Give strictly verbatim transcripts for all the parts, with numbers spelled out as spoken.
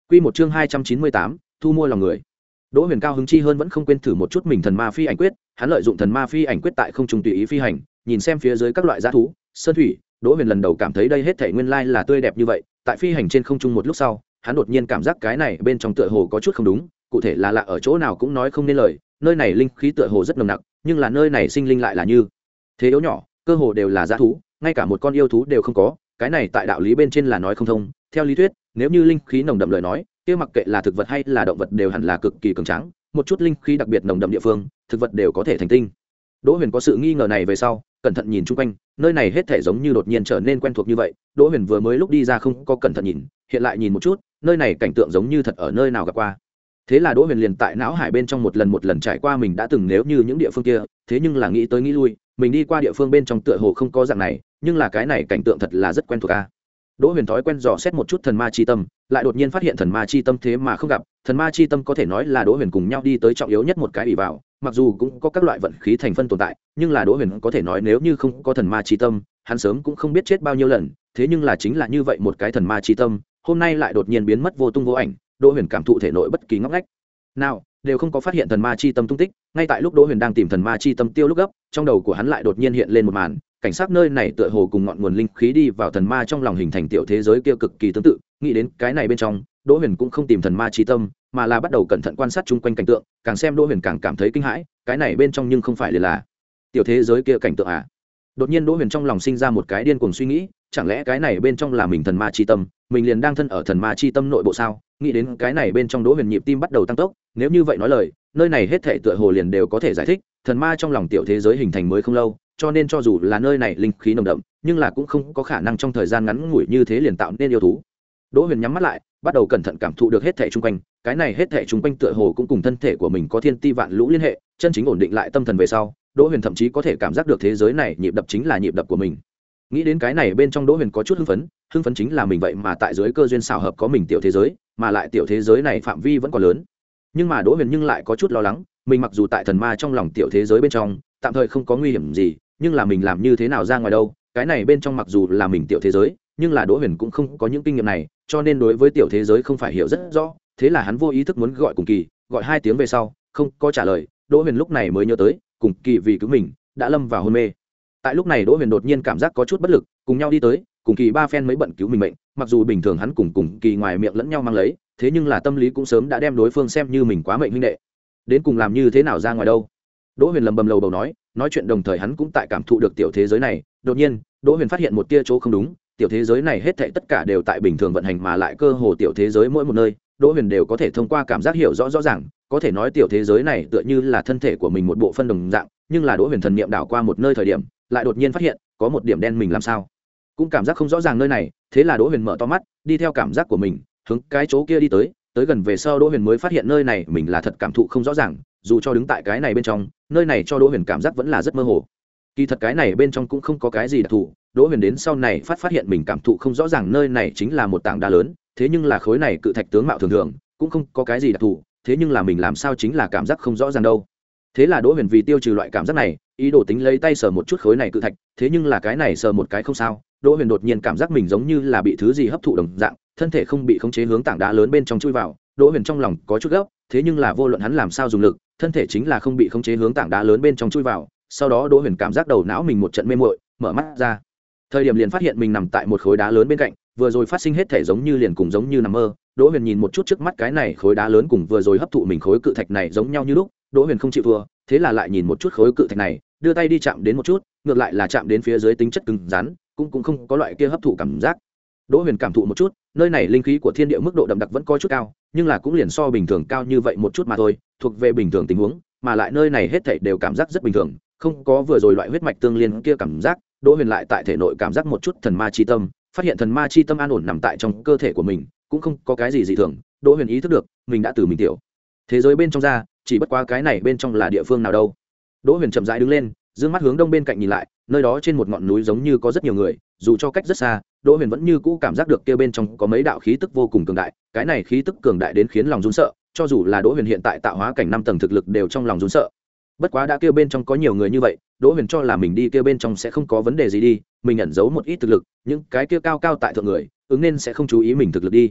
Quy một chương hai trăm chín mươi tám, thu mua lòng người. Đỗ Huyền cao hứng chi hơn vẫn không quên thử một chút mình thần ma phi ảnh quyết, hắn lợi dụng thần ma phi ảnh quyết tại không trung tùy ý phi hành, nhìn xem phía dưới các loại dã thú, sơn thủy, Đỗ Huyền lần đầu cảm thấy đây hết thảy nguyên lai là tươi đẹp như vậy, tại phi hành trên không trung một lúc sau, hắn đột nhiên cảm giác cái này bên trong tựa hồ có chút không đúng, cụ thể là lạ ở chỗ nào cũng nói không nên lời, nơi này linh khí tựa hồ rất nồng nặc, nhưng là nơi này sinh linh lại là như thế yếu nhỏ, cơ hồ đều là dã thú, ngay cả một con yêu thú đều không có, cái này tại đạo lý bên trên là nói không thông, theo lý thuyết, nếu như linh khí nồng đậm lời nói, kia mặc kệ là thực vật hay là động vật đều hẳn là cực kỳ cường tráng, một chút linh khí đặc biệt nồng đậm địa phương, thực vật đều có thể thành tinh. Đỗ Huyền có sự nghi ngờ này về sau, cẩn thận nhìn chung quanh, nơi này hết thảy giống như đột nhiên trở nên quen thuộc như vậy. Đỗ Huyền vừa mới lúc đi ra không có cẩn thận nhìn, hiện lại nhìn một chút, nơi này cảnh tượng giống như thật ở nơi nào gặp qua. Thế là Đỗ Huyền liền tại não hải bên trong một lần một lần trải qua mình đã từng nếu như những địa phương kia, thế nhưng là nghĩ tới nghĩ lui, mình đi qua địa phương bên trong tựa hồ không có dạng này, nhưng là cái này cảnh tượng thật là rất quen thuộc a. Đỗ Huyền thói quen dò xét một chút thần ma chi tâm, lại đột nhiên phát hiện thần ma chi tâm thế mà không gặp, thần ma chi tâm có thể nói là Đỗ Huyền cùng nhau đi tới trọng yếu nhất một cái ủy vào, mặc dù cũng có các loại vận khí thành phân tồn tại, nhưng là Đỗ Huyền có thể nói nếu như không có thần ma chi tâm, hắn sớm cũng không biết chết bao nhiêu lần, thế nhưng là chính là như vậy một cái thần ma chi tâm, hôm nay lại đột nhiên biến mất vô tung vô ảnh, Đỗ Huyền cảm thụ thể nội bất kỳ ngóc ngách nào đều không có phát hiện thần ma chi tâm tung tích. Ngay tại lúc Đỗ Huyền đang tìm thần ma chi tâm tiêu lúc gấp, trong đầu của hắn lại đột nhiên hiện lên một màn, cảnh sát nơi này tựa hồ cùng ngọn nguồn linh khí đi vào thần ma trong lòng hình thành tiểu thế giới kia cực kỳ tương tự. Nghĩ đến cái này bên trong, Đỗ Huyền cũng không tìm thần ma chi tâm, mà là bắt đầu cẩn thận quan sát chung quanh cảnh tượng, càng xem Đỗ Huyền càng cảm thấy kinh hãi, cái này bên trong nhưng không phải liền là tiểu thế giới kia cảnh tượng à? Đột nhiên Đỗ Huyền trong lòng sinh ra một cái điên cuồng suy nghĩ, chẳng lẽ cái này bên trong là mình thần ma chi tâm, mình liền đang thân ở thần ma chi tâm nội bộ sao? Nghĩ đến cái này bên trong Đỗ Huyền nhịp tim bắt đầu tăng tốc, nếu như vậy nói lời, nơi này hết thảy tựa hồ liền đều có thể giải thích, thần ma trong lòng tiểu thế giới hình thành mới không lâu, cho nên cho dù là nơi này linh khí nồng đậm, nhưng là cũng không có khả năng trong thời gian ngắn ngủi như thế liền tạo nên yêu thú. Đỗ Huyền nhắm mắt lại, bắt đầu cẩn thận cảm thụ được hết thảy xung quanh, cái này hết thảy xung quanh tựa hồ cũng cùng thân thể của mình có thiên ti vạn lũ liên hệ, chân chính ổn định lại tâm thần về sau, Đỗ Huyền thậm chí có thể cảm giác được thế giới này nhịp đập chính là nhịp đập của mình. Nghĩ đến cái này bên trong Đỗ Huyền có chút hưng phấn, hưng phấn chính là mình vậy mà tại dưới cơ duyên xảo hợp có mình tiểu thế giới, mà lại tiểu thế giới này phạm vi vẫn còn lớn. Nhưng mà Đỗ Huyền nhưng lại có chút lo lắng, mình mặc dù tại thần ma trong lòng tiểu thế giới bên trong, tạm thời không có nguy hiểm gì, nhưng là mình làm như thế nào ra ngoài đâu? Cái này bên trong mặc dù là mình tiểu thế giới, nhưng là Đỗ Huyền cũng không có những kinh nghiệm này, cho nên đối với tiểu thế giới không phải hiểu rất rõ, thế là hắn vô ý thức muốn gọi Cùng Kỳ, gọi hai tiếng về sau, không có trả lời, Đỗ Huyền lúc này mới nhớ tới, Cùng Kỳ vì cứu mình, đã lâm vào hôn mê. Tại lúc này Đỗ Huyền đột nhiên cảm giác có chút bất lực, cùng nhau đi tới, Cùng Kỳ ba phen mới bận cứu mình mệnh, mặc dù bình thường hắn cùng Cùng Kỳ ngoài miệng lẫn nhau mang lấy, thế nhưng là tâm lý cũng sớm đã đem đối phương xem như mình quá mệnh huynh đệ. Đến cùng làm như thế nào ra ngoài đâu? Đỗ Huyền lầm bầm lầu bầu nói, nói chuyện đồng thời hắn cũng tại cảm thụ được tiểu thế giới này, đột nhiên, Đỗ Huyền phát hiện một tia chỗ không đúng, tiểu thế giới này hết thảy tất cả đều tại bình thường vận hành mà lại cơ hồ tiểu thế giới mỗi một nơi, Đỗ Huyền đều có thể thông qua cảm giác hiểu rõ rõ ràng, có thể nói tiểu thế giới này tựa như là thân thể của mình một bộ phân đồng dạng, nhưng là Đỗ Huyền thần niệm đảo qua một nơi thời điểm, lại đột nhiên phát hiện, có một điểm đen mình làm sao cũng cảm giác không rõ ràng nơi này, thế là Đỗ Huyền mở to mắt, đi theo cảm giác của mình, hướng cái chỗ kia đi tới, tới gần về sau Đỗ Huyền mới phát hiện nơi này mình là thật cảm thụ không rõ ràng, dù cho đứng tại cái này bên trong, nơi này cho Đỗ Huyền cảm giác vẫn là rất mơ hồ. Kỳ thật cái này bên trong cũng không có cái gì đặc thù, Đỗ Huyền đến sau này phát phát hiện mình cảm thụ không rõ ràng nơi này chính là một tảng đá lớn, thế nhưng là khối này cự thạch tướng mạo thường thường, cũng không có cái gì đặc thù, thế nhưng là mình làm sao chính là cảm giác không rõ ràng đâu. Thế là Đỗ Huyền vì tiêu trừ loại cảm giác này, ý đồ tính lấy tay sờ một chút khối này cự thạch, thế nhưng là cái này sờ một cái không sao, Đỗ Huyền đột nhiên cảm giác mình giống như là bị thứ gì hấp thụ đồng dạng, thân thể không bị khống chế hướng tảng đá lớn bên trong chui vào, Đỗ Huyền trong lòng có chút gấp, thế nhưng là vô luận hắn làm sao dùng lực, thân thể chính là không bị khống chế hướng tảng đá lớn bên trong chui vào. Sau đó Đỗ Huyền cảm giác đầu não mình một trận mê muội, mở mắt ra, thời điểm liền phát hiện mình nằm tại một khối đá lớn bên cạnh, vừa rồi phát sinh hết thể giống như liền cùng giống như nằm mơ. Đỗ Huyền nhìn một chút trước mắt cái này khối đá lớn cùng vừa rồi hấp thụ mình khối cự thạch này giống nhau như lúc, Đỗ Huyền không chịu thua, thế là lại nhìn một chút khối cự thạch này, đưa tay đi chạm đến một chút, ngược lại là chạm đến phía dưới tính chất cứng rắn, cũng cũng không có loại kia hấp thụ cảm giác. Đỗ Huyền cảm thụ một chút, nơi này linh khí của thiên địa mức độ đậm đặc vẫn có chút cao, nhưng là cũng liền so bình thường cao như vậy một chút mà thôi, thuộc về bình thường tình huống, mà lại nơi này hết thảy đều cảm giác rất bình thường, không có vừa rồi loại huyết mạch tương liên kia cảm giác. Đỗ Huyền lại tại thể nội cảm giác một chút thần ma chi tâm, phát hiện thần ma chi tâm an ổn nằm tại trong cơ thể của mình, cũng không có cái gì dị thường. Đỗ Huyền ý thức được, mình đã từ mình tiểu thế giới bên trong ra, chỉ bất quá cái này bên trong là địa phương nào đâu. Đỗ Huyền chậm rãi đứng lên, dương mắt hướng đông bên cạnh nhìn lại, nơi đó trên một ngọn núi giống như có rất nhiều người, dù cho cách rất xa, Đỗ Huyền vẫn như cũ cảm giác được kia bên trong có mấy đạo khí tức vô cùng cường đại, cái này khí tức cường đại đến khiến lòng run sợ, cho dù là Đỗ Huyền hiện tại tạo hóa cảnh năm tầng thực lực đều trong lòng run sợ. Bất quá đã kia bên trong có nhiều người như vậy, Đỗ Huyền cho là mình đi kia bên trong sẽ không có vấn đề gì đi, mình ẩn giấu một ít thực lực, những cái kia cao cao tại thượng người, ứng nên sẽ không chú ý mình thực lực đi.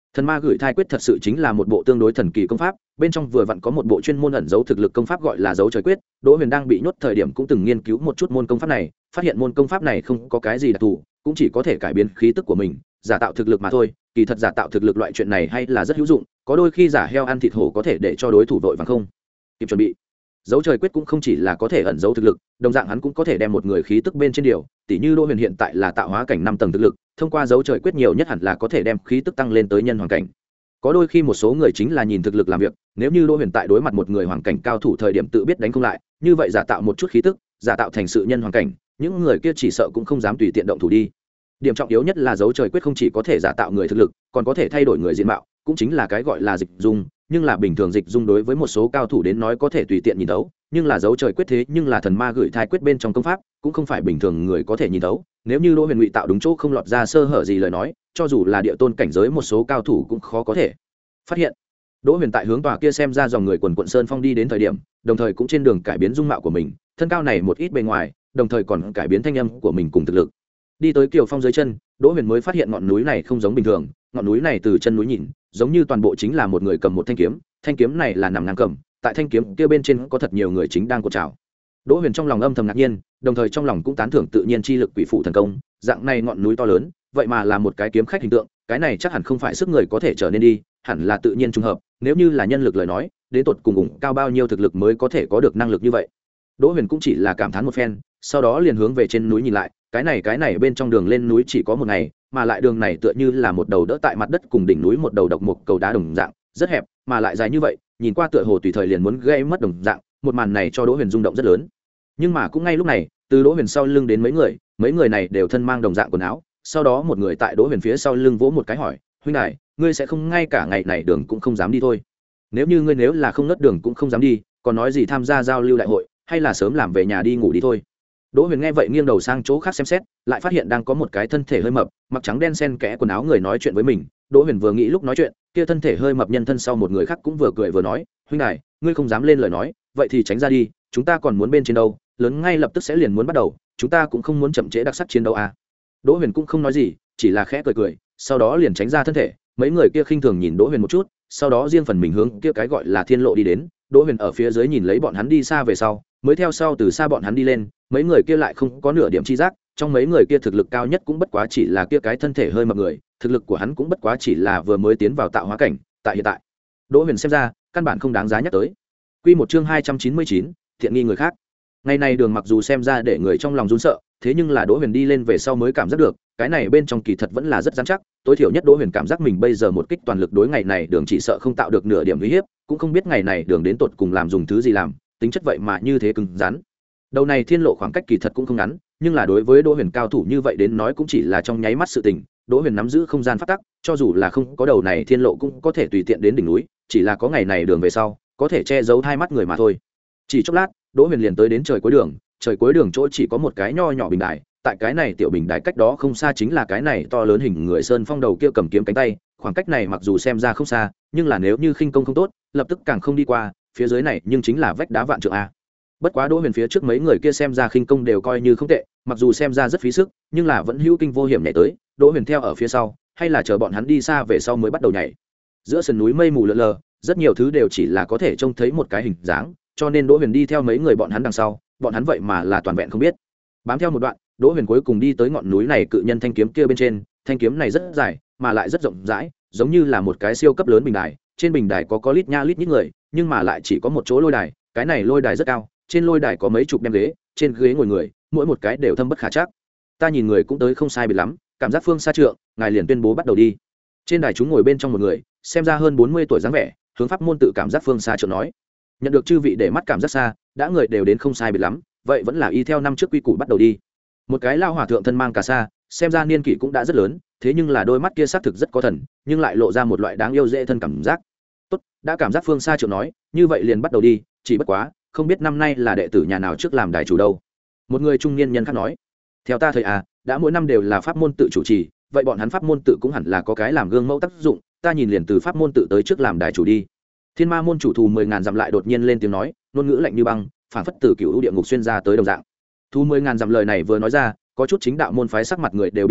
Thần ma gửi thai quyết thật sự chính là một bộ tương đối thần kỳ công pháp, bên trong vừa vặn có một bộ chuyên môn ẩn giấu thực lực công pháp gọi là dấu trời quyết. Đỗ Huyền đang bị nhốt thời điểm cũng từng nghiên cứu một chút môn công pháp này, phát hiện môn công pháp này không có cái gì đặc thù, cũng chỉ có thể cải biến khí tức của mình, giả tạo thực lực mà thôi. Kỳ thật giả tạo thực lực loại chuyện này hay là rất hữu dụng, có đôi khi giả heo ăn thịt hổ có thể để cho đối thủ vội vàng không kịp chuẩn bị. Dấu trời quyết cũng không chỉ là có thể ẩn giấu thực lực, đồng dạng hắn cũng có thể đem một người khí tức bên trên điều, tỉ như Đỗ Huyền hiện tại là tạo hóa cảnh năm tầng thực lực, thông qua dấu trời quyết nhiều nhất hẳn là có thể đem khí tức tăng lên tới nhân hoàng cảnh. Có đôi khi một số người chính là nhìn thực lực làm việc, nếu như Đỗ Huyền tại đối mặt một người hoàng cảnh cao thủ thời điểm tự biết đánh không lại, như vậy giả tạo một chút khí tức, giả tạo thành sự nhân hoàng cảnh, những người kia chỉ sợ cũng không dám tùy tiện động thủ đi. Điểm trọng yếu nhất là dấu trời quyết không chỉ có thể giả tạo người thực lực, còn có thể thay đổi người diện mạo, cũng chính là cái gọi là dịch dung, nhưng là bình thường dịch dung đối với một số cao thủ đến nói có thể tùy tiện nhìn thấu, nhưng là dấu trời quyết thế nhưng là thần ma gửi thai quyết bên trong công pháp, cũng không phải bình thường người có thể nhìn thấu. Nếu như Đỗ Huyền ngụy tạo đúng chỗ không lọt ra sơ hở gì lời nói, cho dù là địa tôn cảnh giới một số cao thủ cũng khó có thể phát hiện. Đỗ Huyền tại hướng tòa kia xem ra dòng người quần quận sơn phong đi đến thời điểm, đồng thời cũng trên đường cải biến dung mạo của mình, thân cao này một ít bề ngoài, đồng thời còn cải biến thanh âm của mình cùng thực lực. Đi tới kiều phong dưới chân, Đỗ Huyền mới phát hiện ngọn núi này không giống bình thường, ngọn núi này từ chân núi nhìn, giống như toàn bộ chính là một người cầm một thanh kiếm, thanh kiếm này là nằm ngang cầm, tại thanh kiếm kia bên trên có thật nhiều người chính đang cột trào. Đỗ Huyền trong lòng âm thầm ngạc nhiên, đồng thời trong lòng cũng tán thưởng tự nhiên chi lực quỷ phụ thần công, dạng này ngọn núi to lớn, vậy mà là một cái kiếm khách hình tượng, cái này chắc hẳn không phải sức người có thể trở nên đi, hẳn là tự nhiên trùng hợp, nếu như là nhân lực lời nói, đến tột cùng ủng cao bao nhiêu thực lực mới có thể có được năng lực như vậy. Đỗ Huyền cũng chỉ là cảm thán một phen, sau đó liền hướng về trên núi nhìn lại, cái này cái này bên trong đường lên núi chỉ có một ngày, mà lại đường này tựa như là một đầu đỡ tại mặt đất cùng đỉnh núi một đầu độc một cầu đá đồng dạng, rất hẹp, mà lại dài như vậy, nhìn qua tựa hồ tùy thời liền muốn gây mất đồng dạng, một màn này cho Đỗ Huyền rung động rất lớn. Nhưng mà cũng ngay lúc này, từ Đỗ Huyền sau lưng đến mấy người, mấy người này đều thân mang đồng dạng quần áo, sau đó một người tại Đỗ Huyền phía sau lưng vỗ một cái hỏi, huynh đài, ngươi sẽ không ngay cả ngày này đường cũng không dám đi thôi? Nếu như ngươi nếu là không ngất đường cũng không dám đi, còn nói gì tham gia giao lưu đại hội, hay là sớm làm về nhà đi ngủ đi thôi? Đỗ Huyền nghe vậy nghiêng đầu sang chỗ khác xem xét, lại phát hiện đang có một cái thân thể hơi mập, mặc trắng đen xen kẽ quần áo người nói chuyện với mình. Đỗ Huyền vừa nghĩ lúc nói chuyện, kia thân thể hơi mập nhân thân sau một người khác cũng vừa cười vừa nói, huynh đài, ngươi không dám lên lời nói, vậy thì tránh ra đi, chúng ta còn muốn bên trên đâu, lớn ngay lập tức sẽ liền muốn bắt đầu, chúng ta cũng không muốn chậm trễ đặc sắc chiến đấu à. Đỗ Huyền cũng không nói gì, chỉ là khẽ cười cười, sau đó liền tránh ra thân thể. Mấy người kia khinh thường nhìn Đỗ Huyền một chút, sau đó riêng phần mình hướng kia cái gọi là thiên lộ đi đến. Đỗ Huyền ở phía dưới nhìn lấy bọn hắn đi xa về sau, mới theo sau từ xa bọn hắn đi lên. Mấy người kia lại không có nửa điểm chi giác, trong mấy người kia thực lực cao nhất cũng bất quá chỉ là kia cái thân thể hơi mập người, thực lực của hắn cũng bất quá chỉ là vừa mới tiến vào tạo hóa cảnh, tại hiện tại Đỗ Huyền xem ra căn bản không đáng giá nhắc tới. Quy một chương hai trăm chín mươi chín, thiện nghi người khác. Ngày này đường mặc dù xem ra để người trong lòng run sợ, thế nhưng là Đỗ Huyền đi lên về sau mới cảm giác được, cái này bên trong kỳ thật vẫn là rất rắn chắc, tối thiểu nhất Đỗ Huyền cảm giác mình bây giờ một kích toàn lực đối ngày này đường chỉ sợ không tạo được nửa điểm uy hiếp, cũng không biết ngày này đường đến tột cùng làm dùng thứ gì làm, tính chất vậy mà như thế cứng rắn. Đầu này thiên lộ khoảng cách kỳ thật cũng không ngắn, nhưng là đối với Đỗ Huyền cao thủ như vậy đến nói cũng chỉ là trong nháy mắt sự tình. Đỗ Huyền nắm giữ không gian phát tắc, cho dù là không có đầu này thiên lộ cũng có thể tùy tiện đến đỉnh núi, chỉ là có ngày này đường về sau, có thể che giấu hai mắt người mà thôi. Chỉ chốc lát, Đỗ Huyền liền tới đến trời cuối đường, trời cuối đường chỗ chỉ có một cái nho nhỏ bình đài, tại cái này tiểu bình đài cách đó không xa chính là cái này to lớn hình người sơn phong đầu kia cầm kiếm cánh tay, khoảng cách này mặc dù xem ra không xa, nhưng là nếu như khinh công không tốt, lập tức càng không đi qua, phía dưới này nhưng chính là vách đá vạn trượng a. Bất quá Đỗ Huyền phía trước mấy người kia xem ra khinh công đều coi như không tệ, mặc dù xem ra rất phí sức, nhưng là vẫn hữu kinh vô hiểm nhảy tới. Đỗ Huyền theo ở phía sau, hay là chờ bọn hắn đi xa về sau mới bắt đầu nhảy. Giữa sườn núi mây mù lờ lờ, rất nhiều thứ đều chỉ là có thể trông thấy một cái hình dáng, cho nên Đỗ Huyền đi theo mấy người bọn hắn đằng sau, bọn hắn vậy mà là toàn vẹn không biết. Bám theo một đoạn, Đỗ Huyền cuối cùng đi tới ngọn núi này cự nhân thanh kiếm kia bên trên, thanh kiếm này rất dài, mà lại rất rộng rãi, giống như là một cái siêu cấp lớn bình đài, trên bình đài có có lít nha lít nhít người, nhưng mà lại chỉ có một chỗ lôi đài, cái này lôi đài rất cao, trên lôi đài có mấy chục đem ghế, trên ghế ngồi người, mỗi một cái đều thâm bất khả trắc. Ta nhìn người cũng tới không sai biệt lắm, cảm giác phương xa trượng, ngài liền tuyên bố bắt đầu đi. Trên đài chúng ngồi bên trong một người, xem ra hơn bốn mươi tuổi dáng vẻ, hướng pháp môn tự cảm giác phương xa trượng nói. Nhận được chư vị để mắt cảm giác xa, đã người đều đến không sai biệt lắm, vậy vẫn là y theo năm trước quy củ bắt đầu đi. Một cái lao hòa thượng thân mang cà sa, xem ra niên kỷ cũng đã rất lớn, thế nhưng là đôi mắt kia xác thực rất có thần, nhưng lại lộ ra một loại đáng yêu dễ thân cảm giác. Tốt, đã cảm giác phương xa trượng nói, như vậy liền bắt đầu đi, chỉ bất quá, không biết năm nay là đệ tử nhà nào trước làm đài chủ đâu. Một người trung niên nhân khác nói, theo ta thời à, đã mỗi năm đều là pháp môn tự chủ trì, vậy bọn hắn pháp môn tự cũng hẳn là có cái làm gương mẫu tác dụng, ta nhìn liền từ pháp môn tự tới trước làm đài chủ đi. Thiên Ma môn chủ thù mười ngàn dặm lại đột nhiên lên tiếng nói, ngôn ngữ lạnh như băng, phảng phất từ cựu địa ngục xuyên ra tới đồng dạng. Thù mười ngàn dặm lời này vừa nói ra, có chút chính đạo môn phái sắc mặt người đều biến đổi,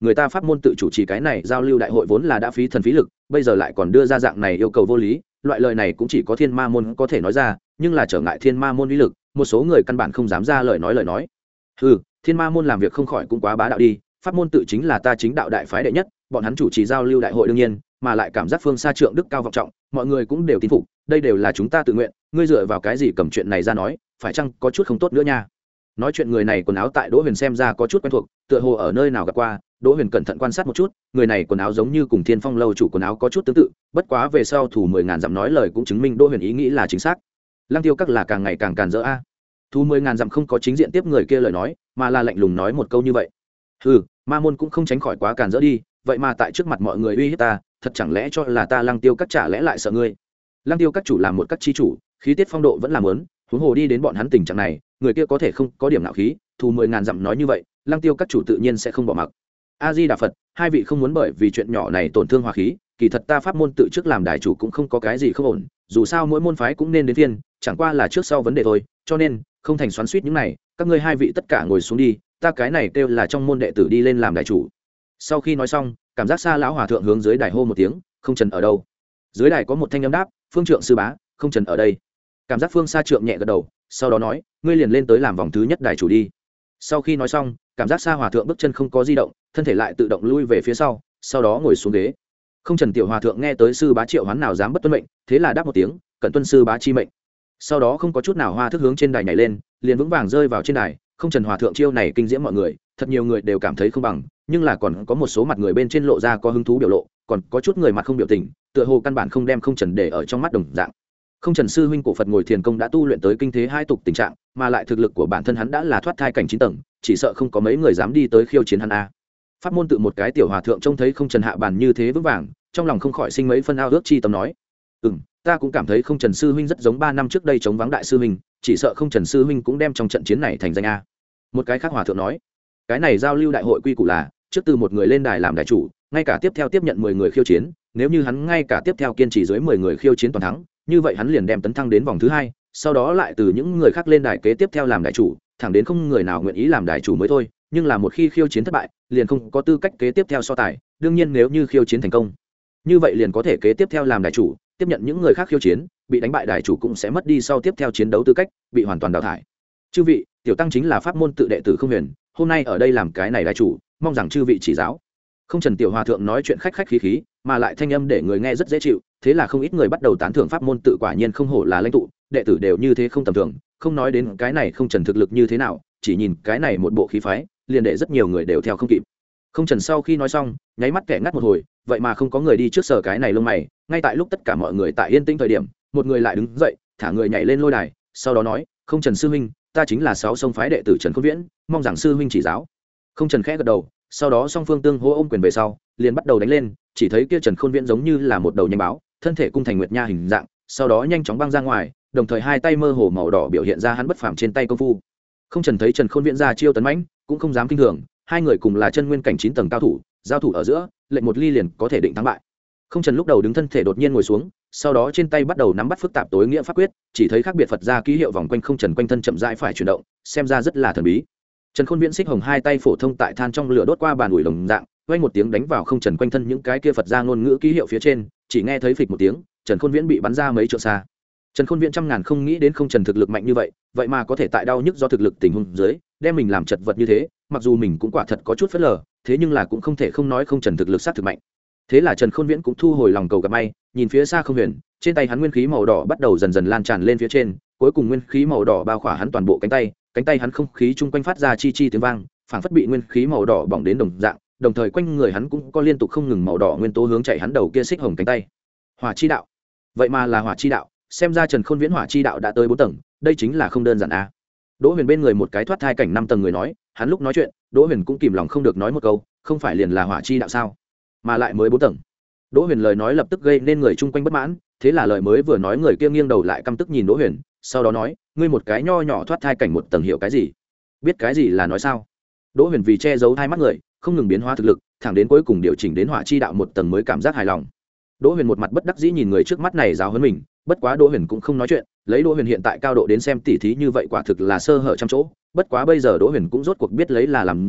người ta pháp môn tự chủ trì cái này giao lưu đại hội vốn là đã phí thần phí lực, bây giờ lại còn đưa ra dạng này yêu cầu vô lý, loại lời này cũng chỉ có thiên ma môn có thể nói ra, nhưng là trở ngại thiên ma môn uy lực, một số người căn bản không dám ra lời nói lời nói. Ừ, thiên ma môn làm việc không khỏi cũng quá bá đạo đi, pháp môn tự chính là ta chính đạo đại phái đệ nhất, bọn hắn chủ trì giao lưu đại hội đương nhiên, mà lại cảm giác phương xa trượng đức cao vọng trọng, mọi người cũng đều tin phục, đây đều là chúng ta tự nguyện, ngươi dựa vào cái gì cầm chuyện này ra nói, phải chăng có chút không tốt nữa nha. Nói chuyện người này quần áo tại Đỗ Huyền xem ra có chút quen thuộc, tựa hồ ở nơi nào gặp qua. Đỗ Huyền cẩn thận quan sát một chút, người này quần áo giống như cùng Thiên Phong lâu chủ quần áo có chút tương tự, bất quá về sau thủ mười ngàn dặm nói lời cũng chứng minh Đỗ Huyền ý nghĩ là chính xác. Lăng Tiêu các là càng ngày càng càn rỡ a. Thủ mười ngàn dặm không có chính diện tiếp người kia lời nói, mà là lạnh lùng nói một câu như vậy. Hừ, ma môn cũng không tránh khỏi quá càn rỡ đi, vậy mà tại trước mặt mọi người uy hiếp ta, thật chẳng lẽ cho là ta Lăng Tiêu các chả lẽ lại sợ ngươi? Lăng Tiêu các chủ làm một các chi chủ, khí tiết phong độ vẫn làm lớn, huống hồ đi đến bọn hắn tình trạng này, người kia có thể không có điểm nào khí, thù mười ngàn dặm nói như vậy, Lăng Tiêu các chủ tự nhiên sẽ không bỏ mặc. A Di Đà Phật, hai vị không muốn bởi vì chuyện nhỏ này tổn thương hòa khí, kỳ thật ta pháp môn tự trước làm đại chủ cũng không có cái gì không ổn, dù sao mỗi môn phái cũng nên đến phiên, chẳng qua là trước sau vấn đề thôi, cho nên không thành xoắn xuýt những này, các ngươi hai vị tất cả ngồi xuống đi, ta cái này kêu là trong môn đệ tử đi lên làm đại chủ. Sau khi nói xong, cảm giác xa lão hòa thượng hướng dưới đài hô một tiếng, không trần ở đâu. Dưới đài có một thanh âm đáp, phương trượng sư bá, không trần ở đây. Cảm giác phương xa trượng nhẹ gật đầu, sau đó nói, ngươi liền lên tới làm vòng thứ nhất đại chủ đi. Sau khi nói xong, cảm giác xa hòa thượng bước chân không có di động, thân thể lại tự động lui về phía sau, sau đó ngồi xuống ghế. Không trần tiểu hòa thượng nghe tới sư bá triệu hoán nào dám bất tuân mệnh, thế là đáp một tiếng, cẩn tuân sư bá chi mệnh. Sau đó không có chút nào hoa thức hướng trên đài nhảy lên, liền vững vàng rơi vào trên đài. Không trần hòa thượng chiêu này kinh diễm mọi người, thật nhiều người đều cảm thấy không bằng, nhưng là còn có một số mặt người bên trên lộ ra có hứng thú biểu lộ, còn có chút người mặt không biểu tình, tựa hồ căn bản không đem không trần để ở trong mắt đồng dạng. Không trần sư huynh cổ Phật ngồi thiền công đã tu luyện tới kinh thế hai tục tình trạng, mà lại thực lực của bản thân hắn đã là thoát thai cảnh chín tầng, chỉ sợ không có mấy người dám đi tới khiêu chiến hắn a. Pháp môn tự một cái tiểu hòa thượng trông thấy không trần hạ bàn như thế vững vàng, trong lòng không khỏi sinh mấy phân ao ước chi tâm nói, ừm, ta cũng cảm thấy không trần sư huynh rất giống ba năm trước đây chống vắng đại sư huynh, chỉ sợ không trần sư huynh cũng đem trong trận chiến này thành danh a. Một cái khác hòa thượng nói, cái này giao lưu đại hội quy củ là trước từ một người lên đài làm đại chủ, ngay cả tiếp theo tiếp nhận mười người khiêu chiến, nếu như hắn ngay cả tiếp theo kiên trì dưới mười người khiêu chiến toàn thắng, như vậy hắn liền đem tấn thăng đến vòng thứ hai, sau đó lại từ những người khác lên đài kế tiếp theo làm đại chủ, thẳng đến không người nào nguyện ý làm đại chủ mới thôi, nhưng là một khi khiêu chiến thất bại, liền không có tư cách kế tiếp theo so tài, đương nhiên nếu như khiêu chiến thành công, như vậy liền có thể kế tiếp theo làm đại chủ, tiếp nhận những người khác khiêu chiến, bị đánh bại đại chủ cũng sẽ mất đi sau tiếp theo chiến đấu tư cách, bị hoàn toàn đào thải. Chư vị, tiểu tăng chính là pháp môn tự đệ tử Không Huyền, hôm nay ở đây làm cái này đại chủ, mong rằng chư vị chỉ giáo. Không trần tiểu hòa thượng nói chuyện khách khách khí khí, mà lại thanh âm để người nghe rất dễ chịu, thế là không ít người bắt đầu tán thưởng pháp môn tự quả nhiên không hổ là lãnh tụ, đệ tử đều như thế không tầm thường, không nói đến cái này không trần thực lực như thế nào, chỉ nhìn cái này một bộ khí phái, liền để rất nhiều người đều theo không kịp. Không trần sau khi nói xong, nháy mắt kẻ ngắt một hồi, vậy mà không có người đi trước sở cái này lông mày, ngay tại lúc tất cả mọi người tại yên tĩnh thời điểm, một người lại đứng dậy, thả người nhảy lên lôi đài, sau đó nói, không trần sư huynh, ta chính là sáu sông phái đệ tử Trần Khôn Viễn, mong rằng sư huynh chỉ giáo. Không trần khẽ gật đầu, sau đó song phương tương hô ôm quyền về sau, liền bắt đầu đánh lên, chỉ thấy kia Trần Khôn Viễn giống như là một đầu nhanh báo, thân thể cung thành nguyệt nha hình dạng, sau đó nhanh chóng băng ra ngoài, đồng thời hai tay mơ hồ màu đỏ biểu hiện ra hắn bất phàm trên tay công phu. Không trần thấy Trần Khôn Viễn ra chiêu tấn mãnh, cũng không dám kinh thường, hai người cùng là chân nguyên cảnh chín tầng cao thủ, giao thủ ở giữa, lệnh một ly liền có thể định thắng bại. Không trần lúc đầu đứng thân thể đột nhiên ngồi xuống, sau đó trên tay bắt đầu nắm bắt phức tạp tối nghĩa pháp quyết, chỉ thấy khác biệt Phật ra ký hiệu vòng quanh không trần quanh thân chậm rãi phải chuyển động, xem ra rất là thần bí. Trần Khôn Viễn xích hồng hai tay phổ thông tại than trong lửa đốt qua bàn ủi đồng dạng, vang một tiếng đánh vào không trần quanh thân những cái kia Phật ra ngôn ngữ ký hiệu phía trên, chỉ nghe thấy phịch một tiếng, Trần Khôn Viễn bị bắn ra mấy trượng xa. Trần Khôn Viễn trăm ngàn không nghĩ đến không trần thực lực mạnh như vậy, vậy mà có thể tại đau nhức do thực lực tình huống dưới, đem mình làm chật vật như thế, mặc dù mình cũng quả thật có chút phớt lờ, thế nhưng là cũng không thể không nói không trần thực lực sát thực mạnh. Thế là Trần Khôn Viễn cũng thu hồi lòng cầu gặp may, nhìn phía xa Không Huyền, trên tay hắn nguyên khí màu đỏ bắt đầu dần dần lan tràn lên phía trên, cuối cùng nguyên khí màu đỏ bao khỏa hắn toàn bộ cánh tay, cánh tay hắn không khí chung quanh phát ra chi chi tiếng vang, phảng phất bị nguyên khí màu đỏ bỏng đến đồng dạng, đồng thời quanh người hắn cũng có liên tục không ngừng màu đỏ nguyên tố hướng chạy hắn đầu kia xích hồng cánh tay. Hỏa chi đạo, vậy mà là hỏa chi đạo, xem ra Trần Khôn Viễn hỏa chi đạo đã tới bốn tầng, đây chính là không đơn giản a. Đỗ Huyền bên người một cái thoát thai cảnh năm tầng người nói, hắn lúc nói chuyện, Đỗ Huyền cũng kìm lòng không được nói một câu, không phải liền là hỏa chi đạo sao, mà lại mới bốn tầng. Đỗ Huyền lời nói lập tức gây nên người chung quanh bất mãn, thế là lời mới vừa nói người kia nghiêng đầu lại căm tức nhìn Đỗ Huyền, sau đó nói, ngươi một cái nho nhỏ thoát thai cảnh một tầng hiểu cái gì? Biết cái gì là nói sao? Đỗ Huyền vì che giấu hai mắt người, không ngừng biến hóa thực lực, thẳng đến cuối cùng điều chỉnh đến hỏa chi đạo một tầng mới cảm giác hài lòng. Đỗ Huyền một mặt bất đắc dĩ nhìn người trước mắt này giáo huấn mình, bất quá Đỗ Huyền cũng không nói chuyện, lấy Đỗ Huyền hiện tại cao độ đến xem tỉ thí như vậy quả thực là sơ hở trăm chỗ, bất quá bây giờ Đỗ Huyền cũng rốt cuộc biết lấy là làm gì,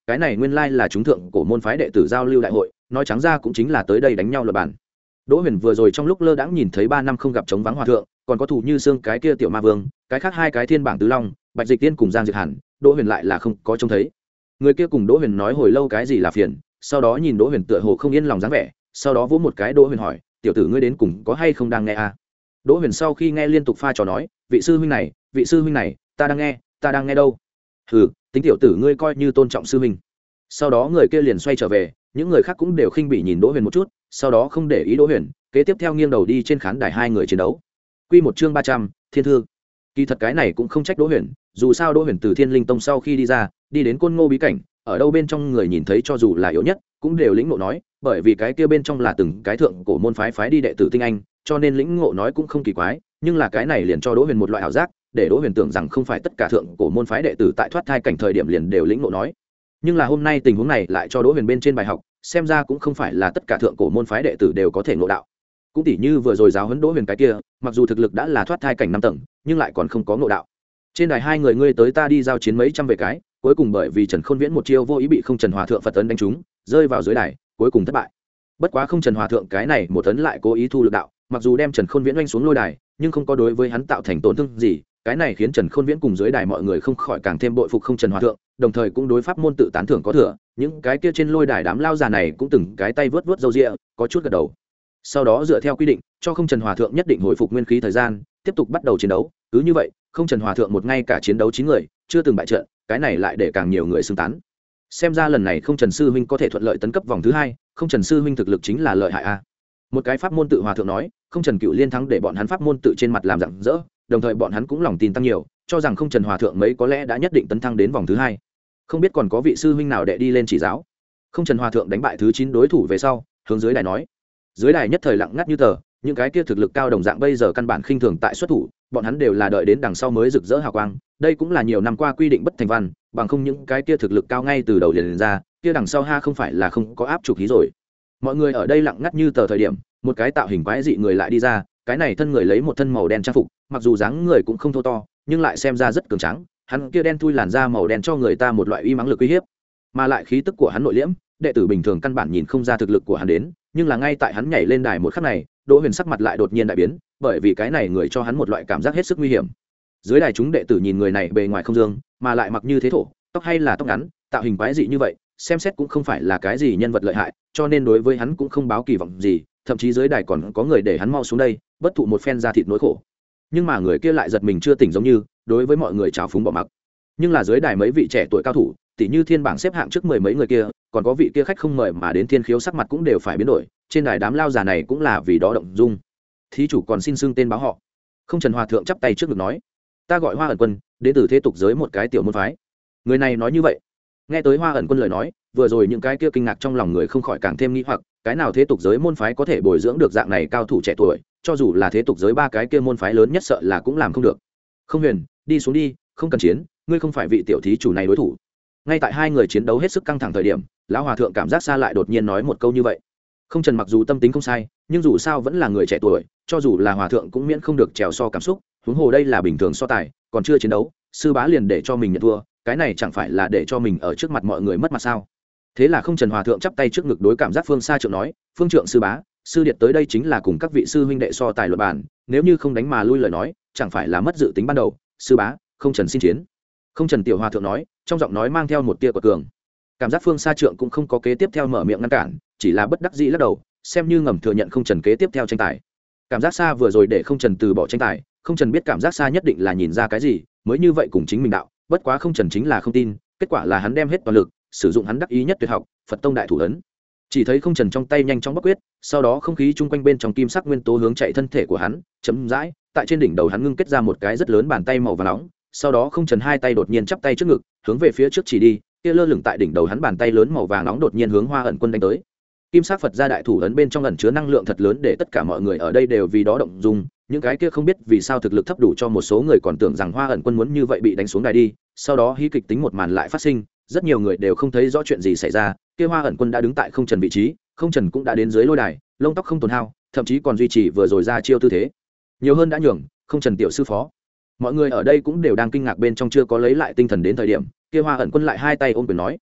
cái này nguyên lai là chúng thượng cổ môn phái đệ tử giao lưu đại hội, nói trắng ra cũng chính là tới đây đánh nhau luật bản. Đỗ Huyền vừa rồi trong lúc lơ đãng nhìn thấy ba năm không gặp chống vắng hòa thượng, còn có thủ như xương cái kia tiểu ma vương, cái khác hai cái thiên bảng tứ long, Bạch Dịch Tiên cùng Giang Diệt Hàn, Đỗ Huyền lại là không có trông thấy. Người kia cùng Đỗ Huyền nói hồi lâu cái gì là phiền, sau đó nhìn Đỗ Huyền tựa hồ không yên lòng dáng vẻ, sau đó vỗ một cái Đỗ Huyền hỏi, tiểu tử ngươi đến cùng có hay không đang nghe à? Đỗ Huyền sau khi nghe liên tục pha trò nói, vị sư huynh này, vị sư huynh này, ta đang nghe, ta đang nghe đâu? Hừ, tính tiểu tử ngươi coi như tôn trọng sư huynh. Sau đó người kia liền xoay trở về, những người khác cũng đều khinh bỉ nhìn Đỗ Huyền một chút, sau đó không để ý Đỗ Huyền, kế tiếp theo nghiêng đầu đi trên khán đài hai người chiến đấu. Quy một chương ba trăm, Thiên Thư. Kỳ thật cái này cũng không trách Đỗ Huyền, dù sao Đỗ Huyền từ Thiên Linh Tông sau khi đi ra, đi đến Côn Ngô bí cảnh, ở đâu bên trong người nhìn thấy cho dù là yếu nhất, cũng đều lĩnh ngộ nói, bởi vì cái kia bên trong là từng cái thượng cổ môn phái phái đi đệ tử tinh anh, cho nên lĩnh ngộ nói cũng không kỳ quái, nhưng là cái này liền cho Đỗ Huyền một loại ảo giác, để Đỗ Huyền tưởng rằng không phải tất cả thượng cổ môn phái đệ tử tại thoát thai cảnh thời điểm liền đều lĩnh ngộ nói. Nhưng là hôm nay tình huống này lại cho Đỗ Huyền bên trên bài học, xem ra cũng không phải là tất cả thượng cổ môn phái đệ tử đều có thể ngộ đạo. Cũng tỉ như vừa rồi giáo huấn Đỗ Huyền cái kia, mặc dù thực lực đã là thoát thai cảnh năm tầng, nhưng lại còn không có ngộ đạo. Trên đài hai người ngươi tới ta đi giao chiến mấy trăm về cái, cuối cùng bởi vì Trần Khôn Viễn một chiêu vô ý bị Không Trần Hòa thượng Phật ấn đánh trúng, rơi vào dưới đài, cuối cùng thất bại. Bất quá Không Trần Hòa thượng cái này một ấn lại cố ý thu lực đạo, mặc dù đem Trần Khôn Viễn oanh xuống lôi đài, nhưng không có đối với hắn tạo thành tổn thương gì, cái này khiến Trần Khôn Viễn cùng dưới đài mọi người không khỏi càng thêm bội phục Không Trần Hòa thượng, đồng thời cũng đối pháp môn tự tán thưởng có thừa, những cái kia trên lôi đài đám lao già này cũng từng cái tay vớt vớt râu ria, có chút gật đầu. Sau đó dựa theo quy định, cho Không Trần Hòa thượng nhất định hồi phục nguyên khí thời gian, tiếp tục bắt đầu chiến đấu, cứ như vậy, Không Trần Hòa thượng một ngay cả chiến đấu chín người, chưa từng bại trận, cái này lại để càng nhiều người xưng tán. Xem ra lần này Không Trần sư huynh có thể thuận lợi tấn cấp vòng thứ hai, Không Trần sư huynh thực lực chính là lợi hại a. Một cái pháp môn tự hòa thượng nói, Không Trần Cựu Liên thắng để bọn hắn pháp môn tự trên mặt làm rạng rỡ, đồng thời bọn hắn cũng lòng tin tăng nhiều, cho rằng Không Trần Hòa thượng mấy có lẽ đã nhất định tấn thăng đến vòng thứ hai. Không biết còn có vị sư huynh nào đệ đi lên chỉ giáo. Không Trần Hòa thượng đánh bại thứ chín đối thủ về sau, hướng dưới đài nói. Dưới đài nhất thời lặng ngắt như tờ, những cái kia thực lực cao đồng dạng bây giờ căn bản khinh thường tại xuất thủ, bọn hắn đều là đợi đến đằng sau mới rực rỡ hào quang, đây cũng là nhiều năm qua quy định bất thành văn, bằng không những cái kia thực lực cao ngay từ đầu liền, liền ra, kia đằng sau ha không phải là không có áp trục khí rồi. Mọi người ở đây lặng ngắt như tờ thời điểm, một cái tạo hình quái dị người lại đi ra, cái này thân người lấy một thân màu đen trang phục, mặc dù dáng người cũng không thô to, nhưng lại xem ra rất cường tráng, hắn kia đen thui làn da màu đen cho người ta một loại uy mãnh lực uy hiếp, mà lại khí tức của hắn nội liễm, đệ tử bình thường căn bản nhìn không ra thực lực của hắn đến, nhưng là ngay tại hắn nhảy lên đài một khắc này, Đỗ Huyền sắc mặt lại đột nhiên đại biến, bởi vì cái này người cho hắn một loại cảm giác hết sức nguy hiểm. Dưới đài chúng đệ tử nhìn người này bề ngoài không dương, mà lại mặc như thế thổ, tóc hay là tóc ngắn, tạo hình quái dị như vậy, xem xét cũng không phải là cái gì nhân vật lợi hại, cho nên đối với hắn cũng không báo kỳ vọng gì, thậm chí dưới đài còn có người để hắn mau xuống đây, bất thụ một phen da thịt nỗi khổ. Nhưng mà người kia lại giật mình chưa tỉnh giống như, đối với mọi người trào phúng bỏ mặc. Nhưng là dưới đài mấy vị trẻ tuổi cao thủ, tỷ như thiên bảng xếp hạng trước mười mấy người kia, còn có vị kia khách không mời mà đến thiên khiếu sắc mặt cũng đều phải biến đổi, trên đài đám lao già này cũng là vì đó động dung. Thí chủ còn xin xưng tên báo họ. Không Trần Hòa thượng chắp tay trước ngực nói, ta gọi Hoa Ẩn Quân, đến từ thế tục giới một cái tiểu môn phái. Người này nói như vậy, nghe tới Hoa Ẩn Quân lời nói, vừa rồi những cái kia kinh ngạc trong lòng người không khỏi càng thêm nghi hoặc, cái nào thế tục giới môn phái có thể bồi dưỡng được dạng này cao thủ trẻ tuổi, cho dù là thế tục giới ba cái kia môn phái lớn nhất sợ là cũng làm không được. Không Huyền, đi xuống đi, không cần chiến, ngươi không phải vị tiểu thí chủ này đối thủ. Ngay tại hai người chiến đấu hết sức căng thẳng thời điểm, lão hòa thượng cảm giác xa lại đột nhiên nói một câu như vậy. Không Trần mặc dù tâm tính không sai, nhưng dù sao vẫn là người trẻ tuổi, cho dù là hòa thượng cũng miễn không được trèo so cảm xúc, huống hồ đây là bình thường so tài, còn chưa chiến đấu, sư bá liền để cho mình nhận thua, cái này chẳng phải là để cho mình ở trước mặt mọi người mất mặt sao? Thế là Không Trần hòa thượng chắp tay trước ngực đối cảm giác phương xa trượng nói, phương trượng sư bá, sư điệt tới đây chính là cùng các vị sư huynh đệ so tài luận bàn, nếu như không đánh mà lui lời nói, chẳng phải là mất dự tính ban đầu, sư bá, Không Trần xin chiến. Không Trần tiểu hòa thượng nói, trong giọng nói mang theo một tia của cường. Cảm giác phương xa trượng cũng không có kế tiếp theo mở miệng ngăn cản, chỉ là bất đắc dĩ lắc đầu, xem như ngầm thừa nhận Không Trần kế tiếp theo tranh tài. Cảm giác xa vừa rồi để Không Trần từ bỏ tranh tài, Không Trần biết cảm giác xa nhất định là nhìn ra cái gì, mới như vậy cùng chính mình đạo, bất quá Không Trần chính là không tin, kết quả là hắn đem hết toàn lực, sử dụng hắn đắc ý nhất tuyệt học, Phật tông đại thủ ấn. Chỉ thấy Không Trần trong tay nhanh chóng bắc quyết, sau đó không khí chung quanh bên trong kim sắc nguyên tố hướng chạy thân thể của hắn, chấm dãi, tại trên đỉnh đầu hắn ngưng kết ra một cái rất lớn bàn tay màu vàng nóng, sau đó Không Trần hai tay đột nhiên chắp tay trước ngực, hướng về phía trước chỉ đi, kia lơ lửng tại đỉnh đầu hắn bàn tay lớn màu vàng nóng đột nhiên hướng Hoa Ẩn Quân đánh tới. Kim sắc Phật gia đại thủ ấn bên trong ẩn chứa năng lượng thật lớn để tất cả mọi người ở đây đều vì đó động dung, những cái kia không biết vì sao thực lực thấp đủ cho một số người còn tưởng rằng Hoa Ẩn Quân muốn như vậy bị đánh xuống đài đi, sau đó hí kịch tính một màn lại phát sinh, rất nhiều người đều không thấy rõ chuyện gì xảy ra, kia Hoa Ẩn Quân đã đứng tại Không Trần vị trí, Không Trần cũng đã đến dưới lôi đài, lông tóc không tổn hao, thậm chí còn duy trì vừa rồi ra chiêu tư thế. Nhiều hơn đã nhường, Không Trần tiểu sư phó. Mọi người ở đây cũng đều đang kinh ngạc bên trong chưa có lấy lại tinh thần đến thời điểm, kia Hoa Ẩn Quân lại hai tay ôm quyền nói,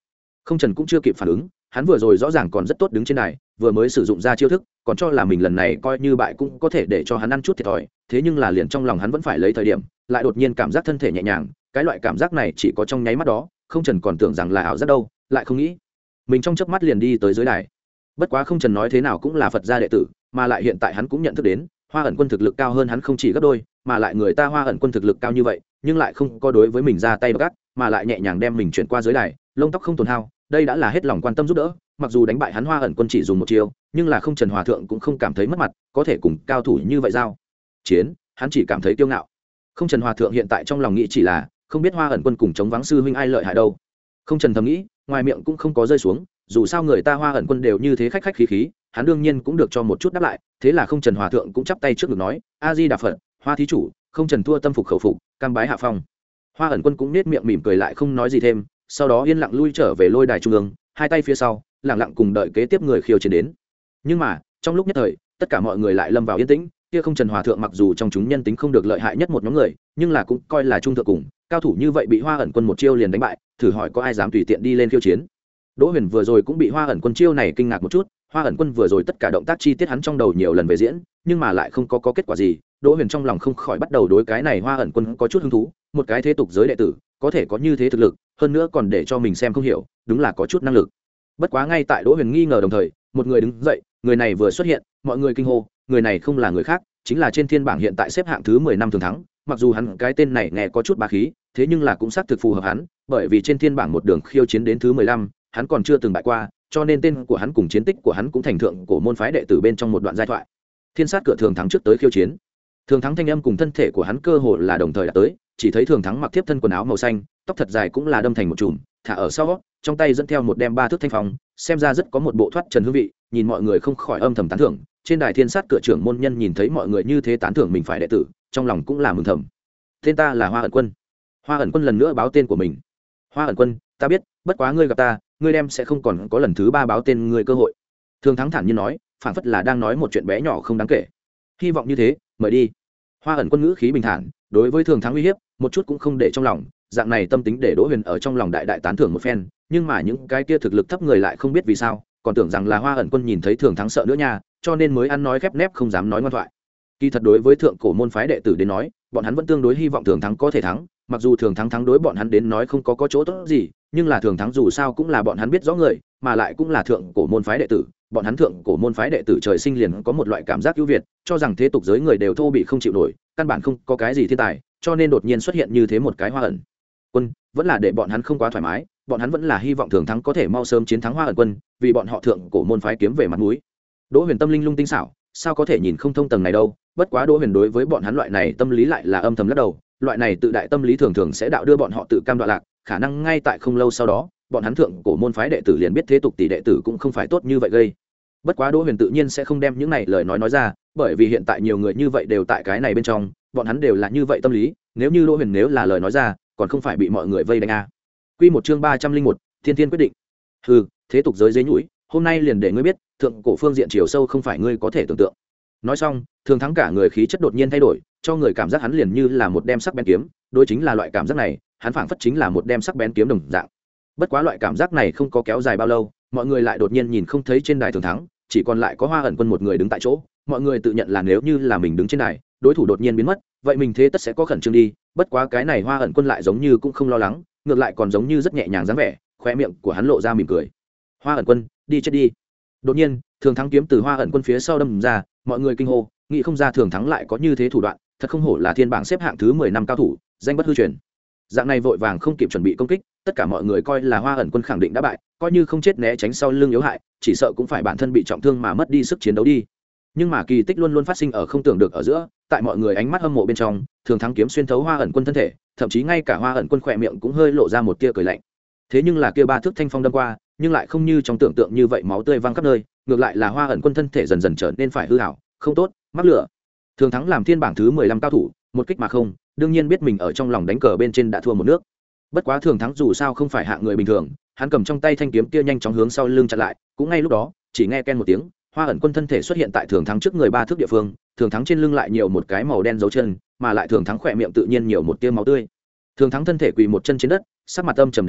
Không Trần cũng chưa kịp phản ứng, hắn vừa rồi rõ ràng còn rất tốt đứng trên đài, vừa mới sử dụng ra chiêu thức, còn cho là mình lần này coi như bại cũng có thể để cho hắn ăn chút thiệt thòi, thế nhưng là liền trong lòng hắn vẫn phải lấy thời điểm, lại đột nhiên cảm giác thân thể nhẹ nhàng, cái loại cảm giác này chỉ có trong nháy mắt đó, Không Trần còn tưởng rằng là ảo giác đâu, lại không nghĩ mình trong chớp mắt liền đi tới dưới đài. Bất quá Không Trần nói thế nào cũng là Phật gia đệ tử, mà lại hiện tại hắn cũng nhận thức đến, Hoa ẩn quân thực lực cao hơn hắn không chỉ gấp đôi, mà lại người ta Hoa ẩn quân thực lực cao như vậy, nhưng lại không có đối với mình ra tay gắt, mà lại nhẹ nhàng đem mình chuyển qua dưới đài, lông tóc không tổn hao, đây đã là hết lòng quan tâm giúp đỡ. Mặc dù đánh bại hắn Hoa ẩn quân chỉ dùng một chiêu, nhưng là Không Trần Hòa thượng cũng không cảm thấy mất mặt, có thể cùng cao thủ như vậy giao chiến, hắn chỉ cảm thấy kiêu ngạo. Không Trần Hòa thượng hiện tại trong lòng nghĩ chỉ là không biết Hoa ẩn quân cùng chống vắng sư huynh ai lợi hại đâu. Không Trần thầm nghĩ, ngoài miệng cũng không có rơi xuống, dù sao người ta Hoa ẩn quân đều như thế khách khách khí khí, hắn đương nhiên cũng được cho một chút đáp lại. Thế là Không Trần Hòa thượng cũng chắp tay trước ngực nói, a di đà Phật, Hoa thí chủ. Không Trần thua tâm phục khẩu phục, cam bái hạ phong. Hoa ẩn quân cũng nết miệng mỉm cười lại không nói gì thêm, sau đó yên lặng lui trở về lôi đài trung ương, hai tay phía sau, lặng lặng cùng đợi kế tiếp người khiêu chiến đến. Nhưng mà trong lúc nhất thời, tất cả mọi người lại lâm vào yên tĩnh. Kia Không Trần Hòa thượng mặc dù trong chúng nhân tính không được lợi hại nhất một nhóm người, nhưng là cũng coi là trung thượng cùng cao thủ, như vậy bị Hoa ẩn quân một chiêu liền đánh bại, thử hỏi có ai dám tùy tiện đi lên khiêu chiến. Đỗ Huyền vừa rồi cũng bị Hoa ẩn quân chiêu này kinh ngạc một chút, Hoa ẩn quân vừa rồi tất cả động tác chi tiết hắn trong đầu nhiều lần về diễn, nhưng mà lại không có, có kết quả gì. Đỗ Huyền trong lòng không khỏi bắt đầu đối cái này Hoa ẩn quân có chút hứng thú, một cái thế tục giới đệ tử có thể có như thế thực lực, hơn nữa còn để cho mình xem không hiểu, đúng là có chút năng lực. Bất quá ngay tại Đỗ Huyền nghi ngờ đồng thời, một người đứng dậy, người này vừa xuất hiện, mọi người kinh hô, người này không là người khác, chính là trên thiên bảng hiện tại xếp hạng thứ mười năm thường thắng. Mặc dù hắn cái tên này nghe có chút bá khí, thế nhưng là cũng xác thực phù hợp hắn, bởi vì trên thiên bảng một đường khiêu chiến đến thứ mười lăm, hắn còn chưa từng bại qua, cho nên tên của hắn cùng chiến tích của hắn cũng thành thượng cổ môn phái đệ tử bên trong một đoạn giai thoại. Thiên sát cửa thường thắng trước tới khiêu chiến. Thường thắng thanh âm cùng thân thể của hắn cơ hồ là đồng thời đã tới, chỉ thấy thường thắng mặc tiếp thân quần áo màu xanh, tóc thật dài cũng là đâm thành một chùm, thả ở sau, trong tay dẫn theo một đem ba thước thanh phong, xem ra rất có một bộ thoát trần hương vị, nhìn mọi người không khỏi âm thầm tán thưởng. Trên đài thiên sát cửa trưởng môn nhân nhìn thấy mọi người như thế tán thưởng mình phải đệ tử, trong lòng cũng là mừng thầm. Tên ta là Hoa ẩn quân. Hoa ẩn quân lần nữa báo tên của mình. Hoa ẩn quân, ta biết, bất quá ngươi gặp ta, ngươi đem sẽ không còn có lần thứ ba báo tên ngươi cơ hội. Thường thắng thản nhiên nói, phảng phất là đang nói một chuyện bé nhỏ không đáng kể. Hy vọng như thế, mời đi. Hoa ẩn quân ngữ khí bình thản, đối với thường thắng uy hiếp một chút cũng không để trong lòng, dạng này tâm tính để Đỗ Huyền ở trong lòng đại đại tán thưởng một phen. Nhưng mà những cái kia thực lực thấp người lại không biết vì sao, còn tưởng rằng là Hoa ẩn quân nhìn thấy thường thắng sợ nữa nha, cho nên mới ăn nói khép nép không dám nói ngoan thoại. Kỳ thật đối với thượng cổ môn phái đệ tử đến nói, bọn hắn vẫn tương đối hy vọng thường thắng có thể thắng, mặc dù thường thắng thắng đối bọn hắn đến nói không có có chỗ tốt gì, nhưng là thường thắng dù sao cũng là bọn hắn biết rõ người, mà lại cũng là thượng cổ môn phái đệ tử, bọn hắn thượng cổ môn phái đệ tử trời sinh liền có một loại cảm giác ưu việt, cho rằng thế tục giới người đều thô bị không chịu nổi, căn bản không có cái gì thiên tài, cho nên đột nhiên xuất hiện như thế một cái Hoa ẩn quân, vẫn là để bọn hắn không quá thoải mái, bọn hắn vẫn là hy vọng thường thắng có thể mau sớm chiến thắng Hoa ẩn quân, vì bọn họ thượng cổ môn phái kiếm về mặt mũi. Đỗ Huyền tâm linh lung tinh xảo, sao có thể nhìn không thông tầng này đâu, bất quá Đỗ Huyền đối với bọn hắn loại này tâm lý lại là âm thầm lắc đầu, loại này tự đại tâm lý thường thường sẽ đạo đưa bọn họ tự cam đoạn lạc, khả năng ngay tại không lâu sau đó, bọn hắn thượng cổ môn phái đệ tử liền biết thế tục tỷ đệ tử cũng không phải tốt như vậy gây. Bất quá Đỗ Huyền tự nhiên sẽ không đem những này lời nói nói ra, bởi vì hiện tại nhiều người như vậy đều tại cái này bên trong, bọn hắn đều là như vậy tâm lý, nếu như Đỗ Huyền nếu là lời nói ra, còn không phải bị mọi người vây đánh a. À. Quy một chương ba trăm linh một, Thiên Thiên quyết định. Hừ, thế tục giới dế nhũi, hôm nay liền để ngươi biết, thượng cổ phương diện chiều sâu không phải ngươi có thể tưởng tượng. Nói xong, thường thắng cả người khí chất đột nhiên thay đổi, cho người cảm giác hắn liền như là một đem sắc bén kiếm, đối chính là loại cảm giác này, hắn phảng phất chính là một đem sắc bén kiếm đồng dạng. Bất quá loại cảm giác này không có kéo dài bao lâu, mọi người lại đột nhiên nhìn không thấy trên đài thường thắng, chỉ còn lại có Hoa ẩn quân một người đứng tại chỗ. Mọi người tự nhận là nếu như là mình đứng trên đài, đối thủ đột nhiên biến mất, vậy mình thế tất sẽ có khẩn trương đi. Bất quá cái này Hoa ẩn quân lại giống như cũng không lo lắng, ngược lại còn giống như rất nhẹ nhàng dáng vẻ, khóe miệng của hắn lộ ra mỉm cười. Hoa ẩn quân, đi chết đi. Đột nhiên, thường thắng kiếm từ Hoa ẩn quân phía sau đâm ra, mọi người kinh hô, nghĩ không ra thường thắng lại có như thế thủ đoạn, thật không hổ là thiên bảng xếp hạng thứ mười năm cao thủ, danh bất hư truyền. Dạng này vội vàng không kịp chuẩn bị công kích, tất cả mọi người coi là Hoa ẩn quân khẳng định đã bại, coi như không chết né tránh sau lưng yếu hại, chỉ sợ cũng phải bản thân bị trọng thương mà mất đi sức chiến đấu đi. Nhưng mà kỳ tích luôn luôn phát sinh ở không tưởng được ở giữa, tại mọi người ánh mắt hâm mộ bên trong, thường thắng kiếm xuyên thấu Hoa ẩn quân thân thể, thậm chí ngay cả Hoa ẩn quân khỏe miệng cũng hơi lộ ra một tia cười lạnh. Thế nhưng là kia ba thước thanh phong đâm qua, nhưng lại không như trong tưởng tượng như vậy máu tươi văng khắp nơi, ngược lại là Hoa ẩn quân thân thể dần dần trở nên phải hư hảo, không tốt, mắc lửa. Thường thắng làm thiên bảng thứ mười lăm cao thủ, một kích mà không, đương nhiên biết mình ở trong lòng đánh cờ bên trên đã thua một nước. Bất quá thường thắng dù sao không phải hạng người bình thường, hắn cầm trong tay thanh kiếm kia nhanh chóng hướng sau lưng chặn lại, cũng ngay lúc đó, chỉ nghe ken một tiếng, Hoa ẩn quân thân thể xuất hiện tại thường thắng trước người ba thước địa phương, thường thắng trên lưng lại nhiều một cái màu đen dấu chân, mà lại thường thắng khỏe miệng tự nhiên nhiều một tia máu tươi. Thường thắng thân thể quỳ một chân trên đất, sắc mặt âm trầm đáng sợ,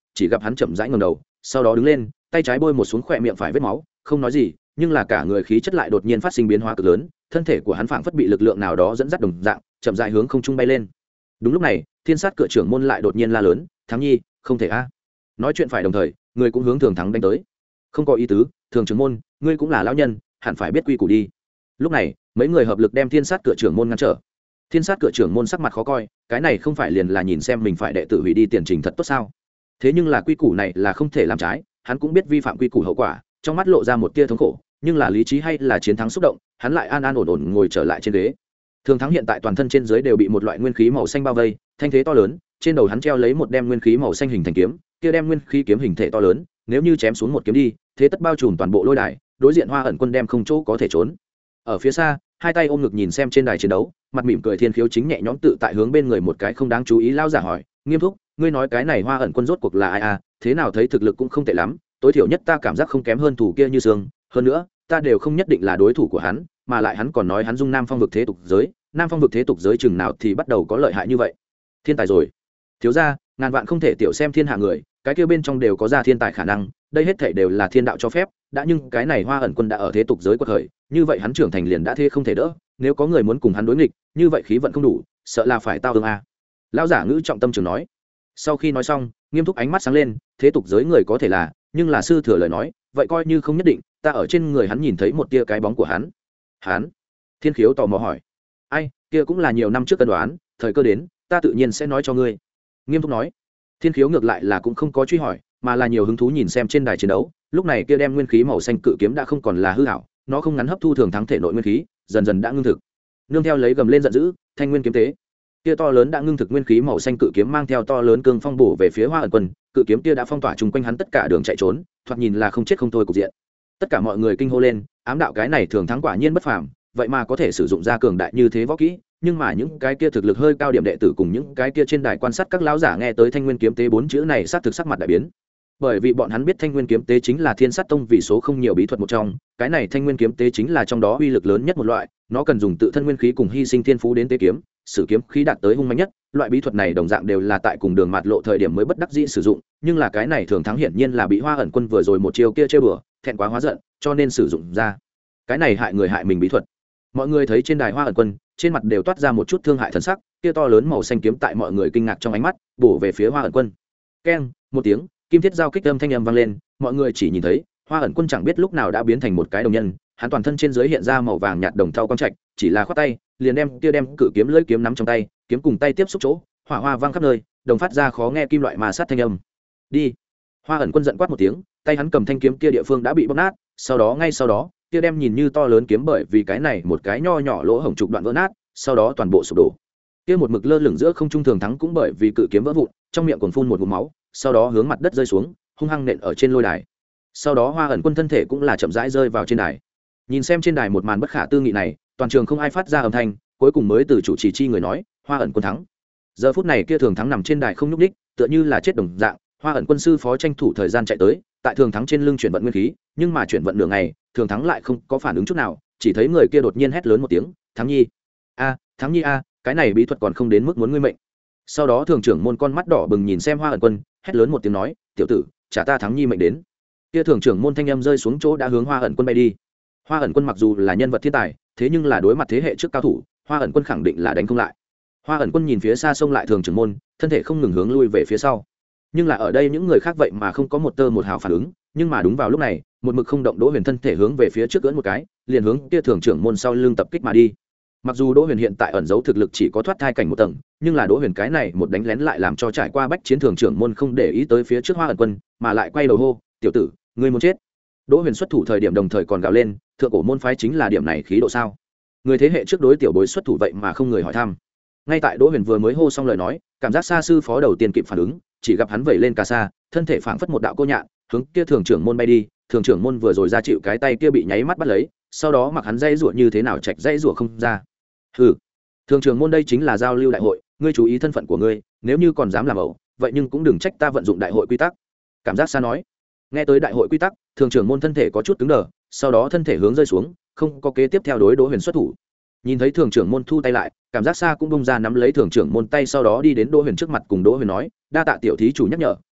chỉ gặp hắn chậm rãi ngẩng đầu, sau đó đứng lên, tay trái bôi một xuống khỏe miệng phải vết máu, không nói gì, nhưng là cả người khí chất lại đột nhiên phát sinh biến hóa cực lớn, thân thể của hắn phảng phất bị lực lượng nào đó dẫn dắt đồng dạng, chậm rãi hướng không trung bay lên. Đúng lúc này, thiên sát cửa trưởng môn lại đột nhiên la lớn, "Thắng Nhi, không thể a!" Nói chuyện phải đồng thời, người cũng hướng Thường Thắng đánh tới. "Không có ý tứ, Thường trưởng môn, ngươi cũng là lão nhân, hẳn phải biết quy củ đi." Lúc này, mấy người hợp lực đem thiên sát cửa trưởng môn ngăn trở. Thiên sát cửa trưởng môn sắc mặt khó coi, cái này không phải liền là nhìn xem mình phải đệ tử hủy đi tiền trình thật tốt sao? Thế nhưng là quy củ này là không thể làm trái, hắn cũng biết vi phạm quy củ hậu quả, trong mắt lộ ra một tia thống khổ, nhưng là lý trí hay là chiến thắng xúc động, hắn lại an an ổn ổn ngồi trở lại trên ghế. Thường Thắng hiện tại toàn thân trên dưới đều bị một loại nguyên khí màu xanh bao vây, thanh thế to lớn, trên đầu hắn treo lấy một đem nguyên khí màu xanh hình thành kiếm, kia đem nguyên khí kiếm hình thể to lớn, nếu như chém xuống một kiếm đi, thế tất bao trùm toàn bộ lôi đài, đối diện Hoa ẩn quân đem không chỗ có thể trốn. Ở phía xa, hai tay ôm ngực nhìn xem trên đài chiến đấu, mặt mỉm cười Thiên Khiếu chính nhẹ nhõm tự tại hướng bên người một cái không đáng chú ý lao giả hỏi, "Nghiêm Thúc, ngươi nói cái này Hoa ẩn quân rốt cuộc là ai à? Thế nào thấy thực lực cũng không tệ lắm, tối thiểu nhất ta cảm giác không kém hơn thủ kia Như Sương, hơn nữa, ta đều không nhất định là đối thủ của hắn, mà lại hắn còn nói hắn dung Nam Phong vực thế tục giới, Nam Phong vực thế tục giới chừng nào thì bắt đầu có lợi hại như vậy. Thiên tài rồi. Thiếu gia, ngàn vạn không thể tiểu xem thiên hạ người, cái kia bên trong đều có ra thiên tài khả năng, đây hết thảy đều là thiên đạo cho phép, đã nhưng cái này Hoa ẩn quân đã ở thế tục giới quật khởi, như vậy hắn trưởng thành liền đã thế không thể đỡ, nếu có người muốn cùng hắn đối nghịch, như vậy khí vận không đủ, sợ là phải tao tương a." Lão giả ngữ trọng tâm trường nói. Sau khi nói xong, Nghiêm Thúc ánh mắt sáng lên, thế tục giới người có thể là, nhưng là sư thừa lời nói, vậy coi như không nhất định, ta ở trên người hắn nhìn thấy một tia cái bóng của hắn. Hắn? Thiên Khiếu tò mò hỏi. Ai, kia cũng là nhiều năm trước cân đoán, thời cơ đến, ta tự nhiên sẽ nói cho ngươi. Nghiêm Thúc nói. Thiên Khiếu ngược lại là cũng không có truy hỏi, mà là nhiều hứng thú nhìn xem trên đài chiến đấu, lúc này kia đem nguyên khí màu xanh cự kiếm đã không còn là hư ảo, nó không ngắn hấp thu Thường Thắng thể nội nguyên khí, dần dần đã ngưng thực. Nương theo lấy gầm lên giận dữ, thanh nguyên kiếm tế. Kia to lớn đã ngưng thực nguyên khí màu xanh cự kiếm mang theo to lớn cương phong bổ về phía Hoa ẩn quân, cự kiếm kia đã phong tỏa chung quanh hắn tất cả đường chạy trốn, thoạt nhìn là không chết không thôi cục diện. Tất cả mọi người kinh hô lên, ám đạo cái này Thường Thắng quả nhiên bất phàm, vậy mà có thể sử dụng ra cường đại như thế võ kỹ, nhưng mà những cái kia thực lực hơi cao điểm đệ tử cùng những cái kia trên đài quan sát các lão giả nghe tới thanh nguyên kiếm tế bốn chữ này sát thực sắc mặt đại biến, bởi vì bọn hắn biết thanh nguyên kiếm tế chính là thiên sát tông vì số không nhiều bí thuật một trong, cái này thanh nguyên kiếm tế chính là trong đó uy lực lớn nhất một loại, nó cần dùng tự thân nguyên khí cùng hy sinh thiên phú đến tế kiếm, sử kiếm khí đạt tới hung mạnh nhất, loại bí thuật này đồng dạng đều là tại cùng đường mạt lộ thời điểm mới bất đắc dĩ sử dụng, nhưng là cái này Thường Thắng hiển nhiên là bị Hoa ẩn quân vừa rồi một chiêu kia chơi bừa, thẹn quá hóa giận, cho nên sử dụng ra cái này hại người hại mình bí thuật. Mọi người thấy trên đài Hoa ẩn quân, trên mặt đều toát ra một chút thương hại thần sắc, kia to lớn màu xanh kiếm tại mọi người kinh ngạc trong ánh mắt, bổ về phía Hoa ẩn quân. Keng, một tiếng, kim thiết giao kích âm thanh âm vang lên, mọi người chỉ nhìn thấy, Hoa ẩn quân chẳng biết lúc nào đã biến thành một cái đồng nhân, hắn toàn thân trên dưới hiện ra màu vàng nhạt đồng thau quang trạch, chỉ là khoát tay, liền đem kia đem cự kiếm lưỡi kiếm nắm trong tay, kiếm cùng tay tiếp xúc chỗ, hỏa hoa vang khắp nơi, đồng phát ra khó nghe kim loại mà sát thanh âm. Đi. Hoa ẩn quân giận quát một tiếng, tay hắn cầm thanh kiếm kia địa phương đã bị bóc nát, sau đó ngay sau đó, kia đem nhìn như to lớn kiếm bởi vì cái này một cái nho nhỏ lỗ hổng trục đoạn vỡ nát, sau đó toàn bộ sụp đổ. Kia một mực lơ lửng giữa không trung Thường Thắng cũng bởi vì cự kiếm vỡ vụn, trong miệng còn phun một ngụm máu, sau đó hướng mặt đất rơi xuống, hung hăng nện ở trên lôi đài. Sau đó Hoa ẩn quân thân thể cũng là chậm rãi rơi vào trên đài. Nhìn xem trên đài một màn bất khả tư nghị này, toàn trường không ai phát ra âm thanh, cuối cùng mới từ chủ trì chi người nói, Hoa ẩn quân thắng. Giờ phút này kia Thường Thắng nằm trên đài không nhúc nhích, tựa như là chết đồng dạng, Hoa ẩn quân sư phó tranh thủ thời gian chạy tới, tại Thường Thắng trên lưng chuyển vận nguyên khí, nhưng mà chuyển vận nửa ngày, Thường Thắng lại không có phản ứng chút nào, chỉ thấy người kia đột nhiên hét lớn một tiếng, "Thắng Nhi! A, Thắng Nhi a, cái này bí thuật còn không đến mức muốn ngươi mệnh." Sau đó thường trưởng môn con mắt đỏ bừng nhìn xem Hoa ẩn quân, hét lớn một tiếng nói, "Tiểu tử, trả ta Thắng Nhi mệnh đến." Kia thường trưởng môn thanh âm rơi xuống chỗ đã hướng Hoa ẩn quân bay đi. Hoa ẩn quân mặc dù là nhân vật thiên tài, thế nhưng là đối mặt thế hệ trước cao thủ, Hoa ẩn quân khẳng định là đánh không lại. Hoa ẩn quân nhìn phía xa xông lại thường trưởng môn, thân thể không ngừng hướng lui về phía sau. Nhưng là ở đây những người khác vậy mà không có một tơ một hào phản ứng, nhưng mà đúng vào lúc này, một mực không động Đỗ Huyền thân thể hướng về phía trước ưỡn một cái, liền hướng kia thường trưởng môn sau lưng tập kích mà đi. Mặc dù Đỗ Huyền hiện tại ẩn giấu thực lực chỉ có thoát thai cảnh một tầng, nhưng là Đỗ Huyền cái này một đánh lén lại làm cho trải qua bách chiến thường trưởng môn không để ý tới phía trước Hoa ẩn quân, mà lại quay đầu hô, "Tiểu tử, ngươi muốn chết." Đỗ Huyền xuất thủ thời điểm đồng thời còn gào lên, thượng cổ môn phái chính là điểm này khí độ sao? Người thế hệ trước đối tiểu bối xuất thủ vậy mà không người hỏi thăm. Ngay tại Đỗ Huyền vừa mới hô xong lời nói, cảm giác xa sư phó đầu tiên kịp phản ứng, chỉ gặp hắn vẩy lên cà sa, thân thể phảng phất một đạo cô nhạn, hướng kia thường trưởng môn bay đi. Thường trưởng môn vừa rồi ra chịu cái tay kia bị nháy mắt bắt lấy, sau đó mặc hắn dây rủa như thế nào chạch dây rủa không ra. Hừ, thường trưởng môn đây chính là giao lưu đại hội, ngươi chú ý thân phận của ngươi, nếu như còn dám làm ẩu, vậy nhưng cũng đừng trách ta vận dụng đại hội quy tắc. Cảm giác xa nói. Nghe tới đại hội quy tắc, thường trưởng môn thân thể có chút cứng đờ, sau đó thân thể hướng rơi xuống, không có kế tiếp theo đối Đỗ Huyền xuất thủ. Nhìn thấy thường trưởng môn thu tay lại, cảm giác xa cũng bung ra nắm lấy thường trưởng môn tay, sau đó đi đến Đỗ Huyền trước mặt cùng Đỗ Huyền nói, đa tạ tiểu thí chủ nhắc nhở,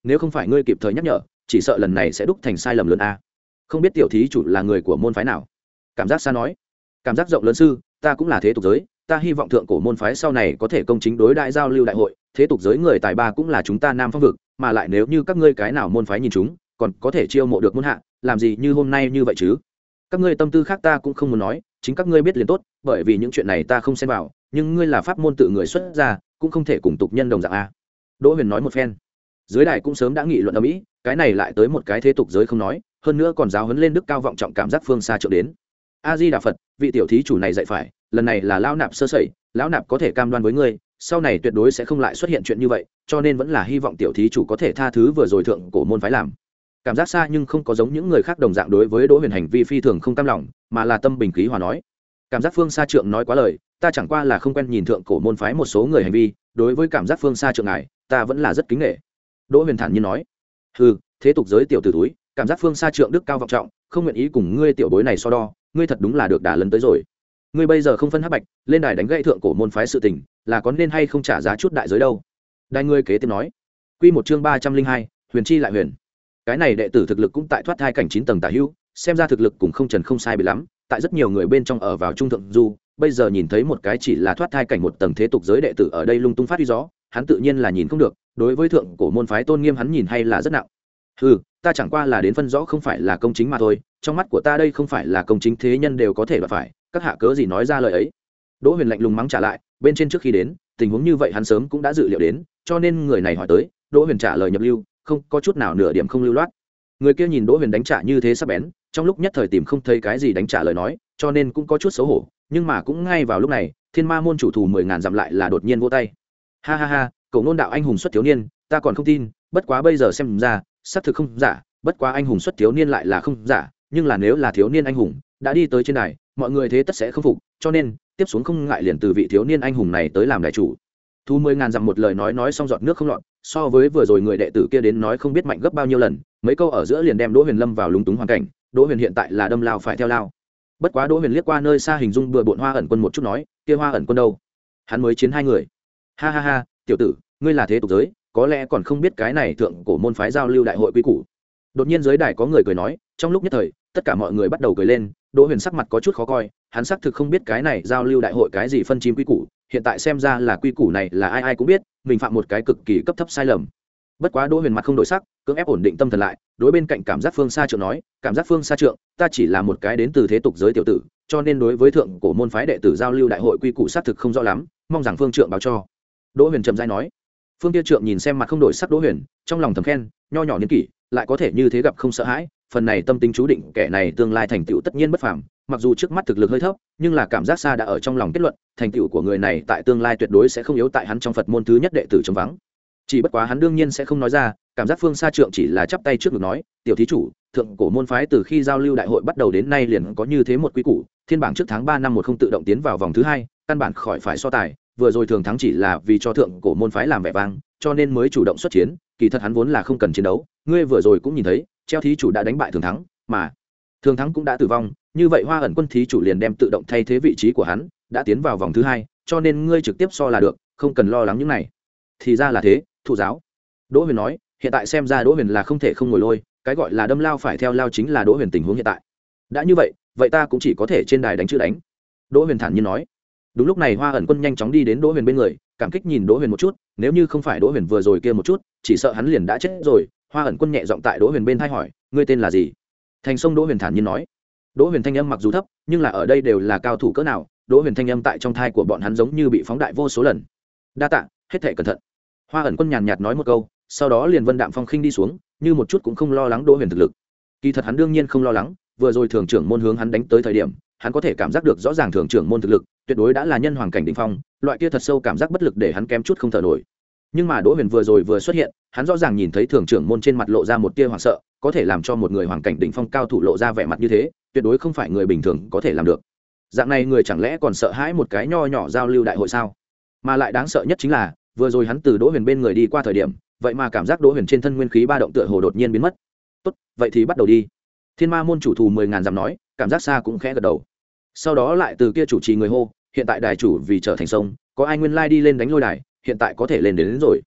nếu không phải ngươi kịp thời nhắc nhở chỉ sợ lần này sẽ đúc thành sai lầm lớn a. Không biết tiểu thí chủ là người của môn phái nào? Cảm giác xa nói. Cảm giác rộng lớn sư, ta cũng là thế tục giới, ta hy vọng thượng cổ môn phái sau này có thể công chính đối đại giao lưu đại hội, thế tục giới người tài ba cũng là chúng ta Nam Phong vực, mà lại nếu như các ngươi cái nào môn phái nhìn chúng, còn có thể chiêu mộ được môn hạ, làm gì như hôm nay như vậy chứ? Các ngươi tâm tư khác ta cũng không muốn nói, chính các ngươi biết liền tốt, bởi vì những chuyện này ta không xen vào, nhưng ngươi là pháp môn tự người xuất ra, cũng không thể cùng tục nhân đồng dạng a. Đỗ Huyền nói một phen. Dưới đài cũng sớm đã nghị luận ầm ĩ, cái này lại tới một cái thế tục giới không nói, hơn nữa còn giáo huấn lên đức cao vọng trọng cảm giác phương xa trượng đến. A Di Đà Phật, vị tiểu thí chủ này dạy phải, lần này là lão nạp sơ sẩy, lão nạp có thể cam đoan với ngươi, sau này tuyệt đối sẽ không lại xuất hiện chuyện như vậy, cho nên vẫn là hy vọng tiểu thí chủ có thể tha thứ vừa rồi thượng cổ môn phái làm. Cảm giác xa nhưng không có giống những người khác đồng dạng đối với Đỗ Huyền hành vi phi thường không cam lòng, mà là tâm bình khí hòa nói. Cảm giác phương xa trượng nói quá lời, ta chẳng qua là không quen nhìn thượng cổ môn phái một số người hành vi, đối với cảm giác phương xa trượng ngài, ta vẫn là rất kính nể. Đỗ Huyền thản nhiên nói. Hừ, thế tục giới tiểu tử túi, cảm giác phương xa trượng đức cao vọng trọng, không nguyện ý cùng ngươi tiểu bối này so đo, ngươi thật đúng là được đả lần tới rồi. Ngươi bây giờ không phân hắc bạch, lên đài đánh gãy thượng cổ môn phái sự tình, là có nên hay không trả giá chút đại giới đâu. Đại ngươi kế tiếp nói. Quy một chương ba trăm linh hai, Huyền chi lại huyền. Cái này đệ tử thực lực cũng tại thoát thai cảnh chín tầng tả hữu, xem ra thực lực cũng không trần không sai biệt lắm, tại rất nhiều người bên trong ở vào trung thượng du, bây giờ nhìn thấy một cái chỉ là thoát thai cảnh một tầng thế tục giới đệ tử ở đây lung tung phát huy gió, hắn tự nhiên là nhìn không được, đối với thượng cổ môn phái tôn nghiêm hắn nhìn hay là rất nặng. Ừ, ta chẳng qua là đến phân rõ không phải là công chính mà thôi, trong mắt của ta đây không phải là công chính thế nhân đều có thể đoạt phải, các hạ cớ gì nói ra lời ấy. Đỗ Huyền lạnh lùng mắng trả lại, bên trên trước khi đến, tình huống như vậy hắn sớm cũng đã dự liệu đến, cho nên người này hỏi tới, Đỗ Huyền trả lời nhập lưu, không có chút nào nửa điểm không lưu loát. Người kia nhìn Đỗ Huyền đánh trả như thế sắc bén, trong lúc nhất thời tìm không thấy cái gì đánh trả lời nói, cho nên cũng có chút xấu hổ, nhưng mà cũng ngay vào lúc này, Thiên Ma môn chủ thù mười ngàn dặm lại là đột nhiên vỗ tay. Ha ha ha, cậu ngôn đạo anh hùng xuất thiếu niên, ta còn không tin, bất quá bây giờ xem ra, xác thực không giả, bất quá anh hùng xuất thiếu niên lại là không giả, nhưng là nếu là thiếu niên anh hùng đã đi tới trên đài, mọi người thế tất sẽ không phục, cho nên tiếp xuống không ngại liền từ vị thiếu niên anh hùng này tới làm đại chủ. Thu mười ngàn dặm một lời nói nói xong giọt nước không lọt, so với vừa rồi người đệ tử kia đến nói không biết mạnh gấp bao nhiêu lần, mấy câu ở giữa liền đem Đỗ Huyền lâm vào lúng túng hoàn cảnh. Đỗ Huyền hiện tại là đâm lao phải theo lao. Bất quá Đỗ Huyền liếc qua nơi xa hình dung bừa bộn Hoa ẩn quân một chút nói, kia Hoa ẩn quân đâu? Hắn mới chiến hai người. Ha ha ha, tiểu tử, ngươi là thế tục giới, có lẽ còn không biết cái này thượng cổ môn phái giao lưu đại hội quy củ. Đột nhiên dưới đài có người cười nói, trong lúc nhất thời, tất cả mọi người bắt đầu cười lên. Đỗ Huyền sắc mặt có chút khó coi, hắn xác thực không biết cái này giao lưu đại hội cái gì phân chim quy củ, hiện tại xem ra là quy củ này là ai ai cũng biết, mình phạm một cái cực kỳ cấp thấp sai lầm. Bất quá Đỗ Huyền mặt không đổi sắc, cưỡng ép ổn định tâm thần lại, đối bên cạnh cảm giác phương xa trượng nói, cảm giác phương xa trượng, ta chỉ là một cái đến từ thế tục giới tiểu tử, cho nên đối với thượng cổ môn phái đệ tử giao lưu đại hội quy củ xác thực không rõ lắm, mong rằng phương trượng báo cho. Đỗ Huyền trầm rãi nói. Phương Tiêu Trượng nhìn xem mặt không đổi sắc Đỗ Huyền, trong lòng thầm khen, nho nhỏ niên kỷ, lại có thể như thế gặp không sợ hãi, phần này tâm tính chú định kẻ này tương lai thành tựu tất nhiên bất phàm, mặc dù trước mắt thực lực hơi thấp, nhưng là cảm giác xa đã ở trong lòng kết luận, thành tựu của người này tại tương lai tuyệt đối sẽ không yếu tại hắn trong Phật môn thứ nhất đệ tử chống vắng. Chỉ bất quá hắn đương nhiên sẽ không nói ra, cảm giác Phương Sa Trượng chỉ là chắp tay trước ngực nói, tiểu thí chủ, thượng cổ môn phái từ khi giao lưu đại hội bắt đầu đến nay liền có như thế một quy củ, thiên bảng trước tháng ba năm một không tự động tiến vào vòng thứ hai, căn bản khỏi phải so tài, vừa rồi thường thắng chỉ là vì cho thượng cổ môn phái làm vẻ vang, cho nên mới chủ động xuất chiến, kỳ thật hắn vốn là không cần chiến đấu, ngươi vừa rồi cũng nhìn thấy, treo thí chủ đã đánh bại thường thắng, mà thường thắng cũng đã tử vong, như vậy Hoa ẩn quân thí chủ liền đem tự động thay thế vị trí của hắn, đã tiến vào vòng thứ hai, cho nên ngươi trực tiếp so là được, không cần lo lắng những này. Thì ra là thế, thụ giáo. Đỗ Huyền nói, hiện tại xem ra Đỗ Huyền là không thể không ngồi lôi, cái gọi là đâm lao phải theo lao chính là Đỗ Huyền tình huống hiện tại. Đã như vậy, vậy ta cũng chỉ có thể trên đài đánh chữ đánh. Đỗ Huyền thản nhiên nói. Đúng lúc này Hoa ẩn quân nhanh chóng đi đến Đỗ Huyền bên người, cảm kích nhìn Đỗ Huyền một chút, nếu như không phải Đỗ Huyền vừa rồi kia một chút, chỉ sợ hắn liền đã chết rồi. Hoa ẩn quân nhẹ giọng tại Đỗ Huyền bên thay hỏi, ngươi tên là gì? Thành Sông. Đỗ Huyền thản nhiên nói. Đỗ Huyền thanh âm mặc dù thấp, nhưng là ở đây đều là cao thủ cỡ nào, Đỗ Huyền thanh âm tại trong thai của bọn hắn giống như bị phóng đại vô số lần. Đa tạ, hết thảy cẩn thận. Hoa ẩn quân nhàn nhạt nói một câu, sau đó liền vân đạm phong khinh đi xuống, như một chút cũng không lo lắng Đỗ Huyền thực lực. Kỳ thật hắn đương nhiên không lo lắng, vừa rồi thường trưởng môn hướng hắn đánh tới thời điểm, hắn có thể cảm giác được rõ ràng thường trưởng môn thực lực tuyệt đối đã là nhân hoàng cảnh đỉnh phong, loại kia thật sâu cảm giác bất lực để hắn kém chút không thở nổi. Nhưng mà Đỗ Huyền vừa rồi vừa xuất hiện, hắn rõ ràng nhìn thấy thường trưởng môn trên mặt lộ ra một tia hoảng sợ, có thể làm cho một người hoàng cảnh đỉnh phong cao thủ lộ ra vẻ mặt như thế, tuyệt đối không phải người bình thường có thể làm được. Dạng này người chẳng lẽ còn sợ hãi một cái nho nhỏ giao lưu đại hội sao? Mà lại đáng sợ nhất chính là, vừa rồi hắn từ Đỗ Huyền bên người đi qua thời điểm, vậy mà cảm giác Đỗ Huyền trên thân nguyên khí ba động tựa hồ đột nhiên biến mất. Tốt, vậy thì bắt đầu đi. Thiên Ma môn chủ thù mười ngàn dặm nói, cảm giác xa cũng khẽ gật đầu. Sau đó lại từ kia chủ trì người hô, hiện tại đài chủ vì trở thành sông, có ai nguyên lai đi lên đánh lôi đài, hiện tại có thể lên đến, đến rồi.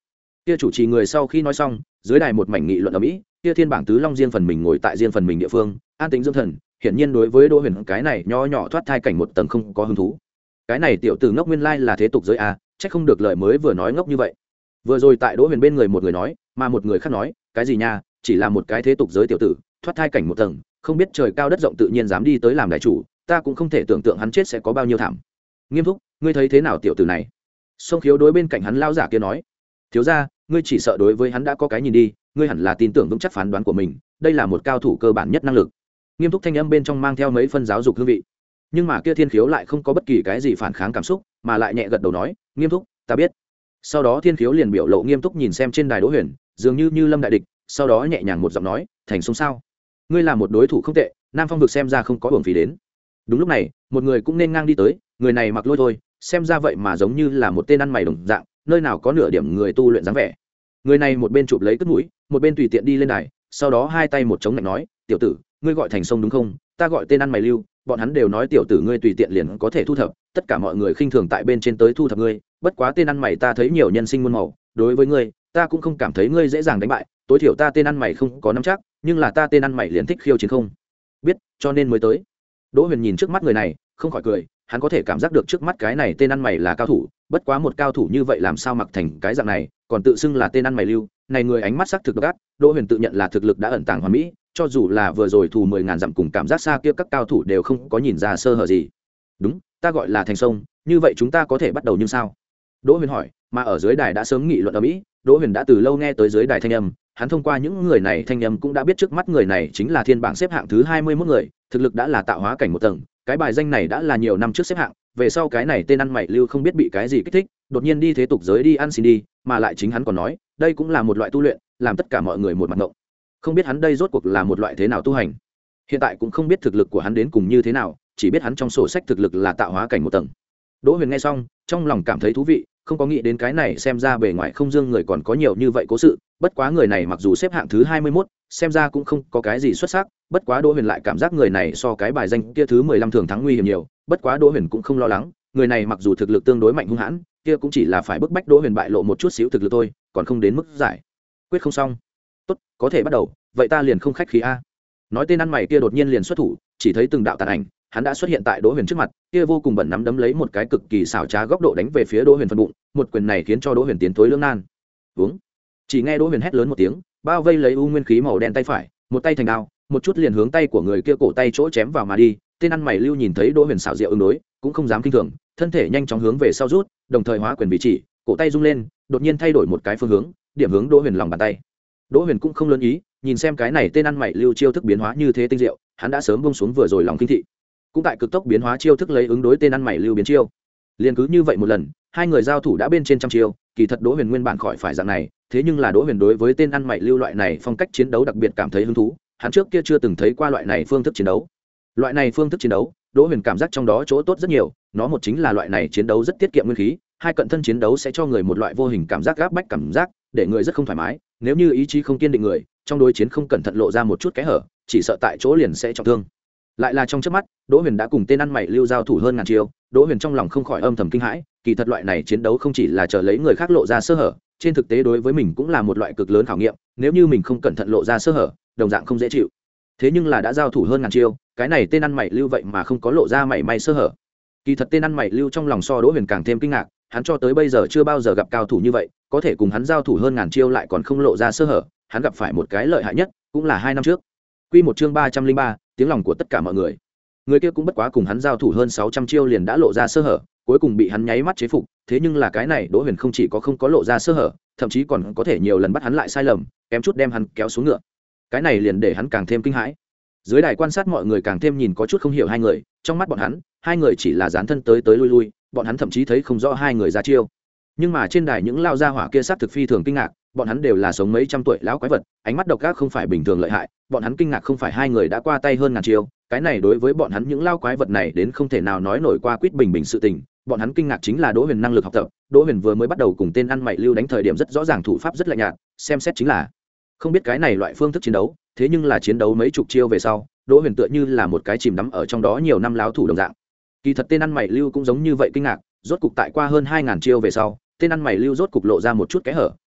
Kia chủ trì người sau khi nói xong, dưới đài một mảnh nghị luận ở mỹ, kia thiên bảng tứ long riêng phần mình ngồi tại riêng phần mình địa phương, an tĩnh dưỡng thần, hiển nhiên đối với Đỗ Huyền cái này nho nhỏ thoát thai cảnh một tầng không có hứng thú. Cái này tiểu tử ngốc nguyên lai là thế tục giới a, chắc không được lời mới vừa nói ngốc như vậy. Vừa rồi tại Đỗ Huyền bên người một người nói, mà một người khác nói, cái gì nha, chỉ là một cái thế tục giới tiểu tử, thoát thai cảnh một tầng, không biết trời cao đất rộng tự nhiên dám đi tới làm đại chủ, ta cũng không thể tưởng tượng hắn chết sẽ có bao nhiêu thảm. Nghiêm Thúc, ngươi thấy thế nào tiểu tử này? Song Khiếu đối bên cạnh hắn lao giả kia nói, thiếu gia, ngươi chỉ sợ đối với hắn đã có cái nhìn đi, ngươi hẳn là tin tưởng vững chắc phán đoán của mình, đây là một cao thủ cơ bản nhất năng lực. Nghiêm Túc thanh âm bên trong mang theo mấy phân giáo dục hương vị, nhưng mà kia Thiên Khiếu lại không có bất kỳ cái gì phản kháng cảm xúc, mà lại nhẹ gật đầu nói, Nghiêm Túc, ta biết. Sau đó Thiên Khiếu liền biểu lộ nghiêm túc nhìn xem trên đài Đỗ Huyền, dường như như lâm đại địch, sau đó nhẹ nhàng một giọng nói, thành sông sao? Ngươi là một đối thủ không tệ, Nam Phong vực xem ra không có uổng phí đến. Đúng lúc này, một người cũng nên ngang đi tới, người này mặc lôi thôi, xem ra vậy mà giống như là một tên ăn mày đồng dạng, nơi nào có nửa điểm người tu luyện dáng vẻ. Người này một bên chụp lấy cất mũi, một bên tùy tiện đi lên đài, sau đó hai tay một chống lạnh nói, tiểu tử, ngươi gọi thành sông đúng không? Ta gọi tên ăn mày lưu, bọn hắn đều nói tiểu tử ngươi tùy tiện liền có thể thu thập, tất cả mọi người khinh thường tại bên trên tới thu thập ngươi, bất quá tên ăn mày ta thấy nhiều nhân sinh muôn màu, đối với ngươi, ta cũng không cảm thấy ngươi dễ dàng đánh bại, tối thiểu ta tên ăn mày không có nắm chắc, nhưng là ta tên ăn mày liền thích khiêu chiến không biết, cho nên mới tới. Đỗ Huyền nhìn trước mắt người này, không khỏi cười, hắn có thể cảm giác được trước mắt cái này tên ăn mày là cao thủ, bất quá một cao thủ như vậy làm sao mặc thành cái dạng này, còn tự xưng là tên ăn mày lưu, này người ánh mắt sắc thực độc ác. Đỗ Huyền tự nhận là thực lực đã ẩn tàng hoàn mỹ, cho dù là vừa rồi thù mười ngàn dặm cùng cảm giác xa kia các cao thủ đều không có nhìn ra sơ hở gì. Đúng, ta gọi là Thành Sông, như vậy chúng ta có thể bắt đầu nhưng sao? Đỗ Huyền hỏi, mà ở dưới đài đã sớm nghị luận ở mỹ, Đỗ Huyền đã từ lâu nghe tới dưới đài thanh âm, hắn thông qua những người này thanh âm cũng đã biết trước mắt người này chính là thiên bảng xếp hạng thứ hai mươi mốt người, thực lực đã là tạo hóa cảnh một tầng, cái bài danh này đã là nhiều năm trước xếp hạng, về sau cái này tên ăn mày lưu không biết bị cái gì kích thích, đột nhiên đi thế tục giới đi ăn xin đi, mà lại chính hắn còn nói, đây cũng là một loại tu luyện, làm tất cả mọi người một mặt ngộng. Không biết hắn đây rốt cuộc là một loại thế nào tu hành. Hiện tại cũng không biết thực lực của hắn đến cùng như thế nào, chỉ biết hắn trong sổ sách thực lực là tạo hóa cảnh một tầng. Đỗ Huyền nghe xong, trong lòng cảm thấy thú vị, không có nghĩ đến cái này xem ra bề ngoài không dương người còn có nhiều như vậy cố sự, bất quá người này mặc dù xếp hạng thứ hai mươi mốt, xem ra cũng không có cái gì xuất sắc, bất quá Đỗ Huyền lại cảm giác người này so cái bài danh kia thứ mười lăm thường thắng nguy hiểm nhiều, bất quá Đỗ Huyền cũng không lo lắng, người này mặc dù thực lực tương đối mạnh hung hãn, kia cũng chỉ là phải bức bách Đỗ Huyền bại lộ một chút xíu thực lực thôi, còn không đến mức giải quyết không xong. Tốt, có thể bắt đầu, vậy ta liền không khách khí a. Nói tên ăn mày kia đột nhiên liền xuất thủ, chỉ thấy từng đạo tàn ảnh, hắn đã xuất hiện tại Đỗ Huyền trước mặt, kia vô cùng bẩn nắm đấm lấy một cái cực kỳ xảo trá góc độ đánh về phía Đỗ Huyền phần bụng, một quyền này khiến cho Đỗ Huyền tiến thối lưỡng nan. Uống. Chỉ nghe Đỗ Huyền hét lớn một tiếng, bao vây lấy u nguyên khí màu đen tay phải, một tay thành đao, một chút liền hướng tay của người kia cổ tay chỗ chém vào mà đi. Tên ăn mày lưu nhìn thấy Đỗ Huyền xảo diệu ứng đối, cũng không dám kinh thường, thân thể nhanh chóng hướng về sau rút, đồng thời hóa quyền vị chỉ, cổ tay rung lên, đột nhiên thay đổi một cái phương hướng, điểm hướng Đỗ Huyền lòng bàn tay. Đỗ Huyền cũng không lớn ý, nhìn xem cái này tên ăn mày lưu chiêu thức biến hóa như thế tinh diệu, hắn đã sớm buông xuống vừa rồi lòng kinh thị, cũng tại cực tốc biến hóa chiêu thức lấy ứng đối tên ăn mày lưu biến chiêu. Liên cứ như vậy một lần, hai người giao thủ đã bên trên trăm chiêu, kỳ thật Đỗ Huyền nguyên bản khỏi phải dạng này, thế nhưng là Đỗ Huyền đối với tên ăn mày lưu loại này phong cách chiến đấu đặc biệt cảm thấy hứng thú, hắn trước kia chưa từng thấy qua loại này phương thức chiến đấu. Loại này phương thức chiến đấu, Đỗ Huyền cảm giác trong đó chỗ tốt rất nhiều, nó một chính là loại này chiến đấu rất tiết kiệm nguyên khí, hai cận thân chiến đấu sẽ cho người một loại vô hình cảm giác gáp bách cảm giác, để người rất không thoải mái, nếu như ý chí không kiên định người, trong đối chiến không cẩn thận lộ ra một chút kẽ hở, chỉ sợ tại chỗ liền sẽ trọng thương. Lại là trong chớp mắt, Đỗ Huyền đã cùng tên ăn mày lưu giao thủ hơn ngàn chiêu, Đỗ Huyền trong lòng không khỏi âm thầm kinh hãi, kỳ thật loại này chiến đấu không chỉ là chờ lấy người khác lộ ra sơ hở, trên thực tế đối với mình cũng là một loại cực lớn khảo nghiệm, nếu như mình không cẩn thận lộ ra sơ hở, đồng dạng không dễ chịu. Thế nhưng là đã giao thủ hơn ngàn chiêu, cái này tên ăn mày lưu vậy mà không có lộ ra mảy may sơ hở. Kỳ thật tên ăn mày lưu trong lòng so Đỗ Huyền càng thêm kinh ngạc, hắn cho tới bây giờ chưa bao giờ gặp cao thủ như vậy, có thể cùng hắn giao thủ hơn ngàn chiêu lại còn không lộ ra sơ hở, hắn gặp phải một cái lợi hại nhất, cũng là hai năm trước. Quy một chương ba trăm linh ba, tiếng lòng của tất cả mọi người. Người kia cũng bất quá cùng hắn giao thủ hơn sáu trăm chiêu liền đã lộ ra sơ hở, cuối cùng bị hắn nháy mắt chế phục, thế nhưng là cái này Đỗ Huyền không chỉ có không có lộ ra sơ hở, thậm chí còn có thể nhiều lần bắt hắn lại sai lầm, kém chút đem hắn kéo xuống ngựa. Cái này liền để hắn càng thêm kinh hãi. Dưới đài quan sát mọi người càng thêm nhìn có chút không hiểu hai người, trong mắt bọn hắn, hai người chỉ là dán thân tới tới lui lui, bọn hắn thậm chí thấy không rõ hai người ra chiêu. Nhưng mà trên đài những lao gia hỏa kia sát thực phi thường kinh ngạc, bọn hắn đều là sống mấy trăm tuổi lão quái vật, ánh mắt độc ác không phải bình thường lợi hại, bọn hắn kinh ngạc không phải hai người đã qua tay hơn ngàn chiêu, cái này đối với bọn hắn những lao quái vật này đến không thể nào nói nổi qua quýt bình bình sự tình, bọn hắn kinh ngạc chính là Đỗ Huyền năng lực học tập, Đỗ Huyền vừa mới bắt đầu cùng tên ăn mày lưu đánh thời điểm rất rõ ràng thủ pháp rất lạnh nhạt, xem xét chính là không biết cái này loại phương thức chiến đấu, thế nhưng là chiến đấu mấy chục chiêu về sau, Đỗ Huyền tựa như là một cái chìm đắm ở trong đó nhiều năm láo thủ đồng dạng. Kỳ thật tên ăn mày lưu cũng giống như vậy kinh ngạc, rốt cục tại qua hơn hai ngàn chiêu về sau, tên ăn mày lưu rốt cục lộ ra một chút kẽ hở,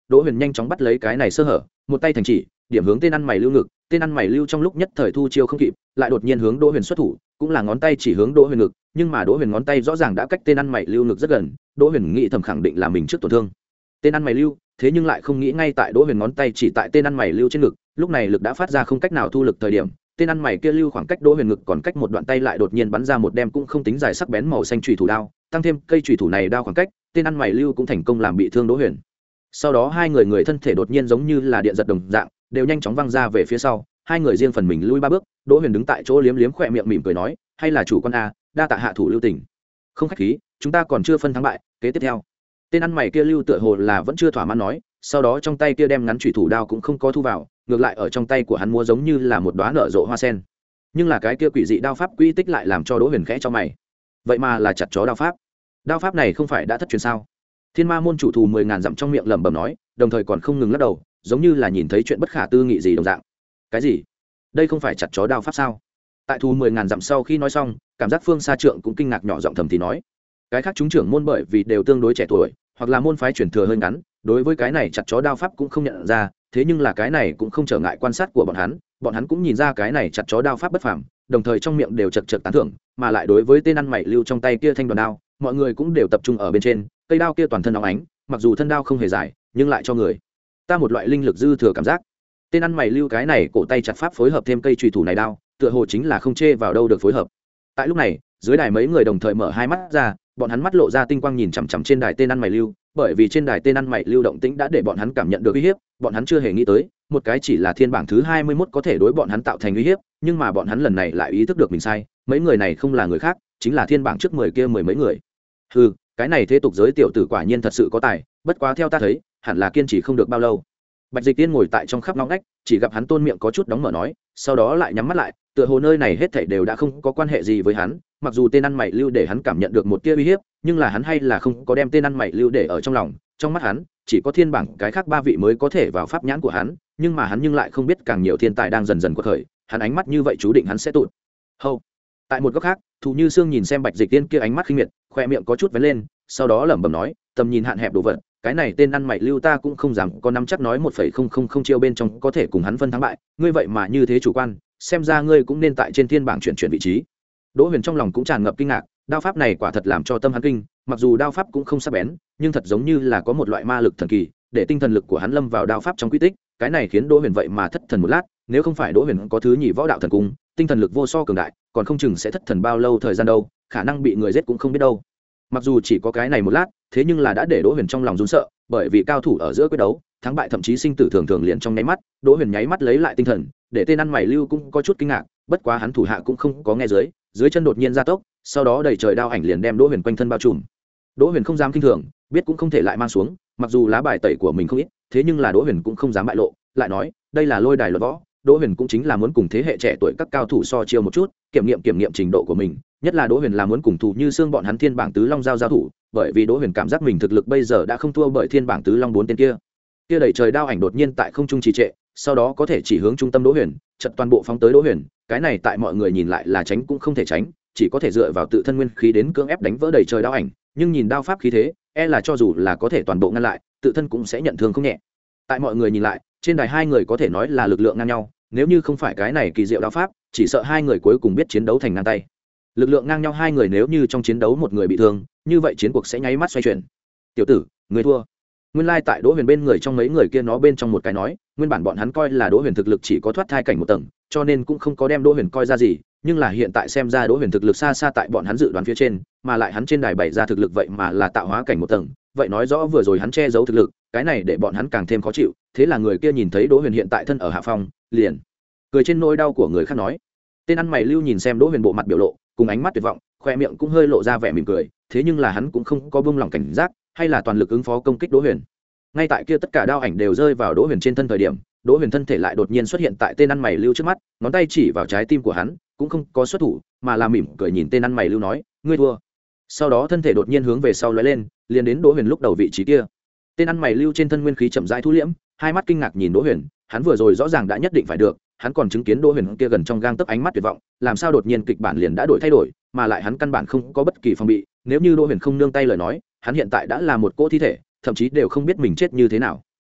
Đỗ Huyền nhanh chóng bắt lấy cái này sơ hở, một tay thành chỉ điểm hướng tên ăn mày lưu ngực. Tên ăn mày lưu trong lúc nhất thời thu chiêu không kịp, lại đột nhiên hướng Đỗ Huyền xuất thủ, cũng là ngón tay chỉ hướng Đỗ Huyền ngực, nhưng mà Đỗ Huyền ngón tay rõ ràng đã cách tên ăn mày lưu ngực rất gần. Đỗ Huyền nghĩ thầm khẳng định là mình trước tổn thương tên ăn mày lưu, thế nhưng lại không nghĩ ngay tại Đỗ Huyền ngón tay chỉ tại tên ăn mày lưu trên ngực, lúc này lực đã phát ra không cách nào thu lực thời điểm, tên ăn mày kia lưu khoảng cách Đỗ Huyền ngực còn cách một đoạn tay lại đột nhiên bắn ra một đem cũng không tính dài sắc bén màu xanh chùy thủ đao, tăng thêm cây chùy thủ này đao khoảng cách, tên ăn mày lưu cũng thành công làm bị thương Đỗ Huyền. Sau đó hai người người thân thể đột nhiên giống như là điện giật đồng dạng, đều nhanh chóng văng ra về phía sau, hai người riêng phần mình lui ba bước. Đỗ Huyền đứng tại chỗ liếm liếm khỏe miệng mỉm cười nói, hay là chủ con a, đa tạ hạ thủ lưu tình. Không khách khí, chúng ta còn chưa phân thắng bại, kế tiếp theo. Tên ăn mày kia lưu tựa hồ là vẫn chưa thỏa mãn nói, sau đó trong tay kia đem ngắn chủy thủ đao cũng không có thu vào, ngược lại ở trong tay của hắn múa giống như là một đóa nở rộ hoa sen. Nhưng là cái kia quỷ dị đao pháp quy tích lại làm cho Đỗ Huyền khẽ cho mày. Vậy mà là chặt chó đao pháp. Đao pháp này không phải đã thất truyền sao? Thiên Ma môn chủ thù mười ngàn dặm trong miệng lẩm bẩm nói, đồng thời còn không ngừng lắc đầu, giống như là nhìn thấy chuyện bất khả tư nghị gì đồng dạng. Cái gì? Đây không phải chặt chó đao pháp sao? Tại thù mười ngàn dặm sau khi nói xong, cảm giác Phương Sa Trượng cũng kinh ngạc nhỏ giọng thầm thì nói, cái khác chúng trưởng môn bởi vì đều tương đối trẻ tuổi, hoặc là môn phái truyền thừa hơi ngắn, đối với cái này chặt chó đao pháp cũng không nhận ra, thế nhưng là cái này cũng không trở ngại quan sát của bọn hắn, bọn hắn cũng nhìn ra cái này chặt chó đao pháp bất phàm, đồng thời trong miệng đều chật chật tán thưởng, mà lại đối với tên ăn mày lưu trong tay kia thanh đoàn đao, mọi người cũng đều tập trung ở bên trên, cây đao kia toàn thân óng ánh, mặc dù thân đao không hề dài, nhưng lại cho người ta một loại linh lực dư thừa cảm giác. Tên ăn mày lưu cái này cổ tay chặt pháp phối hợp thêm cây chùy thủ này đao, tựa hồ chính là không chê vào đâu được phối hợp. Tại lúc này, dưới đài mấy người đồng thời mở hai mắt ra, bọn hắn mắt lộ ra tinh quang nhìn chằm chằm trên đài tên ăn mày lưu, bởi vì trên đài tên ăn mày lưu động tĩnh đã để bọn hắn cảm nhận được uy hiếp, bọn hắn chưa hề nghĩ tới, một cái chỉ là thiên bảng thứ hai mươi mốt có thể đối bọn hắn tạo thành uy hiếp, nhưng mà bọn hắn lần này lại ý thức được mình sai, mấy người này không là người khác, chính là thiên bảng trước mười kia mười mấy người. Hừ, cái này thế tục giới tiểu tử quả nhiên thật sự có tài, bất quá theo ta thấy, hẳn là kiên trì không được bao lâu. Bạch Dịch Tiên ngồi tại trong khắp ngóc ngách, chỉ gặp hắn tôn miệng có chút đóng mở nói, sau đó lại nhắm mắt lại, tựa hồ nơi này hết thảy đều đã không có quan hệ gì với hắn, mặc dù tên ăn mày lưu để hắn cảm nhận được một tia uy hiếp, nhưng là hắn hay là không có đem tên ăn mày lưu để ở trong lòng, trong mắt hắn, chỉ có thiên bảng cái khác ba vị mới có thể vào pháp nhãn của hắn, nhưng mà hắn nhưng lại không biết càng nhiều thiên tài đang dần dần quật khởi, hắn ánh mắt như vậy chú định hắn sẽ tụt hâu. Tại một góc khác, Thù Như Sương nhìn xem Bạch Dịch Tiên kia ánh mắt khinh miệt, khoe miệng có chút vén lên, sau đó lẩm bẩm nói, tầm nhìn hạn hẹp đồ vật, cái này tên ăn mày lưu ta cũng không dám có nắm chắc nói một phẩy không không không chiêu bên trong có thể cùng hắn phân thắng bại, ngươi vậy mà như thế chủ quan, xem ra ngươi cũng nên tại trên thiên bảng chuyển chuyển vị trí. Đỗ Huyền trong lòng cũng tràn ngập kinh ngạc, đao pháp này quả thật làm cho tâm hắn kinh, mặc dù đao pháp cũng không sắc bén, nhưng thật giống như là có một loại ma lực thần kỳ, để tinh thần lực của hắn lâm vào đao pháp trong quy tích, cái này khiến Đỗ Huyền vậy mà thất thần một lát, nếu không phải Đỗ Huyền có thứ nhị võ đạo thần cung, tinh thần lực vô so cường đại, còn không chừng sẽ thất thần bao lâu thời gian đâu, khả năng bị người giết cũng không biết đâu. Mặc dù chỉ có cái này một lát, thế nhưng là đã để Đỗ Huyền trong lòng run sợ, bởi vì cao thủ ở giữa quyết đấu, thắng bại thậm chí sinh tử thường thường liền trong nháy mắt. Đỗ Huyền nháy mắt lấy lại tinh thần, để tên ăn mày lưu cũng có chút kinh ngạc, bất quá hắn thủ hạ cũng không có nghe dưới, dưới chân đột nhiên gia tốc, sau đó đầy trời đao ảnh liền đem Đỗ Huyền quanh thân bao trùm. Đỗ Huyền không dám kinh thường, biết cũng không thể lại mang xuống, mặc dù lá bài tẩy của mình không ít, thế nhưng là Đỗ Huyền cũng không dám bại lộ, lại nói, đây là lôi đài luận võ, Đỗ Huyền cũng chính là muốn cùng thế hệ trẻ tuổi các cao thủ so chiêu một chút, kiểm nghiệm kiểm nghiệm trình độ của mình, nhất là Đỗ Huyền là muốn cùng Thù Như Sương bọn hắn thiên bảng tứ long giao giao thủ, bởi vì Đỗ Huyền cảm giác mình thực lực bây giờ đã không thua bởi thiên bảng tứ long bốn tên kia. Kia đẩy trời đao ảnh đột nhiên tại không trung trì trệ, sau đó có thể chỉ hướng trung tâm Đỗ Huyền, chợt toàn bộ phóng tới Đỗ Huyền, cái này tại mọi người nhìn lại là tránh cũng không thể tránh, chỉ có thể dựa vào tự thân nguyên khí đến cưỡng ép đánh vỡ đẩy trời đao ảnh, nhưng nhìn đao pháp khí thế, e là cho dù là có thể toàn bộ ngăn lại, tự thân cũng sẽ nhận thương không nhẹ. Tại mọi người nhìn lại, trên đài hai người có thể nói là lực lượng ngang nhau, nếu như không phải cái này kỳ diệu đao pháp, chỉ sợ hai người cuối cùng biết chiến đấu thành ngang tay. Lực lượng ngang nhau hai người nếu như trong chiến đấu một người bị thương, như vậy chiến cuộc sẽ nháy mắt xoay chuyển. Tiểu tử, người thua. Nguyên lai tại Đỗ Huyền bên người trong mấy người kia nó bên trong một cái nói, nguyên bản bọn hắn coi là Đỗ Huyền thực lực chỉ có thoát thai cảnh một tầng, cho nên cũng không có đem Đỗ Huyền coi ra gì, nhưng là hiện tại xem ra Đỗ Huyền thực lực xa xa tại bọn hắn dự đoán phía trên, mà lại hắn trên đài bày ra thực lực vậy mà là tạo hóa cảnh một tầng, vậy nói rõ vừa rồi hắn che giấu thực lực, cái này để bọn hắn càng thêm khó chịu, thế là người kia nhìn thấy Đỗ Huyền hiện tại thân ở hạ phong, liền cười trên nỗi đau của người khác nói. Tên ăn mày lưu nhìn xem Đỗ Huyền bộ mặt biểu lộ, cùng ánh mắt tuyệt vọng, khoe miệng cũng hơi lộ ra vẻ mỉm cười, thế nhưng là hắn cũng không có buông lỏng cảnh giác, hay là toàn lực ứng phó công kích Đỗ Huyền. Ngay tại kia tất cả đao ảnh đều rơi vào Đỗ Huyền trên thân thời điểm, Đỗ Huyền thân thể lại đột nhiên xuất hiện tại tên ăn mày lưu trước mắt, ngón tay chỉ vào trái tim của hắn, cũng không có xuất thủ, mà là mỉm cười nhìn tên ăn mày lưu nói, ngươi thua. Sau đó thân thể đột nhiên hướng về sau lóe lên, liền đến Đỗ Huyền lúc đầu vị trí kia. Tên ăn mày lưu trên thân nguyên khí chậm rãi thu liễm, hai mắt kinh ngạc nhìn Đỗ Huyền, hắn vừa rồi rõ ràng đã nhất định phải được, hắn còn chứng kiến Đỗ Huyền kia gần trong gang tấc ánh mắt tuyệt vọng, làm sao đột nhiên kịch bản liền đã đổi thay đổi, mà lại hắn căn bản không có bất kỳ phòng bị, nếu như Đỗ Huyền không nương tay lời nói, hắn hiện tại đã là một cỗ thi thể, thậm chí đều không biết mình chết như thế nào.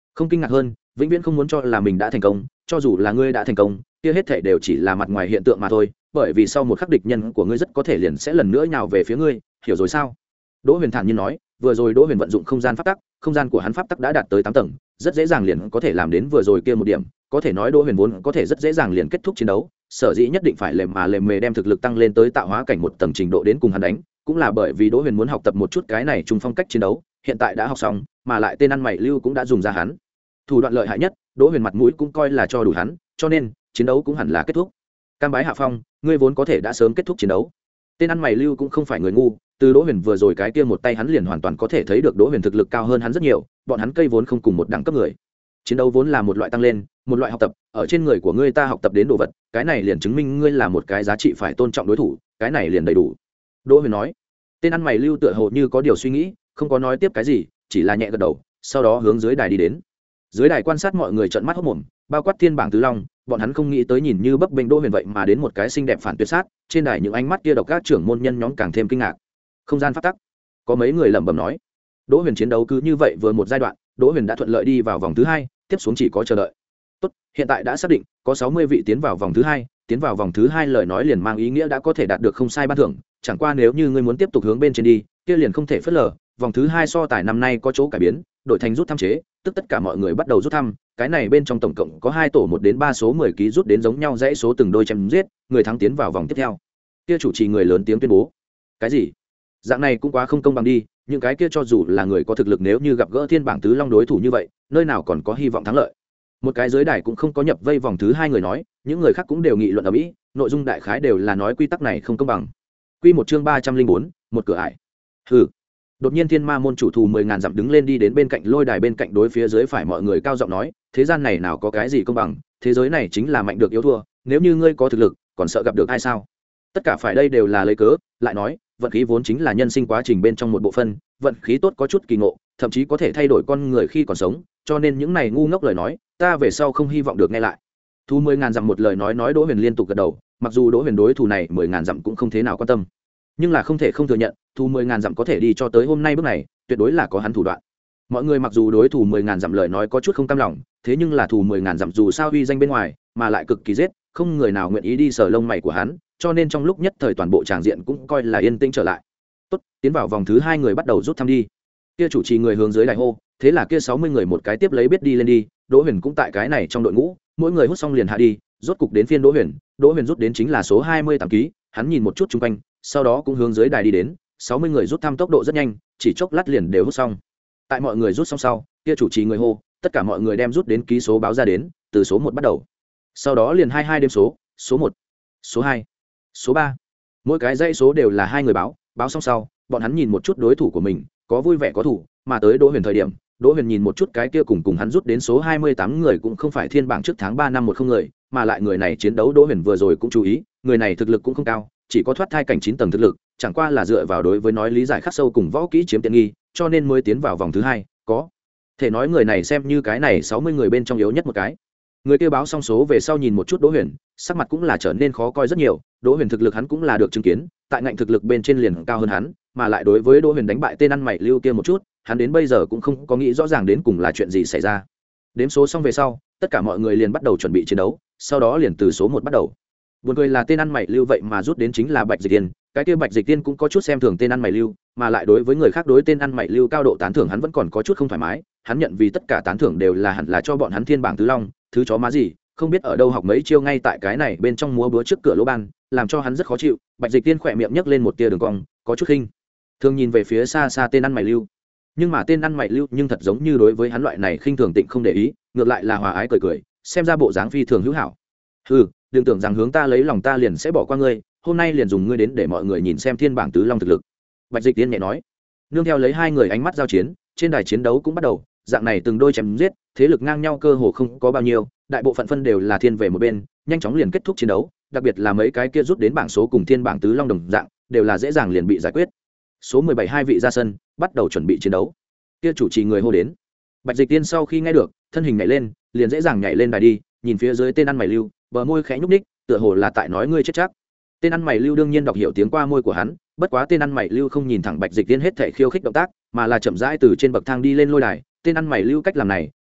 không kinh ngạc hơn, vĩnh viễn không muốn cho là mình đã thành công, cho dù là ngươi đã thành công, kia hết thảy đều chỉ là mặt ngoài hiện tượng mà thôi, bởi vì sau một khắc địch nhân của ngươi rất có thể liền sẽ lần nữa nhào về phía ngươi, hiểu rồi sao? Đỗ Huyền thản nhiên nói, vừa rồi Đỗ Huyền vận dụng không gian pháp tắc, không gian của hắn pháp tắc đã đạt tới tám tầng, rất dễ dàng liền có thể làm đến vừa rồi kia một điểm, có thể nói Đỗ Huyền vốn có thể rất dễ dàng liền kết thúc chiến đấu, sở dĩ nhất định phải lềm mà lềm mề đem thực lực tăng lên tới tạo hóa cảnh một tầng trình độ đến cùng hắn đánh, cũng là bởi vì Đỗ Huyền muốn học tập một chút cái này trung phong cách chiến đấu, hiện tại đã học xong, mà lại tên ăn mày Lưu cũng đã dùng ra hắn thủ đoạn lợi hại nhất, Đỗ Huyền mặt mũi cũng coi là cho đủ hắn, cho nên chiến đấu cũng hẳn là kết thúc. Cam bái hạ phong, ngươi vốn có thể đã sớm kết thúc chiến đấu. Tên ăn mày Lưu cũng không phải người ngu, từ Đỗ Huyền vừa rồi cái kia một tay hắn liền hoàn toàn có thể thấy được Đỗ Huyền thực lực cao hơn hắn rất nhiều, bọn hắn cây vốn không cùng một đẳng cấp người. Chiến đấu vốn là một loại tăng lên, một loại học tập, ở trên người của ngươi ta học tập đến đồ vật, cái này liền chứng minh ngươi là một cái giá trị phải tôn trọng đối thủ, cái này liền đầy đủ. Đỗ Huyền nói. Tên ăn mày Lưu tựa hồ như có điều suy nghĩ, không có nói tiếp cái gì, chỉ là nhẹ gật đầu, sau đó hướng dưới đài đi đến. Dưới đài quan sát mọi người trợn mắt hốt mồm, bao quát thiên bảng tứ long, bọn hắn không nghĩ tới nhìn như bấp bênh Đỗ Huyền vậy mà đến một cái xinh đẹp phản tuyệt sát, trên đài những ánh mắt kia độc các trưởng môn nhân nhóm càng thêm kinh ngạc. Không gian pháp tắc, có mấy người lẩm bẩm nói. Đỗ Huyền chiến đấu cứ như vậy vừa một giai đoạn, Đỗ Huyền đã thuận lợi đi vào vòng thứ hai, tiếp xuống chỉ có chờ đợi. Tốt, hiện tại đã xác định, có sáu mươi vị tiến vào vòng thứ hai, tiến vào vòng thứ hai lời nói liền mang ý nghĩa đã có thể đạt được không sai ban thưởng, chẳng qua nếu như ngươi muốn tiếp tục hướng bên trên đi, kia liền không thể phớt lờ, vòng thứ hai so tài năm nay có chỗ cải biến, đổi thành rút thăm chế, tức tất cả mọi người bắt đầu rút thăm, cái này bên trong tổng cộng có hai tổ một đến ba số mười ký rút đến giống nhau dãy số từng đôi chém giết, người thắng tiến vào vòng tiếp theo. Kia chủ trì người lớn tiếng tuyên bố. Cái gì? Dạng này cũng quá không công bằng đi, những cái kia cho dù là người có thực lực nếu như gặp gỡ thiên bảng tứ long đối thủ như vậy, nơi nào còn có hy vọng thắng lợi. Một cái giới đài cũng không có nhập vây vòng thứ hai người nói, những người khác cũng đều nghị luận ở mỹ, nội dung đại khái đều là nói quy tắc này không công bằng. Quy một chương ba trăm linh bốn, một cửa ải. Hừ. Đột nhiên Thiên Ma môn chủ thù mười ngàn dặm đứng lên đi đến bên cạnh lôi đài bên cạnh đối phía dưới phải mọi người cao giọng nói, thế gian này nào có cái gì công bằng, thế giới này chính là mạnh được yếu thua, nếu như ngươi có thực lực, còn sợ gặp được ai sao? Tất cả phải đây đều là lấy cớ, lại nói, vận khí vốn chính là nhân sinh quá trình bên trong một bộ phận, vận khí tốt có chút kỳ ngộ, thậm chí có thể thay đổi con người khi còn sống, cho nên những này ngu ngốc lời nói, ta về sau không hy vọng được nghe lại. Thu mười ngàn dặm một lời nói nói Đỗ Huyền liên tục gật đầu, mặc dù Đỗ Huyền đối thủ này mười ngàn dặm cũng không thế nào quan tâm, nhưng là không thể không thừa nhận, Thu mười ngàn dặm có thể đi cho tới hôm nay bước này, tuyệt đối là có hắn thủ đoạn. Mọi người mặc dù đối thủ mười ngàn dặm lời nói có chút không cam lòng, thế nhưng là thủ mười ngàn dặm dù sao uy danh bên ngoài, mà lại cực kỳ giết, không người nào nguyện ý đi sờ lông mày của hắn, cho nên trong lúc nhất thời toàn bộ tràng diện cũng coi là yên tĩnh trở lại. Tốt, tiến vào vòng thứ hai người bắt đầu rút thăm đi. Kia chủ trì người hướng dưới đại hô, thế là kia sáu mươi người một cái tiếp lấy biết đi lên đi, Đỗ Huyền cũng tại cái này trong đội ngũ, mỗi người hút xong liền hạ đi, rốt cục đến phiên Đỗ Huyền, Đỗ Huyền rút đến chính là số hai mươi tám ký, hắn nhìn một chút xung quanh, sau đó cũng hướng dưới đài đi đến, sáu mươi người rút thăm tốc độ rất nhanh, chỉ chốc lát liền đều hút xong. Tại mọi người rút xong sau, kia chủ trì người hô, tất cả mọi người đem rút đến ký số báo ra đến, từ số một bắt đầu. Sau đó liền hai hai đếm số, số một, số hai, số ba. Mỗi cái dãy số đều là hai người báo, báo xong sau, bọn hắn nhìn một chút đối thủ của mình, có vui vẻ có thủ, mà tới Đỗ Huyền thời điểm, Đỗ Huyền nhìn một chút cái kia cùng cùng hắn rút đến số hai mươi tám người cũng không phải thiên bảng trước tháng ba năm một không người, mà lại người này chiến đấu Đỗ Huyền vừa rồi cũng chú ý, người này thực lực cũng không cao, chỉ có thoát thai cảnh chín tầng thực lực, chẳng qua là dựa vào đối với nói lý giải khắc sâu cùng võ kỹ chiếm tiện nghi, cho nên mới tiến vào vòng thứ hai, có thể nói người này xem như cái này sáu mươi người bên trong yếu nhất một cái. Người kia báo xong số về sau nhìn một chút Đỗ Huyền, sắc mặt cũng là trở nên khó coi rất nhiều, Đỗ Huyền thực lực hắn cũng là được chứng kiến, tại ngạnh thực lực bên trên liền cao hơn hắn, mà lại đối với Đỗ Huyền đánh bại tên ăn mày Lưu kia một chút, hắn đến bây giờ cũng không có nghĩ rõ ràng đến cùng là chuyện gì xảy ra. Đếm số xong về sau, tất cả mọi người liền bắt đầu chuẩn bị chiến đấu, sau đó liền từ số một bắt đầu. Buồn cười là tên ăn mày Lưu vậy mà rút đến chính là Bạch Dịch Tiên, cái kia Bạch Dịch Tiên cũng có chút xem thường tên ăn mày Lưu, mà lại đối với người khác đối tên ăn mày Lưu cao độ tán thưởng hắn vẫn còn có chút không thoải mái, hắn nhận vì tất cả tán thưởng đều là hẳn là cho bọn hắn thiên bảng tứ long, thứ chó má gì, không biết ở đâu học mấy chiêu ngay tại cái này bên trong múa búa trước cửa lỗ ban, làm cho hắn rất khó chịu. Bạch Dịch Tiên khỏe miệng nhấc lên một tia đường cong, có chút khinh thường nhìn về phía xa xa tên ăn mày Lưu, nhưng mà tên ăn mày Lưu nhưng thật giống như đối với hắn loại này khinh thường tịnh không để ý, ngược lại là hòa ái cười cười, xem ra bộ dáng phi thường hữu hảo. Hừ, đừng tưởng rằng hướng ta lấy lòng ta liền sẽ bỏ qua ngươi, hôm nay liền dùng ngươi đến để mọi người nhìn xem thiên bảng tứ long thực lực. Bạch Dịch Tiên nhẹ nói. Nương theo lấy hai người ánh mắt giao chiến, trên đài chiến đấu cũng bắt đầu, dạng này từng đôi chém giết, thế lực ngang nhau cơ hồ không có bao nhiêu, đại bộ phận phân đều là thiên về một bên, nhanh chóng liền kết thúc chiến đấu, đặc biệt là mấy cái kia rút đến bảng số cùng thiên bảng tứ long đồng dạng, đều là dễ dàng liền bị giải quyết. Số mười bảy hai vị ra sân, bắt đầu chuẩn bị chiến đấu. Kia chủ trì người hô đến. Bạch Dịch Tiên sau khi nghe được, thân hình nhảy lên, liền dễ dàng nhảy lên đài đi, nhìn phía dưới tên ăn mày Lưu, bờ môi khẽ nhúc nhích, tựa hồ là tại nói ngươi chết chắc. Tên ăn mày Lưu đương nhiên đọc hiểu tiếng qua môi của hắn, bất quá tên ăn mày Lưu không nhìn thẳng Bạch Dịch Tiên hết thảy khiêu khích động tác, mà là chậm rãi từ trên bậc thang đi lên lôi đài. Tên ăn mày Lưu cách làm này,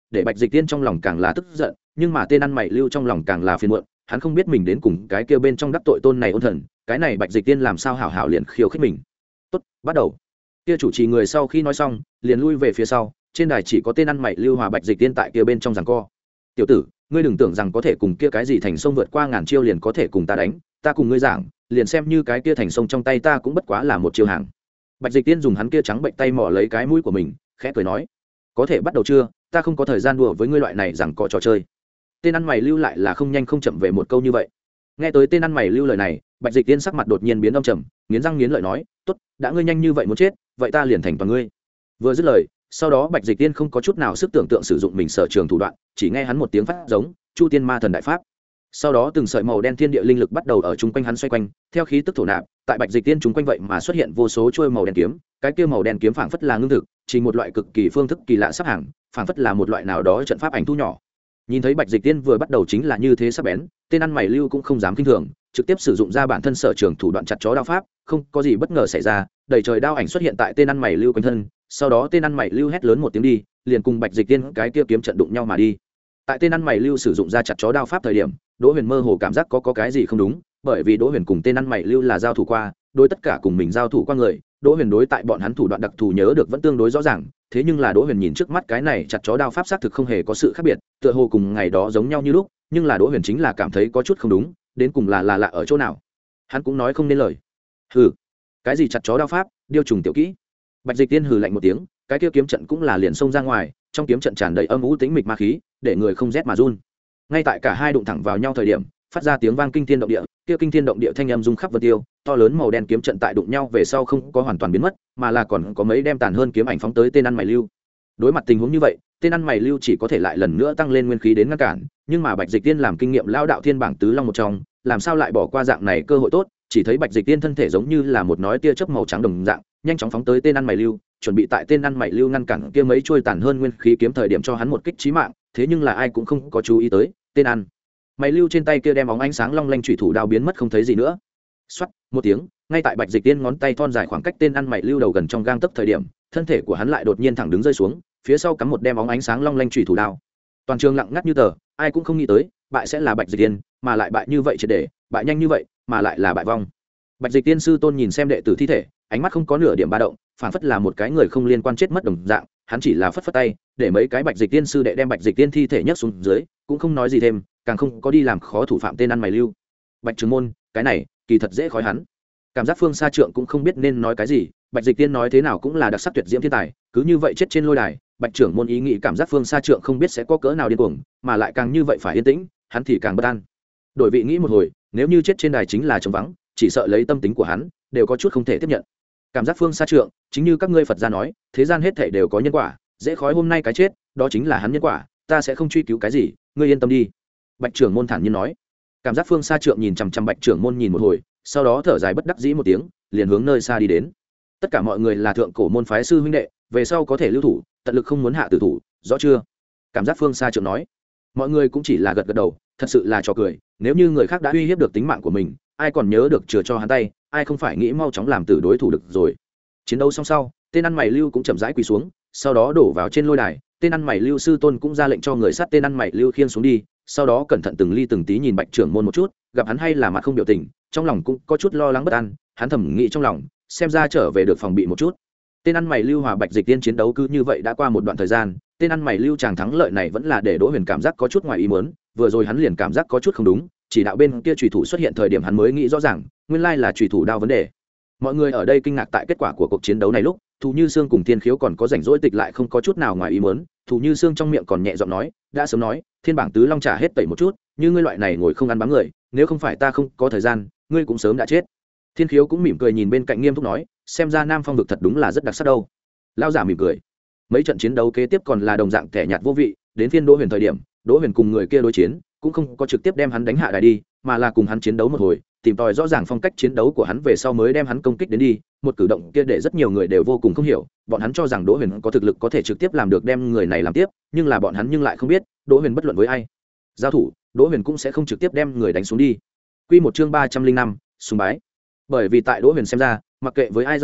để Bạch Dịch Tiên trong lòng càng là tức giận, nhưng mà tên ăn mày lưu trong lòng càng là phiền muộn, hắn không biết mình đến cùng cái kia bên trong đắc tội tôn này ôn thần, cái này Bạch Dịch Tiên làm sao hảo hảo liền khiêu khích mình. Tốt, bắt đầu. Kia chủ trì người sau khi nói xong, liền lui về phía sau, trên đài chỉ có tên ăn mày lưu hòa Bạch Dịch Tiên tại kia bên trong giằng co. Tiểu tử, ngươi đừng tưởng rằng có thể cùng kia cái gì thành sông vượt qua ngàn chiêu liền có thể cùng ta đánh, ta cùng ngươi giảng, liền xem như cái kia thành sông trong tay ta cũng bất quá là một chiêu hàng. Bạch Dịch Tiên dùng hắn kia trắng bệnh tay mò lấy cái mũi của mình, khẽ cười nói, có thể bắt đầu chưa, ta không có thời gian đùa với ngươi loại này rằng có trò chơi. Tên ăn mày lưu lại là không nhanh không chậm về một câu như vậy. Nghe tới tên ăn mày lưu lời này, Bạch Dịch Tiên sắc mặt đột nhiên biến âm trầm, nghiến răng nghiến lợi nói, tốt, đã ngươi nhanh như vậy muốn chết, vậy ta liền thành toàn ngươi. Vừa dứt lời, sau đó Bạch Dịch Tiên không có chút nào sức tưởng tượng sử dụng mình sở trường thủ đoạn, chỉ nghe hắn một tiếng phát giống Chu Tiên Ma Thần Đại Pháp. Sau đó từng sợi màu đen thiên địa linh lực bắt đầu ở chung quanh hắn xoay quanh, theo khí tức thổ nạp, tại Bạch Dịch Tiên chung quanh vậy mà xuất hiện vô số chuôi màu đen kiếm, cái kia màu đen kiếm phảng phất là ngưng thực, chỉ một loại cực kỳ phương thức kỳ lạ sắp hàng, phảng phất là một loại nào đó trận pháp ảnh thu nhỏ. Nhìn thấy Bạch Dịch Tiên vừa bắt đầu chính là như thế sắc bén, tên ăn mày lưu cũng không dám kinh thường, trực tiếp sử dụng ra bản thân sở trường thủ đoạn chặt chó đao pháp, không có gì bất ngờ xảy ra, đầy trời đao ảnh xuất hiện tại tên ăn mày lưu quanh thân, sau đó tên ăn mày lưu hét lớn một tiếng đi, liền cùng Bạch Dịch Tiên cái kia kiếm trận đụng nhau mà đi. Tại tên ăn mày lưu sử dụng ra chặt chó đao pháp thời điểm, Đỗ Huyền mơ hồ cảm giác có có cái gì không đúng, bởi vì Đỗ Huyền cùng tên ăn mày lưu là giao thủ qua, đối tất cả cùng mình giao thủ qua người, Đỗ Huyền đối tại bọn hắn thủ đoạn đặc thù nhớ được vẫn tương đối rõ ràng, thế nhưng là Đỗ Huyền nhìn trước mắt cái này chặt chó đao pháp xác thực không hề có sự khác biệt, tựa hồ cùng ngày đó giống nhau như lúc, nhưng là Đỗ Huyền chính là cảm thấy có chút không đúng, đến cùng là là lạ ở chỗ nào. Hắn cũng nói không nên lời. Hừ, cái gì chặt chó đao pháp, điêu trùng tiểu kỹ. Bạch Dịch Tiên hừ lạnh một tiếng, cái kia kiếm trận cũng là liền xông ra ngoài, trong kiếm trận tràn đầy âm u tĩnh mịch ma khí, để người không rét mà run. Ngay tại cả hai đụng thẳng vào nhau thời điểm, phát ra tiếng vang kinh thiên động địa, kia kinh thiên động địa thanh âm rung khắp vân tiêu, to lớn màu đen kiếm trận tại đụng nhau về sau không có hoàn toàn biến mất, mà là còn có mấy đem tàn hơn kiếm ảnh phóng tới tên ăn mày lưu. Đối mặt tình huống như vậy, tên ăn mày lưu chỉ có thể lại lần nữa tăng lên nguyên khí đến ngăn cản, nhưng mà Bạch Dịch Tiên làm kinh nghiệm lao đạo thiên bảng tứ long một trong, làm sao lại bỏ qua dạng này cơ hội tốt, chỉ thấy Bạch Dịch Tiên thân thể giống như là một nói tia chớp màu trắng đồng dạng, nhanh chóng phóng tới tên ăn mày lưu, chuẩn bị tại tên ăn mày lưu ngăn cản kia mấy chuôi tàn hơn nguyên khí kiếm thời điểm cho hắn một kích chí mạng, thế nhưng là ai cũng không có chú ý tới, tên ăn mày lưu trên tay kia đem óng ánh sáng long lanh chủy thủ đao biến mất không thấy gì nữa. Xoát một tiếng, ngay tại Bạch Dịch Tiên ngón tay thon dài khoảng cách tên ăn mày lưu đầu gần trong gang tấc thời điểm, thân thể của hắn lại đột nhiên thẳng đứng rơi xuống, phía sau cắm một đem óng ánh sáng long lanh chủy thủ đao. Toàn trường lặng ngắt như tờ, ai cũng không nghĩ tới, bại sẽ là Bạch Dịch Tiên, mà lại bại như vậy triệt để, bại nhanh như vậy, mà lại là bại vong. Bạch Dịch Tiên sư tôn nhìn xem đệ tử thi thể, ánh mắt không có nửa điểm ba động, phản phất là một cái người không liên quan chết mất đồng dạng, hắn chỉ là phất phất tay, để mấy cái Bạch Dịch Tiên sư đệ đem Bạch Dịch Tiên thi thể nhấc xuống dưới, cũng không nói gì thêm, càng không có đi làm khó thủ phạm tên ăn mày lưu. Bạch trưởng môn, cái này kỳ thật dễ khói hắn. Cảm giác Phương Sa Trượng cũng không biết nên nói cái gì, Bạch Dịch Tiên nói thế nào cũng là đặc sắc tuyệt diễm thiên tài, cứ như vậy chết trên lôi đài, Bạch trưởng môn ý nghĩ cảm giác Phương Sa Trượng không biết sẽ có cỡ nào điên cuồng, mà lại càng như vậy phải yên tĩnh, hắn thì càng bất an. Đổi vị nghĩ một hồi, nếu như chết trên đài chính là trống vắng, chỉ sợ lấy tâm tính của hắn, đều có chút không thể tiếp nhận. Cảm giác Phương Sa Trượng, chính như các ngươi Phật gia nói, thế gian hết thảy đều có nhân quả, dễ khói hôm nay cái chết, đó chính là hắn nhân quả, ta sẽ không truy cứu cái gì, ngươi yên tâm đi. Bạch trưởng môn thản nhiên nói. Cảm giác Phương Sa Trượng nhìn chằm chằm Bạch trưởng môn nhìn một hồi, sau đó thở dài bất đắc dĩ một tiếng, liền hướng nơi xa đi đến. Tất cả mọi người là thượng cổ môn phái sư huynh đệ, về sau có thể lưu thủ, tận lực không muốn hạ tử thủ, rõ chưa? Cảm giác Phương Sa Trượng nói. Mọi người cũng chỉ là gật gật đầu, thật sự là trò cười, nếu như người khác đã uy hiếp được tính mạng của mình, ai còn nhớ được chừa cho hắn tay, ai không phải nghĩ mau chóng làm tử đối thủ được rồi. Chiến đấu xong sau, tên ăn mày lưu cũng chậm rãi quỳ xuống, sau đó đổ vào trên lôi đài, tên ăn mày lưu sư tôn cũng ra lệnh cho người sát tên ăn mày lưu khiêng xuống đi, sau đó cẩn thận từng ly từng tí nhìn Bạch trưởng môn một chút, gặp hắn hay là mặt không biểu tình, trong lòng cũng có chút lo lắng bất an, hắn thầm nghĩ trong lòng, xem ra trở về được phòng bị một chút. Tên ăn mày lưu hòa Bạch Dịch Tiên chiến đấu cứ như vậy đã qua một đoạn thời gian, tên ăn mày lưu chàng thắng lợi này vẫn là để Đỗ Huyền cảm giác có chút ngoài ý muốn, vừa rồi hắn liền cảm giác có chút không đúng, chỉ đạo bên kia chủy thủ xuất hiện thời điểm hắn mới nghĩ rõ ràng, nguyên lai là chủy thủ đao vấn đề. Mọi người ở đây kinh ngạc tại kết quả của cuộc chiến đấu này lúc, Thù Như Sương cùng Thiên Khiếu còn có rảnh rỗi tịch lại không có chút nào ngoài ý muốn, Thù Như Sương trong miệng còn nhẹ giọng nói, đã sớm nói, Thiên bảng tứ long trả hết tẩy một chút, như ngươi loại này ngồi không ăn bám người, nếu không phải ta không có thời gian, ngươi cũng sớm đã chết. Thiên Khiếu cũng mỉm cười nhìn bên cạnh nghiêm túc nói, xem ra Nam Phong vực thật đúng là rất đặc sắc đâu. Lão giả mỉm cười. Mấy trận chiến đấu kế tiếp còn là đồng dạng kẻ nhạt vô vị, đến phiên Đỗ Huyền thời điểm, Đỗ Huyền cùng người kia đối chiến, cũng không có trực tiếp đem hắn đánh hạ đài đi, mà là cùng hắn chiến đấu một hồi, tìm tòi rõ ràng phong cách chiến đấu của hắn về sau mới đem hắn công kích đến đi, một cử động kia để rất nhiều người đều vô cùng không hiểu, bọn hắn cho rằng Đỗ Huyền có thực lực có thể trực tiếp làm được đem người này làm tiếp, nhưng là bọn hắn nhưng lại không biết, Đỗ Huyền bất luận với ai giao thủ, Đỗ Huyền cũng sẽ không trực tiếp đem người đánh xuống đi. Quy một chương ba trăm linh năm, sùng bái. Bởi vì tại Đỗ Huyền xem ra, mặc kệ với ai giao thủ,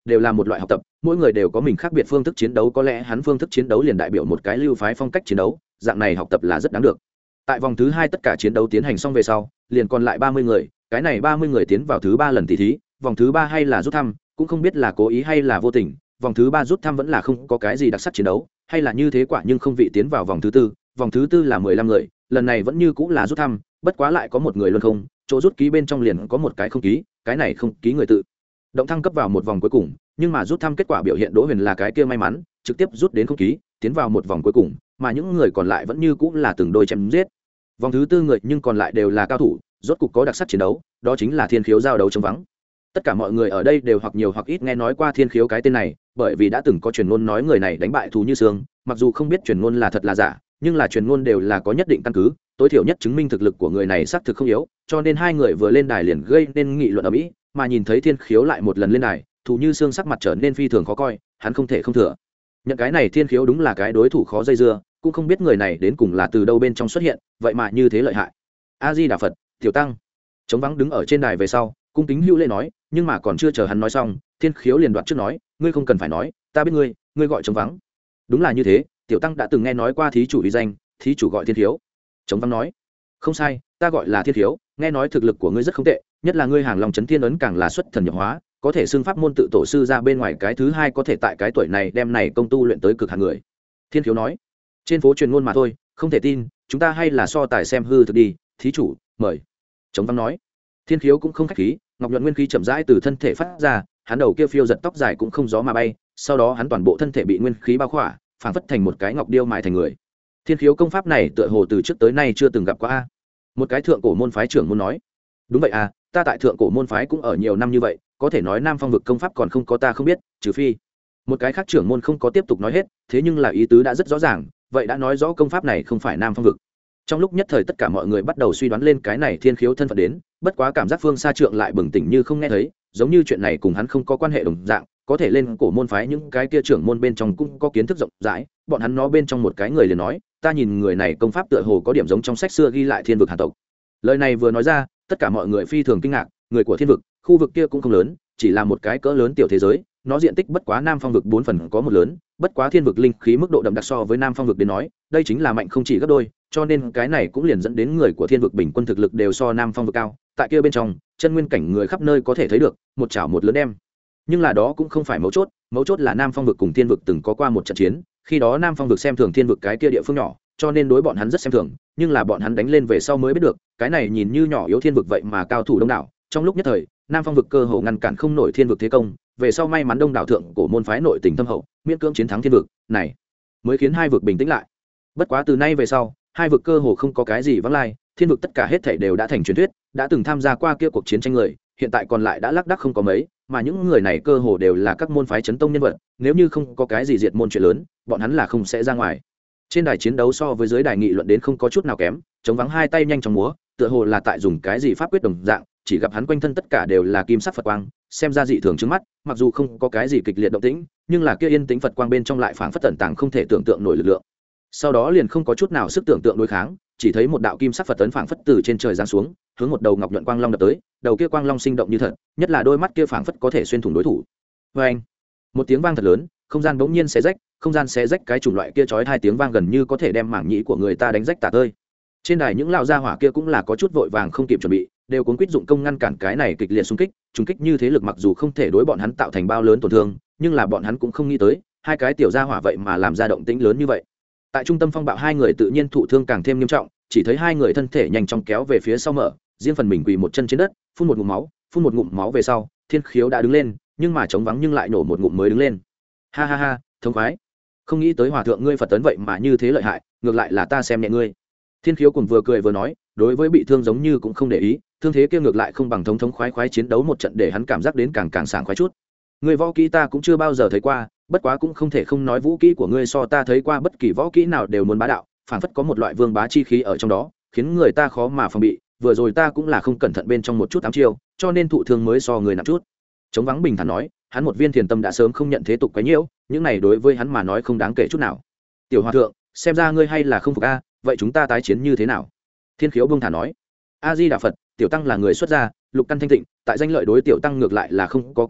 đều là một loại học tập, mỗi người đều có mình khác biệt phương thức chiến đấu, có lẽ hắn phương thức chiến đấu liền đại biểu một cái lưu phái phong cách chiến đấu, dạng này học tập là rất đáng được. Tại vòng thứ hai tất cả chiến đấu tiến hành xong về sau, liền còn lại ba mươi người, cái này ba mươi người tiến vào thứ ba lần tỷ thí, vòng thứ ba hay là rút thăm, cũng không biết là cố ý hay là vô tình, vòng thứ ba rút thăm vẫn là không có cái gì đặc sắc chiến đấu, hay là như thế quả nhưng không vị tiến vào vòng thứ tư, vòng thứ tư là mười lăm người, lần này vẫn như cũng là rút thăm, bất quá lại có một người luôn không, chỗ rút ký bên trong liền có một cái không ký, cái này không ký người tự động thăng cấp vào một vòng cuối cùng, nhưng mà rút thăm kết quả biểu hiện Đỗ Huyền là cái kia may mắn, trực tiếp rút đến không ký, tiến vào một vòng cuối cùng, mà những người còn lại vẫn như cũng là từng đôi chém giết. Vòng thứ tư người nhưng còn lại đều là cao thủ, rốt cục có đặc sắc chiến đấu, đó chính là Thiên Khiếu giao đấu chống vắng. Tất cả mọi người ở đây đều hoặc nhiều hoặc ít nghe nói qua Thiên Khiếu cái tên này, bởi vì đã từng có truyền ngôn nói người này đánh bại Thù Như Sương, mặc dù không biết truyền ngôn là thật là giả, nhưng là truyền ngôn đều là có nhất định căn cứ, tối thiểu nhất chứng minh thực lực của người này xác thực không yếu, cho nên hai người vừa lên đài liền gây nên nghị luận ở mỹ, mà nhìn thấy Thiên Khiếu lại một lần lên đài, Thù Như Sương sắc mặt trở nên phi thường khó coi, hắn không thể không thừa nhận cái này Thiên Khiếu đúng là cái đối thủ khó dây dưa, cũng không biết người này đến cùng là từ đâu bên trong xuất hiện, vậy mà như thế lợi hại. A Di Đà Phật, tiểu tăng. Chống vắng đứng ở trên đài về sau, cung kính hữu lễ nói, nhưng mà còn chưa chờ hắn nói xong, Thiên Khiếu liền đoạt trước nói, ngươi không cần phải nói, ta biết ngươi, ngươi gọi Chống vắng. Đúng là như thế, tiểu tăng đã từng nghe nói qua thí chủ uy danh, thí chủ gọi Thiên Khiếu. Chống vắng nói, không sai, ta gọi là Thiên Khiếu, nghe nói thực lực của ngươi rất không tệ, nhất là ngươi hàng lòng chấn thiên ấn càng là xuất thần nhập hóa, có thể xưng pháp môn tự tổ sư ra bên ngoài cái thứ hai có thể tại cái tuổi này đem này công tu luyện tới cực hạn người. Thiên Khiếu nói, trên phố truyền ngôn mà thôi, không thể tin, chúng ta hay là so tài xem hư thực đi, thí chủ mời. Chống vắng nói, Thiên Khiếu cũng không khách khí, ngọc nhuận nguyên khí chậm rãi từ thân thể phát ra, hắn đầu kia phiêu giật tóc dài cũng không gió mà bay, sau đó hắn toàn bộ thân thể bị nguyên khí bao khỏa, phảng phất thành một cái ngọc điêu mài thành người. Thiên Khiếu công pháp này tựa hồ từ trước tới nay chưa từng gặp qua a. Một cái thượng cổ môn phái trưởng môn nói, đúng vậy à, ta tại thượng cổ môn phái cũng ở nhiều năm như vậy, có thể nói Nam Phong vực công pháp còn không có ta không biết, trừ phi. Một cái khác trưởng môn không có tiếp tục nói hết, thế nhưng là ý tứ đã rất rõ ràng, vậy đã nói rõ công pháp này không phải Nam Phong vực. Trong lúc nhất thời tất cả mọi người bắt đầu suy đoán lên cái này Thiên Khiếu thân phận đến, bất quá cảm giác Phương Sa Trượng lại bừng tỉnh như không nghe thấy, giống như chuyện này cùng hắn không có quan hệ đồng dạng, có thể lên cổ môn phái những cái kia trưởng môn bên trong cũng có kiến thức rộng rãi, bọn hắn nó bên trong một cái người liền nói, ta nhìn người này công pháp tựa hồ có điểm giống trong sách xưa ghi lại Thiên vực Hàn tộc. Lời này vừa nói ra, tất cả mọi người phi thường kinh ngạc, người của Thiên vực, khu vực kia cũng không lớn, chỉ là một cái cỡ lớn tiểu thế giới, nó diện tích bất quá Nam Phong vực bốn phần có một lớn, bất quá Thiên vực linh khí mức độ đậm đặc so với Nam Phong vực đến nói, đây chính là mạnh không chỉ gấp đôi, cho nên cái này cũng liền dẫn đến người của Thiên vực bình quân thực lực đều so Nam Phong vực cao, tại kia bên trong, chân nguyên cảnh người khắp nơi có thể thấy được, một chảo một lớn đem. Nhưng là đó cũng không phải mấu chốt, mấu chốt là Nam Phong vực cùng Thiên vực từng có qua một trận chiến, khi đó Nam Phong vực xem thường Thiên vực cái kia địa phương nhỏ, cho nên đối bọn hắn rất xem thường, nhưng là bọn hắn đánh lên về sau mới biết được, cái này nhìn như nhỏ yếu Thiên vực vậy mà cao thủ đông đảo, trong lúc nhất thời, Nam Phong vực cơ hồ ngăn cản không nổi Thiên vực thế công, về sau may mắn đông đảo thượng cổ môn phái nội tình thâm hậu, miễn cưỡng chiến thắng Thiên vực, này mới khiến hai vực bình tĩnh lại. Bất quá từ nay về sau, hai vực cơ hồ không có cái gì vắng lai, Thiên vực tất cả hết thảy đều đã thành truyền thuyết, đã từng tham gia qua kia cuộc chiến tranh người, hiện tại còn lại đã lác đác không có mấy, mà những người này cơ hồ đều là các môn phái chấn tông nhân vật, nếu như không có cái gì diệt môn chuyện lớn, bọn hắn là không sẽ ra ngoài. Trên đài chiến đấu so với dưới đài nghị luận đến không có chút nào kém, chống vắng hai tay nhanh chóng múa, tựa hồ là tại dùng cái gì pháp quyết đồng dạng, chỉ gặp hắn quanh thân tất cả đều là kim sắc Phật quang, xem ra dị thường trước mắt, mặc dù không có cái gì kịch liệt động tĩnh, nhưng là kia yên tĩnh Phật quang bên trong lại phảng phất tẩn tàng không thể tưởng tượng nổi lực lượng. Sau đó liền không có chút nào sức tưởng tượng đối kháng, chỉ thấy một đạo kim sắc Phật tấn phảng phất từ trên trời giáng xuống, hướng một đầu ngọc nhuận quang long đập tới, đầu kia quang long sinh động như thật, nhất là đôi mắt kia phảng phất có thể xuyên thủng đối thủ. Và anh, một tiếng vang thật lớn, không gian bỗng nhiên xé rách, không gian xé rách cái chủng loại kia chói hai tiếng vang gần như có thể đem mảng nhĩ của người ta đánh rách tả tơi. Trên đài những lão gia hỏa kia cũng là có chút vội vàng không kịp chuẩn bị, đều cuống quýt dụng công ngăn cản cái này kịch liệt xung kích, xung kích như thế lực mặc dù không thể đối bọn hắn tạo thành bao lớn tổn thương, nhưng là bọn hắn cũng không nghĩ tới, hai cái tiểu gia hỏa vậy mà làm ra động tĩnh lớn như vậy. Tại trung tâm phong bạo hai người tự nhiên thụ thương càng thêm nghiêm trọng, chỉ thấy hai người thân thể nhanh chóng kéo về phía sau mở, riêng phần mình quỳ một chân trên đất, phun một ngụm máu, phun một ngụm máu về sau, Thiên Khiếu đã đứng lên, nhưng mà trống vắng nhưng lại nổ một ngụm mới đứng lên. Ha ha ha, thông khoái. Không nghĩ tới hòa thượng ngươi Phật tấn vậy mà như thế lợi hại, ngược lại là ta xem nhẹ ngươi. Thiên Khiếu cùng vừa cười vừa nói, đối với bị thương giống như cũng không để ý, thương thế kia ngược lại không bằng thống thống khoái khoái chiến đấu một trận để hắn cảm giác đến càng càng sảng khoái chút. Người võ kỹ ta cũng chưa bao giờ thấy qua, bất quá cũng không thể không nói vũ kỹ của ngươi so ta thấy qua bất kỳ võ kỹ nào đều muốn bá đạo, phảng phất có một loại vương bá chi khí ở trong đó, khiến người ta khó mà phòng bị. Vừa rồi ta cũng là không cẩn thận bên trong một chút ám chiêu, cho nên thụ thương mới so người nặng chút. Chống vắng bình thản nói, hắn một viên thiền tâm đã sớm không nhận thế tục quấy nhiễu, những này đối với hắn mà nói không đáng kể chút nào. Tiểu hòa thượng, xem ra ngươi hay là không phục a, vậy chúng ta tái chiến như thế nào? Thiên Khiếu buông thả nói, a di đà Phật, tiểu tăng là người xuất gia, lục căn thanh tịnh, tại danh lợi đối tiểu tăng ngược lại là không có cái gì,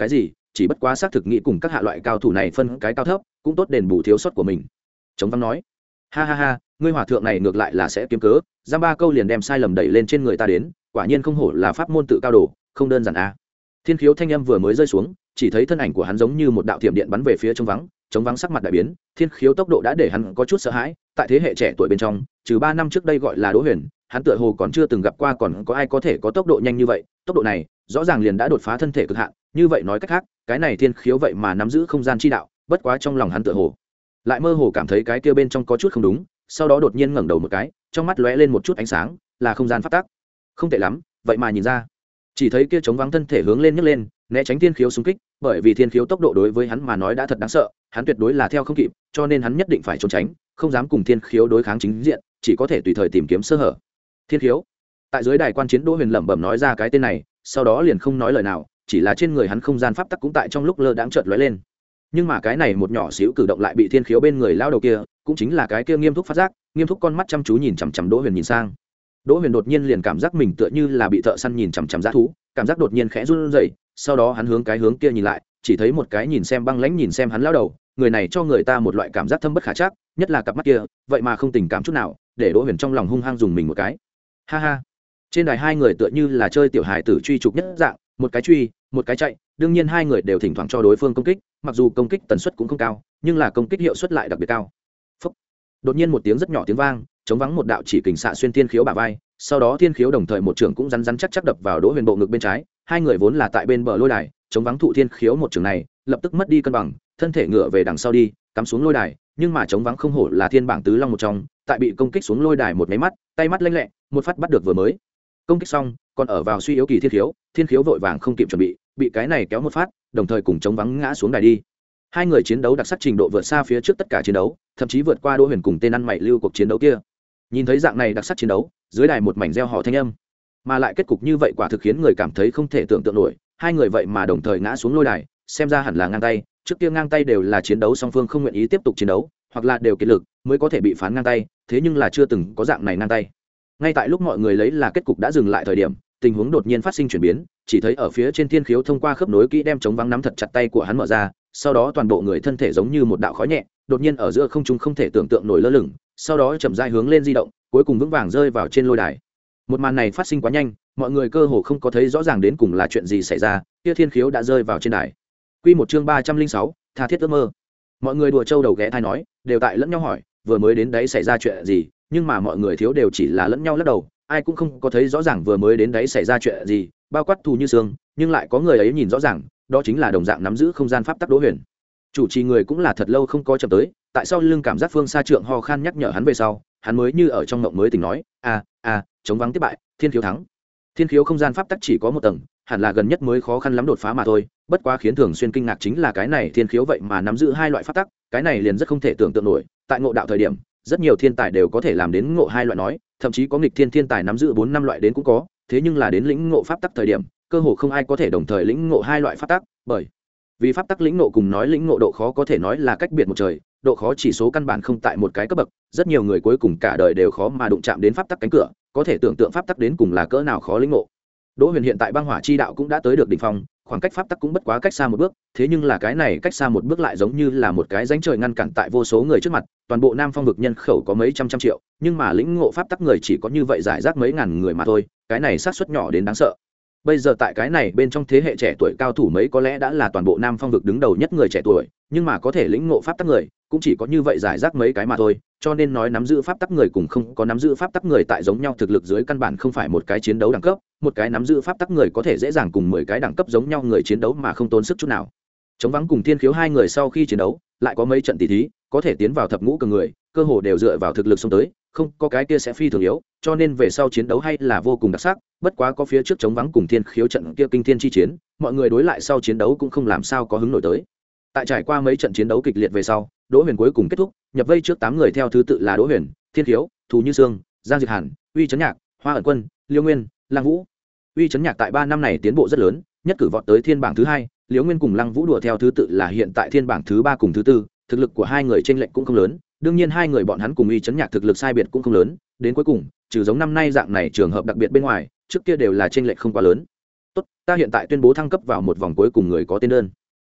chỉ bất quá xác thực nghĩ cùng các hạ loại cao thủ này phân cái cao thấp cũng tốt đền bù thiếu sót của mình. Chống vắng nói, ha ha ha, ngươi hòa thượng này ngược lại là sẽ kiếm cớ, giam ba câu liền đem sai lầm đẩy lên trên người ta đến, quả nhiên không hổ là pháp môn tự cao đồ, không đơn giản à. Thiên khiếu thanh âm vừa mới rơi xuống, chỉ thấy thân ảnh của hắn giống như một đạo thiểm điện bắn về phía Chống vắng. Chống vắng sắc mặt đại biến, thiên khiếu tốc độ đã để hắn có chút sợ hãi, tại thế hệ trẻ tuổi bên trong, trừ ba năm trước đây gọi là Đỗ Huyền, hắn tựa hồ còn chưa từng gặp qua còn có ai có thể có tốc độ nhanh như vậy, tốc độ này rõ ràng liền đã đột phá thân thể cực hạn, như vậy nói cách khác, cái này thiên khiếu vậy mà nắm giữ không gian chi đạo, bất quá trong lòng hắn tựa hồ lại mơ hồ cảm thấy cái kia bên trong có chút không đúng, sau đó đột nhiên ngẩng đầu một cái, trong mắt lóe lên một chút ánh sáng, là không gian pháp tắc. Không tệ lắm, vậy mà nhìn ra. Chỉ thấy kia Chống vắng thân thể hướng lên nhấc lên, né tránh thiên khiếu xung kích, bởi vì thiên khiếu tốc độ đối với hắn mà nói đã thật đáng sợ, hắn tuyệt đối là theo không kịp, cho nên hắn nhất định phải trốn tránh, không dám cùng thiên khiếu đối kháng chính diện, chỉ có thể tùy thời tìm kiếm sơ hở. Thiên khiếu. Tại dưới đài quan chiến Đỗ Huyền lẩm bẩm nói ra cái tên này, sau đó liền không nói lời nào, chỉ là trên người hắn không gian pháp tắc cũng tại trong lúc lơ đãng chợt lóe lên. Nhưng mà cái này một nhỏ xíu cử động lại bị thiên khiếu bên người lao đầu kia, cũng chính là cái kia Nghiêm Thúc phát giác, Nghiêm Thúc con mắt chăm chú nhìn chằm chằm Đỗ Huyền nhìn sang. Đỗ Huyền đột nhiên liền cảm giác mình tựa như là bị thợ săn nhìn chằm chằm dã thú, cảm giác đột nhiên khẽ run rẩy, sau đó hắn hướng cái hướng kia nhìn lại, chỉ thấy một cái nhìn xem băng lãnh nhìn xem hắn lao đầu, người này cho người ta một loại cảm giác thâm bất khả trắc, nhất là cặp mắt kia, vậy mà không tình cảm chút nào, để Đỗ Huyền trong lòng hung hăng dùng mình một cái. Ha ha. Trên đài hai người tựa như là chơi tiểu hài tử truy trục nhất dạng, một cái truy, một cái chạy, đương nhiên hai người đều thỉnh thoảng cho đối phương công kích, mặc dù công kích tần suất cũng không cao, nhưng là công kích hiệu suất lại đặc biệt cao. Phúc. Đột nhiên một tiếng rất nhỏ tiếng vang, Chống vắng một đạo chỉ kình xạ xuyên thiên khiếu bả vai, sau đó thiên khiếu đồng thời một trường cũng rắn rắn chắc chắc đập vào Đỗ Huyền bộ ngực bên trái, hai người vốn là tại bên bờ lôi đài, Chống vắng thụ thiên khiếu một trường này, lập tức mất đi cân bằng, thân thể ngửa về đằng sau đi, cắm xuống lôi đài, nhưng mà Chống vắng không hổ là thiên bảng tứ long một trong, tại bị công kích xuống lôi đài một máy mắt, tay mắt lênh lẹ, một phát bắt được vừa mới công kích xong, còn ở vào suy yếu kỳ thiên khiếu, thiên khiếu vội vàng không kịp chuẩn bị, bị cái này kéo một phát, đồng thời cùng Chống vắng ngã xuống đài đi. Hai người chiến đấu đặc sắc trình độ vượt xa phía trước tất cả chiến đấu, thậm chí vượt qua Đỗ Huyền cùng tên ăn mày lưu cuộc chiến đấu kia. Nhìn thấy dạng này đặc sắc chiến đấu, dưới đài một mảnh reo hò thanh âm, mà lại kết cục như vậy quả thực khiến người cảm thấy không thể tưởng tượng nổi, hai người vậy mà đồng thời ngã xuống lôi đài, xem ra hẳn là ngang tay, trước kia ngang tay đều là chiến đấu song phương không nguyện ý tiếp tục chiến đấu, hoặc là đều kiệt lực mới có thể bị phán ngang tay, thế nhưng là chưa từng có dạng này ngang tay. Ngay tại lúc mọi người lấy là kết cục đã dừng lại thời điểm, tình huống đột nhiên phát sinh chuyển biến, chỉ thấy ở phía trên thiên khiếu thông qua khớp nối kỹ đem Chống vắng nắm thật chặt tay của hắn mở ra, sau đó toàn bộ người thân thể giống như một đạo khói nhẹ, đột nhiên ở giữa không trung không thể tưởng tượng nổi lơ lửng, sau đó chậm rãi hướng lên di động, cuối cùng vững vàng rơi vào trên lôi đài. Một màn này phát sinh quá nhanh, mọi người cơ hồ không có thấy rõ ràng đến cùng là chuyện gì xảy ra, kia thiên khiếu đã rơi vào trên đài. Quy một chương ba trăm linh sáu, tha thiết ước mơ. Mọi người đùa trâu đầu ghé thai nói, đều tại lẫn nhau hỏi, vừa mới đến đấy xảy ra chuyện gì, nhưng mà mọi người thiếu đều chỉ là lẫn nhau lắc đầu, ai cũng không có thấy rõ ràng vừa mới đến đấy xảy ra chuyện gì, bao quát Thù Như Sương, nhưng lại có người ấy nhìn rõ ràng, đó chính là đồng dạng nắm giữ không gian pháp tắc Đỗ Huyền. Chủ trì người cũng là thật lâu không có chậm tới, tại sao lưng cảm giác phương xa trượng ho khan nhắc nhở hắn về sau, hắn mới như ở trong mộng mới tỉnh nói, a a Chống vắng tiếp bại, thiên khiếu thắng. Thiên khiếu không gian pháp tắc chỉ có một tầng, hẳn là gần nhất mới khó khăn lắm đột phá mà thôi, bất quá khiến thường xuyên kinh ngạc chính là cái này thiên khiếu vậy mà nắm giữ hai loại pháp tắc, cái này liền rất không thể tưởng tượng nổi, tại ngộ đạo thời điểm, rất nhiều thiên tài đều có thể làm đến ngộ hai loại nói, thậm chí có nghịch thiên thiên tài nắm giữ bốn năm loại đến cũng có, thế nhưng là đến lĩnh ngộ pháp tắc thời điểm, cơ hồ không ai có thể đồng thời lĩnh ngộ hai loại pháp tắc, bởi vì pháp tắc lĩnh ngộ cùng nói lĩnh ngộ độ khó có thể nói là cách biệt một trời, độ khó chỉ số căn bản không tại một cái cấp bậc, rất nhiều người cuối cùng cả đời đều khó mà đụng chạm đến pháp tắc cánh cửa, có thể tưởng tượng pháp tắc đến cùng là cỡ nào khó lĩnh ngộ. Đỗ Huyền hiện tại băng hỏa chi đạo cũng đã tới được đỉnh phong, khoảng cách pháp tắc cũng bất quá cách xa một bước, thế nhưng là cái này cách xa một bước lại giống như là một cái rãnh trời ngăn cản tại vô số người trước mặt, toàn bộ Nam Phong vực nhân khẩu có mấy trăm trăm triệu, nhưng mà lĩnh ngộ pháp tắc người chỉ có như vậy giải rác mấy ngàn người mà thôi, cái này xác suất nhỏ đến đáng sợ. Bây giờ tại cái này bên trong thế hệ trẻ tuổi cao thủ mấy có lẽ đã là toàn bộ Nam Phong vực đứng đầu nhất người trẻ tuổi, nhưng mà có thể lĩnh ngộ pháp tắc người cũng chỉ có như vậy giải rác mấy cái mà thôi, cho nên nói nắm giữ pháp tắc người cùng không có nắm giữ pháp tắc người tại giống nhau thực lực dưới căn bản không phải một cái chiến đấu đẳng cấp, một cái nắm giữ pháp tắc người có thể dễ dàng cùng mười cái đẳng cấp giống nhau người chiến đấu mà không tốn sức chút nào. Chống vắng cùng thiên khiếu hai người sau khi chiến đấu, lại có mấy trận tỷ thí, có thể tiến vào thập ngũ cường người, cơ hồ đều dựa vào thực lực xông tới, không có cái kia sẽ phi thường yếu, cho nên về sau chiến đấu hay là vô cùng đặc sắc, bất quá có phía trước chống vắng cùng thiên khiếu trận kia kinh thiên chi chiến, mọi người đối lại sau chiến đấu cũng không làm sao có hứng nổi tới. Tại trải qua mấy trận chiến đấu kịch liệt về sau, Đỗ Huyền cuối cùng kết thúc, nhập vây trước tám người theo thứ tự là Đỗ Huyền, Thiên Khiếu, Thù Như Sương, Giang Diệt Hàn, Uy Chấn Nhạc, Hoa ẩn Quân, Liêu Nguyên, Lăng Vũ. Uy Chấn Nhạc tại ba năm này tiến bộ rất lớn, nhất cử vọt tới thiên bảng thứ hai, Liêu Nguyên cùng Lăng Vũ đùa theo thứ tự là hiện tại thiên bảng thứ ba cùng thứ tư, thực lực của hai người chênh lệch cũng không lớn, đương nhiên hai người bọn hắn cùng Uy Chấn Nhạc thực lực sai biệt cũng không lớn, đến cuối cùng, trừ giống năm nay dạng này trường hợp đặc biệt bên ngoài, trước kia đều là chênh lệch không quá lớn. Tốt, ta hiện tại tuyên bố thăng cấp vào một vòng cuối cùng người có tên đơn.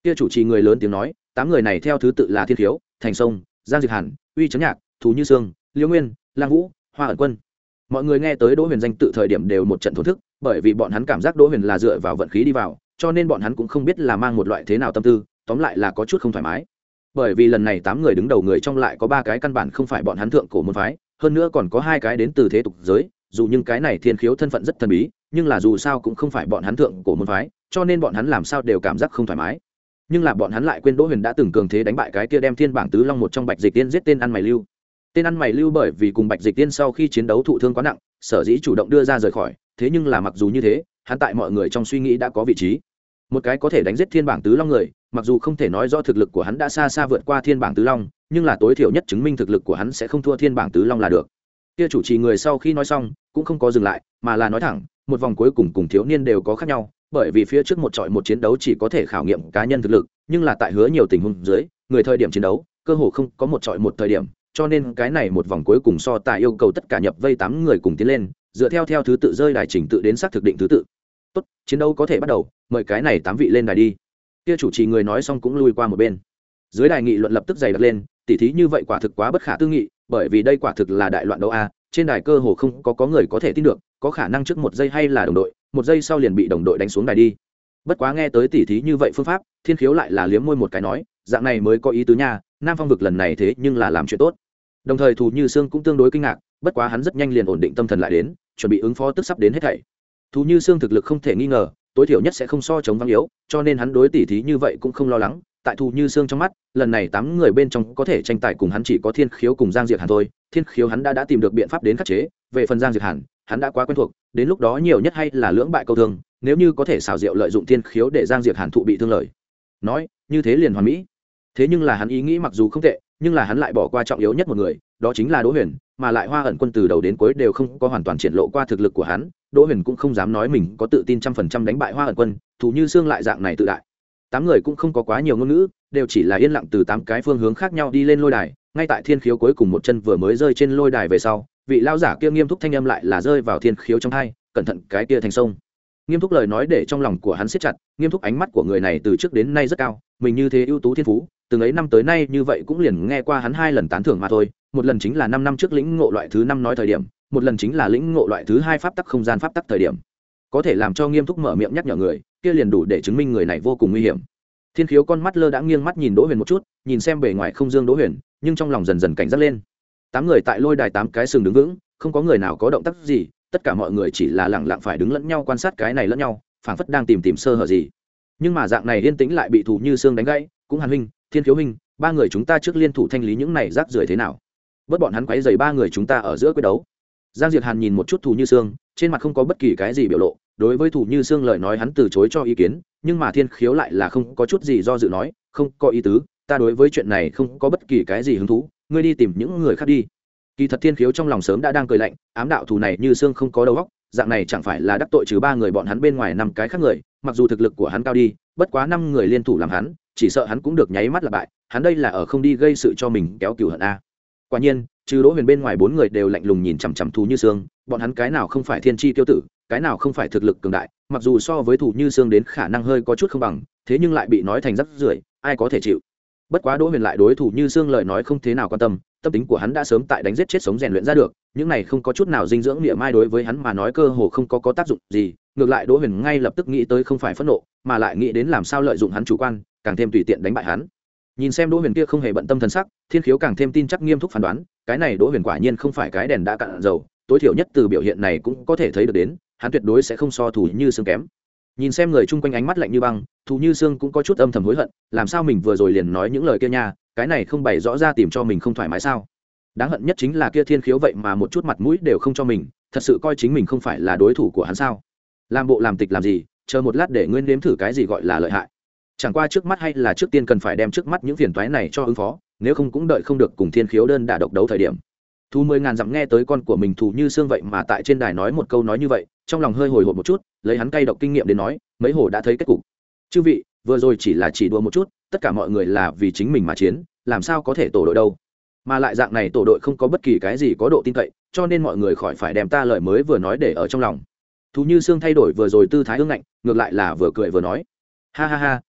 Kia chủ trì người lớn tiếng nói, tám người này theo thứ tự là Thiên Khiếu, Thành Sông, Giang Diệt Hàn, Uy Chấn Nhạc, Thù Như Sương, Liễu Nguyên, Lang Vũ, Hoa ẩn quân. Mọi người nghe tới Đỗ Huyền danh tự thời điểm đều một trận thổn thức, bởi vì bọn hắn cảm giác Đỗ Huyền là dựa vào vận khí đi vào, cho nên bọn hắn cũng không biết là mang một loại thế nào tâm tư, tóm lại là có chút không thoải mái. Bởi vì lần này tám người đứng đầu người trong lại có ba cái căn bản không phải bọn hắn thượng cổ môn phái, hơn nữa còn có hai cái đến từ thế tục giới, dù nhưng cái này Thiên Khiếu thân phận rất thần bí, nhưng là dù sao cũng không phải bọn hắn thượng cổ môn phái, cho nên bọn hắn làm sao đều cảm giác không thoải mái. Nhưng là bọn hắn lại quên Đỗ Huyền đã từng cường thế đánh bại cái kia đem thiên bảng tứ long một trong Bạch Dịch Tiên giết tên ăn mày Lưu. Tên ăn mày Lưu bởi vì cùng Bạch Dịch Tiên sau khi chiến đấu thụ thương quá nặng, sở dĩ chủ động đưa ra rời khỏi, thế nhưng là mặc dù như thế, hắn tại mọi người trong suy nghĩ đã có vị trí. Một cái có thể đánh giết thiên bảng tứ long người, mặc dù không thể nói rõ thực lực của hắn đã xa xa vượt qua thiên bảng tứ long, nhưng là tối thiểu nhất chứng minh thực lực của hắn sẽ không thua thiên bảng tứ long là được. Kia chủ trì người sau khi nói xong, cũng không có dừng lại, mà là nói thẳng, một vòng cuối cùng cùng thiếu niên đều có khác nhau, bởi vì phía trước một trọi một chiến đấu chỉ có thể khảo nghiệm cá nhân thực lực, nhưng là tại hứa nhiều tình huống dưới, người thời điểm chiến đấu, cơ hồ không có một trọi một thời điểm, cho nên cái này một vòng cuối cùng so tài yêu cầu tất cả nhập vây tám người cùng tiến lên, dựa theo theo thứ tự rơi đài trình tự đến xác thực định thứ tự. Tốt, chiến đấu có thể bắt đầu, mời cái này tám vị lên đài đi. Kia chủ trì người nói xong cũng lui qua một bên. Dưới đài nghị luận lập tức dày đặc lên, tỉ thí như vậy quả thực quá bất khả tư nghị, bởi vì đây quả thực là đại loạn đấu a, trên đài cơ hồ không có có người có thể tin được, có khả năng trước một giây hay là đồng đội, một giây sau liền bị đồng đội đánh xuống đài đi. Bất quá nghe tới tỉ thí như vậy phương pháp, Thiên Khiếu lại là liếm môi một cái nói, dạng này mới có ý tứ nha, Nam Phong vực lần này thế nhưng là làm chuyện tốt. Đồng thời Thù Như Sương cũng tương đối kinh ngạc, bất quá hắn rất nhanh liền ổn định tâm thần lại đến, chuẩn bị ứng phó tức sắp đến hết thảy. Thù Như Sương thực lực không thể nghi ngờ, tối thiểu nhất sẽ không so chống vắng yếu, cho nên hắn đối tỉ thí như vậy cũng không lo lắng. Tại Thù Như Sương trong mắt, lần này tám người bên trong có thể tranh tài cùng hắn chỉ có Thiên Khiếu cùng Giang Diệt Hàn thôi. Thiên Khiếu hắn đã đã tìm được biện pháp đến khắc chế, về phần Giang Diệt Hàn, hắn đã quá quen thuộc, đến lúc đó nhiều nhất hay là lưỡng bại câu thương, nếu như có thể xảo diệu lợi dụng Thiên Khiếu để Giang Diệt Hàn thụ bị thương lợi. Nói, như thế liền hoàn mỹ. Thế nhưng là hắn ý nghĩ mặc dù không tệ, nhưng là hắn lại bỏ qua trọng yếu nhất một người, đó chính là Đỗ Huyền, mà lại Hoa ẩn quân từ đầu đến cuối đều không có hoàn toàn triển lộ qua thực lực của hắn, Đỗ Huyền cũng không dám nói mình có tự tin trăm phần trăm đánh bại Hoa ẩn quân, Thù Như Sương lại dạng này tự đại. Tám người cũng không có quá nhiều ngôn ngữ, đều chỉ là yên lặng từ tám cái phương hướng khác nhau đi lên lôi đài, ngay tại Thiên Khiếu cuối cùng một chân vừa mới rơi trên lôi đài về sau, vị lão giả kia nghiêm túc thanh âm lại là rơi vào Thiên Khiếu trong tai, cẩn thận cái kia thành sông. Nghiêm túc lời nói để trong lòng của hắn siết chặt, nghiêm túc ánh mắt của người này từ trước đến nay rất cao, mình như thế ưu tú thiên phú, từng ấy năm tới nay như vậy cũng liền nghe qua hắn hai lần tán thưởng mà thôi, một lần chính là năm năm trước lĩnh ngộ loại thứ năm nói thời điểm, một lần chính là lĩnh ngộ loại thứ hai pháp tắc không gian pháp tắc thời điểm. Có thể làm cho nghiêm túc mở miệng nhắc nhở người, kia liền đủ để chứng minh người này vô cùng nguy hiểm. Thiên Khiếu con mắt lơ đãng nghiêng mắt nhìn Đỗ Huyền một chút, nhìn xem bề ngoài không dương Đỗ Huyền, nhưng trong lòng dần dần cảnh giác lên. Tám người tại lôi đài tám cái sừng đứng vững, không có người nào có động tác gì, tất cả mọi người chỉ là lẳng lặng phải đứng lẫn nhau quan sát cái này lẫn nhau, phảng phất đang tìm tìm sơ hở gì. Nhưng mà dạng này yên tĩnh lại bị Thù Như Sương đánh gãy, cũng Hàn huynh, Thiên Khiếu huynh, ba người chúng ta trước liên thủ thanh lý những này rác rưởi thế nào? Bất bọn hắn quấy rầy ba người chúng ta ở giữa quyết đấu. Giang Diệt Hàn nhìn một chút Thù Như Sương, trên mặt không có bất kỳ cái gì biểu lộ, đối với Thù Như Sương lời nói hắn từ chối cho ý kiến, nhưng mà Thiên Khiếu lại là không có chút gì do dự nói, không có ý tứ, ta đối với chuyện này không có bất kỳ cái gì hứng thú, ngươi đi tìm những người khác đi. Kỳ thật Thiên Khiếu trong lòng sớm đã đang cười lạnh, ám đạo thù này Như Sương không có đầu óc, dạng này chẳng phải là đắc tội trừ ba người bọn hắn bên ngoài năm cái khác người, mặc dù thực lực của hắn cao đi, bất quá năm người liên thủ làm hắn, chỉ sợ hắn cũng được nháy mắt là bại, hắn đây là ở không đi gây sự cho mình kéo cừu hận a. Quả nhiên, trừ Đỗ Huyền bên ngoài bốn người đều lạnh lùng nhìn chằm chằm Thù Như Sương, bọn hắn cái nào không phải thiên chi tiêu tử, cái nào không phải thực lực cường đại, mặc dù so với Thù Như Sương đến khả năng hơi có chút không bằng, thế nhưng lại bị nói thành rắc rưởi, ai có thể chịu. Bất quá Đỗ Huyền lại đối Thù Như Sương lời nói không thế nào quan tâm, tâm tính của hắn đã sớm tại đánh giết chết sống rèn luyện ra được, những này không có chút nào dinh dưỡng niệm mai đối với hắn mà nói cơ hồ không có có tác dụng gì, ngược lại Đỗ Huyền ngay lập tức nghĩ tới không phải phẫn nộ, mà lại nghĩ đến làm sao lợi dụng hắn chủ quan, càng thêm tùy tiện đánh bại hắn. Nhìn xem Đỗ Huyền kia không hề bận tâm thần sắc, Thiên Khiếu càng thêm tin chắc nghiêm túc phán đoán, cái này Đỗ Huyền quả nhiên không phải cái đèn đã cạn dầu, tối thiểu nhất từ biểu hiện này cũng có thể thấy được đến, hắn tuyệt đối sẽ không so Thù Như Sương kém. Nhìn xem người chung quanh ánh mắt lạnh như băng, Thù Như Sương cũng có chút âm thầm hối hận, làm sao mình vừa rồi liền nói những lời kia nha, cái này không bày rõ ra tìm cho mình không thoải mái sao? Đáng hận nhất chính là kia Thiên Khiếu vậy mà một chút mặt mũi đều không cho mình, thật sự coi chính mình không phải là đối thủ của hắn sao? Làm bộ làm tịch làm gì, chờ một lát để nguyên nếm thử cái gì gọi là lợi hại. Chẳng qua trước mắt hay là trước tiên cần phải đem trước mắt những phiền toái này cho ứng phó, nếu không cũng đợi không được cùng Thiên Khiếu đơn đả độc đấu thời điểm. Thu mười ngàn dặm nghe tới con của mình Thù Như Sương vậy mà tại trên đài nói một câu nói như vậy, trong lòng hơi hồi hộp một chút, lấy hắn cay độc kinh nghiệm đến nói, mấy hồ đã thấy kết cục. Chư vị, vừa rồi chỉ là chỉ đùa một chút, tất cả mọi người là vì chính mình mà chiến, làm sao có thể tổ đội đâu? Mà lại dạng này tổ đội không có bất kỳ cái gì có độ tin cậy, cho nên mọi người khỏi phải đem ta lời mới vừa nói để ở trong lòng. Thù Như Sương thay đổi vừa rồi tư thái ương ngạnh, ngược lại là vừa cười vừa nói, ha ha ha,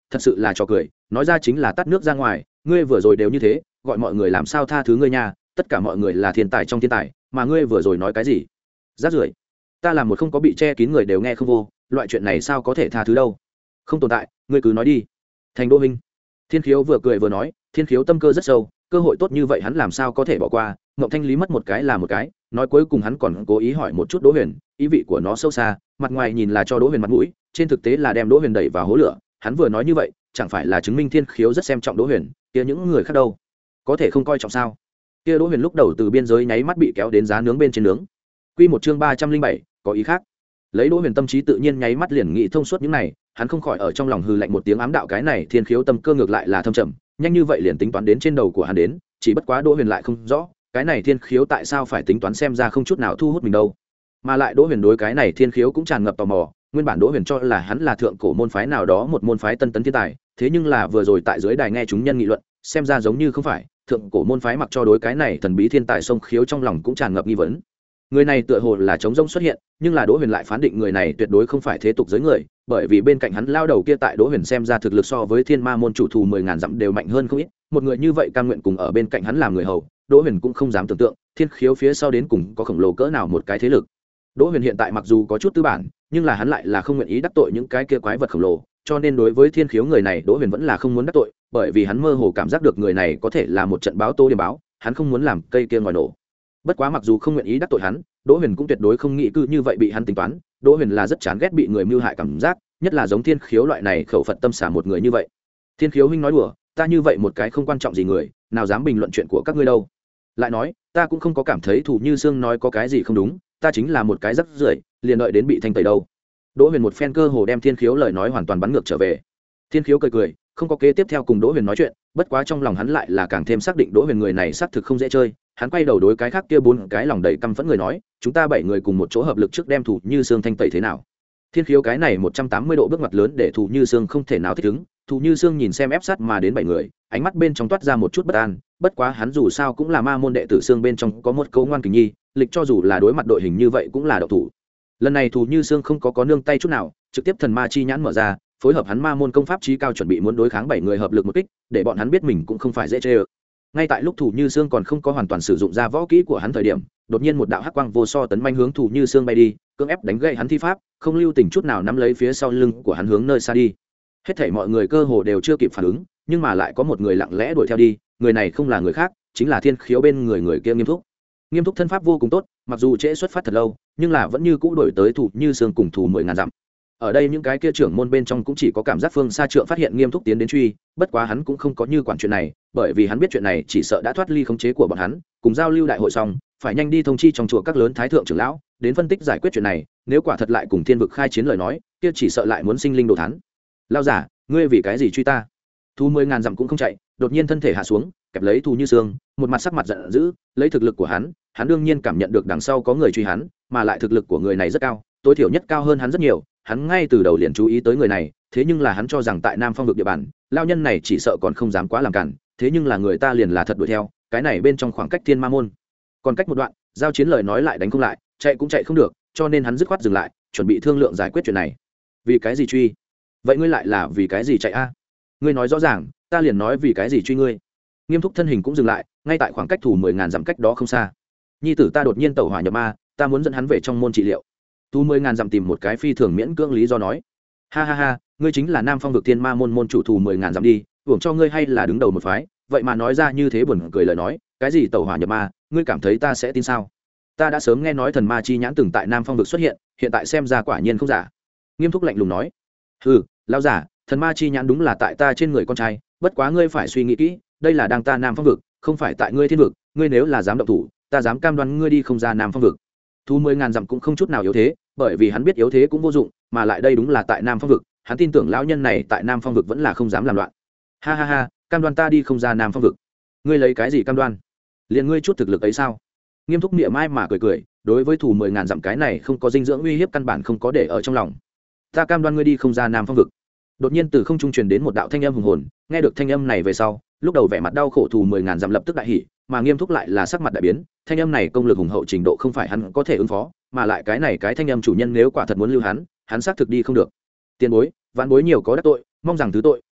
thật sự là trò cười, nói ra chính là tắt nước ra ngoài. Ngươi vừa rồi đều như thế, gọi mọi người làm sao tha thứ ngươi nha, tất cả mọi người là thiên tài trong thiên tài, mà ngươi vừa rồi nói cái gì? Rát rưởi. Ta làm một không có bị che kín người đều nghe không vô, loại chuyện này sao có thể tha thứ đâu? Không tồn tại, ngươi cứ nói đi. Thành Đô huynh. Thiên Khiếu vừa cười vừa nói, Thiên Khiếu tâm cơ rất sâu, cơ hội tốt như vậy hắn làm sao có thể bỏ qua. Ngộng Thanh Lý mất một cái là một cái, nói cuối cùng hắn còn cố ý hỏi một chút Đỗ Huyền, ý vị của nó sâu xa, mặt ngoài nhìn là cho Đỗ Huyền mặt mũi, trên thực tế là đem Đỗ Huyền đẩy vào hố lửa. Hắn vừa nói như vậy, chẳng phải là chứng minh Thiên Khiếu rất xem trọng Đỗ Huyền, kia những người khác đâu, có thể không coi trọng sao? Kia Đỗ Huyền lúc đầu từ biên giới nháy mắt bị kéo đến giá nướng bên trên nướng. Quy một chương ba trăm linh bảy, có ý khác. Lấy Đỗ Huyền tâm trí tự nhiên nháy mắt liền nghĩ thông suốt những này, hắn không khỏi ở trong lòng hừ lạnh một tiếng, ám đạo cái này Thiên Khiếu tâm cơ ngược lại là thâm trầm, nhanh như vậy liền tính toán đến trên đầu của hắn đến, chỉ bất quá Đỗ Huyền lại không rõ, cái này Thiên Khiếu tại sao phải tính toán xem ra không chút nào thu hút mình đâu. Mà lại Đỗ Huyền đối cái này Thiên Khiếu cũng tràn ngập tò mò, nguyên bản Đỗ Huyền cho là hắn là thượng cổ môn phái nào đó một môn phái tân tấn thiên tài, thế nhưng là vừa rồi tại dưới đài nghe chúng nhân nghị luận, xem ra giống như không phải, thượng cổ môn phái mặc cho đối cái này thần bí thiên tài sông Khiếu trong lòng cũng tràn ngập nghi vấn. Người này tựa hồ là trống rỗng xuất hiện, nhưng là Đỗ Huyền lại phán định người này tuyệt đối không phải thế tục giới người, bởi vì bên cạnh hắn lao đầu kia tại Đỗ Huyền xem ra thực lực so với Thiên Ma môn chủ thù mười ngàn dặm đều mạnh hơn không ít, một người như vậy cam nguyện cùng ở bên cạnh hắn làm người hầu, Đỗ Huyền cũng không dám tưởng tượng, Thiên Khiếu phía sau đến cùng có khổng lồ cỡ nào một cái thế lực. Đỗ Huyền hiện tại mặc dù có chút tư bản, nhưng là hắn lại là không nguyện ý đắc tội những cái kia quái vật khổng lồ, cho nên đối với Thiên Khiếu người này Đỗ Huyền vẫn là không muốn đắc tội, bởi vì hắn mơ hồ cảm giác được người này có thể là một trận báo tố điểm báo, hắn không muốn làm cây kia ngòi nổ. Bất quá mặc dù không nguyện ý đắc tội hắn, Đỗ Huyền cũng tuyệt đối không nghĩ cứ như vậy bị hắn tính toán, Đỗ Huyền là rất chán ghét bị người mưu hại cảm giác, nhất là giống Thiên Khiếu loại này khẩu Phật tâm xả một người như vậy. Thiên Khiếu huynh nói đùa, ta như vậy một cái không quan trọng gì người, nào dám bình luận chuyện của các ngươi đâu. Lại nói, ta cũng không có cảm thấy Thủ Như Sương nói có cái gì không đúng, ta chính là một cái rắc rưởi, liền đợi đến bị thanh tẩy đâu. Đỗ Huyền một phen cơ hồ đem Thiên Khiếu lời nói hoàn toàn bắn ngược trở về. Thiên Khiếu cười cười, không có kế tiếp theo cùng Đỗ Huyền nói chuyện, bất quá trong lòng hắn lại là càng thêm xác định Đỗ Huyền người này xác thực không dễ chơi. Hắn quay đầu đối cái khác kia bốn cái lòng đầy căm phẫn người nói, chúng ta bảy người cùng một chỗ hợp lực trước đem Thủ Như Sương thanh tẩy thế nào? Thiên Khiếu cái này một trăm tám mươi độ bước ngoặt lớn để Thủ Như Sương không thể nào thích ứng. Thủ Như Sương nhìn xem ép sát mà đến bảy người, ánh mắt bên trong toát ra một chút bất an, bất quá hắn dù sao cũng là ma môn đệ tử Sương bên trong có một câu ngoan kình nhi, lịch cho dù là đối mặt đội hình như vậy cũng là độc thủ. Lần này Thủ Như Sương không có có nương tay chút nào, trực tiếp thần ma chi nhãn mở ra, phối hợp hắn ma môn công pháp chí cao chuẩn bị muốn đối kháng bảy người hợp lực một kích, để bọn hắn biết mình cũng không phải dễ chơi. Ngay tại lúc Thủ Như Sương còn không có hoàn toàn sử dụng ra võ kỹ của hắn thời điểm, đột nhiên một đạo hắc quang vô so tấn manh hướng Thủ Như Sương bay đi, cưỡng ép đánh gãy hắn thi pháp, không lưu tình chút nào nắm lấy phía sau lưng của hắn hướng nơi xa đi. Hết thảy mọi người cơ hồ đều chưa kịp phản ứng, nhưng mà lại có một người lặng lẽ đuổi theo đi, người này không là người khác, chính là Thiên Khiếu bên người người kia Nghiêm Thúc. Nghiêm Thúc thân pháp vô cùng tốt, mặc dù trễ xuất phát thật lâu, nhưng là vẫn như cũ đuổi tới Thủ Như Sương cùng thủ mười ngàn dặm. Ở đây những cái kia trưởng môn bên trong cũng chỉ có cảm giác phương xa trượng phát hiện Nghiêm Thúc tiến đến truy, bất quá hắn cũng không có như quản chuyện này, bởi vì hắn biết chuyện này chỉ sợ đã thoát ly khống chế của bọn hắn, cùng giao lưu đại hội xong, phải nhanh đi thông chi trong chùa các lớn thái thượng trưởng lão, đến phân tích giải quyết chuyện này, nếu quả thật lại cùng thiên vực khai chiến lời nói, kia chỉ sợ lại muốn sinh linh đồ thán. Lao giả, ngươi vì cái gì truy ta? Thu mười ngàn dặm cũng không chạy, đột nhiên thân thể hạ xuống, kẹp lấy Thủ Như Sương, một mặt sắc mặt giận dữ, lấy thực lực của hắn, hắn đương nhiên cảm nhận được đằng sau có người truy hắn, mà lại thực lực của người này rất cao, tối thiểu nhất cao hơn hắn rất nhiều, hắn ngay từ đầu liền chú ý tới người này, thế nhưng là hắn cho rằng tại Nam Phong vực địa bàn, lao nhân này chỉ sợ còn không dám quá làm cản, thế nhưng là người ta liền là thật đuổi theo, cái này bên trong khoảng cách Thiên Ma môn, còn cách một đoạn, giao chiến lời nói lại đánh không lại, chạy cũng chạy không được, cho nên hắn dứt khoát dừng lại, chuẩn bị thương lượng giải quyết chuyện này. Vì cái gì truy? Vậy ngươi lại là vì cái gì chạy a? Ngươi nói rõ ràng, ta liền nói vì cái gì truy ngươi. Nghiêm Thúc thân hình cũng dừng lại, ngay tại khoảng cách thủ mười ngàn dặm cách đó không xa. Nhi tử ta đột nhiên tẩu hỏa nhập ma, ta muốn dẫn hắn về trong môn trị liệu. Thủ mười ngàn dặm tìm một cái phi thường miễn cưỡng lý do nói, ha ha ha, ngươi chính là Nam Phong vực Thiên Ma môn môn chủ thủ mười ngàn dặm đi, hưởng cho ngươi hay là đứng đầu một phái, vậy mà nói ra như thế buồn cười lời nói, cái gì tẩu hỏa nhập ma, ngươi cảm thấy ta sẽ tin sao? Ta đã sớm nghe nói thần ma chi nhãn từng tại Nam Phong vực xuất hiện, hiện tại xem ra quả nhiên không giả. Nghiêm Thúc lạnh lùng nói, hừ, lão giả, thần ma chi nhãn đúng là tại ta trên người con trai, bất quá ngươi phải suy nghĩ kỹ, đây là đang ta Nam Phong vực, không phải tại ngươi thiên vực, ngươi nếu là dám động thủ, ta dám cam đoan ngươi đi không ra Nam Phong vực. Thu mười ngàn dặm cũng không chút nào yếu thế, bởi vì hắn biết yếu thế cũng vô dụng, mà lại đây đúng là tại Nam Phong vực, hắn tin tưởng lão nhân này tại Nam Phong vực vẫn là không dám làm loạn. Ha ha ha, cam đoan ta đi không ra Nam Phong vực. Ngươi lấy cái gì cam đoan? Liền ngươi chút thực lực ấy sao? Nghiêm Thúc niệm mai mà cười cười, đối với thủ mười ngàn dặm cái này không có dinh dưỡng uy hiếp căn bản không có để ở trong lòng. Ta cam đoan ngươi đi không ra Nam Phong vực. Đột nhiên từ không trung truyền đến một đạo thanh âm hùng hồn, nghe được thanh âm này về sau, lúc đầu vẻ mặt đau khổ thủ mười ngàn dặm lập tức đại hỉ, mà Nghiêm Thúc lại là sắc mặt đại biến, thanh âm này công lực hùng hậu trình độ không phải hắn có thể ứng phó, mà lại cái này cái thanh âm chủ nhân nếu quả thật muốn lưu hắn, hắn xác thực đi không được. Tiền bối, vãn bối nhiều có đắc tội, mong rằng thứ tội,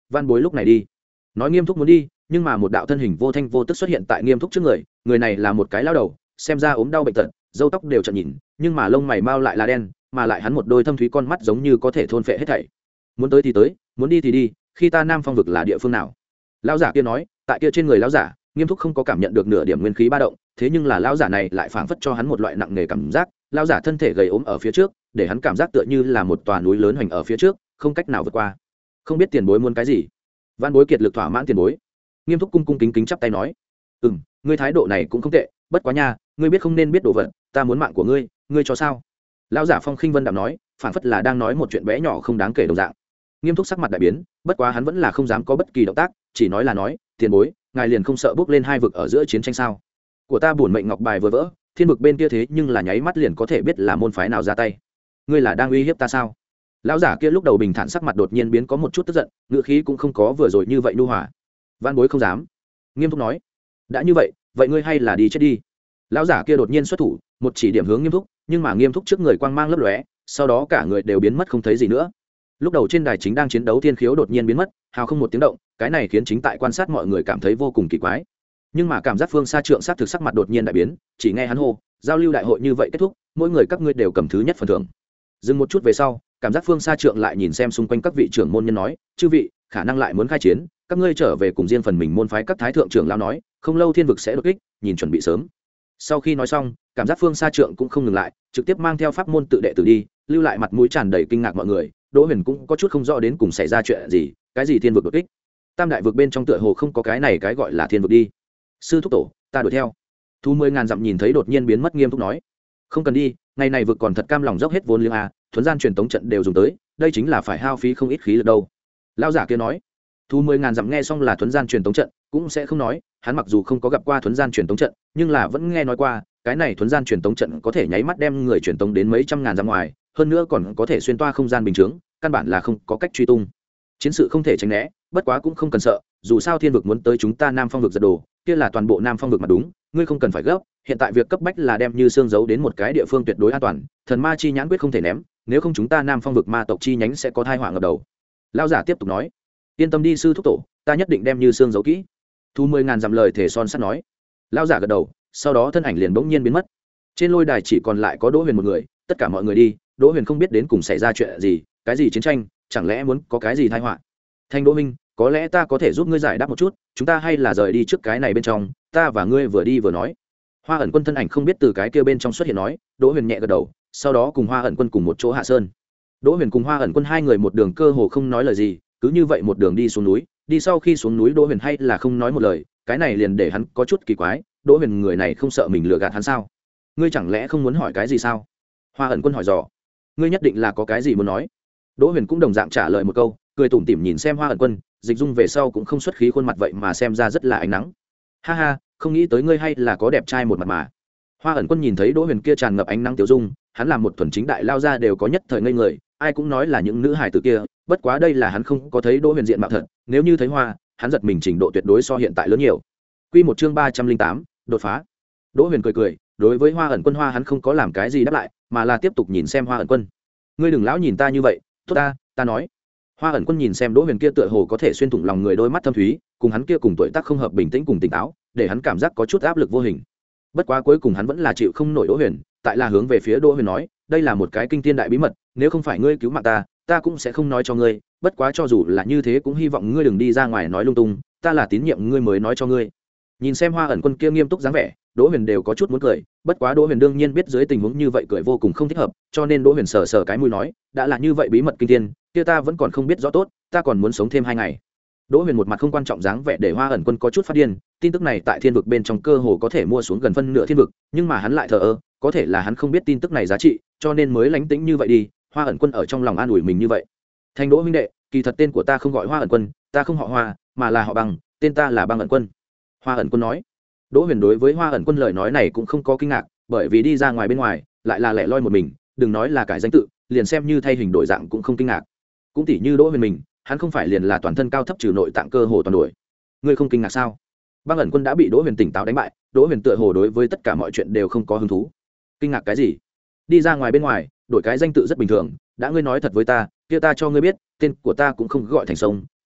Van Bối lúc này đi. Nói Nghiêm Thúc muốn đi, nhưng mà một đạo thân hình vô thanh vô tức xuất hiện tại Nghiêm Thúc trước người, người này là một cái lao đầu, xem ra ốm đau bệnh tật, râu tóc đều chợt nhìn, nhưng mà lông mày mau lại là đen, mà lại hắn một đôi thâm thúy con mắt giống như có thể thôn phệ hết thảy. Muốn tới thì tới, muốn đi thì đi, khi ta Nam Phong vực là địa phương nào? Lão giả kia nói, tại kia trên người lão giả, Nghiêm Thúc không có cảm nhận được nửa điểm nguyên khí ba động, thế nhưng là lão giả này lại phảng phất cho hắn một loại nặng nề cảm giác, lão giả thân thể gầy ốm ở phía trước, để hắn cảm giác tựa như là một tòa núi lớn hoành ở phía trước, không cách nào vượt qua. Không biết tiền bối muốn cái gì? Van Bối kiệt lực thỏa mãn tiền bối. Nghiêm Thúc cung cung kính kính chắp tay nói, ừm, ngươi thái độ này cũng không tệ, bất quá nha, ngươi biết không nên biết đồ vật, ta muốn mạng của ngươi, ngươi cho sao? Lão giả Phong Khinh Vân đạm nói, phảng phất là đang nói một chuyện bé nhỏ không đáng kể đồng dạng. Nghiêm Thúc sắc mặt đại biến, bất quá hắn vẫn là không dám có bất kỳ động tác, chỉ nói là nói, tiền bối, ngài liền không sợ bước lên hai vực ở giữa chiến tranh sao? Của ta bổn mệnh ngọc bài vừa vỡ, thiên vực bên kia thế nhưng là nháy mắt liền có thể biết là môn phái nào ra tay. Ngươi là đang uy hiếp ta sao? Lão giả kia lúc đầu bình thản sắc mặt đột nhiên biến có một chút tức giận, ngựa khí cũng không có vừa rồi như vậy nhu hòa. Van Bối không dám. Nghiêm Thúc nói, đã như vậy, vậy ngươi hay là đi chết đi. Lão giả kia đột nhiên xuất thủ, một chỉ điểm hướng Nghiêm Thúc, nhưng mà Nghiêm Thúc trước người quang mang lấp lóe, sau đó cả người đều biến mất không thấy gì nữa. Lúc đầu trên đài chính đang chiến đấu thiên khiếu đột nhiên biến mất, hào không một tiếng động, cái này khiến chính tại quan sát mọi người cảm thấy vô cùng kỳ quái. Nhưng mà cảm giác phương xa trượng sát thực sắc mặt đột nhiên đại biến, chỉ nghe hắn hô, giao lưu đại hội như vậy kết thúc, mỗi người các ngươi đều cầm thứ nhất phần thưởng. Dừng một chút về sau, cảm giác phương xa trượng lại nhìn xem xung quanh các vị trưởng môn nhân nói, chư vị, khả năng lại muốn khai chiến, các ngươi trở về cùng riêng phần mình môn phái các thái thượng trưởng lão nói, không lâu thiên vực sẽ đột kích, nhìn chuẩn bị sớm. Sau khi nói xong, cảm giác phương xa trượng cũng không ngừng lại, trực tiếp mang theo pháp môn tự đệ tử đi, lưu lại mặt mũi tràn đầy kinh ngạc mọi người. Đỗ Huyền cũng có chút không rõ đến cùng xảy ra chuyện gì, cái gì thiên vực đột kích? Tam đại vực bên trong tựa hồ không có cái này cái gọi là thiên vực đi. Sư thúc tổ, ta đuổi theo. Thu mười ngàn dặm nhìn thấy đột nhiên biến mất Nghiêm Thúc nói, không cần đi, ngày này vực còn thật cam lòng dốc hết vốn liếng a, thuần gian truyền tống trận đều dùng tới, đây chính là phải hao phí không ít khí lực đâu. Lão giả kia nói. Thu mười ngàn dặm nghe xong là thuần gian truyền tống trận, cũng sẽ không nói, hắn mặc dù không có gặp qua thuần gian truyền tống trận, nhưng là vẫn nghe nói qua, cái này thuần gian truyền tống trận có thể nháy mắt đem người truyền tống đến mấy trăm ngàn dặm ngoài, hơn nữa còn có thể xuyên toa không gian bình chứng, căn bản là không có cách truy tung. Chiến sự không thể tránh né, bất quá cũng không cần sợ, dù sao thiên vực muốn tới chúng ta Nam Phong vực giật đồ, kia là toàn bộ Nam Phong vực mà đúng, ngươi không cần phải gấp, hiện tại việc cấp bách là đem Như Xương giấu đến một cái địa phương tuyệt đối an toàn, thần ma chi nhãn quyết không thể ném, nếu không chúng ta Nam Phong vực ma tộc chi nhánh sẽ có tai họa ngập đầu. Lão giả tiếp tục nói, yên tâm đi sư thúc tổ, ta nhất định đem Như Xương giấu kỹ. Thu mười ngàn dặm lời thể son sắt nói. Lão giả gật đầu, sau đó thân ảnh liền bỗng nhiên biến mất. Trên lôi đài chỉ còn lại có Đỗ Huyền một người, tất cả mọi người đi, Đỗ Huyền không biết đến cùng xảy ra chuyện gì, cái gì chiến tranh, chẳng lẽ muốn có cái gì tai họa. Thanh Đỗ Minh, có lẽ ta có thể giúp ngươi giải đáp một chút, chúng ta hay là rời đi trước cái này bên trong, ta và ngươi vừa đi vừa nói. Hoa ẩn quân thân ảnh không biết từ cái kia bên trong xuất hiện nói, Đỗ Huyền nhẹ gật đầu, sau đó cùng Hoa ẩn quân cùng một chỗ hạ sơn. Đỗ Huyền cùng Hoa ẩn quân hai người một đường cơ hồ không nói lời gì, cứ như vậy một đường đi xuống núi, đi sau khi xuống núi Đỗ Huyền hay là không nói một lời, cái này liền để hắn có chút kỳ quái, Đỗ Huyền người này không sợ mình lừa gạt hắn sao? Ngươi chẳng lẽ không muốn hỏi cái gì sao? Hoa ẩn quân hỏi dò. Ngươi nhất định là có cái gì muốn nói? Đỗ Huyền cũng đồng dạng trả lời một câu, cười tủm tỉm nhìn xem Hoa ẩn quân, dịch dung về sau cũng không xuất khí khuôn mặt vậy mà xem ra rất là ánh nắng. Ha ha, không nghĩ tới ngươi hay là có đẹp trai một mặt mà. Hoa ẩn quân nhìn thấy Đỗ Huyền kia tràn ngập ánh nắng tiểu dung, hắn làm một thuần chính đại lao ra đều có nhất thời ngây người, ai cũng nói là những nữ hài tử kia, bất quá đây là hắn không có thấy Đỗ Huyền diện mạo thật, nếu như thấy hoa, hắn giật mình trình độ tuyệt đối so hiện tại lớn nhiều. Quy một chương ba trăm linh tám, đột phá. Đỗ Huyền cười cười, đối với Hoa ẩn quân hoa hắn không có làm cái gì đáp lại, mà là tiếp tục nhìn xem Hoa ẩn quân. Ngươi đừng lão nhìn ta như vậy, tốt ta, ta nói. Hoa ẩn quân nhìn xem Đỗ Huyền kia tựa hồ có thể xuyên thủng lòng người đôi mắt thâm thúy, cùng hắn kia cùng tuổi tác không hợp bình tĩnh cùng tỉnh táo, để hắn cảm giác có chút áp lực vô hình. Bất quá cuối cùng hắn vẫn là chịu không nổi Đỗ Huyền, tại là hướng về phía Đỗ Huyền nói, đây là một cái kinh thiên đại bí mật, nếu không phải ngươi cứu mạng ta, ta cũng sẽ không nói cho ngươi, bất quá cho dù là như thế cũng hy vọng ngươi đừng đi ra ngoài nói lung tung, ta là tín nhiệm ngươi mới nói cho ngươi. Nhìn xem Hoa ẩn quân kia nghiêm túc dáng vẻ, Đỗ Huyền đều có chút muốn cười, bất quá Đỗ Huyền đương nhiên biết dưới tình huống như vậy cười vô cùng không thích hợp, cho nên Đỗ Huyền sờ sờ cái mũi nói, đã là như vậy bí mật kinh thiên, kia ta vẫn còn không biết rõ tốt, ta còn muốn sống thêm hai ngày. Đỗ Huyền một mặt không quan trọng dáng vẻ để Hoa ẩn quân có chút phát điên, tin tức này tại thiên vực bên trong cơ hồ có thể mua xuống gần phân nửa thiên vực, nhưng mà hắn lại thờ ơ, có thể là hắn không biết tin tức này giá trị, cho nên mới lánh tĩnh như vậy đi. Hoa ẩn quân ở trong lòng an ủi mình như vậy. Thành Đỗ huynh đệ, kỳ thật tên của ta không gọi Hoa ẩn quân, ta không họ Hoa, mà là họ Bằng, tên ta là Băng ẩn quân. Hoa ẩn quân nói. Đỗ Huyền đối với Hoa ẩn quân lời nói này cũng không có kinh ngạc, bởi vì đi ra ngoài bên ngoài, lại là lẻ loi một mình, đừng nói là cải danh tự, liền xem như thay hình đổi dạng cũng không kinh ngạc. Cũng tỉ như Đỗ Huyền mình, hắn không phải liền là toàn thân cao thấp trừ nội tạng cơ hồ toàn đổi. Ngươi không kinh ngạc sao? Băng ẩn quân đã bị Đỗ Huyền tỉnh táo đánh bại, Đỗ Huyền tựa hồ đối với tất cả mọi chuyện đều không có hứng thú. Kinh ngạc cái gì? Đi ra ngoài bên ngoài, đổi cái danh tự rất bình thường, đã ngươi nói thật với ta, kia ta cho ngươi biết, tên của ta cũng không gọi Thành Sông,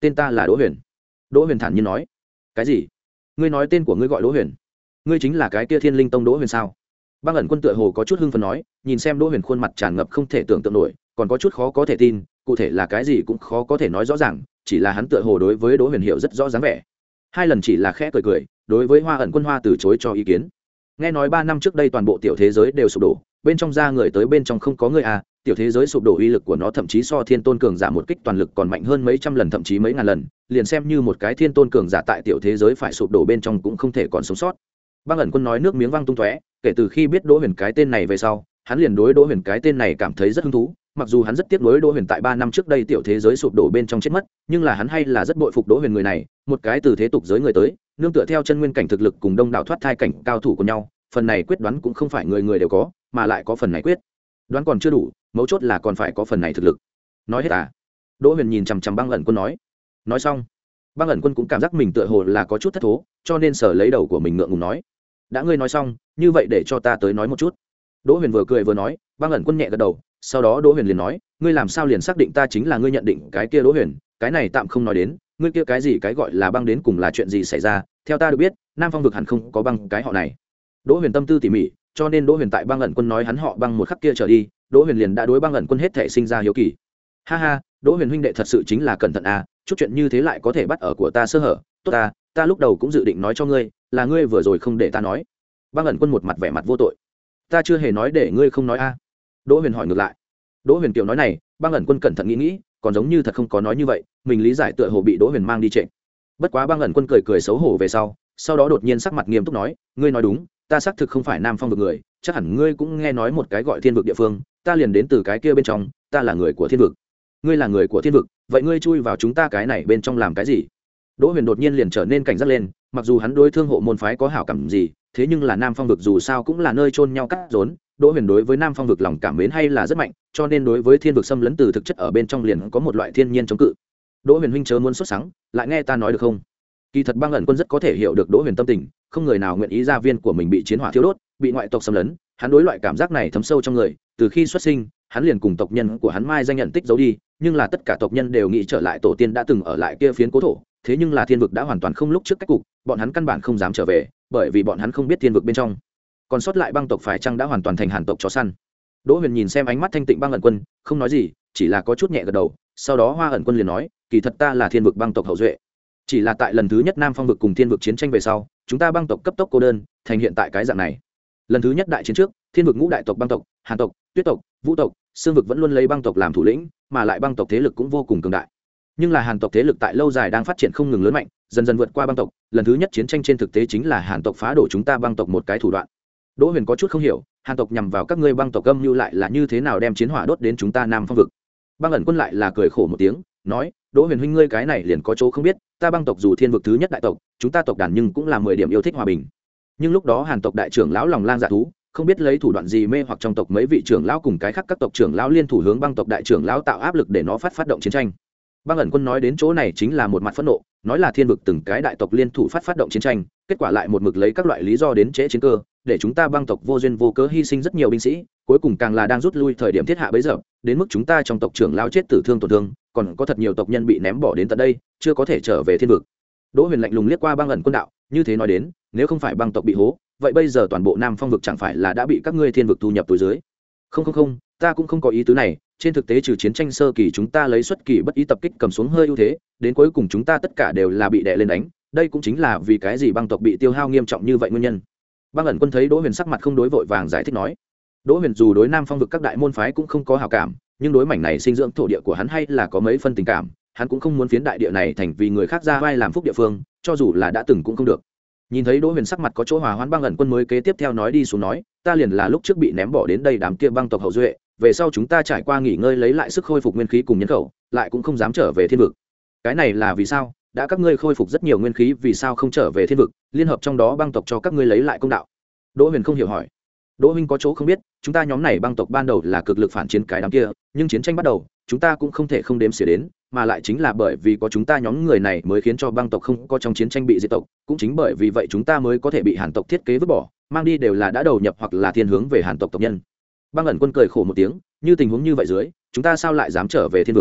tên ta là Đỗ Huyền. Đỗ Huyền thản nhiên nói. Cái gì? Ngươi nói tên của ngươi gọi Đỗ Huyền? Ngươi chính là cái kia Thiên Linh Tông Đỗ Huyền sao? Băng ẩn quân tựa hồ có chút hưng phấn nói, nhìn xem Đỗ Huyền khuôn mặt tràn ngập không thể tưởng tượng nổi, còn có chút khó có thể tin, cụ thể là cái gì cũng khó có thể nói rõ ràng, chỉ là hắn tựa hồ đối với Đỗ Huyền hiểu rất rõ dáng vẻ. Hai lần chỉ là khẽ cười cười, đối với Hoa ẩn quân Hoa từ chối cho ý kiến. Nghe nói ba năm trước đây toàn bộ tiểu thế giới đều sụp đổ, bên trong ra người tới bên trong không có người à, tiểu thế giới sụp đổ uy lực của nó thậm chí so thiên tôn cường giả một kích toàn lực còn mạnh hơn mấy trăm lần thậm chí mấy ngàn lần, liền xem như một cái thiên tôn cường giả tại tiểu thế giới phải sụp đổ bên trong cũng không thể còn sống sót. Băng ẩn quân nói nước miếng văng tung tóe, kể từ khi biết Đỗ Huyền cái tên này về sau, hắn liền đối Đỗ Huyền cái tên này cảm thấy rất hứng thú, mặc dù hắn rất tiếc nuối Đỗ Huyền tại ba năm trước đây tiểu thế giới sụp đổ bên trong chết mất, nhưng là hắn hay là rất bội phục Đỗ Huyền người này, một cái từ thế tục giới người tới, nương tựa theo chân nguyên cảnh thực lực cùng đông đảo thoát thai cảnh cao thủ của nhau, phần này quyết đoán cũng không phải người người đều có, mà lại có phần này quyết đoán còn chưa đủ, mấu chốt là còn phải có phần này thực lực. Nói hết à? Đỗ Huyền nhìn chằm chằm Băng ẩn quân nói. Nói xong, Băng ẩn quân cũng cảm giác mình tựa hồ là có chút thất thố, cho nên sờ lấy đầu của mình ngượng ngùng nói. Đã ngươi nói xong, như vậy để cho ta tới nói một chút. Đỗ Huyền vừa cười vừa nói. Băng ẩn quân nhẹ gật đầu, sau đó Đỗ Huyền liền nói, ngươi làm sao liền xác định ta chính là ngươi nhận định cái kia Đỗ Huyền, cái này tạm không nói đến, ngươi kia cái gì cái gọi là băng đến cùng là chuyện gì xảy ra, theo ta được biết, Nam Phong vực hẳn không có băng cái họ này. Đỗ Huyền tâm tư tỉ mỉ, cho nên Đỗ Huyền tại Băng ẩn quân nói hắn họ Băng một khắc kia trở đi, Đỗ Huyền liền đã đối Băng ẩn quân hết thể sinh ra hiếu kỳ. Ha ha, Đỗ Huyền huynh đệ thật sự chính là cẩn thận à, chút chuyện như thế lại có thể bắt ở của ta sơ hở, tốt ta, ta lúc đầu cũng dự định nói cho ngươi, là ngươi vừa rồi không để ta nói. Băng ẩn quân một mặt vẻ mặt vô tội. Ta chưa hề nói để ngươi không nói a à. Đỗ Huyền hỏi ngược lại. Đỗ Huyền kiểu nói này, Băng ẩn quân cẩn thận nghĩ nghĩ, còn giống như thật không có nói như vậy, mình lý giải tựa hồ bị Đỗ Huyền mang đi trệ. Bất quá Băng ẩn quân cười cười xấu hổ về sau, sau đó đột nhiên sắc mặt nghiêm túc nói, ngươi nói đúng, ta xác thực không phải Nam Phong vực người, chắc hẳn ngươi cũng nghe nói một cái gọi Thiên vực địa phương, ta liền đến từ cái kia bên trong, ta là người của Thiên vực. Ngươi là người của Thiên vực, vậy ngươi chui vào chúng ta cái này bên trong làm cái gì? Đỗ Huyền đột nhiên liền trở nên cảnh giác lên, mặc dù hắn đối Thương hộ môn phái có hảo cảm gì, thế nhưng là Nam Phong vực dù sao cũng là nơi chôn nhau cắt rốn, Đỗ Huyền đối với Nam Phong vực lòng cảm mến hay là rất mạnh, cho nên đối với Thiên vực xâm lấn từ thực chất ở bên trong liền có một loại thiên nhiên chống cự. Đỗ Huyền huynh chớ muốn xuất sáng, lại nghe ta nói được không? Kỳ thật Băng ẩn quân rất có thể hiểu được Đỗ Huyền tâm tình, không người nào nguyện ý gia viên của mình bị chiến hỏa thiêu đốt, bị ngoại tộc xâm lấn, hắn đối loại cảm giác này thấm sâu trong người, từ khi xuất sinh, hắn liền cùng tộc nhân của hắn mai danh nhận tích giấu đi, nhưng là tất cả tộc nhân đều nghĩ trở lại tổ tiên đã từng ở lại kia phiến cố thổ, thế nhưng là Thiên vực đã hoàn toàn không lúc trước cách cục, bọn hắn căn bản không dám trở về, bởi vì bọn hắn không biết Thiên vực bên trong còn sót lại băng tộc phải chăng đã hoàn toàn thành Hàn tộc chó săn. Đỗ Huyền nhìn xem ánh mắt thanh tịnh Băng ẩn quân, không nói gì, chỉ là có chút nhẹ gật đầu, sau đó Hoa ẩn quân liền nói, kỳ thật ta là Thiên vực băng tộc hậu duệ, chỉ là tại lần thứ nhất Nam Phong vực cùng Thiên vực chiến tranh về sau, chúng ta băng tộc cấp tốc cô đơn, thành hiện tại cái dạng này. Lần thứ nhất đại chiến trước, Thiên vực ngũ đại tộc băng tộc, Hàn tộc, Tuyết tộc, Vũ tộc, Sương vực vẫn luôn lấy băng tộc làm thủ lĩnh, mà lại băng tộc thế lực cũng vô cùng cường đại. Nhưng là Hàn tộc thế lực tại lâu dài đang phát triển không ngừng lớn mạnh, dần dần vượt qua băng tộc, lần thứ nhất chiến tranh trên thực tế chính là Hàn tộc phá đổ chúng ta băng tộc một cái thủ đoạn. Đỗ Huyền có chút không hiểu, Hàn tộc nhằm vào các ngươi băng tộc âm mưu lại là như thế nào đem chiến hỏa đốt đến chúng ta Nam Phong vực. Băng ẩn quân lại là cười khổ một tiếng, nói, Đỗ Huyền huynh ngươi cái này liền có chỗ không biết, ta băng tộc dù Thiên vực thứ nhất đại tộc, chúng ta tộc đàn nhưng cũng là mười điểm yêu thích hòa bình. Nhưng lúc đó Hàn tộc đại trưởng lão lòng lang dạ thú, không biết lấy thủ đoạn gì mê hoặc trong tộc mấy vị trưởng lão cùng cái khác các tộc trưởng lão liên thủ hướng băng tộc đại trưởng lão tạo áp lực để nó phát phát động chiến tranh. Băng ẩn quân nói đến chỗ này chính là một mặt phẫn nộ, nói là Thiên vực từng cái đại tộc liên thủ phát phát động chiến tranh, kết quả lại một mực lấy các loại lý do đến trễ chiến cơ, để chúng ta băng tộc vô duyên vô cớ hy sinh rất nhiều binh sĩ, cuối cùng càng là đang rút lui thời điểm thiết hạ bấy giờ, đến mức chúng ta trong tộc trưởng lão chết tử thương tổn thương, còn có thật nhiều tộc nhân bị ném bỏ đến tận đây, chưa có thể trở về Thiên vực. Đỗ Huyền lạnh lùng liếc qua Băng ẩn quân đạo, như thế nói đến, nếu không phải băng tộc bị hố, vậy bây giờ toàn bộ Nam Phong vực chẳng phải là đã bị các ngươi Thiên vực thu nhập túi dưới? Không không không, ta cũng không có ý tứ này, trên thực tế trừ chiến tranh sơ kỳ chúng ta lấy xuất kỳ bất ý tập kích cầm xuống hơi ưu thế, đến cuối cùng chúng ta tất cả đều là bị đè lên đánh, đây cũng chính là vì cái gì băng tộc bị tiêu hao nghiêm trọng như vậy nguyên nhân. Băng ẩn quân thấy Đỗ Huyền sắc mặt không đối vội vàng giải thích nói. Đỗ Huyền dù đối Nam Phong vực các đại môn phái cũng không có hảo cảm, nhưng đối mảnh này sinh dưỡng thổ địa của hắn hay là có mấy phân tình cảm, hắn cũng không muốn phiến đại địa này thành vì người khác ra vai làm phúc địa phương, cho dù là đã từng cũng không được. Nhìn thấy Đỗ Huyền sắc mặt có chỗ hòa hoãn, Băng ẩn quân mới kế tiếp theo nói đi xuống nói, ta liền là lúc trước bị ném bỏ đến đây đám kia băng tộc hậu duệ, về sau chúng ta trải qua nghỉ ngơi lấy lại sức khôi phục nguyên khí cùng nhân khẩu, lại cũng không dám trở về Thiên vực. Cái này là vì sao? Đã các ngươi khôi phục rất nhiều nguyên khí, vì sao không trở về Thiên vực, liên hợp trong đó băng tộc cho các ngươi lấy lại công đạo? Đỗ Huyền không hiểu hỏi. Đỗ huynh có chỗ không biết, chúng ta nhóm này băng tộc ban đầu là cực lực phản chiến cái đám kia, nhưng chiến tranh bắt đầu, chúng ta cũng không thể không đếm xỉa đến, mà lại chính là bởi vì có chúng ta nhóm người này mới khiến cho băng tộc không có trong chiến tranh bị diệt tộc, cũng chính bởi vì vậy chúng ta mới có thể bị Hàn tộc thiết kế vứt bỏ, mang đi đều là đã đầu nhập hoặc là thiên hướng về Hàn tộc tộc nhân. Băng ẩn quân cười khổ một tiếng, như tình huống như vậy dưới, chúng ta sao lại dám trở về Thiên vực?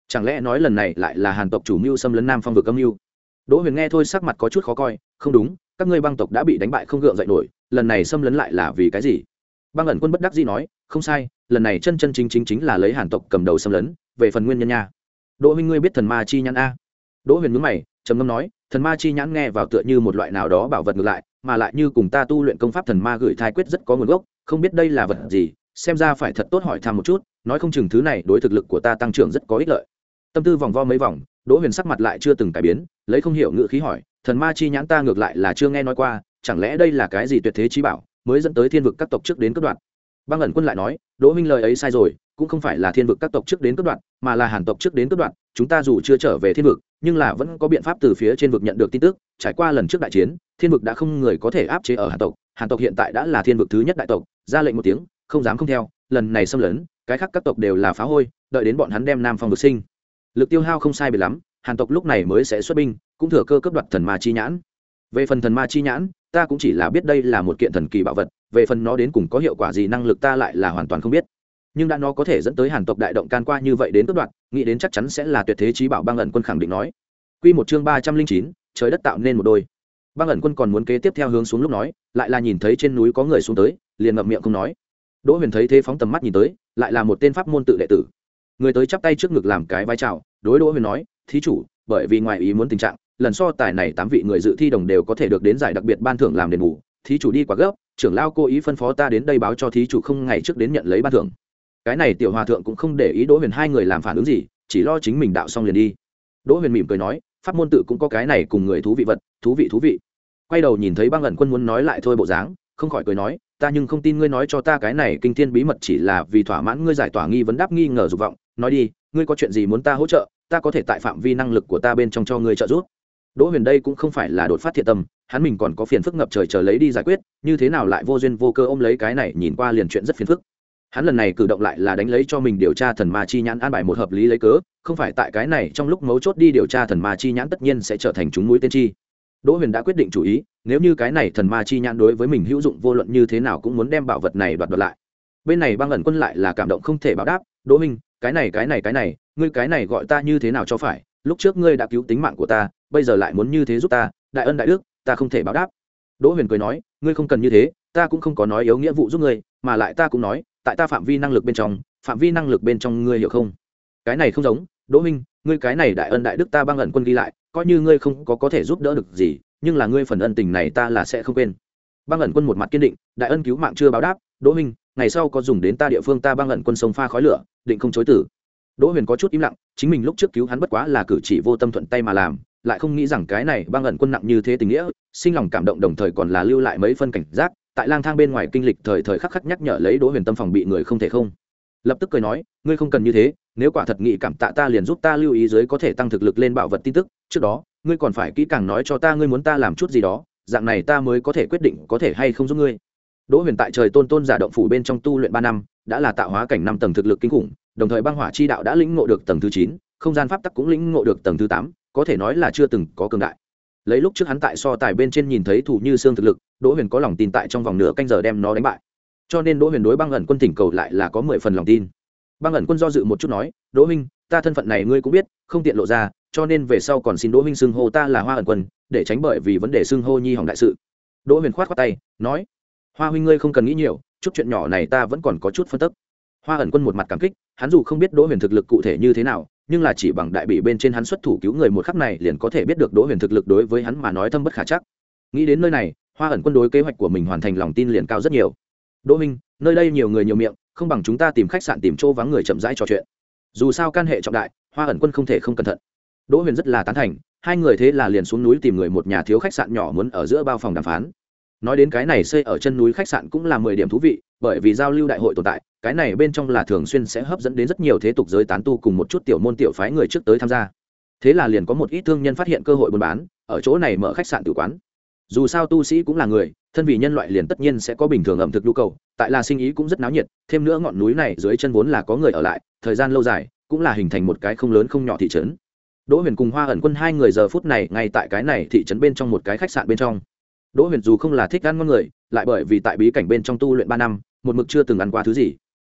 chẳng lẽ nói lần này lại là hàn tộc chủ mưu xâm lấn nam phong vực âm mưu? Đỗ Huyền nghe thôi sắc mặt có chút khó coi, không đúng, các ngươi băng tộc đã bị đánh bại không gượng dậy nổi, lần này xâm lấn lại là vì cái gì? Băng ẩn quân bất đắc dĩ nói, không sai, lần này chân chân chính chính chính là lấy hàn tộc cầm đầu xâm lấn, về phần nguyên nhân nha. Đỗ huynh ngươi biết thần ma chi nhãn a? Đỗ Huyền nhướng mày, trầm ngâm nói, thần ma chi nhãn nghe vào tựa như một loại nào đó bảo vật ngược lại, mà lại như cùng ta tu luyện công pháp thần ma gửi thai quyết rất có nguồn gốc, không biết đây là vật gì, xem ra phải thật tốt hỏi thăm một chút, nói không chừng thứ này đối thực lực của ta tăng trưởng rất có ích lợi. Tâm tư vòng vo mấy vòng, Đỗ Huyền sắc mặt lại chưa từng cải biến, lấy không hiểu ngữ khí hỏi, thần ma chi nhãn ta ngược lại là chưa nghe nói qua, chẳng lẽ đây là cái gì tuyệt thế chí bảo, mới dẫn tới thiên vực các tộc trước đến cướp đoạt? Băng ẩn quân lại nói, Đỗ huynh lời ấy sai rồi, cũng không phải là thiên vực các tộc trước đến cướp đoạt, mà là hàn tộc trước đến cướp đoạt, chúng ta dù chưa trở về thiên vực, nhưng là vẫn có biện pháp từ phía trên vực nhận được tin tức, trải qua lần trước đại chiến, thiên vực đã không người có thể áp chế ở hàn tộc, hàn tộc hiện tại đã là thiên vực thứ nhất đại tộc, ra lệnh một tiếng, không dám không theo, lần này xâm lấn, cái khác các tộc đều là phá hôi, đợi đến bọn hắn đem nam phong vực sinh lực tiêu hao không sai biệt lắm, hàn tộc lúc này mới sẽ xuất binh, cũng thừa cơ cướp đoạt thần ma chi nhãn. Về phần thần ma chi nhãn, ta cũng chỉ là biết đây là một kiện thần kỳ bảo vật, về phần nó đến cùng có hiệu quả gì năng lực ta lại là hoàn toàn không biết, nhưng đã nó có thể dẫn tới hàn tộc đại động can qua như vậy đến cướp đoạt, nghĩ đến chắc chắn sẽ là tuyệt thế chí bảo. Băng ẩn quân khẳng định nói. Quy một chương ba trăm linh chín, trời đất tạo nên một đôi. Băng ẩn quân còn muốn kế tiếp theo hướng xuống lúc nói, lại là nhìn thấy trên núi có người xuống tới, liền ngậm miệng không nói. Đỗ Huyền thấy thế phóng tầm mắt nhìn tới, lại là một tên pháp môn tự đệ tử. Người tới chắp tay trước ngực làm cái vai chào, đối Đỗ Huyền nói, thí chủ, bởi vì ngoài ý muốn tình trạng, lần so tài này tám vị người dự thi đồng đều có thể được đến giải đặc biệt ban thưởng làm đền bù, thí chủ đi quá gấp, trưởng lão cố ý phân phó ta đến đây báo cho thí chủ không ngày trước đến nhận lấy ban thưởng. Cái này tiểu hòa thượng cũng không để ý Đỗ Huyền hai người làm phản ứng gì, chỉ lo chính mình đạo xong liền đi. Đỗ Huyền mỉm cười nói, pháp môn tự cũng có cái này cùng người thú vị vật, thú vị thú vị. Quay đầu nhìn thấy Băng ẩn quân muốn nói lại thôi bộ dáng, không khỏi cười nói, ta nhưng không tin ngươi nói cho ta cái này kinh thiên bí mật chỉ là vì thỏa mãn ngươi giải tỏa nghi vấn đáp nghi ngờ dục vọng, nói đi, ngươi có chuyện gì muốn ta hỗ trợ, ta có thể tại phạm vi năng lực của ta bên trong cho ngươi trợ giúp. Đỗ Huyền đây cũng không phải là đột phát thiện tâm, hắn mình còn có phiền phức ngập trời chờ lấy đi giải quyết, như thế nào lại vô duyên vô cơ ôm lấy cái này nhìn qua liền chuyện rất phiền phức. Hắn lần này cử động lại là đánh lấy cho mình điều tra thần ma chi nhãn an bài một hợp lý lấy cớ, không phải tại cái này trong lúc mấu chốt đi điều tra thần ma chi nhãn tất nhiên sẽ trở thành chúng mũi tên chi. Đỗ Huyền đã quyết định chủ ý, nếu như cái này thần ma chi nhãn đối với mình hữu dụng vô luận như thế nào cũng muốn đem bảo vật này đoạt đoạt lại. Bên này Băng ẩn quân lại là cảm động không thể báo đáp, Đỗ Minh, cái này cái này cái này, ngươi cái này gọi ta như thế nào cho phải, lúc trước ngươi đã cứu tính mạng của ta, bây giờ lại muốn như thế giúp ta, đại ân đại đức, ta không thể báo đáp. Đỗ Huyền cười nói, ngươi không cần như thế, ta cũng không có nói yếu nghĩa vụ giúp ngươi, mà lại ta cũng nói, tại ta phạm vi năng lực bên trong, phạm vi năng lực bên trong ngươi hiểu không? Cái này không giống, Đỗ Minh, ngươi cái này đại ân đại đức ta Băng ẩn quân ghi lại, coi như ngươi không có có thể giúp đỡ được gì, nhưng là ngươi phần ân tình này ta là sẽ không quên. Băng ẩn quân một mặt kiên định, đại ân cứu mạng chưa báo đáp, Đỗ Minh, ngày sau có dùng đến ta địa phương ta Băng ẩn quân sông pha khói lửa, định không chối từ. Đỗ Huyền có chút im lặng, chính mình lúc trước cứu hắn bất quá là cử chỉ vô tâm thuận tay mà làm, lại không nghĩ rằng cái này Băng ẩn quân nặng như thế tình nghĩa, sinh lòng cảm động đồng thời còn là lưu lại mấy phân cảnh giác, tại lang thang bên ngoài kinh lịch thời thời khắc khắc nhắc nhở lấy Đỗ Huyền tâm phòng bị người không thể không. Lập tức cười nói, ngươi không cần như thế, nếu quả thật nghị cảm tạ ta liền giúp ta lưu ý dưới có thể tăng thực lực lên bảo vật tin tức, trước đó, ngươi còn phải kỹ càng nói cho ta ngươi muốn ta làm chút gì đó, dạng này ta mới có thể quyết định có thể hay không giúp ngươi. Đỗ Huyền tại trời tôn tôn giả động phủ bên trong tu luyện ba năm, đã là tạo hóa cảnh năm tầng thực lực kinh khủng, đồng thời băng hỏa chi đạo đã lĩnh ngộ được tầng thứ chín, không gian pháp tắc cũng lĩnh ngộ được tầng thứ tám, có thể nói là chưa từng có cường đại. Lấy lúc trước hắn tại so tài bên trên nhìn thấy thủ như xương thực lực, Đỗ Huyền có lòng tin tại trong vòng nửa canh giờ đem nó đánh bại. Cho nên Đỗ Huyền đối Băng ẩn quân thỉnh cầu lại là có mười phần lòng tin. Băng ẩn quân do dự một chút nói, Đỗ huynh, ta thân phận này ngươi cũng biết, không tiện lộ ra, cho nên về sau còn xin Đỗ huynh xưng hô ta là Hoa ẩn quân, để tránh bởi vì vấn đề xưng hô nhi hỏng đại sự. Đỗ Huyền khoát khoát tay, nói, Hoa huynh ngươi không cần nghĩ nhiều, chút chuyện nhỏ này ta vẫn còn có chút phân tức. Hoa ẩn quân một mặt cảm kích, hắn dù không biết Đỗ Huyền thực lực cụ thể như thế nào, nhưng là chỉ bằng đại bị bên trên hắn xuất thủ cứu người một khắc này liền có thể biết được Đỗ Huyền thực lực đối với hắn mà nói thâm bất khả chắc. Nghĩ đến nơi này, Hoa ẩn quân đối kế hoạch của mình hoàn thành lòng tin liền cao rất nhiều. Đỗ minh, nơi đây nhiều người nhiều miệng, không bằng chúng ta tìm khách sạn tìm chỗ vắng người chậm rãi trò chuyện. Dù sao can hệ trọng đại, Hoa ẩn quân không thể không cẩn thận. Đỗ Huyền rất là tán thành, hai người thế là liền xuống núi tìm người một nhà thiếu khách sạn nhỏ muốn ở giữa bao phòng đàm phán. Nói đến cái này xây ở chân núi khách sạn cũng là mười điểm thú vị, bởi vì giao lưu đại hội tồn tại, cái này bên trong là thường xuyên sẽ hấp dẫn đến rất nhiều thế tục giới tán tu cùng một chút tiểu môn tiểu phái người trước tới tham gia. Thế là liền có một ít thương nhân phát hiện cơ hội buôn bán, ở chỗ này mở khách sạn tử quán. Dù sao tu sĩ cũng là người, thân vì nhân loại liền tất nhiên sẽ có bình thường ẩm thực nhu cầu, tại là sinh ý cũng rất náo nhiệt, thêm nữa ngọn núi này dưới chân vốn là có người ở lại, thời gian lâu dài, cũng là hình thành một cái không lớn không nhỏ thị trấn. Đỗ Huyền cùng Hoa ẩn quân hai người giờ phút này ngay tại cái này thị trấn bên trong một cái khách sạn bên trong. Đỗ Huyền dù không là thích ăn ngon người, lại bởi vì tại bí cảnh bên trong tu luyện ba năm, một mực chưa từng ăn qua thứ gì.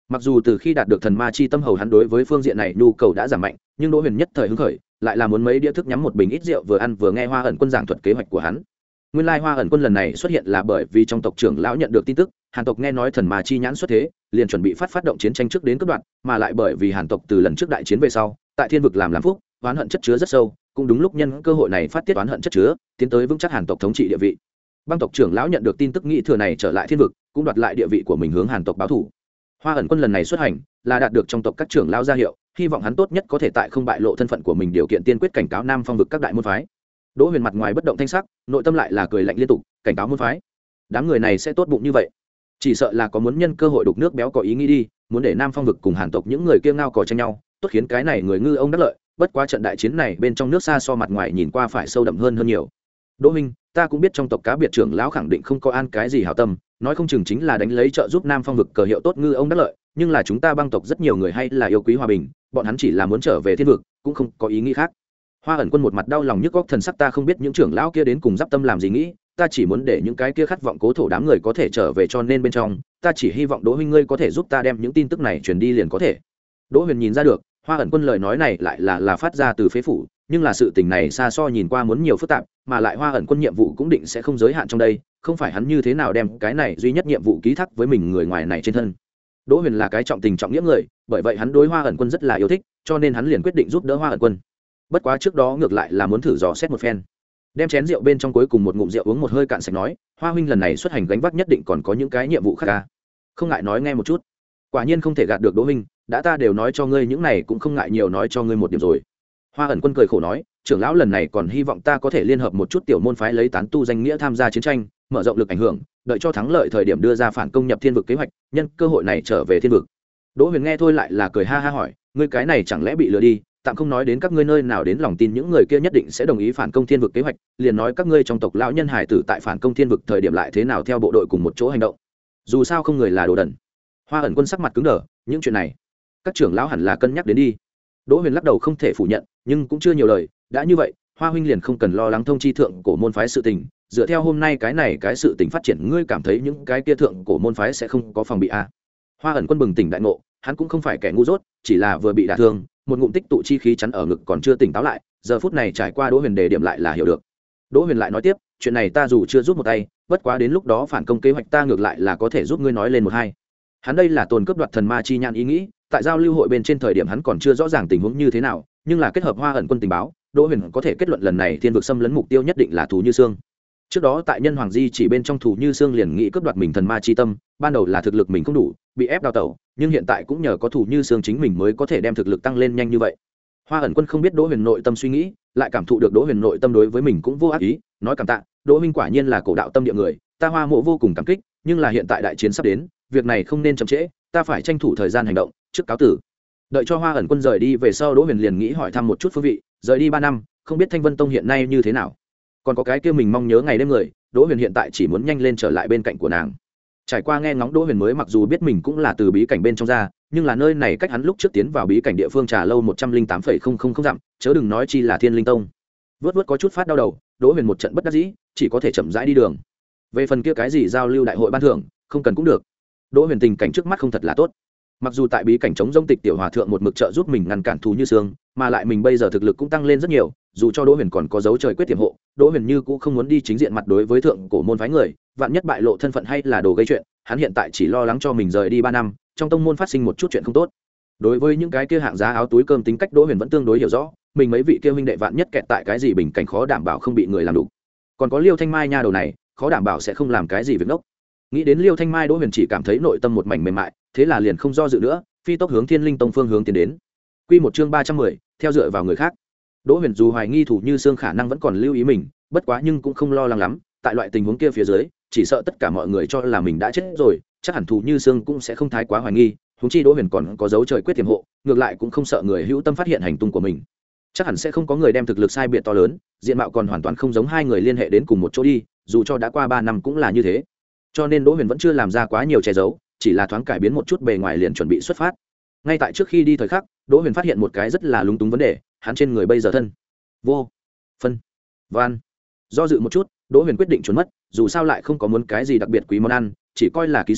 Mặc dù từ khi đạt được thần ma chi tâm hầu hắn đối với phương diện này nhu cầu đã giảm mạnh, nhưng Đỗ Huyền nhất thời hứng khởi, lại là muốn mấy đĩa thức nhắm một bình ít rượu vừa ăn vừa nghe Hoa ẩn quân giảng thuật kế hoạch của hắn. Nguyên lai Hoa ẩn quân lần này xuất hiện là bởi vì trong tộc trưởng lão nhận được tin tức, Hàn tộc nghe nói thần ma chi nhãn xuất thế, liền chuẩn bị phát phát động chiến tranh trước đến cấp đoạn, mà lại bởi vì Hàn tộc từ lần trước đại chiến về sau, tại thiên vực làm làm phúc, oán hận chất chứa rất sâu, cũng đúng lúc nhân cơ hội này phát tiết oán hận chất chứa, tiến tới vững chắc Hàn tộc thống trị địa vị. Băng tộc trưởng lão nhận được tin tức nghĩ thừa này trở lại thiên vực, cũng đoạt lại địa vị của mình hướng Hàn tộc báo thù. Hoa ẩn quân lần này xuất hành là đạt được trong tộc các trưởng lão gia hiệu, hy vọng hắn tốt nhất có thể tại không bại lộ thân phận của mình điều kiện tiên quyết cảnh cáo Nam Phong vực các đại môn phái. Đỗ Huyền mặt ngoài bất động thanh sắc, nội tâm lại là cười lạnh liên tục, cảnh cáo môn phái. Đám người này sẽ tốt bụng như vậy, chỉ sợ là có muốn nhân cơ hội đục nước béo có ý nghĩ đi, muốn để Nam Phong vực cùng Hàn tộc những người kia ngao cò tranh nhau, tốt khiến cái này người ngư ông đắc lợi. Bất quá trận đại chiến này bên trong nước xa so mặt ngoài nhìn qua phải sâu đậm hơn hơn nhiều. Đỗ Minh, ta cũng biết trong tộc cá biệt trưởng lão khẳng định không có an cái gì hảo tâm, nói không chừng chính là đánh lấy trợ giúp Nam Phong vực cờ hiệu tốt ngư ông đắc lợi, nhưng là chúng ta băng tộc rất nhiều người hay là yêu quý hòa bình, bọn hắn chỉ là muốn trở về thiên vực, cũng không có ý nghĩ khác. Hoa ẩn quân một mặt đau lòng nhức góc thần sắc, ta không biết những trưởng lão kia đến cùng giáp tâm làm gì nghĩ, ta chỉ muốn để những cái kia khát vọng cố thổ đám người có thể trở về, cho nên bên trong ta chỉ hy vọng Đỗ huynh ngươi có thể giúp ta đem những tin tức này truyền đi liền có thể. Đỗ Huyền nhìn ra được Hoa ẩn quân lời nói này lại là là phát ra từ phế phủ, nhưng là sự tình này xa so nhìn qua muốn nhiều phức tạp, mà lại Hoa ẩn quân nhiệm vụ cũng định sẽ không giới hạn trong đây, không phải hắn như thế nào đem cái này duy nhất nhiệm vụ ký thác với mình người ngoài này trên thân. Đỗ Huyền là cái trọng tình trọng nghĩa người, bởi vậy hắn đối Hoa ẩn quân rất là yêu thích, cho nên hắn liền quyết định giúp đỡ Hoa ẩn quân. Bất quá trước đó ngược lại là muốn thử dò xét một phen, đem chén rượu bên trong cuối cùng một ngụm rượu uống một hơi cạn sạch, nói Hoa huynh lần này xuất hành gánh vác nhất định còn có những cái nhiệm vụ khác ca, không ngại nói nghe một chút. Quả nhiên không thể gạt được Đỗ huynh, đã ta đều nói cho ngươi những này cũng không ngại nhiều nói cho ngươi một điểm rồi. Hoa ẩn quân cười khổ nói, trưởng lão lần này còn hy vọng ta có thể liên hợp một chút tiểu môn phái lấy tán tu danh nghĩa tham gia chiến tranh, mở rộng lực ảnh hưởng, đợi cho thắng lợi thời điểm đưa ra phản công nhập thiên vực kế hoạch, nhân cơ hội này trở về thiên vực. Đỗ Huyền nghe thôi lại là cười ha ha hỏi, ngươi cái này chẳng lẽ bị lừa đi, tạm không nói đến các ngươi nơi nào đến lòng tin những người kia nhất định sẽ đồng ý phản công thiên vực kế hoạch, liền nói các ngươi trong tộc lão nhân hải tử tại phản công thiên vực thời điểm lại thế nào theo bộ đội cùng một chỗ hành động. Dù sao không người là đồ đần. Hoa ẩn quân sắc mặt cứng đờ, những chuyện này các trưởng lão hẳn là cân nhắc đến đi. Đỗ Huyền lắc đầu không thể phủ nhận, nhưng cũng chưa nhiều lời, đã như vậy, Hoa huynh liền không cần lo lắng thông chi thượng cổ môn phái sự tình, dựa theo hôm nay cái này cái sự tình phát triển, ngươi cảm thấy những cái kia thượng cổ môn phái sẽ không có phòng bị à? Hoa ẩn quân bừng tỉnh đại ngộ, hắn cũng không phải kẻ ngu dốt, chỉ là vừa bị đả thương, một ngụm tích tụ chi khí chắn ở ngực còn chưa tỉnh táo lại, giờ phút này trải qua Đỗ Huyền đề điểm lại là hiểu được. Đỗ Huyền lại nói tiếp, chuyện này ta dù chưa giúp một tay, bất quá đến lúc đó phản công kế hoạch ta ngược lại là có thể giúp ngươi nói lên một hai. Hắn đây là tồn cướp đoạt thần ma chi nhãn ý nghĩ, tại giao lưu hội bên trên thời điểm hắn còn chưa rõ ràng tình huống như thế nào, nhưng là kết hợp Hoa ẩn quân tình báo, Đỗ Huyền có thể kết luận lần này thiên vực xâm lấn mục tiêu nhất định là Thù Như Xương. Trước đó tại Nhân Hoàng Di chỉ bên trong Thù Như Xương liền nghĩ cướp đoạt mình thần ma chi tâm, ban đầu là thực lực mình không đủ, bị ép đào tẩu, nhưng hiện tại cũng nhờ có Thù Như Xương chính mình mới có thể đem thực lực tăng lên nhanh như vậy. Hoa ẩn quân không biết Đỗ Huyền nội tâm suy nghĩ, lại cảm thụ được Đỗ Huyền nội tâm đối với mình cũng vô ác ý, nói cảm tạ, Đỗ huynh quả nhiên là cổ đạo tâm địa người, ta Hoa mộ vô cùng cảm kích, nhưng là hiện tại đại chiến sắp đến, việc này không nên chậm trễ, ta phải tranh thủ thời gian hành động, trước cáo tử. Đợi cho Hoa ẩn quân rời đi về sau, Đỗ Huyền liền nghĩ hỏi thăm một chút phương vị, rời đi ba năm, không biết Thanh Vân Tông hiện nay như thế nào, còn có cái kia mình mong nhớ ngày đêm người. Đỗ Huyền hiện tại chỉ muốn nhanh lên trở lại bên cạnh của nàng. Trải qua nghe ngóng, Đỗ Huyền mới mặc dù biết mình cũng là từ bí cảnh bên trong ra, nhưng là nơi này cách hắn lúc trước tiến vào bí cảnh địa phương trà lâu một trăm linh tám phẩy không không không dặm, chớ đừng nói chi là Thiên Linh Tông. Vớt vớt có chút phát đau đầu, Đỗ Huyền một trận bất đắc dĩ, chỉ có thể chậm rãi đi đường. Về phần kia cái gì giao lưu đại hội ban thưởng, không cần cũng được. Đỗ Huyền tình cảnh trước mắt không thật là tốt. Mặc dù tại bí cảnh chống rông tịch tiểu hòa thượng một mực trợ giúp mình ngăn cản Thù Như Xương, mà lại mình bây giờ thực lực cũng tăng lên rất nhiều, dù cho Đỗ Huyền còn có dấu trời quyết tiềm hộ, Đỗ Huyền như cũng không muốn đi chính diện mặt đối với thượng cổ môn phái người, vạn nhất bại lộ thân phận hay là đồ gây chuyện, hắn hiện tại chỉ lo lắng cho mình rời đi ba năm, trong tông môn phát sinh một chút chuyện không tốt. Đối với những cái kia hạng giá áo túi cơm tính cách Đỗ Huyền vẫn tương đối hiểu rõ, mình mấy vị kia huynh đệ vạn nhất kẹt tại cái gì bình cảnh khó đảm bảo không bị người làm đủ. Còn có Liêu Thanh Mai nha đầu này, khó đảm bảo sẽ không làm cái gì việc ngốc. Nghĩ đến Liêu Thanh Mai, Đỗ Huyền chỉ cảm thấy nội tâm một mảnh mềm mại, thế là liền không do dự nữa, phi tốc hướng Thiên Linh Tông phương hướng tiến đến. Quy một chương ba trăm mười, theo dựa vào người khác. Đỗ Huyền dù hoài nghi Thù Như Xương khả năng vẫn còn lưu ý mình, bất quá nhưng cũng không lo lắng lắm, tại loại tình huống kia phía dưới, chỉ sợ tất cả mọi người cho là mình đã chết rồi, chắc hẳn Thù Như Xương cũng sẽ không thái quá hoài nghi, huống chi Đỗ Huyền còn có dấu trời quyết tiềm hộ, ngược lại cũng không sợ người hữu tâm phát hiện hành tung của mình. Chắc hẳn sẽ không có người đem thực lực sai biệt to lớn, diện mạo còn hoàn toàn không giống hai người liên hệ đến cùng một chỗ đi, dù cho đã qua ba năm cũng là như thế. Cho nên Đỗ Huyền vẫn chưa làm ra quá nhiều che giấu, chỉ là thoáng cải biến một chút bề ngoài liền chuẩn bị xuất phát. Ngay tại trước khi đi thời khắc, Đỗ Huyền phát hiện một cái rất là lúng túng vấn đề, hắn trên người bây giờ thân vô phân van. Do dự một chút, Đỗ Huyền quyết định trốn mất, dù sao lại không có muốn cái gì đặc biệt quý món ăn, chỉ coi là ký sổ,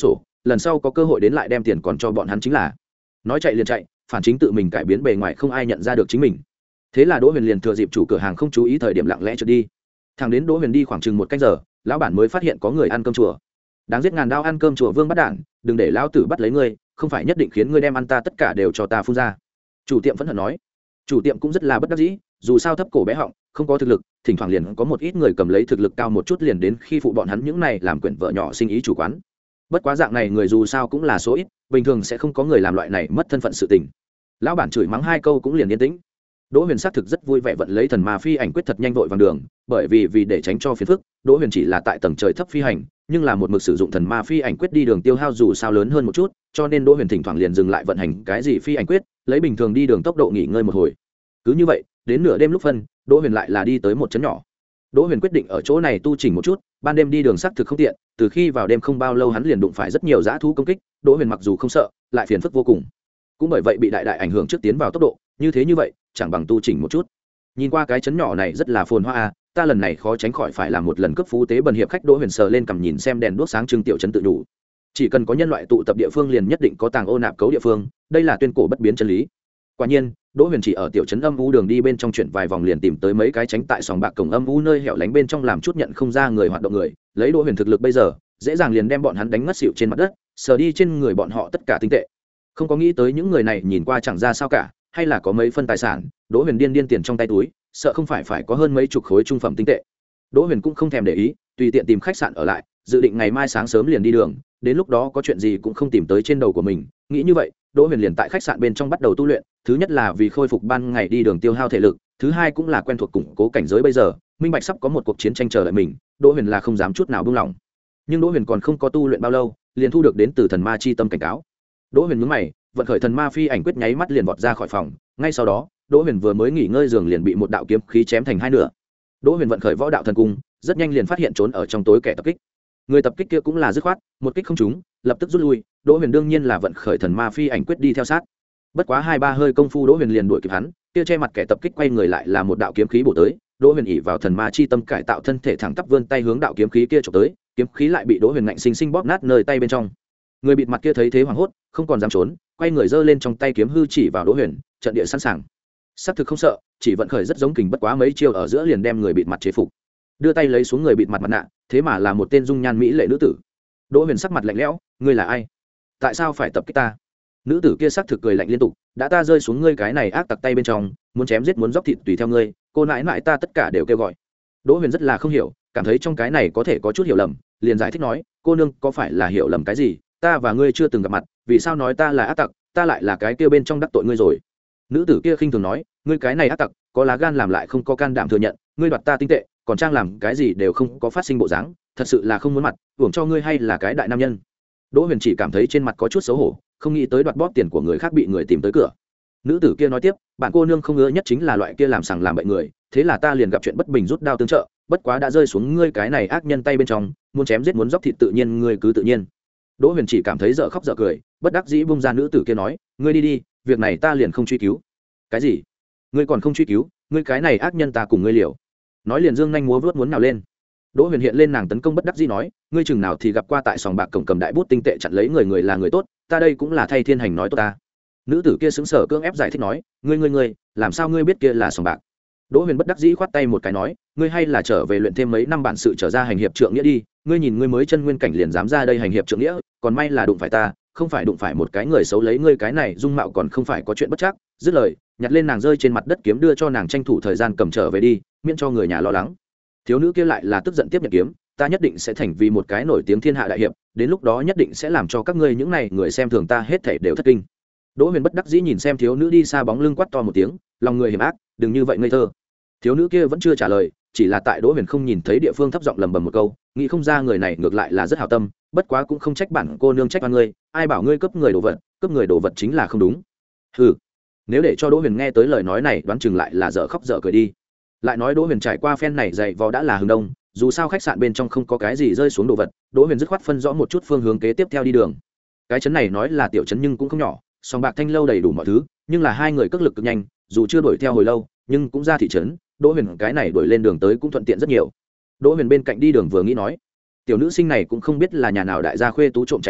lần sau có cơ hội đến lại đem tiền còn cho bọn hắn chính là. Nói chạy liền chạy, phản chính tự mình cải biến bề ngoài không ai nhận ra được chính mình. Thế là Đỗ Huyền liền thừa dịp chủ cửa hàng không chú ý thời điểm lặng lẽ trượt đi. Thằng đến Đỗ Huyền đi khoảng chừng một canh giờ, lão bản mới phát hiện có người ăn cơm chùa. Đáng giết ngàn đao ăn cơm chùa Vương Bắt Đản, đừng để lão tử bắt lấy ngươi, không phải nhất định khiến ngươi đem ăn ta tất cả đều cho ta phun ra. Chủ tiệm phẫn hận nói. Chủ tiệm cũng rất là bất đắc dĩ, dù sao thấp cổ bé họng, không có thực lực, thỉnh thoảng liền có một ít người cầm lấy thực lực cao một chút liền đến khi phụ bọn hắn những này làm quyển vợ nhỏ sinh ý chủ quán. Bất quá dạng này người dù sao cũng là số ít, bình thường sẽ không có người làm loại này mất thân phận sự tình. Lão bản chửi mắng hai câu cũng liền yên tĩnh. Đỗ Huyền xác thực rất vui vẻ vận lấy thần ma phi ảnh quyết thật nhanh vội vàng đường, bởi vì vì để tránh cho phiền phức, Đỗ Huyền chỉ là tại tầng trời thấp phi hành, nhưng là một mực sử dụng thần ma phi ảnh quyết đi đường tiêu hao dù sao lớn hơn một chút, cho nên Đỗ Huyền thỉnh thoảng liền dừng lại vận hành cái gì phi ảnh quyết, lấy bình thường đi đường tốc độ nghỉ ngơi một hồi. Cứ như vậy, đến nửa đêm lúc phân, Đỗ Huyền lại là đi tới một trấn nhỏ. Đỗ Huyền quyết định ở chỗ này tu chỉnh một chút, ban đêm đi đường xác thực không tiện, từ khi vào đêm không bao lâu hắn liền đụng phải rất nhiều dã thú công kích, Đỗ Huyền mặc dù không sợ, lại phiền phức vô cùng. Cũng bởi vậy bị đại đại ảnh hưởng trước tiến vào tốc độ, như thế như vậy, chẳng bằng tu chỉnh một chút. Nhìn qua cái trấn nhỏ này rất là phồn hoa a, ta lần này khó tránh khỏi phải làm một lần cấp phú tế bần hiệp khách. Đỗ Huyền sờ lên cầm nhìn xem đèn đuốc sáng trưng tiểu trấn tự đủ. Chỉ cần có nhân loại tụ tập địa phương liền nhất định có tàng ô nạp cấu địa phương, đây là tuyên cổ bất biến chân lý. Quả nhiên, Đỗ Huyền chỉ ở tiểu trấn âm u đường đi bên trong chuyển vài vòng liền tìm tới mấy cái tránh tại sòng bạc cổng âm u nơi hẻo lánh bên trong làm chút nhận không ra người hoạt động người, lấy Đỗ Huyền thực lực bây giờ, dễ dàng liền đem bọn hắn đánh ngất xỉu trên mặt đất, sờ đi trên người bọn họ tất cả tinh tệ. Không có nghĩ tới những người này nhìn qua chẳng ra sao cả, hay là có mấy phân tài sản. Đỗ Huyền điên điên tiền trong tay túi, sợ không phải phải có hơn mấy chục khối trung phẩm tinh tệ. Đỗ Huyền cũng không thèm để ý, tùy tiện tìm khách sạn ở lại, dự định ngày mai sáng sớm liền đi đường, đến lúc đó có chuyện gì cũng không tìm tới trên đầu của mình. Nghĩ như vậy, Đỗ Huyền liền tại khách sạn bên trong bắt đầu tu luyện, thứ nhất là vì khôi phục ban ngày đi đường tiêu hao thể lực, thứ hai cũng là quen thuộc củng cố cảnh giới bây giờ, minh bạch sắp có một cuộc chiến tranh chờ đợi mình, Đỗ Huyền là không dám chút nào buông lỏng. Nhưng Đỗ Huyền còn không có tu luyện bao lâu, liền thu được đến từ thần ma chi tâm cảnh cáo. Đỗ Huyền nhướng mày, vận khởi thần ma phi ảnh quyết nháy mắt liền vọt ra khỏi phòng, ngay sau đó, Đỗ Huyền vừa mới nghỉ ngơi giường liền bị một đạo kiếm khí chém thành hai nửa. Đỗ Huyền vận khởi võ đạo thần cung, rất nhanh liền phát hiện trốn ở trong tối kẻ tập kích. Người tập kích kia cũng là dứt khoát, một kích không trúng, lập tức rút lui, Đỗ Huyền đương nhiên là vận khởi thần ma phi ảnh quyết đi theo sát. Bất quá hai ba hơi công phu Đỗ Huyền liền đuổi kịp hắn, kia che mặt kẻ tập kích quay người lại là một đạo kiếm khí bổ tới, Đỗ Huyền ỷ vào thần ma chi tâm cải tạo thân thể thẳng tắp vươn tay hướng đạo kiếm khí kia chụp tới, kiếm khí lại bị Đỗ Huyền ngạnh sinh sinh bóp nát nơi tay bên trong. Người bịt mặt kia thấy thế hoảng hốt, không còn dám trốn, quay người giơ lên trong tay kiếm hư chỉ vào Đỗ Huyền, trận địa sẵn sàng. Sắc thực không sợ, chỉ vận khởi rất giống kình, bất quá mấy chiêu ở giữa liền đem người bịt mặt chế phục. Đưa tay lấy xuống người bịt mặt mặt nạ, thế mà là một tên dung nhan mỹ lệ nữ tử. Đỗ Huyền sắc mặt lạnh lẽo, ngươi là ai? Tại sao phải tập kích ta? Nữ tử kia sắc thực cười lạnh liên tục, đã ta rơi xuống ngươi cái này ác tặc tay bên trong, muốn chém giết muốn dốc thịt tùy theo ngươi, cô nãi nãi ta tất cả đều kêu gọi. Đỗ Huyền rất là không hiểu, cảm thấy trong cái này có thể có chút hiểu lầm, liền giải thích nói, cô nương có phải là hiểu lầm cái gì? Ta và ngươi chưa từng gặp mặt, vì sao nói ta là ác tặc, ta lại là cái kia bên trong đắc tội ngươi rồi? Nữ tử kia khinh thường nói, ngươi cái này ác tặc, có lá gan làm lại không có can đảm thừa nhận, ngươi đoạt ta tinh tệ, còn trang làm cái gì đều không có phát sinh bộ dáng, thật sự là không muốn mặt, uổng cho ngươi hay là cái đại nam nhân. Đỗ Huyền chỉ cảm thấy trên mặt có chút xấu hổ, không nghĩ tới đoạt bóp tiền của người khác bị người tìm tới cửa. Nữ tử kia nói tiếp, bạn cô nương không ngứa nhất chính là loại kia làm sằng làm bậy người, thế là ta liền gặp chuyện bất bình rút đao tương trợ, bất quá đã rơi xuống ngươi cái này ác nhân tay bên trong, muốn chém giết muốn dốc thịt tự nhiên ngươi cứ tự nhiên. Đỗ Huyền chỉ cảm thấy dở khóc dở cười, bất đắc dĩ bung ra nữ tử kia nói, ngươi đi đi, việc này ta liền không truy cứu. Cái gì? Ngươi còn không truy cứu, ngươi cái này ác nhân ta cùng ngươi liều. Nói liền dương nhanh múa vuốt muốn nào lên. Đỗ Huyền hiện lên nàng tấn công bất đắc dĩ nói, ngươi chừng nào thì gặp qua tại sòng bạc cổng cầm đại bút tinh tệ chặn lấy người người là người tốt, ta đây cũng là thay thiên hành nói tốt ta. Nữ tử kia sững sờ cưỡng ép giải thích nói, ngươi ngươi ngươi, làm sao ngươi biết kia là sòng bạc? Đỗ Huyền bất đắc dĩ khoát tay một cái nói, ngươi hay là trở về luyện thêm mấy năm bản sự trở ra hành hiệp trượng nghĩa đi, ngươi nhìn ngươi mới chân nguyên cảnh liền dám ra đây hành hiệp trượng nghĩa, còn may là đụng phải ta, không phải đụng phải một cái người xấu lấy ngươi cái này dung mạo còn không phải có chuyện bất chắc. Dứt lời, nhặt lên nàng rơi trên mặt đất kiếm đưa cho nàng tranh thủ thời gian cầm trở về đi, miễn cho người nhà lo lắng. Thiếu nữ kia lại là tức giận tiếp nhận kiếm, ta nhất định sẽ thành vì một cái nổi tiếng thiên hạ đại hiệp, đến lúc đó nhất định sẽ làm cho các ngươi những này người xem thường ta hết thảy đều thất kinh. Đỗ Huyền bất đắc dĩ nhìn xem thiếu nữ đi xa bóng lưng, quát to một tiếng, lòng người hiểm ác, đừng như vậy ngây thơ. Thiếu nữ kia vẫn chưa trả lời, chỉ là tại Đỗ Huyền không nhìn thấy địa phương thấp giọng lầm bầm một câu, nghĩ không ra người này ngược lại là rất hảo tâm, bất quá cũng không trách bản cô nương trách oan ngươi, ai bảo ngươi cướp người đồ vật, cướp người đồ vật chính là không đúng. Hừ. Nếu để cho Đỗ Huyền nghe tới lời nói này, đoán chừng lại là dở khóc dở cười đi. Lại nói Đỗ Huyền trải qua phen này dày vò đã là hừng đông, dù sao khách sạn bên trong không có cái gì rơi xuống đồ vật, Đỗ Huyền dứt khoát phân rõ một chút phương hướng kế tiếp theo đi đường. Cái trấn này nói là tiểu trấn nhưng cũng không nhỏ, sòng bạc thanh lâu đầy đủ mọi thứ, nhưng là hai người cước lực cực nhanh, dù chưa đuổi theo hồi lâu, nhưng cũng ra thị trấn, Đỗ Huyền cái này đuổi lên đường tới cũng thuận tiện rất nhiều. Đỗ Huyền bên cạnh đi đường vừa nghĩ nói, tiểu nữ sinh này cũng không biết là nhà nào đại gia khuê tú trộm chạy đến,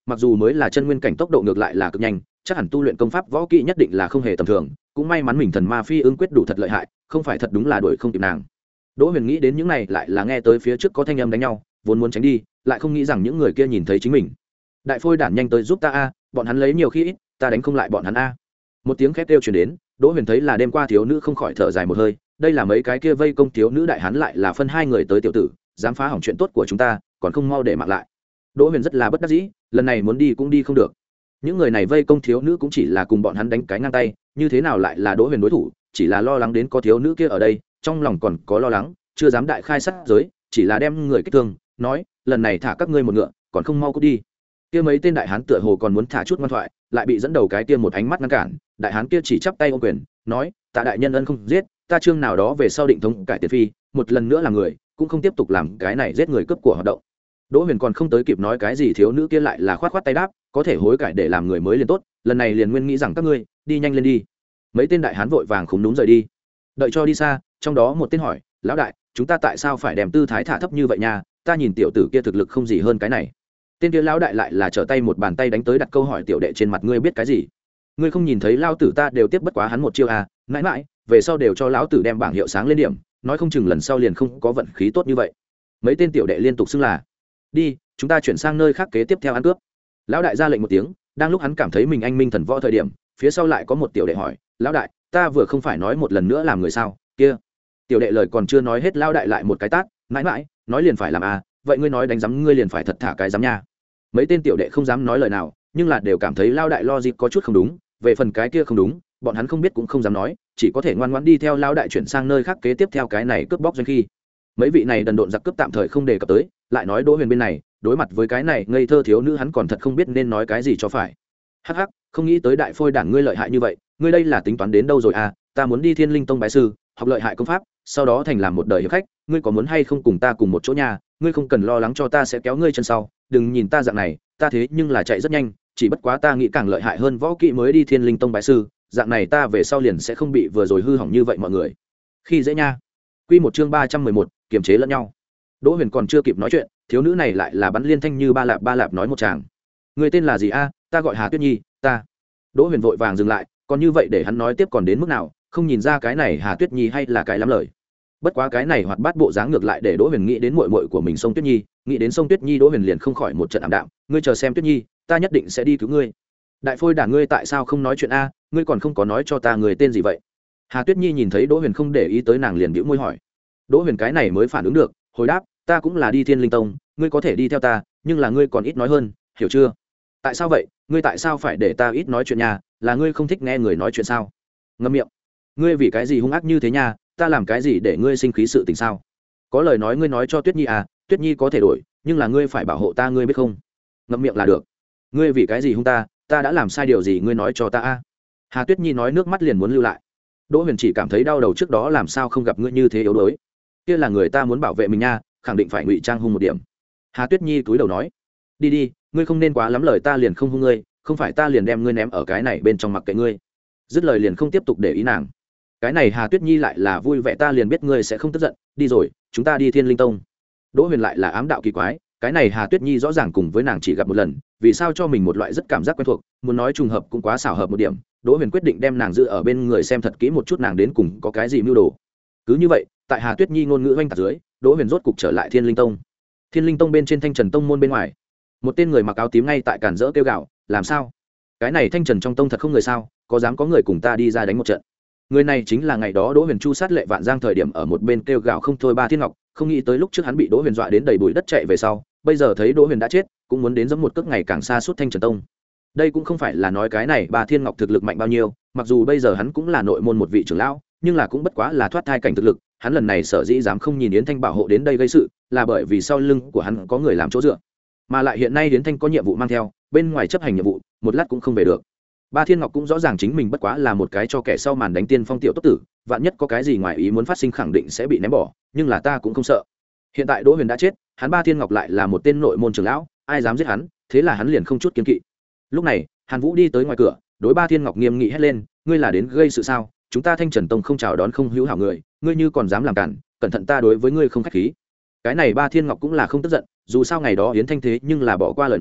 mặc dù mới là chân nguyên cảnh tốc độ ngược lại là cực nhanh, chắc hẳn tu luyện công pháp võ kỹ nhất định là không hề tầm thường, cũng may mắn mình thần ma phi ưng quyết đủ thật lợi hại, không phải thật đúng là đuổi không kịp nàng. Đỗ Huyền nghĩ đến những này lại là nghe tới phía trước có thanh âm đánh nhau, vốn muốn tránh đi, lại không nghĩ rằng những người kia nhìn thấy chính mình. Đại phôi đản nhanh tới giúp ta a, bọn hắn lấy nhiều khi ít, ta đánh không lại bọn hắn a. Một tiếng khét kêu truyền đến, Đỗ Huyền thấy là đêm qua thiếu nữ không khỏi thở dài một hơi, đây là mấy cái kia vây công thiếu nữ đại hán lại là phân hai người tới tiểu tử, dám phá hỏng chuyện tốt của chúng ta, còn không mau để mặc lại. Đỗ Huyền rất là bất đắc dĩ, lần này muốn đi cũng đi không được. Những người này vây công thiếu nữ cũng chỉ là cùng bọn hắn đánh cái ngang tay, như thế nào lại là Đỗ Huyền đối thủ, chỉ là lo lắng đến có thiếu nữ kia ở đây, trong lòng còn có lo lắng, chưa dám đại khai sát giới, chỉ là đem người kích thương, nói, lần này thả các ngươi một ngựa, còn không mau cút đi. Kia mấy tên đại hán tựa hồ còn muốn thả chút ngoan thoại, lại bị dẫn đầu cái kia một ánh mắt ngăn cản, đại hán kia chỉ chắp tay ôm quyền, nói, tạ đại nhân ân không giết, ta chương nào đó về sau định thống cải tiền phi, một lần nữa là người, cũng không tiếp tục làm cái này giết người cướp của hoạt động. Đỗ Huyền còn không tới kịp nói cái gì, thiếu nữ kia lại là khoát khoát tay đáp, có thể hối cải để làm người mới liền tốt, lần này liền nguyên nghĩ rằng các ngươi đi nhanh lên đi. Mấy tên đại hán vội vàng khúm núm rời đi. Đợi cho đi xa, trong đó một tên hỏi, lão đại, chúng ta tại sao phải đem tư thái thả thấp như vậy nha, ta nhìn tiểu tử kia thực lực không gì hơn cái này. Tên kia lão đại lại là trở tay một bàn tay đánh tới, đặt câu hỏi tiểu đệ trên mặt ngươi biết cái gì, ngươi không nhìn thấy lao tử ta đều tiếp bất quá hắn một chiêu à, mãi mãi về sau đều cho lão tử đem bảng hiệu sáng lên điểm, nói không chừng lần sau liền không có vận khí tốt như vậy. Mấy tên tiểu đệ liên tục xưng là, đi, chúng ta chuyển sang nơi khác kế tiếp theo ăn cướp. Lão đại ra lệnh một tiếng, đang lúc hắn cảm thấy mình anh minh thần võ thời điểm, phía sau lại có một tiểu đệ hỏi, lão đại, ta vừa không phải nói một lần nữa làm người sao, kia. Tiểu đệ lời còn chưa nói hết, lão đại lại một cái tát, mãi mãi nói liền phải làm à, vậy ngươi nói đánh giám ngươi liền phải thật thả cái giám nha. Mấy tên tiểu đệ không dám nói lời nào, nhưng là đều cảm thấy lao đại lo dịp có chút không đúng, về phần cái kia không đúng, bọn hắn không biết cũng không dám nói, chỉ có thể ngoan ngoãn đi theo lao đại chuyển sang nơi khác kế tiếp theo cái này cướp bóc doanh khi. Mấy vị này đần độn giặc cướp tạm thời không đề cập tới, lại nói Đỗ Huyền bên này, đối mặt với cái này ngây thơ thiếu nữ hắn còn thật không biết nên nói cái gì cho phải. Hắc hắc, không nghĩ tới đại phôi đảng ngươi lợi hại như vậy, ngươi đây là tính toán đến đâu rồi à, ta muốn đi Thiên Linh Tông bái sư, học lợi hại công pháp, sau đó thành làm một đời hiệp khách, ngươi có muốn hay không cùng ta cùng một chỗ nhà, ngươi không cần lo lắng cho ta sẽ kéo ngươi chân sau, đừng nhìn ta dạng này, ta thế nhưng là chạy rất nhanh, chỉ bất quá ta nghĩ càng lợi hại hơn võ kỹ mới đi Thiên Linh Tông bái sư, dạng này ta về sau liền sẽ không bị vừa rồi hư hỏng như vậy mọi người. Khi dễ nha. Quy một chương ba trăm mười một, kiềm chế lẫn nhau. Đỗ Huyền còn chưa kịp nói chuyện, thiếu nữ này lại là bắn liên thanh như ba lạp ba lạp nói một tràng. Người tên là gì a? Ta gọi Hà Tuyết Nhi, ta. Đỗ Huyền vội vàng dừng lại, còn như vậy để hắn nói tiếp còn đến mức nào, không nhìn ra cái này Hà Tuyết Nhi hay là cái lắm lời. Bất quá cái này hoạt bát bộ dáng ngược lại để Đỗ Huyền nghĩ đến muội muội của mình Song Tuyết Nhi, nghĩ đến Song Tuyết Nhi Đỗ Huyền liền không khỏi một trận ảm đạm, ngươi chờ xem Tuyết Nhi, ta nhất định sẽ đi cứu ngươi. Đại phôi đản ngươi tại sao không nói chuyện a, ngươi còn không có nói cho ta người tên gì vậy? Hà Tuyết Nhi nhìn thấy Đỗ Huyền không để ý tới nàng liền bĩu môi hỏi. Đỗ Huyền cái này mới phản ứng được, hồi đáp, ta cũng là đi Thiên Linh Tông, ngươi có thể đi theo ta, nhưng là ngươi còn ít nói hơn, hiểu chưa? Tại sao vậy? Ngươi tại sao phải để ta ít nói chuyện nha, là ngươi không thích nghe người nói chuyện sao? Ngậm miệng. Ngươi vì cái gì hung ác như thế nha, ta làm cái gì để ngươi sinh khí sự tình sao? Có lời nói ngươi nói cho Tuyết Nhi à, Tuyết Nhi có thể đổi, nhưng là ngươi phải bảo hộ ta, ngươi biết không? Ngậm miệng là được. Ngươi vì cái gì hung ta, ta đã làm sai điều gì ngươi nói cho ta a? Hà Tuyết Nhi nói nước mắt liền muốn lưu lại. Đỗ Huyền chỉ cảm thấy đau đầu, trước đó làm sao không gặp ngươi như thế yếu đuối. Kia là người ta muốn bảo vệ mình nha, khẳng định phải ngụy trang hung một điểm. Hà Tuyết Nhi cúi đầu nói, đi đi, ngươi không nên quá lắm lời, ta liền không hung ngươi, không phải ta liền đem ngươi ném ở cái này bên trong mặc kệ ngươi. Dứt lời liền không tiếp tục để ý nàng. Cái này Hà Tuyết Nhi lại là vui vẻ, ta liền biết ngươi sẽ không tức giận, đi rồi, chúng ta đi Thiên Linh Tông. Đỗ Huyền lại là ám đạo kỳ quái, cái này Hà Tuyết Nhi rõ ràng cùng với nàng chỉ gặp một lần, vì sao cho mình một loại rất cảm giác quen thuộc, muốn nói trùng hợp cũng quá xảo hợp một điểm. Đỗ Huyền quyết định đem nàng giữ ở bên người xem thật kỹ một chút nàng đến cùng có cái gì mưu đồ. Cứ như vậy, tại Hà Tuyết Nhi ngôn ngữ oanh tạc dưới, Đỗ Huyền rốt cục trở lại Thiên Linh Tông. Thiên Linh Tông bên trên Thanh Trần Tông môn bên ngoài, một tên người mặc áo tím ngay tại cản rỡ kêu gào, làm sao? Cái này Thanh Trần trong tông thật không người sao, có dám có người cùng ta đi ra đánh một trận? Người này chính là ngày đó Đỗ Huyền chu sát Lệ Vạn Giang thời điểm ở một bên kêu gào không thôi Ba Thiên Ngọc, không nghĩ tới lúc trước hắn bị Đỗ Huyền dọa đến đầy bụi đất chạy về sau, bây giờ thấy Đỗ Huyền đã chết, cũng muốn đến giẫm một cước ngày càng xa suốt Thanh Trần Tông. Đây cũng không phải là nói cái này Ba Thiên Ngọc thực lực mạnh bao nhiêu, mặc dù bây giờ hắn cũng là nội môn một vị trưởng lão, nhưng là cũng bất quá là thoát thai cảnh thực lực, hắn lần này sở dĩ dám không nhìn Yến Thanh bảo hộ đến đây gây sự, là bởi vì sau lưng của hắn có người làm chỗ dựa. Mà lại hiện nay Yến Thanh có nhiệm vụ mang theo, bên ngoài chấp hành nhiệm vụ, một lát cũng không về được. Ba Thiên Ngọc cũng rõ ràng chính mình bất quá là một cái cho kẻ sau màn đánh tiên phong tiểu tốt tử, vạn nhất có cái gì ngoài ý muốn phát sinh khẳng định sẽ bị ném bỏ, nhưng là ta cũng không sợ. Hiện tại Đỗ Huyền đã chết, hắn Ba Thiên Ngọc lại là một tên nội môn trưởng lão, ai dám giết hắn, thế là hắn liền không chút kiêng kỵ. Lúc này, Hàn Vũ đi tới ngoài cửa, đối Ba Thiên Ngọc nghiêm nghị hét lên, ngươi là đến gây sự sao? Chúng ta Thanh Trần Tông không chào đón không hữu hảo người, ngươi như còn dám làm cản, cẩn thận ta đối với ngươi không khách khí. Cái này Ba Thiên Ngọc cũng là không tức giận, dù sao ngày đó Yến Thanh thế nhưng là bỏ qua lời nói,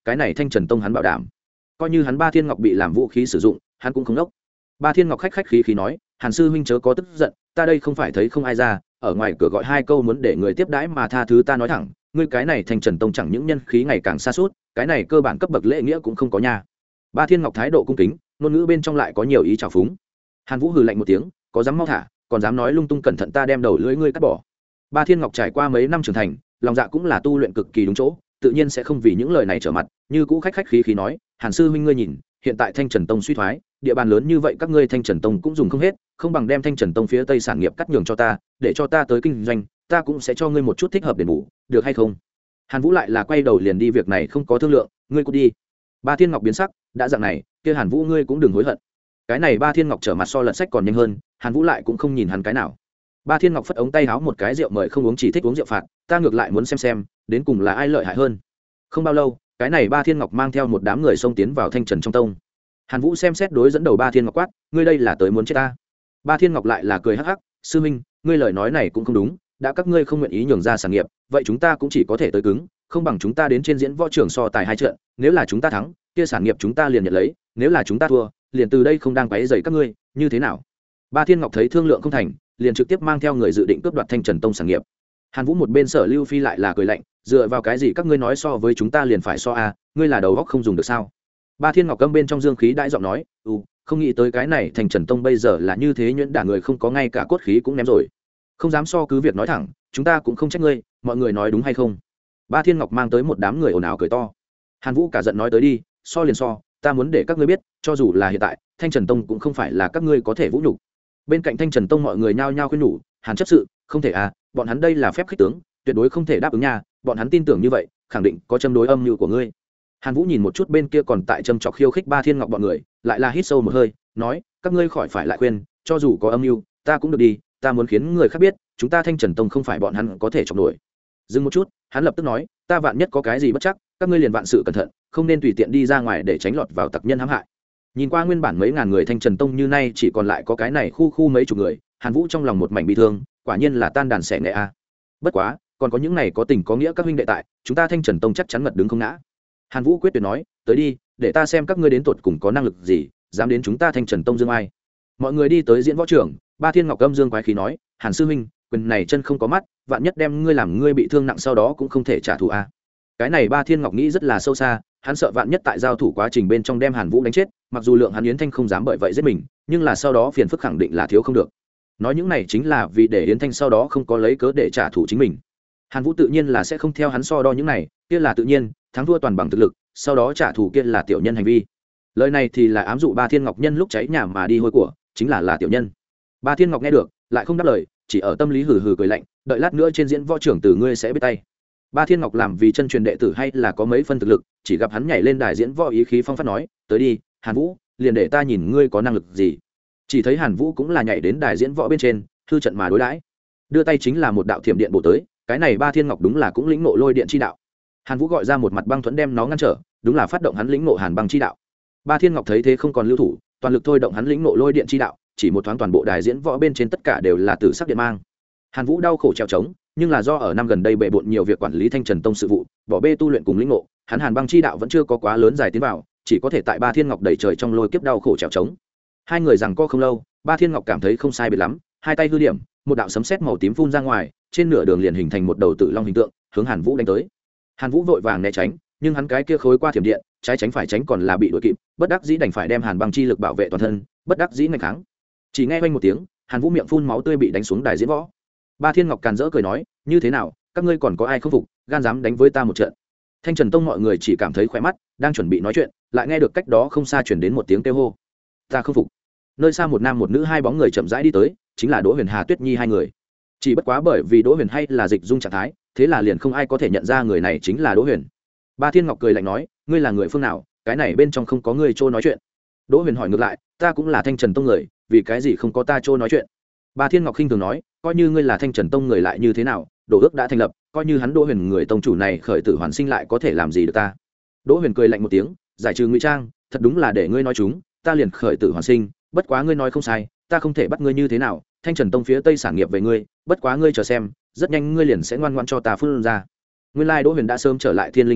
cái này thanh trần tông hắn bảo đảm. Coi như hắn Ba Thiên Ngọc bị làm vũ khí sử dụng, hắn cũng không đốc. Ba Thiên Ngọc khách khách khí khí nói, Hàn sư huynh chớ có tức giận, ta đây không phải thấy không ai ra, ở ngoài cửa gọi hai câu muốn để người tiếp đãi mà tha thứ ta nói thẳng, ngươi cái này thanh trần tông chẳng những nhân khí ngày càng xa suốt, cái này cơ bản cấp bậc lễ nghĩa cũng không có nha. Ba Thiên Ngọc thái độ cung kính, ngôn ngữ bên trong lại có nhiều ý trào phúng. Hàn Vũ hừ lạnh một tiếng, có dám mau thả, còn dám nói lung tung, cẩn thận ta đem đầu lưỡi ngươi cắt bỏ. Ba Thiên Ngọc trải qua mấy năm trưởng thành, lòng dạ cũng là tu luyện cực kỳ đúng chỗ, tự nhiên sẽ không vì những lời này trở mặt, như cũ khách khách khí khí nói, Hàn sư huynh ngươi nhìn, hiện tại Thanh Trần Tông suy thoái, địa bàn lớn như vậy các ngươi Thanh Trần Tông cũng dùng không hết, không bằng đem Thanh Trần Tông phía tây sản nghiệp cắt nhường cho ta, để cho ta tới kinh doanh, ta cũng sẽ cho ngươi một chút thích hợp đền bù, được hay không? Hàn Vũ lại là quay đầu liền đi, việc này không có thương lượng, ngươi cút đi. Ba Thiên Ngọc biến sắc, đã dạng này, kia Hàn Vũ ngươi cũng đừng hối hận. Cái này Ba Thiên Ngọc trở mặt so lật sách còn nhanh hơn, Hàn Vũ lại cũng không nhìn hắn cái nào. Ba Thiên Ngọc phất ống tay áo một cái, rượu mời không uống, chỉ thích uống rượu phạt, ta ngược lại muốn xem xem, đến cùng là ai lợi hại hơn. Không bao lâu, cái này Ba Thiên Ngọc mang theo một đám người xông tiến vào Thanh Trần trong tông. Hàn Vũ xem xét đối dẫn đầu Ba Thiên Ngọc quát, ngươi đây là tới muốn chết ta. Ba Thiên Ngọc lại là cười hắc hắc, sư minh, ngươi lời nói này cũng không đúng, đã các ngươi không nguyện ý nhường ra sản nghiệp, vậy chúng ta cũng chỉ có thể tới cứng, không bằng chúng ta đến trên diễn võ trường so tài hai trận, nếu là chúng ta thắng, kia sản nghiệp chúng ta liền nhận lấy, nếu là chúng ta thua, liền từ đây không đang quấy rầy các ngươi, như thế nào? Ba Thiên Ngọc thấy thương lượng không thành, liền trực tiếp mang theo người dự định cướp đoạt Thanh Trần Tông sản nghiệp. Hàn Vũ một bên Sở Lưu Phi lại là cười lạnh, dựa vào cái gì các ngươi nói so với chúng ta liền phải so a, ngươi là đầu óc không dùng được sao? Ba Thiên Ngọc câm bên trong dương khí đại giọng nói, "Ừ, không nghĩ tới cái này Thanh Trần Tông bây giờ là như thế, nhuyễn đả người không có, ngay cả cốt khí cũng ném rồi. Không dám so cứ việc nói thẳng, chúng ta cũng không trách ngươi, mọi người nói đúng hay không?" Ba Thiên Ngọc mang tới một đám người ồn ào cười to. Hàn Vũ cả giận nói, tới đi, so liền so, ta muốn để các ngươi biết, cho dù là hiện tại, Thanh Trần Tông cũng không phải là các ngươi có thể vũ nhục. Bên cạnh Thanh Trần Tông mọi người nhao nhao khuyên nhủ, Hàn chấp sự, không thể à, bọn hắn đây là phép khích tướng, tuyệt đối không thể đáp ứng nha, bọn hắn tin tưởng như vậy, khẳng định có châm đối âm mưu của ngươi. Hàn Vũ nhìn một chút bên kia còn tại châm chọc khiêu khích Ba Thiên Ngọc bọn người, lại là hít sâu một hơi, nói, các ngươi khỏi phải lại khuyên, cho dù có âm mưu, ta cũng được đi, ta muốn khiến người khác biết, chúng ta Thanh Trần Tông không phải bọn hắn có thể chọc nổi. Dừng một chút, hắn lập tức nói, ta vạn nhất có cái gì bất chắc, các ngươi liền vạn sự cẩn thận, không nên tùy tiện đi ra ngoài để tránh lọt vào tặc nhân hãm hại. Nhìn qua nguyên bản mấy ngàn người Thanh Trần Tông như nay chỉ còn lại có cái này khu khu mấy chục người, Hàn Vũ trong lòng một mảnh bi thương, quả nhiên là tan đàn xẻ nghệ a. Bất quá, còn có những này có tình có nghĩa các huynh đệ tại, chúng ta Thanh Trần Tông chắc chắn ngật đứng không ngã. Hàn Vũ quyết tuyệt nói, tới đi, để ta xem các ngươi đến tuột cùng có năng lực gì, dám đến chúng ta Thanh Trần Tông dương ai. Mọi người đi tới diễn võ trưởng, Ba Thiên Ngọc âm dương quái khí nói, Hàn sư huynh, quyền này chân không có mắt, vạn nhất đem ngươi làm ngươi bị thương nặng sau đó cũng không thể trả thù a. Cái này Ba Thiên Ngọc nghĩ rất là sâu xa, hắn sợ vạn nhất tại giao thủ quá trình bên trong đem Hàn Vũ đánh chết, mặc dù lượng hắn Yến Thanh không dám bởi vậy giết mình, nhưng là sau đó phiền phức khẳng định là thiếu không được. Nói những này chính là vì để Yến Thanh sau đó không có lấy cớ để trả thù chính mình. Hàn Vũ tự nhiên là sẽ không theo hắn so đo những này, kia là tự nhiên, thắng thua toàn bằng thực lực, sau đó trả thù kia là tiểu nhân hành vi. Lời này thì là ám dụ Ba Thiên Ngọc nhân lúc cháy nhà mà đi hôi của, chính là là tiểu nhân. Ba Thiên Ngọc nghe được, lại không đáp lời, chỉ ở tâm lý hừ hừ cười lạnh, đợi lát nữa trên diễn võ trưởng từ ngươi sẽ biết tay. Ba Thiên Ngọc làm vì chân truyền đệ tử hay là có mấy phân thực lực, chỉ gặp hắn nhảy lên đài diễn võ ý khí phong phát nói, tới đi, Hàn Vũ, liền để ta nhìn ngươi có năng lực gì. Chỉ thấy Hàn Vũ cũng là nhảy đến đài diễn võ bên trên, thư trận mà đối đãi, đưa tay chính là một đạo thiểm điện bổ tới, cái này Ba Thiên Ngọc đúng là cũng lĩnh ngộ lôi điện chi đạo. Hàn Vũ gọi ra một mặt băng thuẫn đem nó ngăn trở, đúng là phát động hắn lĩnh ngộ hàn băng chi đạo. Ba Thiên Ngọc thấy thế không còn lưu thủ, toàn lực thôi động hắn lĩnh ngộ lôi điện chi đạo, chỉ một thoáng toàn bộ đài diễn võ bên trên tất cả đều là tử sắc điện mang. Hàn Vũ đau khổ trèo trống, nhưng là do ở năm gần đây bệ bội nhiều việc quản lý Thanh Trần Tông sự vụ, bỏ bê tu luyện cùng lĩnh ngộ, hắn hàn băng chi đạo vẫn chưa có quá lớn dài tiến vào, chỉ có thể tại Ba Thiên Ngọc đẩy trời trong lôi kiếp đau khổ trèo trống. Hai người giằng co không lâu, Ba Thiên Ngọc cảm thấy không sai biệt lắm, hai tay hư điểm, một đạo sấm sét màu tím phun ra ngoài, trên nửa đường liền hình thành một đầu tử long hình tượng, hướng Hàn Vũ đánh tới. Hàn Vũ vội vàng né tránh, nhưng hắn cái kia khối qua thiểm điện, trái tránh phải tránh còn là bị đuổi kịp, bất đắc dĩ đành phải đem hàn băng chi lực bảo vệ toàn thân, bất đắc dĩ nghênh kháng. Chỉ nghe vang một tiếng, Hàn Vũ miệng phun máu tươi bị đánh xuống đài diễn võ. Ba Thiên Ngọc càn rỡ cười nói, như thế nào, các ngươi còn có ai không phục, gan dám đánh với ta một trận. Thanh Trần Tông mọi người chỉ cảm thấy khỏe mắt, đang chuẩn bị nói chuyện, lại nghe được cách đó không xa truyền đến một tiếng kêu hô. Ta không phục. Nơi xa một nam một nữ hai bóng người chậm rãi đi tới, chính là Đỗ Huyền Hà Tuyết Nhi hai người. Chỉ bất quá bởi vì Đỗ Huyền hay là dịch dung trạng thái, thế là liền không ai có thể nhận ra người này chính là Đỗ Huyền. Ba Thiên Ngọc cười lạnh nói, ngươi là người phương nào, cái này bên trong không có ngươi trô nói chuyện. Đỗ Huyền hỏi ngược lại, ta cũng là Thanh Trần Tông người, vì cái gì không có ta trô nói chuyện. Ba Thiên Ngọc khinh thường nói, coi như ngươi là Thanh Trần Tông người lại như thế nào, Đỗ ước đã thành lập, coi như hắn Đỗ Huyền người tông chủ này khởi tử hoàn sinh lại có thể làm gì được ta. Đỗ Huyền cười lạnh một tiếng, giải trừ ngụy trang, thật đúng là để ngươi nói chúng, ta liền khởi tử hoàn sinh, bất quá ngươi nói không sai, ta không thể bắt ngươi như thế nào, Thanh Trần Tông phía tây sản nghiệp về ngươi, bất quá ngươi chờ xem, rất nhanh ngươi liền sẽ ngoan ngoãn cho ta phun ra. Nguyên lai Đỗ Huyền đã sớm trở lại Thiên Linh Tông,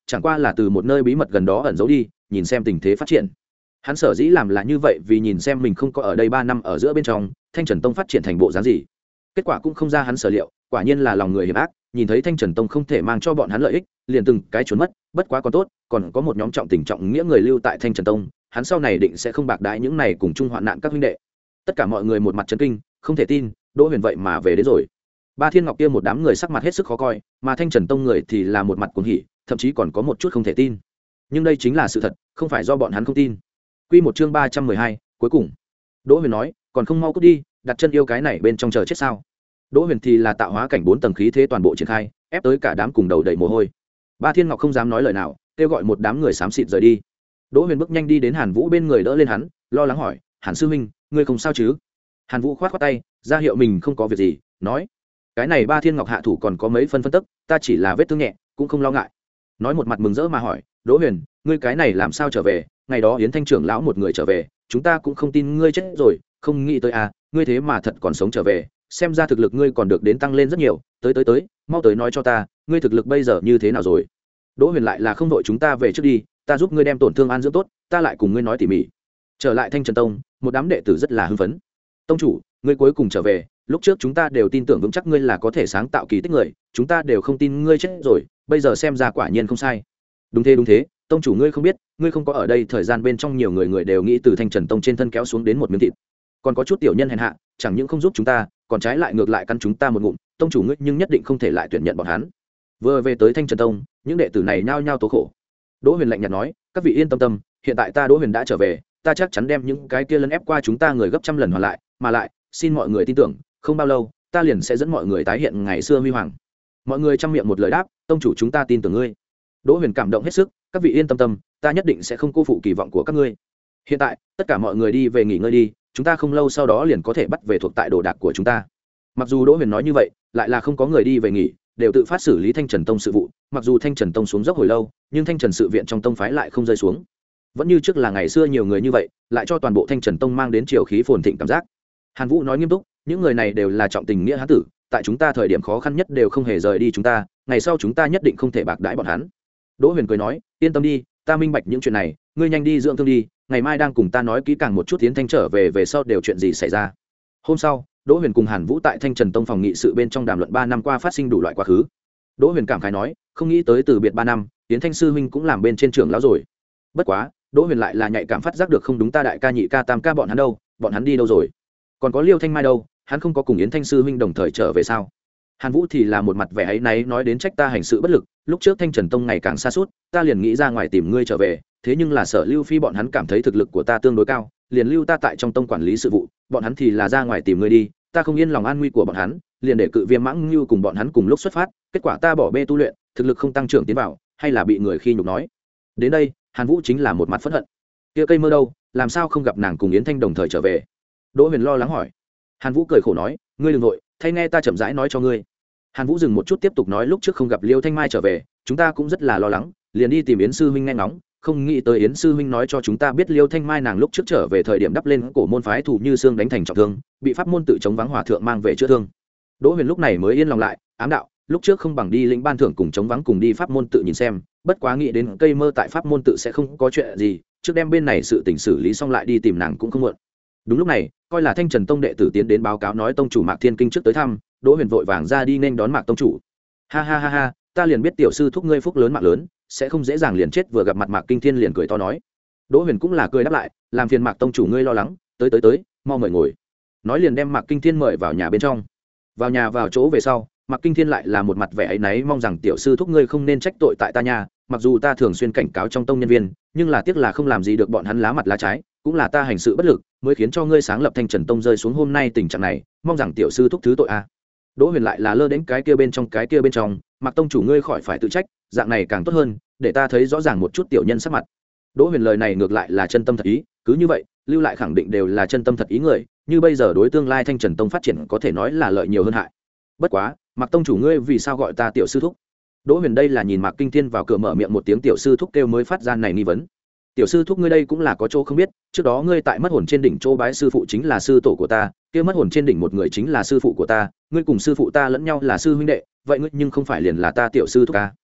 chẳng qua là từ một nơi bí mật gần đó ẩn giấu đi, nhìn xem tình thế phát triển. Hắn sở dĩ làm là như vậy vì nhìn xem mình không có ở đây ba năm ở giữa bên trong Thanh Trần Tông phát triển thành bộ dáng gì. Kết quả cũng không ra hắn sở liệu, quả nhiên là lòng người hiểm ác, nhìn thấy Thanh Trần Tông không thể mang cho bọn hắn lợi ích, liền từng cái trốn mất. Bất quá còn tốt, còn có một nhóm trọng tình trọng nghĩa người lưu tại Thanh Trần Tông, hắn sau này định sẽ không bạc đãi những này cùng chung hoạn nạn các huynh đệ. Tất cả mọi người một mặt chấn kinh, không thể tin, Đỗ Huyền vậy mà về đến rồi. Ba Thiên Ngọc kia một đám người sắc mặt hết sức khó coi, mà Thanh Trần Tông người thì là một mặt cuồng hỉ, thậm chí còn có một chút không thể tin. Nhưng đây chính là sự thật, không phải do bọn hắn không tin. Quy một chương ba trăm mười hai, cuối cùng. Đỗ Huyền nói, còn không mau cút đi, đặt chân yêu cái này bên trong chờ chết sao? Đỗ Huyền thì là tạo hóa cảnh bốn tầng khí thế toàn bộ triển khai, ép tới cả đám cùng đầu đầy mồ hôi. Ba Thiên Ngọc không dám nói lời nào, kêu gọi một đám người xám xịt rời đi. Đỗ Huyền bước nhanh đi đến Hàn Vũ bên người đỡ lên hắn, lo lắng hỏi, "Hàn sư huynh, ngươi không sao chứ?" Hàn Vũ khoát khoát tay, ra hiệu mình không có việc gì, nói, "Cái này Ba Thiên Ngọc hạ thủ còn có mấy phân phân tức, ta chỉ là vết thương nhẹ, cũng không lo ngại." Nói một mặt mừng rỡ mà hỏi, "Đỗ Huyền, ngươi cái này làm sao trở về? Ngày đó Yến Thanh trưởng lão một người trở về, chúng ta cũng không tin ngươi chết rồi, không nghĩ tới à, ngươi thế mà thật còn sống trở về, xem ra thực lực ngươi còn được đến tăng lên rất nhiều, tới tới tới, mau tới nói cho ta, ngươi thực lực bây giờ như thế nào rồi?" Đỗ Huyền lại là không đội chúng ta về trước đi, ta giúp ngươi đem tổn thương an dưỡng tốt, ta lại cùng ngươi nói tỉ mỉ. Trở lại Thanh Trần Tông, một đám đệ tử rất là hưng phấn. "Tông chủ, ngươi cuối cùng trở về, lúc trước chúng ta đều tin tưởng vững chắc ngươi là có thể sáng tạo kỳ tích người, chúng ta đều không tin ngươi chết rồi, bây giờ xem ra quả nhiên không sai." "Đúng thế đúng thế, tông chủ ngươi không biết, ngươi không có ở đây thời gian bên trong nhiều người người đều nghĩ từ Thanh Trần Tông trên thân kéo xuống đến một miếng thịt. Còn có chút tiểu nhân hèn hạ, chẳng những không giúp chúng ta, còn trái lại ngược lại căn chúng ta một ngụm, tông chủ ngươi nhưng nhất định không thể lại tuyển nhận bọn hắn." Vừa về tới Thanh Trần Tông, những đệ tử này nhao nhao tố khổ. Đỗ Huyền lạnh nhạt nói, "Các vị yên tâm tâm, hiện tại ta Đỗ Huyền đã trở về, ta chắc chắn đem những cái kia lấn ép qua chúng ta người gấp trăm lần hoàn lại, mà lại, xin mọi người tin tưởng, không bao lâu, ta liền sẽ dẫn mọi người tái hiện ngày xưa huy hoàng." Mọi người trong miệng một lời đáp, "Tông chủ chúng ta tin tưởng ngươi." Đỗ Huyền cảm động hết sức, "Các vị yên tâm tâm, ta nhất định sẽ không cô phụ kỳ vọng của các ngươi. Hiện tại, tất cả mọi người đi về nghỉ ngơi đi, chúng ta không lâu sau đó liền có thể bắt về thuộc tại đồ đạc của chúng ta." Mặc dù Đỗ Huyền nói như vậy, lại là không có người đi về nghỉ, đều tự phát xử lý Thanh Trần Tông sự vụ. Mặc dù Thanh Trần Tông xuống dốc hồi lâu, nhưng Thanh Trần sự viện trong tông phái lại không rơi xuống, vẫn như trước là ngày xưa nhiều người như vậy, lại cho toàn bộ Thanh Trần Tông mang đến triều khí phồn thịnh cảm giác. Hàn Vũ nói nghiêm túc, "Những người này đều là trọng tình nghĩa hán tử, tại chúng ta thời điểm khó khăn nhất đều không hề rời đi chúng ta, ngày sau chúng ta nhất định không thể bạc đãi bọn hắn." Đỗ Huyền cười nói, "Yên tâm đi, ta minh bạch những chuyện này, ngươi nhanh đi dưỡng thương đi, ngày mai đang cùng ta nói kỹ càng một chút Tiến Thanh trở về về sau đều chuyện gì xảy ra." Hôm sau, Đỗ Huyền cùng Hàn Vũ tại Thanh Trần Tông phòng nghị sự bên trong đàm luận ba năm qua phát sinh đủ loại quá khứ. Đỗ Huyền cảm khái nói, "Không nghĩ tới từ biệt ba năm, Tiến Thanh sư huynh cũng làm bên trên trưởng lão rồi. Bất quá, Đỗ Huyền lại là nhạy cảm phát giác được không đúng, ta đại ca nhị ca tam ca bọn hắn đâu, bọn hắn đi đâu rồi? Còn có Liêu Thanh Mai đâu, hắn không có cùng Yến Thanh sư huynh đồng thời trở về sao?" Hàn Vũ thì là một mặt vẻ áy náy nói đến, "Trách ta hành sự bất lực, lúc trước Thanh Trần Tông ngày càng xa suốt, ta liền nghĩ ra ngoài tìm ngươi trở về, thế nhưng là Sở Lưu Phi bọn hắn cảm thấy thực lực của ta tương đối cao, liền lưu ta tại trong tông quản lý sự vụ, bọn hắn thì là ra ngoài tìm ngươi đi, ta không yên lòng an nguy của bọn hắn, liền để Cự Viêm Mãng Nưu cùng bọn hắn cùng lúc xuất phát, kết quả ta bỏ bê tu luyện, thực lực không tăng trưởng tiến vào, hay là bị người khi nhục nói." Đến đây, Hàn Vũ chính là một mặt phẫn hận. "Kia cây mơ đâu, làm sao không gặp nàng cùng Yến Thanh đồng thời trở về?" Đỗ Huyền lo lắng hỏi. Hàn Vũ cười khổ nói, "Ngươi đừng nội, thay nghe ta chậm rãi nói cho ngươi." Hàn Vũ dừng một chút tiếp tục nói, "Lúc trước không gặp Liêu Thanh Mai trở về, chúng ta cũng rất là lo lắng, liền đi tìm Yến sư huynh nghe ngóng, không nghĩ tới Yến sư huynh nói cho chúng ta biết Liêu Thanh Mai nàng lúc trước trở về thời điểm đắp lên cổ môn phái thủ như xương đánh thành trọng thương, bị pháp môn tự chống vắng hòa thượng mang về chữa thương." Đỗ Huyền lúc này mới yên lòng lại, ám đạo, lúc trước không bằng đi lĩnh ban thưởng cùng chống vắng cùng đi pháp môn tự nhìn xem, bất quá nghĩ đến cây mơ tại pháp môn tự sẽ không có chuyện gì, trước đem bên này sự tình xử lý xong lại đi tìm nàng cũng không muộn. Đúng lúc này, coi là Thanh Trần Tông đệ tử tiến đến báo cáo nói tông chủ Mạc Thiên Kinh trước tới thăm, Đỗ Huyền vội vàng ra đi nên đón Mạc tông chủ. "Ha ha ha ha, ta liền biết tiểu sư thúc ngươi phúc lớn mạng lớn, sẽ không dễ dàng liền chết." Vừa gặp mặt Mạc Kinh Thiên liền cười to nói. Đỗ Huyền cũng là cười đáp lại, "Làm phiền Mạc tông chủ ngươi lo lắng, tới tới tới, mau mời ngồi." Nói liền đem Mạc Kinh Thiên mời vào nhà bên trong. Vào nhà vào chỗ về sau, Mạc Kinh Thiên lại là một mặt vẻ áy náy, mong rằng tiểu sư thúc ngươi không nên trách tội tại ta nhà, mặc dù ta thường xuyên cảnh cáo trong tông nhân viên, nhưng là tiếc là không làm gì được bọn hắn lá mặt lá trái, cũng là ta hành sự bất lực, mới khiến cho ngươi sáng lập Thanh Trần Tông rơi xuống hôm nay tình trạng này, mong rằng tiểu sư thúc thứ tội a." Đỗ Huyền lại là lơ đến cái kia bên trong cái kia bên trong, "Mạc tông chủ ngươi khỏi phải tự trách, dạng này càng tốt hơn, để ta thấy rõ ràng một chút tiểu nhân sắc mặt." Đỗ Huyền lời này ngược lại là chân tâm thật ý, cứ như vậy, lưu lại khẳng định đều là chân tâm thật ý người, như bây giờ đối tương lai Thanh Trần Tông phát triển có thể nói là lợi nhiều hơn hại. "Bất quá, Mạc tông chủ ngươi vì sao gọi ta tiểu sư thúc?" Đỗ Huyền đây là nhìn Mạc Kinh Thiên vào cửa mở miệng một tiếng tiểu sư thúc kêu mới phát ra này nghi vấn. "Tiểu sư thúc ngươi đây cũng là có chỗ không biết, trước đó ngươi tại mất hồn trên đỉnh chỗ bái sư phụ chính là sư tổ của ta, kia mất hồn trên đỉnh một người chính là sư phụ của ta, ngươi cùng sư phụ ta lẫn nhau là sư huynh đệ, vậy ngươi nhưng không phải liền là ta tiểu sư thúc ca."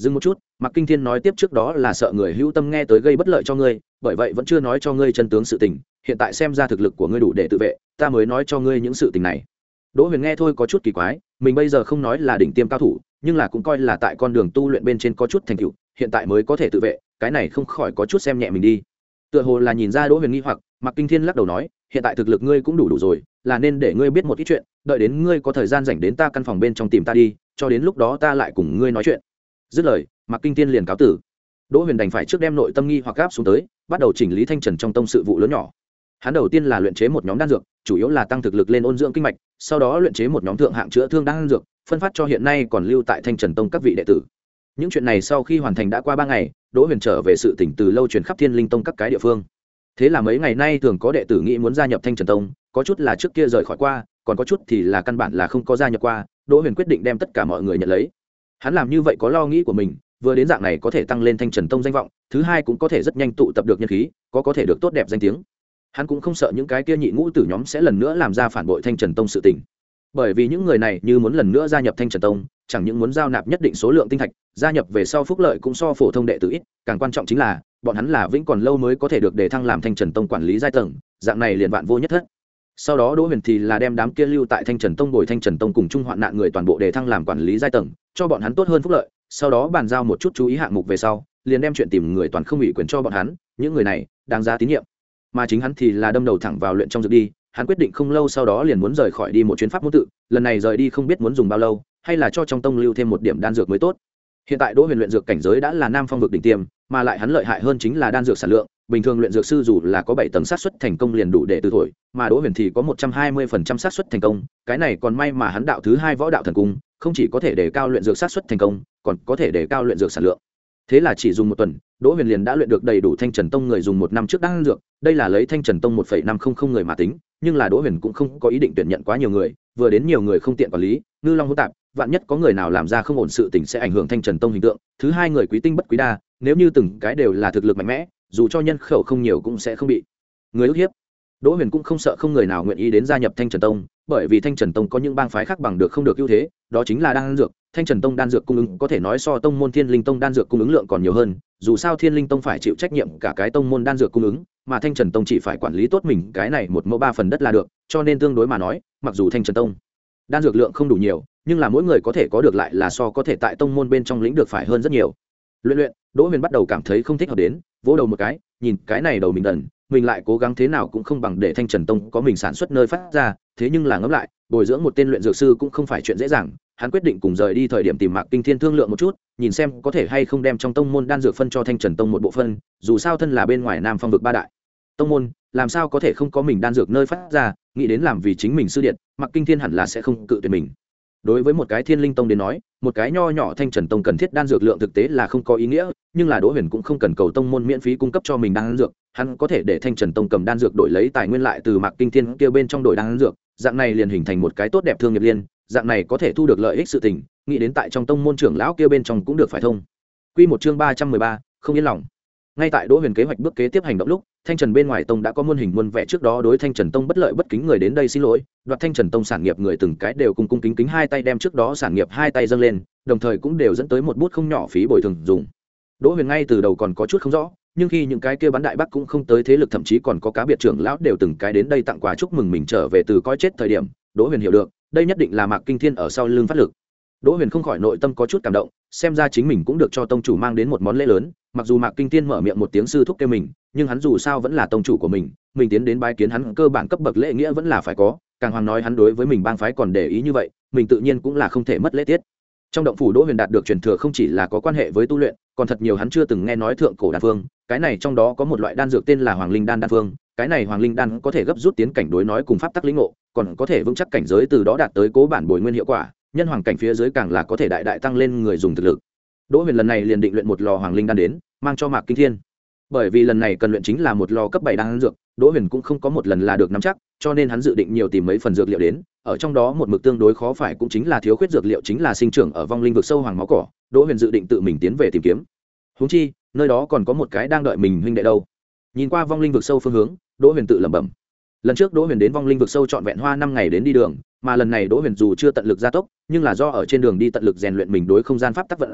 dừng một chút, Mạc Kinh Thiên nói tiếp, trước đó là sợ người hữu tâm nghe tới gây bất lợi cho ngươi, bởi vậy vẫn chưa nói cho ngươi chân tướng sự tình, hiện tại xem ra thực lực của ngươi đủ để tự vệ, ta mới nói cho ngươi những sự tình này. Đỗ Huyền nghe thôi có chút kỳ quái, mình bây giờ không nói là đỉnh tiêm cao thủ, nhưng là cũng coi là tại con đường tu luyện bên trên có chút thành tựu, hiện tại mới có thể tự vệ, cái này không khỏi có chút xem nhẹ mình đi. Tựa hồ là nhìn ra Đỗ Huyền nghi hoặc, Mạc Kinh Thiên lắc đầu nói, hiện tại thực lực ngươi cũng đủ đủ rồi, là nên để ngươi biết một ít chuyện, đợi đến ngươi có thời gian rảnh đến ta căn phòng bên trong tìm ta đi, cho đến lúc đó ta lại cùng ngươi nói chuyện. Dứt lời, Mạc Kinh Thiên liền cáo tử. Đỗ Huyền đành phải trước đem nội tâm nghi hoặc gáp xuống tới, bắt đầu chỉnh lý Thanh Trần trong tông sự vụ lớn nhỏ. Hắn đầu tiên là luyện chế một nhóm đan dược, chủ yếu là tăng thực lực lên ôn dưỡng kinh mạch, sau đó luyện chế một nhóm thượng hạng chữa thương đan dược, phân phát cho hiện nay còn lưu tại Thanh Trần tông các vị đệ tử. Những chuyện này sau khi hoàn thành đã qua ba ngày, Đỗ Huyền trở về sự tỉnh từ lâu truyền khắp Thiên Linh tông các cái địa phương. Thế là mấy ngày nay thường có đệ tử nghĩ muốn gia nhập Thanh Trần tông, có chút là trước kia rời khỏi qua, còn có chút thì là căn bản là không có gia nhập qua. Đỗ Huyền quyết định đem tất cả mọi người nhận lấy. Hắn làm như vậy có lo nghĩ của mình, vừa đến dạng này có thể tăng lên Thanh Trần tông danh vọng, thứ hai cũng có thể rất nhanh tụ tập được nhân khí, có có thể được tốt đẹp danh tiếng. Hắn cũng không sợ những cái kia nhị ngũ tử nhóm sẽ lần nữa làm ra phản bội Thanh Trần tông sự tình, bởi vì những người này như muốn lần nữa gia nhập Thanh Trần tông, chẳng những muốn giao nạp nhất định số lượng tinh thạch, gia nhập về sau phúc lợi cũng so phổ thông đệ tử ít, càng quan trọng chính là bọn hắn là vĩnh còn lâu mới có thể được đề thăng làm Thanh Trần tông quản lý giai tầng, dạng này liền vạn vô nhất thất. Sau đó Đỗ Huyền thì là đem đám kia lưu tại Thanh Trần tông bồi Thanh Trần tông cùng chung hoạn nạn người toàn bộ đề thăng làm quản lý giai tầng, cho bọn hắn tốt hơn phúc lợi, sau đó bàn giao một chút chú ý hạng mục về sau, liền đem chuyện tìm người toàn không ủy quyền cho bọn hắn, những người này đáng giá tín nhiệm. Mà chính hắn thì là đâm đầu thẳng vào luyện trong dược đi, hắn quyết định không lâu sau đó liền muốn rời khỏi đi một chuyến pháp môn tự, lần này rời đi không biết muốn dùng bao lâu, hay là cho trong tông lưu thêm một điểm đan dược mới tốt. Hiện tại Đỗ Huyền luyện dược cảnh giới đã là nam phong vực đỉnh tiêm, mà lại hắn lợi hại hơn chính là đan dược sản lượng, bình thường luyện dược sư dù là có bảy tầng xác suất thành công liền đủ để từ thổi, mà Đỗ Huyền thì có một trăm hai mươi phần trăm xác suất thành công, cái này còn may mà hắn đạo thứ hai võ đạo thần cung, không chỉ có thể đề cao luyện dược xác suất thành công, còn có thể đề cao luyện dược sản lượng. Thế là chỉ dùng một tuần, Đỗ Huyền liền đã luyện được đầy đủ Thanh Trần tông người dùng một năm trước đan dược, đây là lấy Thanh Trần tông một phẩy năm không không người mà tính, nhưng là Đỗ Huyền cũng không có ý định tuyển nhận quá nhiều người, vừa đến nhiều người không tiện quản lý, ngư long hỗn tạp, vạn nhất có người nào làm ra không ổn sự tình sẽ ảnh hưởng Thanh Trần tông hình tượng. Thứ hai, người quý tinh bất quý đa, nếu như từng cái đều là thực lực mạnh mẽ, dù cho nhân khẩu không nhiều cũng sẽ không bị người ức hiếp. Đỗ Huyền cũng không sợ không người nào nguyện ý đến gia nhập Thanh Trần tông, bởi vì Thanh Trần tông có những bang phái khác bằng được không được ưu thế, đó chính là đan dược. Thanh Trần tông đan dược cung ứng có thể nói so tông môn Thiên Linh tông đan dược cung ứng lượng còn nhiều hơn, dù sao Thiên Linh tông phải chịu trách nhiệm cả cái tông môn đan dược cung ứng, mà Thanh Trần tông chỉ phải quản lý tốt mình cái này một mẫu ba phần đất là được, cho nên tương đối mà nói, mặc dù Thanh Trần tông đan dược lượng không đủ nhiều, nhưng là mỗi người có thể có được lại là so có thể tại tông môn bên trong lĩnh được phải hơn rất nhiều. Luyện luyện, Đỗ Huyền bắt đầu cảm thấy không thích hợp đến, vỗ đầu một cái, nhìn cái này đầu mình đần, mình lại cố gắng thế nào cũng không bằng để Thanh Trần tông có mình sản xuất nơi phát ra, thế nhưng là ngẫm lại, bồi dưỡng một tên luyện dược sư cũng không phải chuyện dễ dàng. Hắn quyết định cùng rời đi thời điểm tìm Mạc Kinh Thiên thương lượng một chút, nhìn xem có thể hay không đem trong tông môn đan dược phân cho Thanh Trần tông một bộ phân, dù sao thân là bên ngoài Nam Phong vực ba đại tông môn, làm sao có thể không có mình đan dược nơi phát ra, nghĩ đến làm vì chính mình sư điện, Mạc Kinh Thiên hẳn là sẽ không cự tuyệt mình. Đối với một cái Thiên Linh tông đến nói, một cái nho nhỏ Thanh Trần tông cần thiết đan dược lượng thực tế là không có ý nghĩa, nhưng là Đỗ Huyền cũng không cần cầu tông môn miễn phí cung cấp cho mình đan dược, hắn có thể để Thanh Trần tông cầm đan dược đổi lấy tài nguyên lại từ Mạc Kinh Thiên kia bên trong đổi đan dược, dạng này liền hình thành một cái tốt đẹp thương nghiệp liên, dạng này có thể thu được lợi ích sự tình, nghĩ đến tại trong tông môn trưởng lão kia bên trong cũng được phải thông. Quy một chương ba trăm mười ba, không yên lòng. Ngay tại Đỗ Huyền kế hoạch bước kế tiếp hành động lúc, Thanh Trần bên ngoài tông đã có muôn hình muôn vẻ trước đó đối Thanh Trần tông bất lợi bất kính người đến đây xin lỗi, đoạt Thanh Trần tông sản nghiệp người từng cái đều cung cung kính kính hai tay đem trước đó sản nghiệp hai tay dâng lên, đồng thời cũng đều dẫn tới một bút không nhỏ phí bồi thường dùng. Đỗ Huyền ngay từ đầu còn có chút không rõ, nhưng khi những cái kia bắn đại bắc cũng không tới thế lực, thậm chí còn có cá biệt trưởng lão đều từng cái đến đây tặng quà chúc mừng mình trở về từ coi chết thời điểm, Đỗ Huyền hiểu được, đây nhất định là Mạc Kinh Thiên ở sau lưng phát lực. Đỗ Huyền không khỏi nội tâm có chút cảm động, xem ra chính mình cũng được cho tông chủ mang đến một món lễ lớn, mặc dù Mạc Kinh Thiên mở miệng một tiếng sư thúc kêu mình, nhưng hắn dù sao vẫn là tông chủ của mình, mình tiến đến bái kiến hắn cơ bản cấp bậc lễ nghĩa vẫn là phải có, càng hoàng nói hắn đối với mình bang phái còn để ý như vậy, mình tự nhiên cũng là không thể mất lễ tiết. Trong động phủ Đỗ Huyền đạt được truyền thừa không chỉ là có quan hệ với tu luyện, còn thật nhiều hắn chưa từng nghe nói thượng cổ đan phương, cái này trong đó có một loại đan dược tên là Hoàng Linh đan đan phương, cái này Hoàng Linh đan có thể gấp rút tiến cảnh đối nói cùng pháp tắc lĩnh ngộ, còn có thể vững chắc cảnh giới từ đó đạt tới cố bản bồi nguyên hiệu quả, nhân hoàng cảnh phía dưới càng là có thể đại đại tăng lên người dùng thực lực. Đỗ Huyền lần này liền định luyện một lò Hoàng Linh đan đến, mang cho Mạc Kinh Thiên. Bởi vì lần này cần luyện chính là một lò cấp bảy đan dược, Đỗ Huyền cũng không có một lần là được nắm chắc, cho nên hắn dự định nhiều tìm mấy phần dược liệu đến, ở trong đó một mực tương đối khó phải cũng chính là thiếu khuyết dược liệu chính là sinh trưởng ở vong linh vực sâu hoàng máu cỏ, Đỗ Huyền dự định tự mình tiến về tìm kiếm. Huống chi, nơi đó còn có một cái đang đợi mình huynh đệ đâu. Nhìn qua vong linh vực sâu phương hướng, Đỗ Huyền tự lẩm bẩm. Lần trước Đỗ Huyền đến vong linh vực sâu trọn vẹn hoa năm ngày đến đi đường, mà lần này Đỗ Huyền dù chưa tận lực gia tốc, nhưng là do ở trên đường đi tận lực rèn luyện mình đối không gian pháp tắc vận dụng,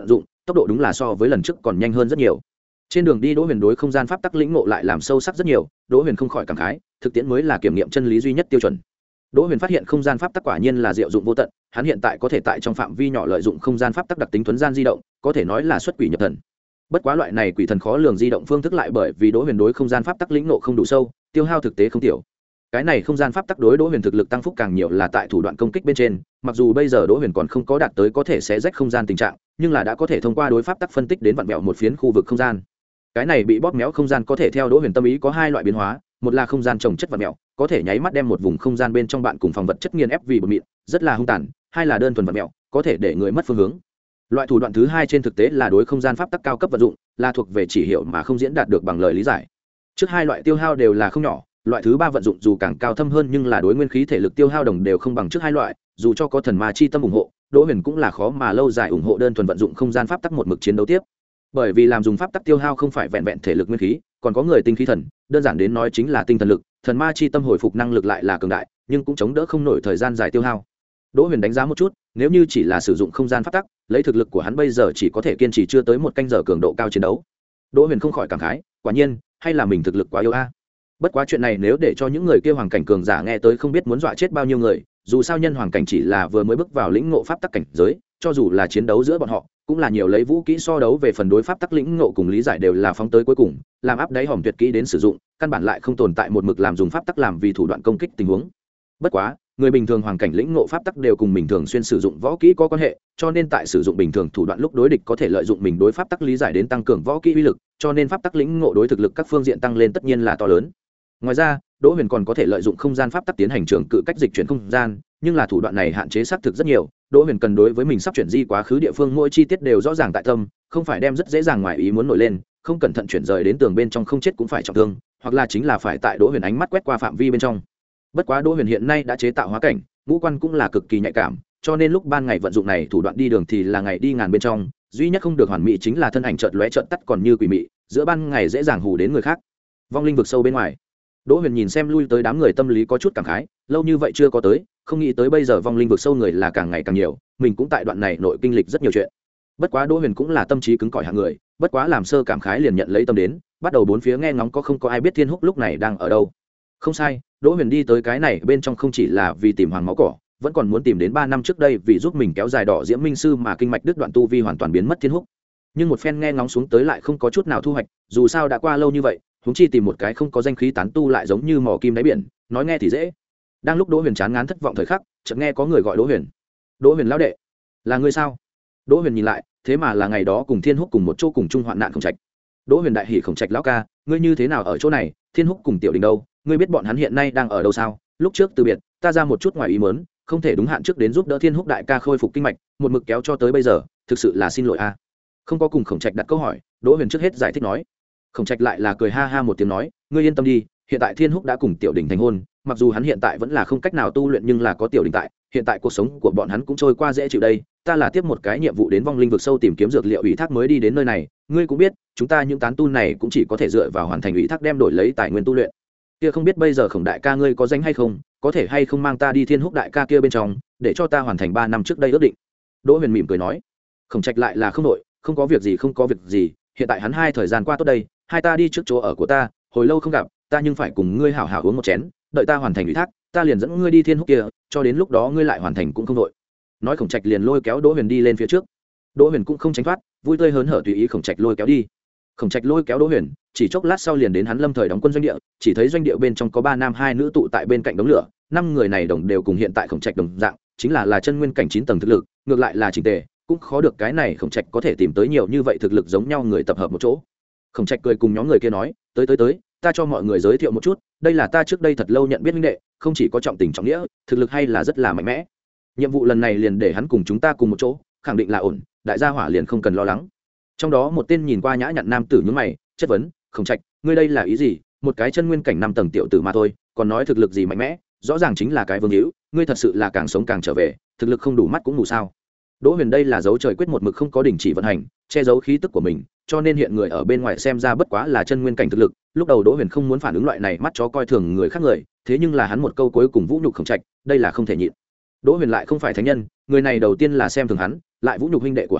tốc độ đúng là so với lần trước còn nhanh hơn rất nhiều. Trên đường đi Đỗ Huyền đối không gian pháp tắc lĩnh ngộ lại làm sâu sắc rất nhiều, Đỗ Huyền không khỏi cảm khái, thực tiễn mới là kiểm nghiệm chân lý duy nhất tiêu chuẩn. Đỗ Huyền phát hiện không gian pháp tắc quả nhiên là diệu dụng vô tận, hắn hiện tại có thể tại trong phạm vi nhỏ lợi dụng không gian pháp tắc đặc tính thuấn gian di động, có thể nói là xuất quỷ nhập thần. Bất quá loại này quỷ thần khó lường di động phương thức lại bởi vì Đỗ Huyền đối không gian pháp tắc lĩnh ngộ không đủ sâu, tiêu hao thực tế không tiểu. Cái này không gian pháp tắc đối Đỗ Huyền thực lực tăng phúc càng nhiều là tại thủ đoạn công kích bên trên, mặc dù bây giờ Đỗ Huyền còn không có đạt tới có thể xé rách không gian tình trạng, nhưng là đã có thể thông qua đối pháp tắc phân tích đến vặn vẹo một phiến khu vực không gian. Cái này bị bóp méo không gian có thể theo Đỗ Huyền tâm ý có hai loại biến hóa, một là không gian trồng chất vặn vẹo, có thể nháy mắt đem một vùng không gian bên trong bạn cùng phòng vật chất nghiền ép vì bột mịn, rất là hung tàn, hai là đơn thuần vặn vẹo, có thể để người mất phương hướng. Loại thủ đoạn thứ hai trên thực tế là đối không gian pháp tắc cao cấp vận dụng, là thuộc về chỉ hiệu mà không diễn đạt được bằng lời lý giải. Trước hai loại tiêu hao đều là không nhỏ, loại thứ ba vận dụng dù càng cao thâm hơn nhưng là đối nguyên khí thể lực tiêu hao đồng đều không bằng trước hai loại, dù cho có thần ma chi tâm ủng hộ, Đỗ Huyền cũng là khó mà lâu dài ủng hộ đơn thuần vận dụng không gian pháp tắc một mực chiến đấu tiếp. Bởi vì làm dùng pháp tắc tiêu hao không phải vẹn vẹn thể lực nguyên khí, còn có người tinh khí thần, đơn giản đến nói chính là tinh thần lực, thần ma chi tâm hồi phục năng lực lại là cường đại, nhưng cũng chống đỡ không nổi thời gian dài tiêu hao. Đỗ Huyền đánh giá một chút, nếu như chỉ là sử dụng không gian pháp tắc, lấy thực lực của hắn bây giờ chỉ có thể kiên trì chưa tới một canh giờ cường độ cao chiến đấu. Đỗ Huyền không khỏi cảm khái, quả nhiên, hay là mình thực lực quá yếu a. Bất quá chuyện này nếu để cho những người kia hoàng cảnh cường giả nghe tới không biết muốn dọa chết bao nhiêu người, dù sao nhân hoàng cảnh chỉ là vừa mới bước vào lĩnh ngộ pháp tắc cảnh giới, cho dù là chiến đấu giữa bọn họ, cũng là nhiều lấy vũ kỹ so đấu về phần đối pháp tắc lĩnh ngộ cùng lý giải đều là phóng tới cuối cùng, làm áp đáy hòm tuyệt kỹ đến sử dụng, căn bản lại không tồn tại một mực làm dùng pháp tắc làm vì thủ đoạn công kích tình huống. Bất quá, người bình thường hoàng cảnh lĩnh ngộ pháp tắc đều cùng mình thường xuyên sử dụng võ kỹ có quan hệ, cho nên tại sử dụng bình thường thủ đoạn lúc đối địch có thể lợi dụng mình đối pháp tắc lý giải đến tăng cường võ kỹ uy lực, cho nên pháp tắc lĩnh ngộ đối thực lực các phương diện tăng lên tất nhiên là to lớn. Ngoài ra, Đỗ Huyền còn có thể lợi dụng không gian pháp tắc tiến hành trường cự cách dịch chuyển không gian, nhưng là thủ đoạn này hạn chế xác thực rất nhiều, Đỗ Huyền cần đối với mình sắp chuyển di quá khứ địa phương mỗi chi tiết đều rõ ràng tại tâm, không phải đem rất dễ dàng ngoài ý muốn nổi lên, không cẩn thận chuyển rời đến tường bên trong không chết cũng phải trọng thương, hoặc là chính là phải tại Đỗ Huyền ánh mắt quét qua phạm vi bên trong. Bất quá Đỗ Huyền hiện nay đã chế tạo hóa cảnh, ngũ quan cũng là cực kỳ nhạy cảm, cho nên lúc ban ngày vận dụng này thủ đoạn đi đường thì là ngày đi ngàn bên trong, duy nhất không được hoàn mỹ chính là thân ảnh chợt lóe chợt tắt còn như quỷ mị, giữa ban ngày dễ dàng hù đến người khác. Vong linh vực sâu bên ngoài, Đỗ Huyền nhìn xem lui tới đám người tâm lý có chút cảm khái, lâu như vậy chưa có tới, không nghĩ tới bây giờ vong linh vực sâu người là càng ngày càng nhiều, mình cũng tại đoạn này nội kinh lịch rất nhiều chuyện. Bất quá Đỗ Huyền cũng là tâm trí cứng cỏi hạng người, bất quá làm sơ cảm khái liền nhận lấy tâm đến, bắt đầu bốn phía nghe ngóng có không có ai biết Thiên Húc lúc này đang ở đâu. Không sai, Đỗ Huyền đi tới cái này bên trong không chỉ là vì tìm hoàng máu cỏ, vẫn còn muốn tìm đến ba năm trước đây vì giúp mình kéo dài đỏ diễm minh sư mà kinh mạch đứt đoạn tu vi hoàn toàn biến mất Thiên Húc. Nhưng một phen nghe ngóng xuống tới lại không có chút nào thu hoạch, dù sao đã qua lâu như vậy, huống chi tìm một cái không có danh khí tán tu lại giống như mò kim đáy biển, nói nghe thì dễ. Đang lúc Đỗ Huyền chán ngán thất vọng thời khắc, chợt nghe có người gọi Đỗ Huyền. Đỗ Huyền lão đệ, là ngươi sao? Đỗ Huyền nhìn lại, thế mà là ngày đó cùng Thiên Húc cùng một chỗ cùng chung hoạn nạn Khổng Trạch. Đỗ Huyền đại hỉ, Khổng Trạch lão ca, ngươi như thế nào ở chỗ này? Thiên Húc cùng Tiểu Đình đâu? Ngươi biết bọn hắn hiện nay đang ở đâu sao? Lúc trước từ biệt, ta ra một chút ngoài ý muốn, không thể đúng hạn trước đến giúp đỡ Thiên Húc đại ca khôi phục kinh mạch, một mực kéo cho tới bây giờ, thực sự là xin lỗi a. Không có cùng Khổng Trạch đặt câu hỏi, Đỗ Huyền trước hết giải thích nói. Khổng Trạch lại là cười ha ha một tiếng nói, ngươi yên tâm đi, hiện tại Thiên Húc đã cùng Tiểu Đình thành hôn, mặc dù hắn hiện tại vẫn là không cách nào tu luyện nhưng là có Tiểu Đình tại, hiện tại cuộc sống của bọn hắn cũng trôi qua dễ chịu đây. Ta là tiếp một cái nhiệm vụ đến vong linh vực sâu tìm kiếm dược liệu ủy thác mới đi đến nơi này, ngươi cũng biết, chúng ta những tán tu này cũng chỉ có thể dựa vào hoàn thành ủy thác đem đổi lấy tài nguyên tu luyện. Kia không biết bây giờ Khổng đại ca ngươi có danh hay không, có thể hay không mang ta đi Thiên Húc đại ca kia bên trong, để cho ta hoàn thành ba năm trước đây ước định. Đỗ Huyền mỉm cười nói. Khổng Trạch lại là không đổi, không có việc gì không có việc gì, hiện tại hắn hai thời gian qua tốt đây, hai ta đi trước chỗ ở của ta, hồi lâu không gặp, ta nhưng phải cùng ngươi hảo hảo uống một chén, đợi ta hoàn thành ủy thác, ta liền dẫn ngươi đi Thiên Húc kia, cho đến lúc đó ngươi lại hoàn thành cũng không đội. Nói Khổng Trạch liền lôi kéo Đỗ Huyền đi lên phía trước. Đỗ Huyền cũng không tránh thoát, vui tươi hớn hở tùy ý Khổng Trạch lôi kéo đi. Khổng Trạch lôi kéo Đỗ Huyền, chỉ chốc lát sau liền đến hắn lâm thời đóng quân doanh địa, chỉ thấy doanh địa bên trong có ba nam hai nữ tụ tại bên cạnh đống lửa, năm người này đồng đều cùng hiện tại Khổng Trạch đồng dạng, chính là là chân nguyên cảnh chín tầng thực lực, ngược lại là chỉnh tề, cũng khó được cái này Khổng Trạch có thể tìm tới nhiều như vậy thực lực giống nhau người tập hợp một chỗ. Khổng Trạch cười cùng nhóm người kia nói, tới tới tới, ta cho mọi người giới thiệu một chút, đây là ta trước đây thật lâu nhận biết huynh đệ, không chỉ có trọng tình trọng nghĩa, thực lực hay là rất là mạnh mẽ. Nhiệm vụ lần này liền để hắn cùng chúng ta cùng một chỗ, khẳng định là ổn, đại gia hỏa liền không cần lo lắng. Trong đó một tên nhìn qua nhã nhặn nam tử nhướng mày, chất vấn, Khổng Trạch, ngươi đây là ý gì? Một cái chân nguyên cảnh năm tầng tiểu tử mà thôi, còn nói thực lực gì mạnh mẽ, rõ ràng chính là cái vương hữu, ngươi thật sự là càng sống càng trở về, thực lực không đủ mắt cũng mù sao? Đỗ Huyền đây là dấu trời quyết một mực không có đình chỉ vận hành, che giấu khí tức của mình, cho nên hiện người ở bên ngoài xem ra bất quá là chân nguyên cảnh thực lực. Lúc đầu Đỗ Huyền không muốn phản ứng loại này mắt chó coi thường người khác người, thế nhưng là hắn một câu cuối cùng vũ nhục Khổng Trạch, đây là không thể nhịn. Đỗ Huyền lại không phải thánh nhân, người này đầu tiên là xem thường hắn, lại vũ nhục huynh đệ của hắn,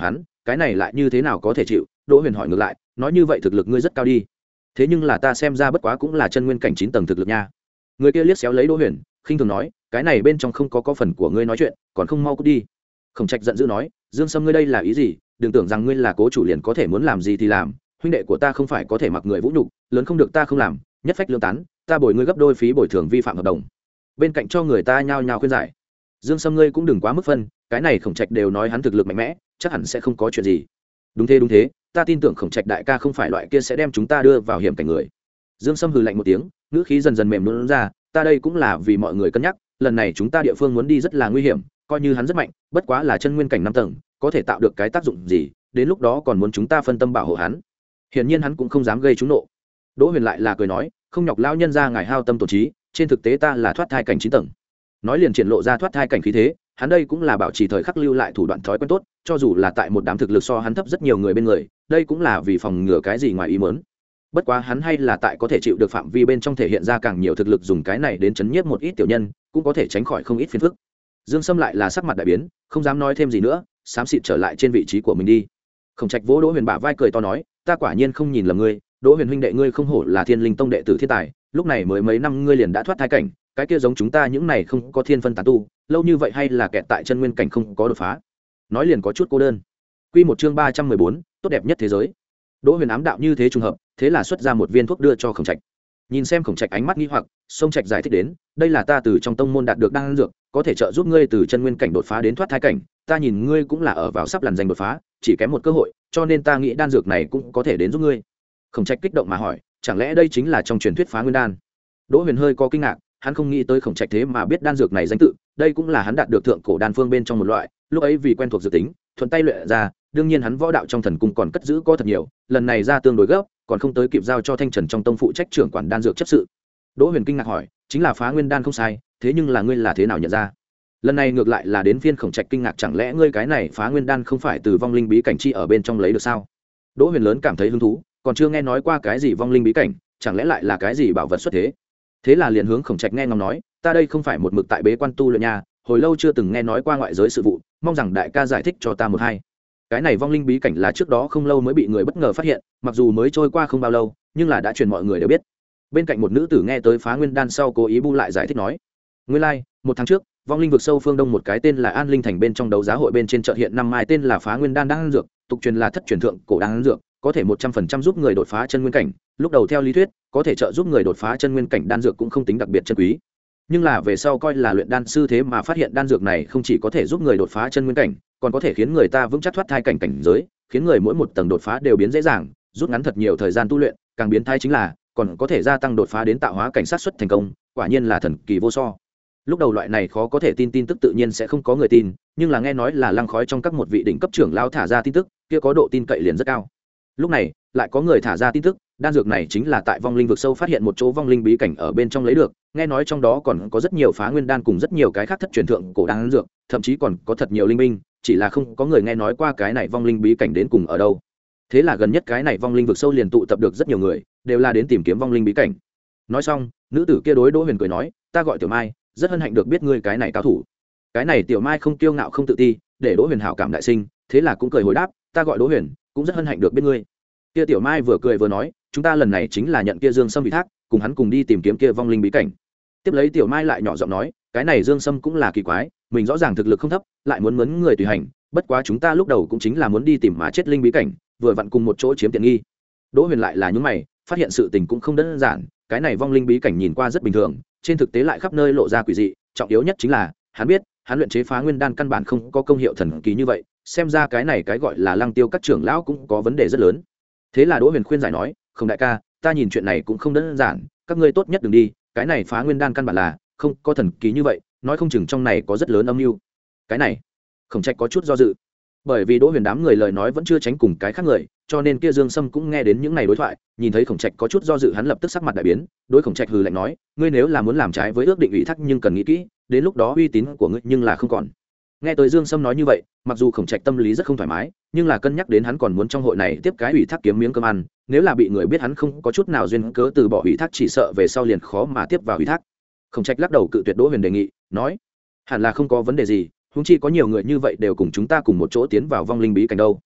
cái này lại như thế nào có thể chịu? Đỗ Huyền hỏi ngược lại, nói như vậy thực lực ngươi rất cao đi. Thế nhưng là ta xem ra bất quá cũng là chân nguyên cảnh chín tầng thực lực nha. Người kia liếc xéo lấy Đỗ Huyền, khinh thường nói, cái này bên trong không có có phần của ngươi nói chuyện, còn không mau cút đi. Khổng Trạch giận dữ nói, Dương Sâm ngươi đây là ý gì? Đừng tưởng rằng ngươi là cố chủ liền có thể muốn làm gì thì làm, huynh đệ của ta không phải có thể mặc người vũ nhục, lớn không được ta không làm, nhất phách lương tán, ta bồi ngươi gấp đôi phí bồi thường vi phạm hợp đồng. Bên cạnh cho người ta nhao nhao khuyên giải. Dương Sâm ngươi cũng đừng quá mức phân, cái này Khổng Trạch đều nói hắn thực lực mạnh mẽ, chắc hẳn sẽ không có chuyện gì. Đúng thế đúng thế, ta tin tưởng Khổng Trạch đại ca không phải loại kia sẽ đem chúng ta đưa vào hiểm cảnh người. Dương Sâm hừ lạnh một tiếng, ngữ khí dần dần mềm luôn ra, ta đây cũng là vì mọi người cân nhắc, lần này chúng ta địa phương muốn đi rất là nguy hiểm, coi như hắn rất mạnh, bất quá là chân nguyên cảnh năm tầng, có thể tạo được cái tác dụng gì, đến lúc đó còn muốn chúng ta phân tâm bảo hộ hắn. Hiển nhiên hắn cũng không dám gây chúng nộ. Đỗ Huyền lại là cười nói, không nhọc lão nhân ra ngài hao tâm tổn trí, trên thực tế ta là thoát thai cảnh chín tầng. Nói liền triển lộ ra thoát thai cảnh khí thế, hắn đây cũng là bảo trì thời khắc lưu lại thủ đoạn thói quen tốt, cho dù là tại một đám thực lực so hắn thấp rất nhiều người bên người, đây cũng là vì phòng ngừa cái gì ngoài ý muốn. Bất quá hắn hay là tại có thể chịu được phạm vi bên trong thể hiện ra càng nhiều thực lực, dùng cái này đến chấn nhiếp một ít tiểu nhân, cũng có thể tránh khỏi không ít phiền phức. Dương Sâm lại là sắc mặt đại biến, không dám nói thêm gì nữa, xám xịt trở lại trên vị trí của mình đi. Khổng Trạch vỗ Đỗ Huyền bả vai cười to nói, ta quả nhiên không nhìn lầm ngươi, Đỗ Huyền huynh đệ ngươi không hổ là Thiên Linh Tông đệ tử thiên tài, lúc này mới mấy năm ngươi liền đã thoát thai cảnh, cái kia giống chúng ta những này không có thiên phân tán tu, lâu như vậy hay là kẹt tại chân nguyên cảnh không có đột phá. Nói liền có chút cô đơn. Quy một chương ba trăm mười bốn, tốt đẹp nhất thế giới. Đỗ Huyền ám đạo như thế trùng hợp, thế là xuất ra một viên thuốc đưa cho Khổng Trạch. Nhìn xem Khổng Trạch ánh mắt nghi hoặc, Sông Trạch giải thích đến, đây là ta từ trong tông môn đạt được đan dược, có thể trợ giúp ngươi từ chân nguyên cảnh đột phá đến thoát thai cảnh, ta nhìn ngươi cũng là ở vào sắp lằn danh đột phá, chỉ kém một cơ hội, cho nên ta nghĩ đan dược này cũng có thể đến giúp ngươi. Khổng Trạch kích động mà hỏi, chẳng lẽ đây chính là trong truyền thuyết phá nguyên đan? Đỗ Huyền hơi có kinh ngạc, hắn không nghĩ tới Khổng Trạch thế mà biết đan dược này danh tự, đây cũng là hắn đạt được thượng cổ đan phương bên trong một loại, lúc ấy vì quen thuộc dự tính, thuận tay luyện ra, đương nhiên hắn võ đạo trong thần cung còn cất giữ có thật nhiều, lần này ra tương đối gấp, còn không tới kịp giao cho Thanh Trần trong tông phụ trách trưởng quản đan dược chấp sự. Đỗ Huyền kinh ngạc hỏi, chính là phá nguyên đan không sai, thế nhưng là ngươi là thế nào nhận ra? Lần này ngược lại là đến phiên Khổng Trạch kinh ngạc, chẳng lẽ ngươi cái này phá nguyên đan không phải từ vong linh bí cảnh chi ở bên trong lấy được sao? Đỗ Huyền lớn cảm thấy hứng thú, còn chưa nghe nói qua cái gì vong linh bí cảnh, chẳng lẽ lại là cái gì bảo vật xuất thế? Thế là liền hướng Khổng Trạch nghe ngóng nói, ta đây không phải một mực tại bế quan tu luyện nhà, hồi lâu chưa từng nghe nói qua ngoại giới sự vụ, mong rằng đại ca giải thích cho ta một hai. Cái này vong linh bí cảnh là trước đó không lâu mới bị người bất ngờ phát hiện, mặc dù mới trôi qua không bao lâu, nhưng là đã truyền mọi người đều biết. Bên cạnh một nữ tử nghe tới phá nguyên đan sau cố ý bu lại giải thích nói, nguyên lai like, một tháng trước vong linh vực sâu phương đông một cái tên là An Linh Thành bên trong đấu giá hội bên trên chợ hiện năm mai tên là phá nguyên đan đan dược, tục truyền là thất truyền thượng cổ đan dược, có thể một trăm phần trăm giúp người đột phá chân nguyên cảnh, lúc đầu theo lý thuyết có thể trợ giúp người đột phá chân nguyên cảnh đan dược cũng không tính đặc biệt chân quý, nhưng là về sau coi là luyện đan sư thế mà phát hiện đan dược này không chỉ có thể giúp người đột phá chân nguyên cảnh, còn có thể khiến người ta vững chắc thoát thai cảnh cảnh giới, khiến người mỗi một tầng đột phá đều biến dễ dàng, rút ngắn thật nhiều thời gian tu luyện, càng biến thái chính là còn có thể gia tăng đột phá đến tạo hóa cảnh sát xuất thành công, quả nhiên là thần kỳ vô so. Lúc đầu loại này khó có thể tin tin tức tự nhiên sẽ không có người tin, nhưng là nghe nói là lăng khói trong các một vị đỉnh cấp trưởng lao thả ra tin tức, kia có độ tin cậy liền rất cao. Lúc này lại có người thả ra tin tức, đan dược này chính là tại vong linh vực sâu phát hiện một chỗ vong linh bí cảnh ở bên trong lấy được, nghe nói trong đó còn có rất nhiều phá nguyên đan cùng rất nhiều cái khác thất truyền thượng cổ đan dược, thậm chí còn có thật nhiều linh binh, chỉ là không có người nghe nói qua cái này vong linh bí cảnh đến cùng ở đâu. Thế là gần nhất cái này vong linh vực sâu liền tụ tập được rất nhiều người, đều là đến tìm kiếm vong linh bí cảnh. Nói xong, nữ tử kia đối Đỗ Huyền cười nói, ta gọi Tiểu Mai, rất hân hạnh được biết ngươi cái này cao thủ. Cái này Tiểu Mai không kiêu ngạo không tự ti, để Đỗ Huyền hảo cảm đại sinh, thế là cũng cười hồi đáp, ta gọi Đỗ Huyền, cũng rất hân hạnh được biết ngươi. Kia Tiểu Mai vừa cười vừa nói, chúng ta lần này chính là nhận kia Dương Sâm ủy thác, cùng hắn cùng đi tìm kiếm kia vong linh bí cảnh. Tiếp lấy Tiểu Mai lại nhỏ giọng nói, cái này Dương Sâm cũng là kỳ quái, mình rõ ràng thực lực không thấp, lại muốn mướn người tùy hành, bất quá chúng ta lúc đầu cũng chính là muốn đi tìm mà chết linh bí cảnh, vừa vặn cùng một chỗ chiếm tiện nghi. Đỗ Huyền lại là những mày, phát hiện sự tình cũng không đơn giản, cái này vong linh bí cảnh nhìn qua rất bình thường, trên thực tế lại khắp nơi lộ ra quỷ dị, trọng yếu nhất chính là hắn biết hắn luyện chế phá nguyên đan căn bản không có công hiệu thần kỳ như vậy, xem ra cái này cái gọi là Lăng Tiêu các trưởng lão cũng có vấn đề rất lớn. Thế là Đỗ Huyền khuyên giải nói, không đại ca, ta nhìn chuyện này cũng không đơn giản, các ngươi tốt nhất đừng đi, cái này phá nguyên đan căn bản là không có thần kỳ như vậy, nói không chừng trong này có rất lớn âm mưu. Cái này Khổng Trạch có chút do dự, bởi vì Đỗ Huyền đám người lời nói vẫn chưa tránh cùng cái khác người, cho nên kia Dương Sâm cũng nghe đến những này đối thoại, nhìn thấy Khổng Trạch có chút do dự, hắn lập tức sắc mặt đại biến, đối Khổng Trạch hừ lạnh nói, ngươi nếu là muốn làm trái với ước định ủy thác nhưng cần nghĩ kỹ, đến lúc đó uy tín của ngươi nhưng là không còn. Nghe tới Dương Sâm nói như vậy, mặc dù Khổng Trạch tâm lý rất không thoải mái, nhưng là cân nhắc đến hắn còn muốn trong hội này tiếp cái ủy thác kiếm miếng cơm ăn, nếu là bị người biết hắn không có chút nào duyên cớ từ bỏ ủy thác, chỉ sợ về sau liền khó mà tiếp vào ủy thác. Khổng Trạch lắc đầu cự tuyệt Đỗ Huyền đề nghị, nói, hẳn là không có vấn đề gì, huống chi có nhiều người như vậy đều cùng chúng ta cùng một chỗ tiến vào vong linh bí cảnh đâu.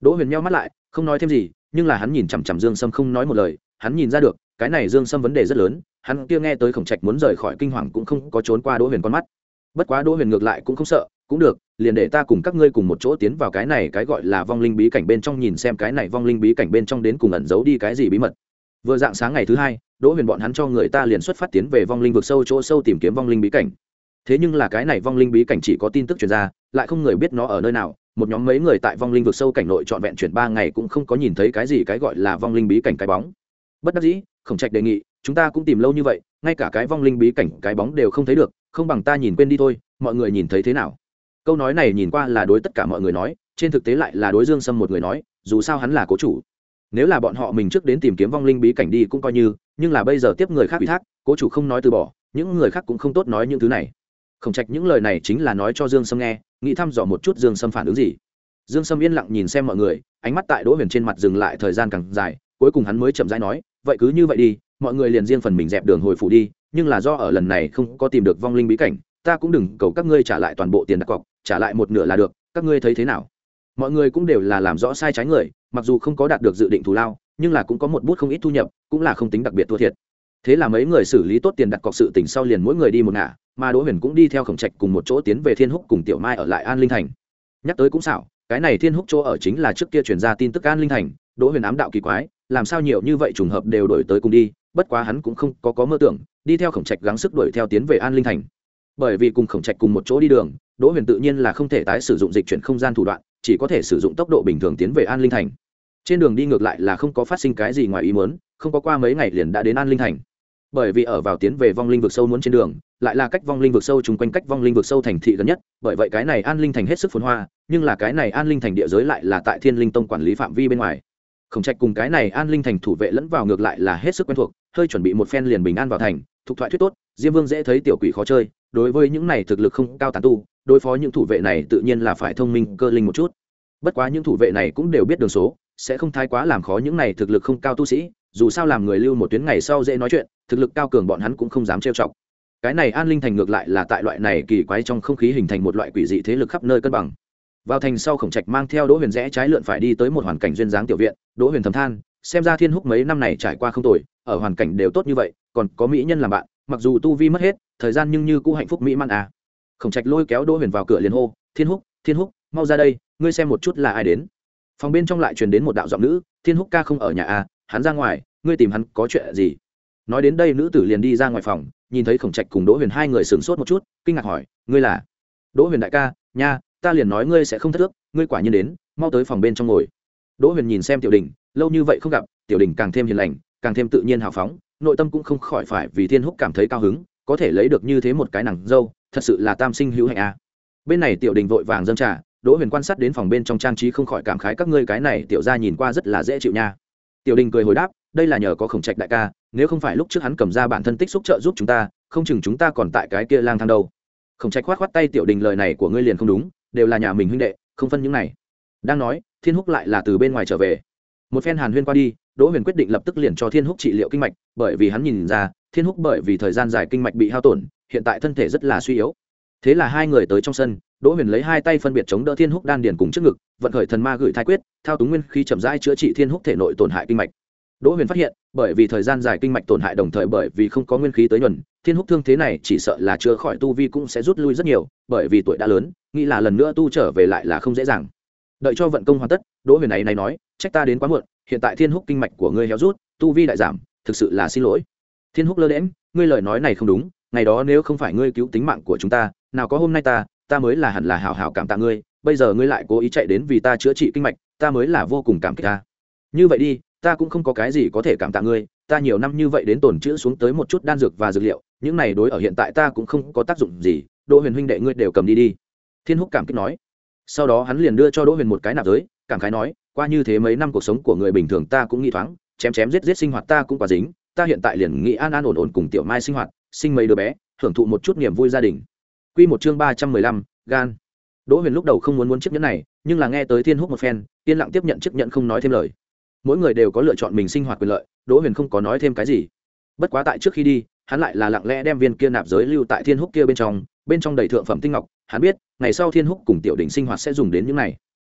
Đỗ Huyền nheo mắt lại không nói thêm gì, nhưng là hắn nhìn chằm chằm Dương Sâm không nói một lời. Hắn nhìn ra được cái này Dương Sâm vấn đề rất lớn. Hắn kia nghe tới Khổng Trạch muốn rời khỏi kinh hoàng cũng không có trốn qua Đỗ Huyền con mắt. Bất quá Đỗ Huyền ngược lại cũng không sợ, cũng được, liền để ta cùng các ngươi cùng một chỗ tiến vào cái này cái gọi là vong linh bí cảnh bên trong, nhìn xem cái này vong linh bí cảnh bên trong đến cùng ẩn giấu đi cái gì bí mật. Vừa dạng sáng ngày thứ hai, Đỗ Huyền bọn hắn cho người ta liền xuất phát tiến về vong linh vực sâu chỗ sâu tìm kiếm vong linh bí cảnh. Thế nhưng là cái này vong linh bí cảnh chỉ có tin tức truyền ra, lại không người biết nó ở nơi nào. Một nhóm mấy người tại vong linh vực sâu cảnh nội trọn vẹn chuyển ba ngày cũng không có nhìn thấy cái gì cái gọi là vong linh bí cảnh cái bóng. Bất đắc dĩ, Khổng Trạch đề nghị, chúng ta cũng tìm lâu như vậy, ngay cả cái vong linh bí cảnh cái bóng đều không thấy được, không bằng ta nhìn quên đi thôi, mọi người nhìn thấy thế nào? Câu nói này nhìn qua là đối tất cả mọi người nói, trên thực tế lại là đối Dương Sâm một người nói, dù sao hắn là cố chủ. Nếu là bọn họ mình trước đến tìm kiếm vong linh bí cảnh đi cũng coi như, nhưng là bây giờ tiếp người khác ủy thác, cố chủ không nói từ bỏ, những người khác cũng không tốt nói những thứ này. Khổng Trạch những lời này chính là nói cho Dương Sâm nghe, nghĩ thăm dò một chút Dương Sâm phản ứng gì. Dương Sâm yên lặng nhìn xem mọi người, ánh mắt tại Đỗ Huyền trên mặt dừng lại thời gian càng dài, cuối cùng hắn mới chậm rãi nói, vậy cứ như vậy đi, mọi người liền riêng phần mình dẹp đường hồi phủ đi, nhưng là do ở lần này không có tìm được vong linh bí cảnh, ta cũng đừng cầu các ngươi trả lại toàn bộ tiền đặt cọc, trả lại một nửa là được, các ngươi thấy thế nào? Mọi người cũng đều là làm rõ sai trái người, mặc dù không có đạt được dự định thù lao, nhưng là cũng có một bút không ít thu nhập, cũng là không tính đặc biệt thua thiệt. Thế là mấy người xử lý tốt tiền đặt cọc sự tình sau liền mỗi người đi một ngả, mà Đỗ Huyền cũng đi theo Khổng Trạch cùng một chỗ tiến về Thiên Húc cùng Tiểu Mai ở lại An Linh Thành. Nhắc tới cũng xảo, cái này Thiên Húc chỗ ở chính là trước kia truyền ra tin tức An Linh Thành. Đỗ Huyền ám đạo kỳ quái, làm sao nhiều như vậy trùng hợp đều đổi tới cùng đi, bất quá hắn cũng không có có mơ tưởng, đi theo Khổng Trạch gắng sức đuổi theo tiến về An Linh Thành. Bởi vì cùng Khổng Trạch cùng một chỗ đi đường, Đỗ Huyền tự nhiên là không thể tái sử dụng dịch chuyển không gian thủ đoạn, chỉ có thể sử dụng tốc độ bình thường tiến về An Linh Thành. Trên đường đi ngược lại là không có phát sinh cái gì ngoài ý muốn, không có qua mấy ngày liền đã đến An Linh Thành. Bởi vì ở vào tiến về vong linh vực sâu muốn trên đường, lại là cách vong linh vực sâu chung quanh cách vong linh vực sâu thành thị gần nhất, bởi vậy cái này An Linh Thành hết sức phồn hoa, nhưng là cái này An Linh Thành địa giới lại là tại Thiên Linh Tông quản lý phạm vi bên ngoài. Khổng Trạch cùng cái này An Linh Thành thủ vệ lẫn vào ngược lại là hết sức quen thuộc, hơi chuẩn bị một phen liền bình an vào thành, thuộc thoại thuyết tốt, Diêm Vương dễ thấy tiểu quỷ khó chơi, đối với những này thực lực không cao tán tu, đối phó những thủ vệ này tự nhiên là phải thông minh cơ linh một chút. Bất quá những thủ vệ này cũng đều biết đường số, sẽ không thái quá làm khó những này thực lực không cao tu sĩ, dù sao làm người lưu một tuyến ngày sau dễ nói chuyện, thực lực cao cường bọn hắn cũng không dám trêu chọc. Cái này An Linh Thành ngược lại là tại loại này kỳ quái trong không khí hình thành một loại quỷ dị thế lực khắp nơi cân bằng. Vào thành sau, Khổng Trạch mang theo Đỗ Huyền rẽ trái lượn phải đi tới một hoàn cảnh duyên dáng tiểu viện. Đỗ Huyền thầm than, xem ra Thiên Húc mấy năm này trải qua không tồi, ở hoàn cảnh đều tốt như vậy, còn có mỹ nhân làm bạn, mặc dù tu vi mất hết, thời gian nhưng như cũ hạnh phúc mỹ mãn à. Khổng Trạch lôi kéo Đỗ Huyền vào cửa liền hô, Thiên Húc, Thiên Húc, mau ra đây, ngươi xem một chút là ai đến. Phòng bên trong lại truyền đến một đạo giọng nữ, Thiên Húc ca không ở nhà à, hắn ra ngoài, ngươi tìm hắn có chuyện gì? Nói đến đây nữ tử liền đi ra ngoài phòng, nhìn thấy Khổng Trạch cùng Đỗ Huyền hai người sửng sốt một chút, kinh ngạc hỏi, ngươi là? Đỗ Huyền đại ca, nha, ta liền nói ngươi sẽ không thất ước, ngươi quả nhiên đến, mau tới phòng bên trong ngồi. Đỗ Huyền nhìn xem Tiểu Đình, lâu như vậy không gặp, Tiểu Đình càng thêm hiền lành, càng thêm tự nhiên hào phóng, nội tâm cũng không khỏi phải vì Thiên Húc cảm thấy cao hứng, có thể lấy được như thế một cái nàng dâu, thật sự là tam sinh hữu hạnh à. Bên này Tiểu Đình vội vàng dâng trà, Đỗ Huyền quan sát đến phòng bên trong trang trí không khỏi cảm khái, các ngươi cái này tiểu gia nhìn qua rất là dễ chịu nha. Tiểu Đình cười hồi đáp, đây là nhờ có Khổng Trạch đại ca, nếu không phải lúc trước hắn cầm ra bản thân tích xúc trợ giúp chúng ta, không chừng chúng ta còn tại cái kia lang thang đâu. Khổng Trạch khoát khoát tay, Tiểu Đình lời này của ngươi liền không đúng, đều là nhà mình huynh đệ, không phân những này. Đang nói, Thiên Húc lại là từ bên ngoài trở về. Một phen hàn huyên qua đi, Đỗ Huyền quyết định lập tức liền cho Thiên Húc trị liệu kinh mạch, bởi vì hắn nhìn ra, Thiên Húc bởi vì thời gian dài kinh mạch bị hao tổn, hiện tại thân thể rất là suy yếu. Thế là hai người tới trong sân, Đỗ Huyền lấy hai tay phân biệt chống đỡ Thiên Húc đan điền cùng trước ngực, vận khởi thần ma gửi thai quyết, thao túng nguyên khí chậm rãi chữa trị Thiên Húc thể nội tổn hại kinh mạch. Đỗ Huyền phát hiện, bởi vì thời gian dài kinh mạch tổn hại đồng thời bởi vì không có nguyên khí tới nhuần, Thiên Húc thương thế này chỉ sợ là chữa khỏi tu vi cũng sẽ rút lui rất nhiều, bởi vì tuổi đã lớn, nghĩ là lần nữa tu trở về lại là không dễ dàng. Đợi cho vận công hoàn tất, Đỗ Huyền này này nói, trách ta đến quá muộn, hiện tại Thiên Húc kinh mạch của ngươi héo rút, tu vi đại giảm, thực sự là xin lỗi. Thiên Húc lơ đễnh, ngươi lời nói này không đúng, ngày đó nếu không phải ngươi cứu tính mạng của chúng ta, nào có hôm nay ta, ta mới là hẳn là hảo hảo cảm tạ ngươi, bây giờ ngươi lại cố ý chạy đến vì ta chữa trị kinh mạch, ta mới là vô cùng cảm kích ta. Như vậy đi, ta cũng không có cái gì có thể cảm tạ ngươi, ta nhiều năm như vậy đến tổn chữa xuống tới một chút đan dược và dược liệu, những này đối ở hiện tại ta cũng không có tác dụng gì, Đỗ Huyền huynh đệ ngươi đều cầm đi đi. Thiên Húc cảm kích nói. Sau đó hắn liền đưa cho Đỗ Huyền một cái nạp giới, cảm khái nói, qua như thế mấy năm cuộc sống của người bình thường ta cũng nghĩ thoáng, chém chém giết giết sinh hoạt ta cũng quá dính, ta hiện tại liền nghĩ an an ổn ổn cùng Tiểu Mai sinh hoạt, sinh mấy đứa bé, hưởng thụ một chút niềm vui gia đình. Quy một chương ba trăm mười lăm, gan. Đỗ Huyền lúc đầu không muốn muốn chiếc nhẫn này, nhưng là nghe tới Thiên Húc một phen, yên lặng tiếp nhận chiếc nhẫn không nói thêm lời. Mỗi người đều có lựa chọn mình sinh hoạt quyền lợi, Đỗ Huyền không có nói thêm cái gì. Bất quá tại trước khi đi, hắn lại là lặng lẽ đem viên kia nạp giới lưu tại Thiên Húc kia bên trong, bên trong đầy thượng phẩm tinh ngọc, hắn biết, ngày sau Thiên Húc cùng Tiểu Đình sinh hoạt sẽ dùng đến những này.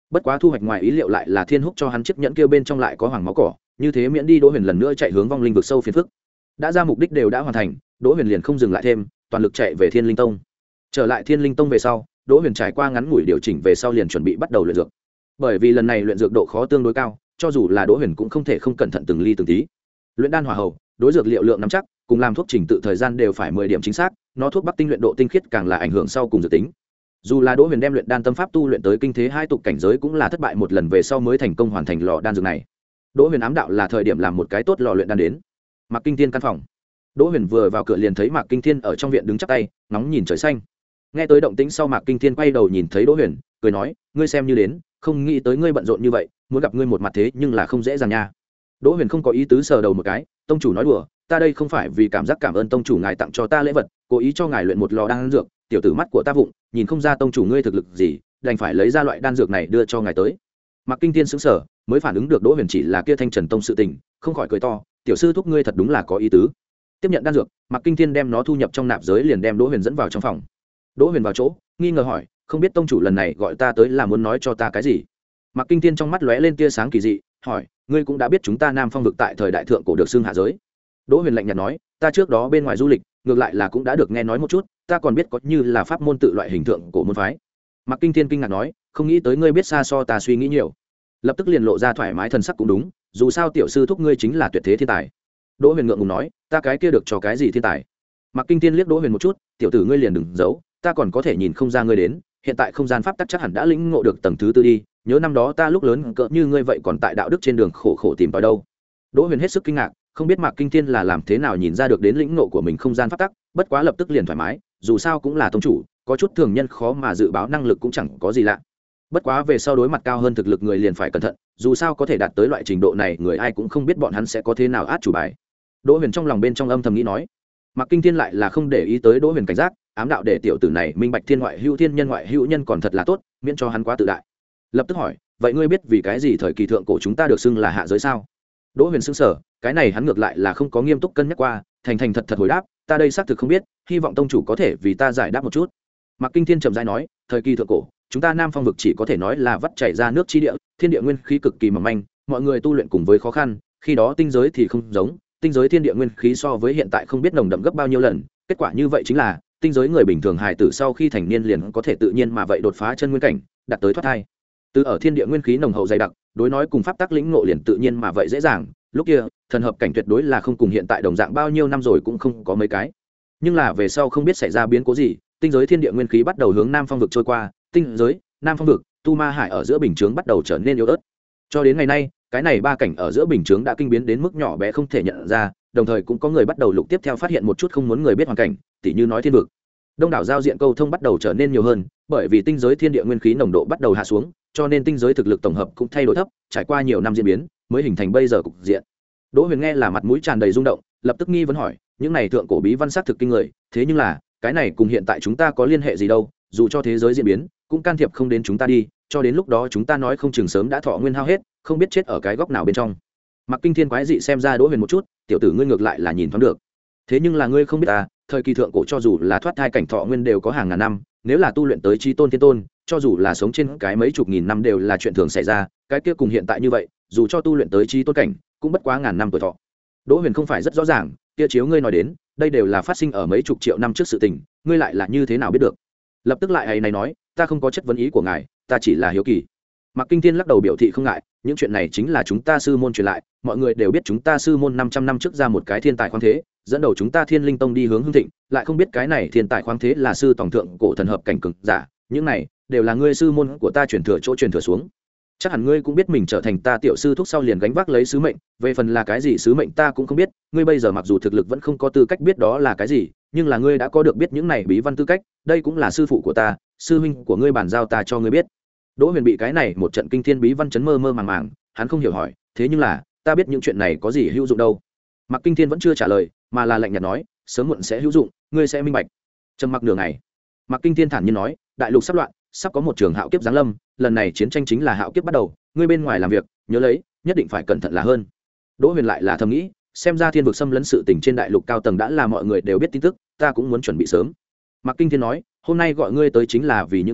bất quá thu hoạch ngoài ý liệu lại là Thiên Húc cho hắn chiếc nhẫn kia bên trong lại có hoàng máu cỏ, như thế miễn đi Đỗ Huyền lần nữa chạy hướng vong linh vực sâu phiền phức. Đã ra mục đích đều đã hoàn thành, Đỗ Huyền liền không dừng lại thêm, toàn lực chạy về Thiên Linh Tông. Trở lại Thiên Linh Tông về sau, Đỗ Huyền trải qua ngắn ngủi điều chỉnh về sau liền chuẩn bị bắt đầu luyện dược. Bởi vì lần này luyện dược độ khó tương đối cao, cho dù là Đỗ Huyền cũng không thể không cẩn thận từng ly từng tí. Luyện đan hỏa hầu, đối dược liệu lượng nắm chắc, cùng làm thuốc trình tự thời gian đều phải mười điểm chính xác, nó thuốc bắc tinh luyện độ tinh khiết càng là ảnh hưởng sau cùng dự tính. Dù là Đỗ Huyền đem luyện đan tâm pháp tu luyện tới kinh thế hai tục cảnh giới cũng là thất bại một lần về sau mới thành công hoàn thành lò đan dược này. Đỗ Huyền ám đạo là thời điểm làm một cái tốt lò luyện đan đến. Mạc Kinh Thiên căn phòng. Đỗ Huyền vừa vào cửa liền thấy Mạc Kinh Thiên ở trong viện đứng chắp tay, ngóng nhìn trời xanh. Nghe tới động tĩnh sau, Mạc Kinh Thiên quay đầu nhìn thấy Đỗ Huyền, cười nói, ngươi xem như đến, không nghĩ tới ngươi bận rộn như vậy, muốn gặp ngươi một mặt thế nhưng là không dễ dàng nha. Đỗ Huyền không có ý tứ sờ đầu một cái, tông chủ nói đùa, ta đây không phải vì cảm giác cảm ơn tông chủ ngài tặng cho ta lễ vật, cố ý cho ngài luyện một lò đan dược, tiểu tử mắt của ta vụng, nhìn không ra tông chủ ngươi thực lực gì, đành phải lấy ra loại đan dược này đưa cho ngài tới. Mạc Kinh Thiên sững sờ, mới phản ứng được Đỗ Huyền chỉ là kia Thanh Trần Tông sự tình, không khỏi cười to, tiểu sư thúc ngươi thật đúng là có ý tứ. Tiếp nhận đan dược, Mạc Kinh Thiên đem nó thu nhập trong nạp giới liền đem Đỗ Huyền dẫn vào trong phòng. Đỗ Huyền vào chỗ, nghi ngờ hỏi, không biết tông chủ lần này gọi ta tới là muốn nói cho ta cái gì? Mạc Kinh Thiên trong mắt lóe lên tia sáng kỳ dị, hỏi, ngươi cũng đã biết chúng ta Nam Phong vực tại thời đại thượng cổ được xưng hạ giới. Đỗ Huyền lạnh nhạt nói, ta trước đó bên ngoài du lịch, ngược lại là cũng đã được nghe nói một chút, ta còn biết có như là pháp môn tự loại hình thượng cổ môn phái. Mạc Kinh Thiên kinh ngạc nói, không nghĩ tới ngươi biết xa so ta suy nghĩ nhiều. Lập tức liền lộ ra thoải mái thần sắc cũng đúng, dù sao tiểu sư thúc ngươi chính là tuyệt thế thiên tài. Đỗ Huyền ngượng ngùng nói, ta cái kia được cho cái gì thiên tài? Mạc Kinh Thiên liếc Đỗ Huyền một chút, tiểu tử ngươi liền đừng giấu, ta còn có thể nhìn không ra ngươi đến, hiện tại không gian pháp tắc chắc hẳn đã lĩnh ngộ được tầng thứ tư đi, nhớ năm đó ta lúc lớn cỡ như ngươi vậy còn tại đạo đức trên đường khổ khổ tìm tòi đâu. Đỗ Huyền hết sức kinh ngạc, không biết Mạc Kinh Thiên là làm thế nào nhìn ra được đến lĩnh ngộ của mình không gian pháp tắc, bất quá lập tức liền thoải mái, dù sao cũng là tông chủ, có chút thường nhân khó mà dự báo năng lực cũng chẳng có gì lạ. Bất quá về sau đối mặt cao hơn thực lực người liền phải cẩn thận, dù sao có thể đạt tới loại trình độ này người ai cũng không biết bọn hắn sẽ có thế nào át chủ bài. Đỗ Huyền trong lòng bên trong âm thầm nghĩ nói. Mạc Kinh Thiên lại là không để ý tới Đỗ Huyền cảnh giác, ám đạo để tiểu tử này minh bạch thiên ngoại hữu thiên nhân ngoại hữu nhân còn thật là tốt, miễn cho hắn quá tự đại. Lập tức hỏi, vậy ngươi biết vì cái gì thời kỳ thượng cổ chúng ta được xưng là hạ giới sao? Đỗ Huyền sững sờ, cái này hắn ngược lại là không có nghiêm túc cân nhắc qua, thành thành thật thật hồi đáp, ta đây xác thực không biết, hy vọng tông chủ có thể vì ta giải đáp một chút. Mạc Kinh Thiên trầm rãi nói, thời kỳ thượng cổ, chúng ta Nam Phong vực chỉ có thể nói là vắt chảy ra nước chi địa, thiên địa nguyên khí cực kỳ mỏng manh, mọi người tu luyện cùng với khó khăn, khi đó tinh giới thì không giống, tinh giới thiên địa nguyên khí so với hiện tại không biết nồng đậm gấp bao nhiêu lần, kết quả như vậy chính là tinh giới người bình thường hài tử sau khi thành niên liền có thể tự nhiên mà vậy đột phá chân nguyên cảnh, đạt tới thoát thai. Từ ở thiên địa nguyên khí nồng hậu dày đặc, đối nói cùng pháp tắc lĩnh ngộ liền tự nhiên mà vậy dễ dàng, lúc kia, thần hợp cảnh tuyệt đối là không cùng hiện tại đồng dạng bao nhiêu năm rồi cũng không có mấy cái. Nhưng là về sau không biết xảy ra biến cố gì, tinh giới thiên địa nguyên khí bắt đầu hướng Nam Phong vực trôi qua, tinh giới, Nam Phong vực, Tu Ma Hải ở giữa bình chướng bắt đầu trở nên yếu ớt. Cho đến ngày nay, cái này ba cảnh ở giữa bình chướng đã kinh biến đến mức nhỏ bé không thể nhận ra, đồng thời cũng có người bắt đầu lục tiếp theo phát hiện một chút không muốn người biết hoàn cảnh, tỉ như nói thiên vực. Đông đảo giao diện câu thông bắt đầu trở nên nhiều hơn, bởi vì tinh giới thiên địa nguyên khí nồng độ bắt đầu hạ xuống, cho nên tinh giới thực lực tổng hợp cũng thay đổi thấp, trải qua nhiều năm diễn biến, mới hình thành bây giờ cục diện. Đỗ Huyền nghe là mặt mũi tràn đầy rung động, lập tức nghi vấn hỏi, những này thượng cổ bí văn xác thực kinh người, thế nhưng là, cái này cùng hiện tại chúng ta có liên hệ gì đâu, dù cho thế giới diễn biến, cũng can thiệp không đến chúng ta đi, cho đến lúc đó chúng ta nói không chừng sớm đã thọ nguyên hao hết, không biết chết ở cái góc nào bên trong. Mạc Kinh Thiên quái dị xem ra Đỗ Huyền một chút, tiểu tử ngươi ngược lại là nhìn thoáng được. Thế nhưng là ngươi không biết à, thời kỳ thượng cổ cho dù là thoát thai cảnh thọ nguyên đều có hàng ngàn năm, nếu là tu luyện tới chí tôn thiên tôn, cho dù là sống trên cái mấy chục nghìn năm đều là chuyện thường xảy ra, cái kia cùng hiện tại như vậy, dù cho tu luyện tới chí tôn cảnh, cũng bất quá ngàn năm tuổi thọ. Đỗ Huyền không phải rất rõ ràng, kia chiếu ngươi nói đến, đây đều là phát sinh ở mấy chục triệu năm trước sự tình, ngươi lại là như thế nào biết được? Lập tức lại ấy này nói, ta không có chất vấn ý của ngài, ta chỉ là hiếu kỳ. Mạc Kinh Thiên lắc đầu biểu thị không ngại, những chuyện này chính là chúng ta sư môn truyền lại, mọi người đều biết chúng ta sư môn năm trăm năm trước ra một cái thiên tài khoáng thế, dẫn đầu chúng ta Thiên Linh Tông đi hướng hưng thịnh, lại không biết cái này thiên tài khoáng thế là sư tổng thượng cổ thần hợp cảnh cường giả, những này đều là ngươi sư môn của ta truyền thừa chỗ truyền thừa xuống. Chắc hẳn ngươi cũng biết mình trở thành ta tiểu sư thúc sau liền gánh vác lấy sứ mệnh, về phần là cái gì sứ mệnh ta cũng không biết, ngươi bây giờ mặc dù thực lực vẫn không có tư cách biết đó là cái gì, nhưng là ngươi đã có được biết những này bí văn tư cách, đây cũng là sư phụ của ta, sư huynh của ngươi bàn giao ta cho ngươi biết. Đỗ Huyền bị cái này một trận kinh thiên bí văn chấn mơ mơ màng màng, hắn không hiểu hỏi, thế nhưng là, ta biết những chuyện này có gì hữu dụng đâu? Mạc Kinh Thiên vẫn chưa trả lời, mà là lạnh nhạt nói, sớm muộn sẽ hữu dụng, ngươi sẽ minh bạch. Trầm mặc nửa ngày, Mạc Kinh Thiên thản nhiên nói, đại lục sắp loạn, sắp có một trường hạo kiếp giáng lâm, lần này chiến tranh chính là hạo kiếp bắt đầu, ngươi bên ngoài làm việc, nhớ lấy, nhất định phải cẩn thận là hơn. Đỗ Huyền lại là thầm nghĩ, xem ra thiên vực xâm lấn sự tình trên đại lục cao tầng đã là mọi người đều biết tin tức, ta cũng muốn chuẩn bị sớm. Mạc Kinh Thiên nói, hôm nay gọi ngươi tới chính là vì những chuyện này,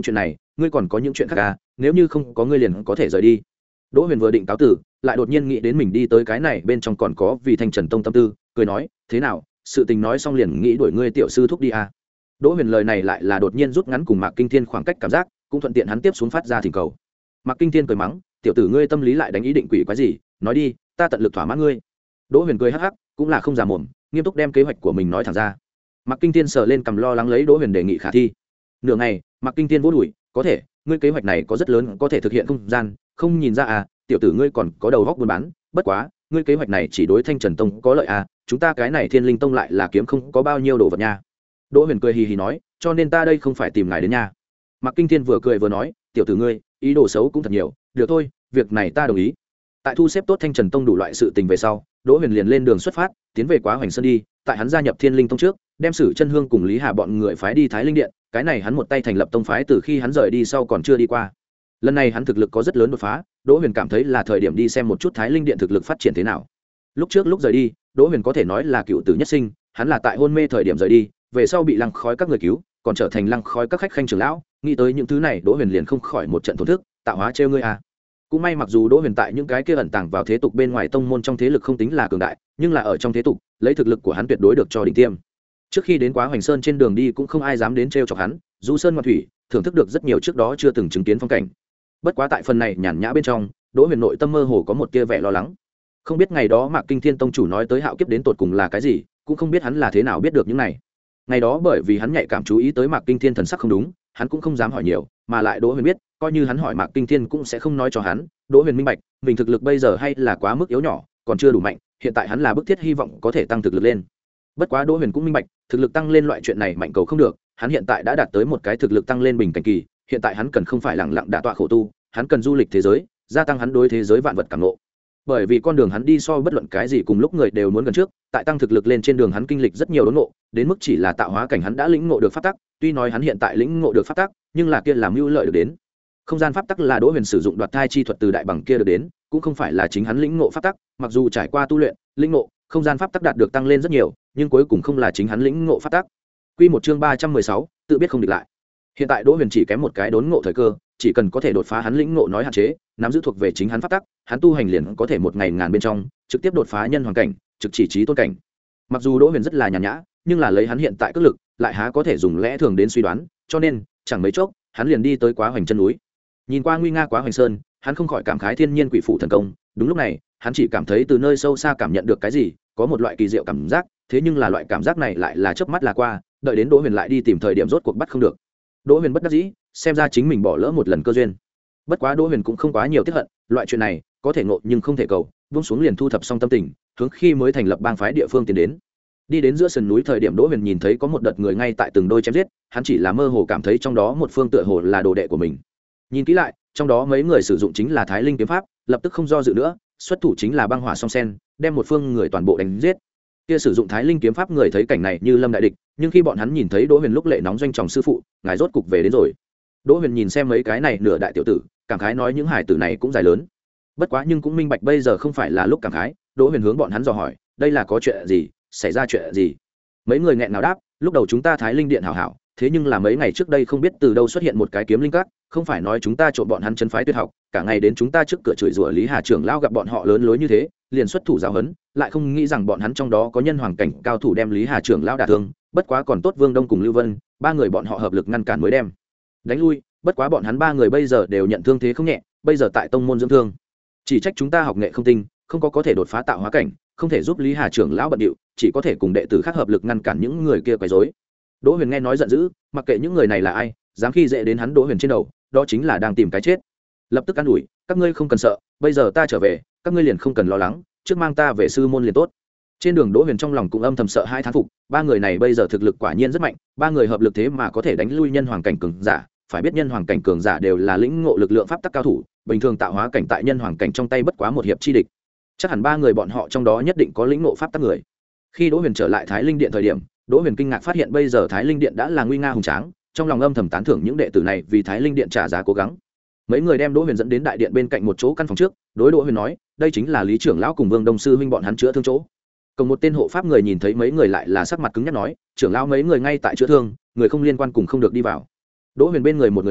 ngươi còn có những chuyện khác à, nếu như không có ngươi liền có thể rời đi. Đỗ Huyền vừa định cáo tử, lại đột nhiên nghĩ đến mình đi tới cái này bên trong còn có vì Thanh Trần Tông tâm tư, cười nói, thế nào, sự tình nói xong liền nghĩ đuổi ngươi tiểu sư thúc đi à. Đỗ Huyền lời này lại là đột nhiên rút ngắn cùng Mạc Kinh Thiên khoảng cách cảm giác, cũng thuận tiện hắn tiếp xuống phát ra thỉnh cầu. Mạc Kinh Thiên cười mắng, tiểu tử ngươi tâm lý lại đánh ý định quỷ quái gì, nói đi, ta tận lực thỏa mãn ngươi. Đỗ Huyền cười hắc hắc, cũng là không già mồm, nghiêm túc đem kế hoạch của mình nói thẳng ra. Mạc Kinh Thiên sờ lên cầm lo lắng lấy Đỗ Huyền đề nghị khả thi. Nửa ngày, Mạc Kinh Thiên vỗ đùi, có thể, ngươi kế hoạch này có rất lớn có thể thực hiện không gian, không nhìn ra à, tiểu tử ngươi còn có đầu góc buôn bán, bất quá, ngươi kế hoạch này chỉ đối Thanh Trần Tông có lợi à, chúng ta cái này Thiên Linh Tông lại là kiếm không có bao nhiêu đồ vật nha. Đỗ Huyền cười hì hì nói, cho nên ta đây không phải tìm ngài đến nha. Mạc Kinh Thiên vừa cười vừa nói, tiểu tử ngươi, ý đồ xấu cũng thật nhiều, được thôi, việc này ta đồng ý. Tại thu xếp tốt Thanh Trần Tông đủ loại sự tình về sau, Đỗ Huyền liền lên đường xuất phát, tiến về Quá Hoành Sơn đi. Tại hắn gia nhập Thiên Linh Tông trước, đem Sử Chân Hương cùng Lý Hà bọn người phái đi Thái Linh Điện, cái này hắn một tay thành lập tông phái từ khi hắn rời đi sau còn chưa đi qua. Lần này hắn thực lực có rất lớn đột phá, Đỗ Huyền cảm thấy là thời điểm đi xem một chút Thái Linh Điện thực lực phát triển thế nào. Lúc trước lúc rời đi, Đỗ Huyền có thể nói là cựu tử nhất sinh, hắn là tại hôn mê thời điểm rời đi, về sau bị lăng khói các người cứu, còn trở thành lăng khói các khách khanh trưởng lão, nghĩ tới những thứ này Đỗ Huyền liền không khỏi một trận thổn thức, tạo hóa trêu ngươi à. Cũng may mặc dù Đỗ Huyền tại những cái kia ẩn tàng vào thế tục bên ngoài tông môn trong thế lực không tính là cường đại, nhưng là ở trong thế tục, lấy thực lực của hắn tuyệt đối được cho đỉnh tiêm. Trước khi đến Quá Hoành Sơn trên đường đi cũng không ai dám đến trêu chọc hắn, du sơn ngoạn thủy, thưởng thức được rất nhiều trước đó chưa từng chứng kiến phong cảnh. Bất quá tại phần này nhàn nhã bên trong, Đỗ Huyền nội tâm mơ hồ có một tia vẻ lo lắng. Không biết ngày đó Mạc Kinh Thiên tông chủ nói tới hạo kiếp đến tột cùng là cái gì, cũng không biết hắn là thế nào biết được những này. Ngày đó bởi vì hắn nhạy cảm chú ý tới Mạc Kinh Thiên thần sắc không đúng, hắn cũng không dám hỏi nhiều, mà lại Đỗ Huyền biết, coi như hắn hỏi Mạc Kinh Thiên cũng sẽ không nói cho hắn. Đỗ Huyền minh bạch, mình thực lực bây giờ hay là quá mức yếu nhỏ, còn chưa đủ mạnh, hiện tại hắn là bức thiết hy vọng có thể tăng thực lực lên. Bất quá Đỗ Huyền cũng minh bạch, thực lực tăng lên loại chuyện này mạnh cầu không được, hắn hiện tại đã đạt tới một cái thực lực tăng lên bình cảnh kỳ, hiện tại hắn cần không phải lẳng lặng đả tọa khổ tu, hắn cần du lịch thế giới, gia tăng hắn đối thế giới vạn vật cảm ngộ. Bởi vì con đường hắn đi so bất luận cái gì cùng lúc người đều muốn gần trước, tại tăng thực lực lên trên đường hắn kinh lịch rất nhiều đốn ngộ, đến mức chỉ là tạo hóa cảnh hắn đã lĩnh ngộ được pháp tắc, tuy nói hắn hiện tại lĩnh ngộ được pháp tắc, nhưng là kia làm mưu lợi được đến. Không gian pháp tắc là Đỗ Huyền sử dụng đoạt thai chi thuật từ đại bằng kia được đến, cũng không phải là chính hắn lĩnh ngộ pháp tắc, mặc dù trải qua tu luyện, lĩnh ngộ, không gian pháp tắc đạt được tăng lên rất nhiều, nhưng cuối cùng không là chính hắn lĩnh ngộ pháp tắc. Quy một chương ba trăm mười sáu, tự biết không địch lại. Hiện tại Đỗ Huyền chỉ kém một cái đốn ngộ thời cơ, chỉ cần có thể đột phá hắn lĩnh ngộ nói hạn chế, nắm giữ thuộc về chính hắn pháp tắc, hắn tu hành liền có thể một ngày ngàn bên trong trực tiếp đột phá nhân hoàng cảnh, trực chỉ trí tôn cảnh. Mặc dù Đỗ Huyền rất là nhàn nhã, nhưng là lấy hắn hiện tại cước lực, lại há có thể dùng lẽ thường đến suy đoán, cho nên chẳng mấy chốc, hắn liền đi tới Quá Hoành chân núi. Nhìn qua nguy nga Quá Hoành Sơn, hắn không khỏi cảm khái thiên nhiên quỷ phụ thần công. Đúng lúc này, hắn chỉ cảm thấy từ nơi sâu xa cảm nhận được cái gì, có một loại kỳ diệu cảm giác, thế nhưng là loại cảm giác này lại là chớp mắt là qua, đợi đến Đỗ Huyền lại đi tìm thời điểm rốt cuộc bắt không được. Đỗ Huyền bất đắc dĩ, xem ra chính mình bỏ lỡ một lần cơ duyên. Bất quá Đỗ Huyền cũng không quá nhiều tiếc hận, loại chuyện này có thể ngộ nhưng không thể cầu, buông xuống liền thu thập xong tâm tình, hướng khi mới thành lập bang phái địa phương tiến đến. Đi đến giữa sườn núi thời điểm Đỗ Huyền nhìn thấy có một đợt người ngay tại từng đôi chém giết, hắn chỉ là mơ hồ cảm thấy trong đó một phương tựa hồ là đồ đệ của mình. Nhìn kỹ lại, trong đó mấy người sử dụng chính là Thái Linh kiếm pháp, lập tức không do dự nữa, xuất thủ chính là băng hỏa song sen, đem một phương người toàn bộ đánh giết. Kia sử dụng Thái Linh kiếm pháp người thấy cảnh này như lâm đại địch, nhưng khi bọn hắn nhìn thấy Đỗ Huyền lúc lệ nóng doanh tròng sư phụ, ngài rốt cục về đến rồi. Đỗ Huyền nhìn xem mấy cái này nửa đại tiểu tử, cảm khái nói những hải tử này cũng dài lớn. Bất quá nhưng cũng minh bạch bây giờ không phải là lúc cảm khái, Đỗ Huyền hướng bọn hắn dò hỏi, đây là có chuyện gì, xảy ra chuyện gì? Mấy người nghẹn ngào đáp, lúc đầu chúng ta Thái Linh Điện hảo hảo, thế nhưng là mấy ngày trước đây không biết từ đâu xuất hiện một cái kiếm linh các, không phải nói chúng ta trộm bọn hắn chân phái tuyệt học, cả ngày đến chúng ta trước cửa chửi rủa Lý Hà trưởng lão gặp bọn họ lớn lối như thế, liền xuất thủ giáo huấn, lại không nghĩ rằng bọn hắn trong đó có nhân hoàng cảnh cao thủ đem Lý Hà trưởng lão đả thương, bất quá còn tốt Vương Đông cùng Lưu Vân, ba người bọn họ hợp lực ngăn cản mới đem đánh lui, bất quá bọn hắn ba người bây giờ đều nhận thương thế không nhẹ, bây giờ tại tông môn dưỡng thương. Chỉ trách chúng ta học nghệ không tinh, không có có thể đột phá tạo hóa cảnh, không thể giúp Lý Hà trưởng lão bận điệu, chỉ có thể cùng đệ tử khác hợp lực ngăn cản những người kia quấy rối. Đỗ Huyền nghe nói giận dữ, mặc kệ những người này là ai, dám khi dễ đến hắn Đỗ Huyền trên đầu, đó chính là đang tìm cái chết. Lập tức an ủi, các ngươi không cần sợ, bây giờ ta trở về, các ngươi liền không cần lo lắng, trước mang ta về sư môn liền tốt. Trên đường Đỗ Huyền trong lòng cũng âm thầm sợ hai thán phục, ba người này bây giờ thực lực quả nhiên rất mạnh, ba người hợp lực thế mà có thể đánh lui nhân hoàng cảnh cường giả, phải biết nhân hoàng cảnh cường giả đều là lĩnh ngộ lực lượng pháp tắc cao thủ, bình thường tạo hóa cảnh tại nhân hoàng cảnh trong tay bất quá một hiệp chi địch. Chắc hẳn ba người bọn họ trong đó nhất định có lĩnh ngộ pháp tắc người. Khi Đỗ Huyền trở lại Thái Linh Điện thời điểm, Đỗ Huyền kinh ngạc phát hiện bây giờ Thái Linh Điện đã là nguy nga hùng tráng, trong lòng âm thầm tán thưởng những đệ tử này vì Thái Linh Điện trả giá cố gắng. Mấy người đem Đỗ Huyền dẫn đến đại điện bên cạnh một chỗ căn phòng trước, đối Đỗ Huyền nói, đây chính là Lý trưởng lão cùng Vương Đông sư huynh bọn hắn chữa thương chỗ. Còn một tên hộ pháp người nhìn thấy mấy người lại là sắc mặt cứng nhắc nói, trưởng lão mấy người ngay tại chữa thương, người không liên quan cùng không được đi vào. Đỗ Huyền bên người một người nói,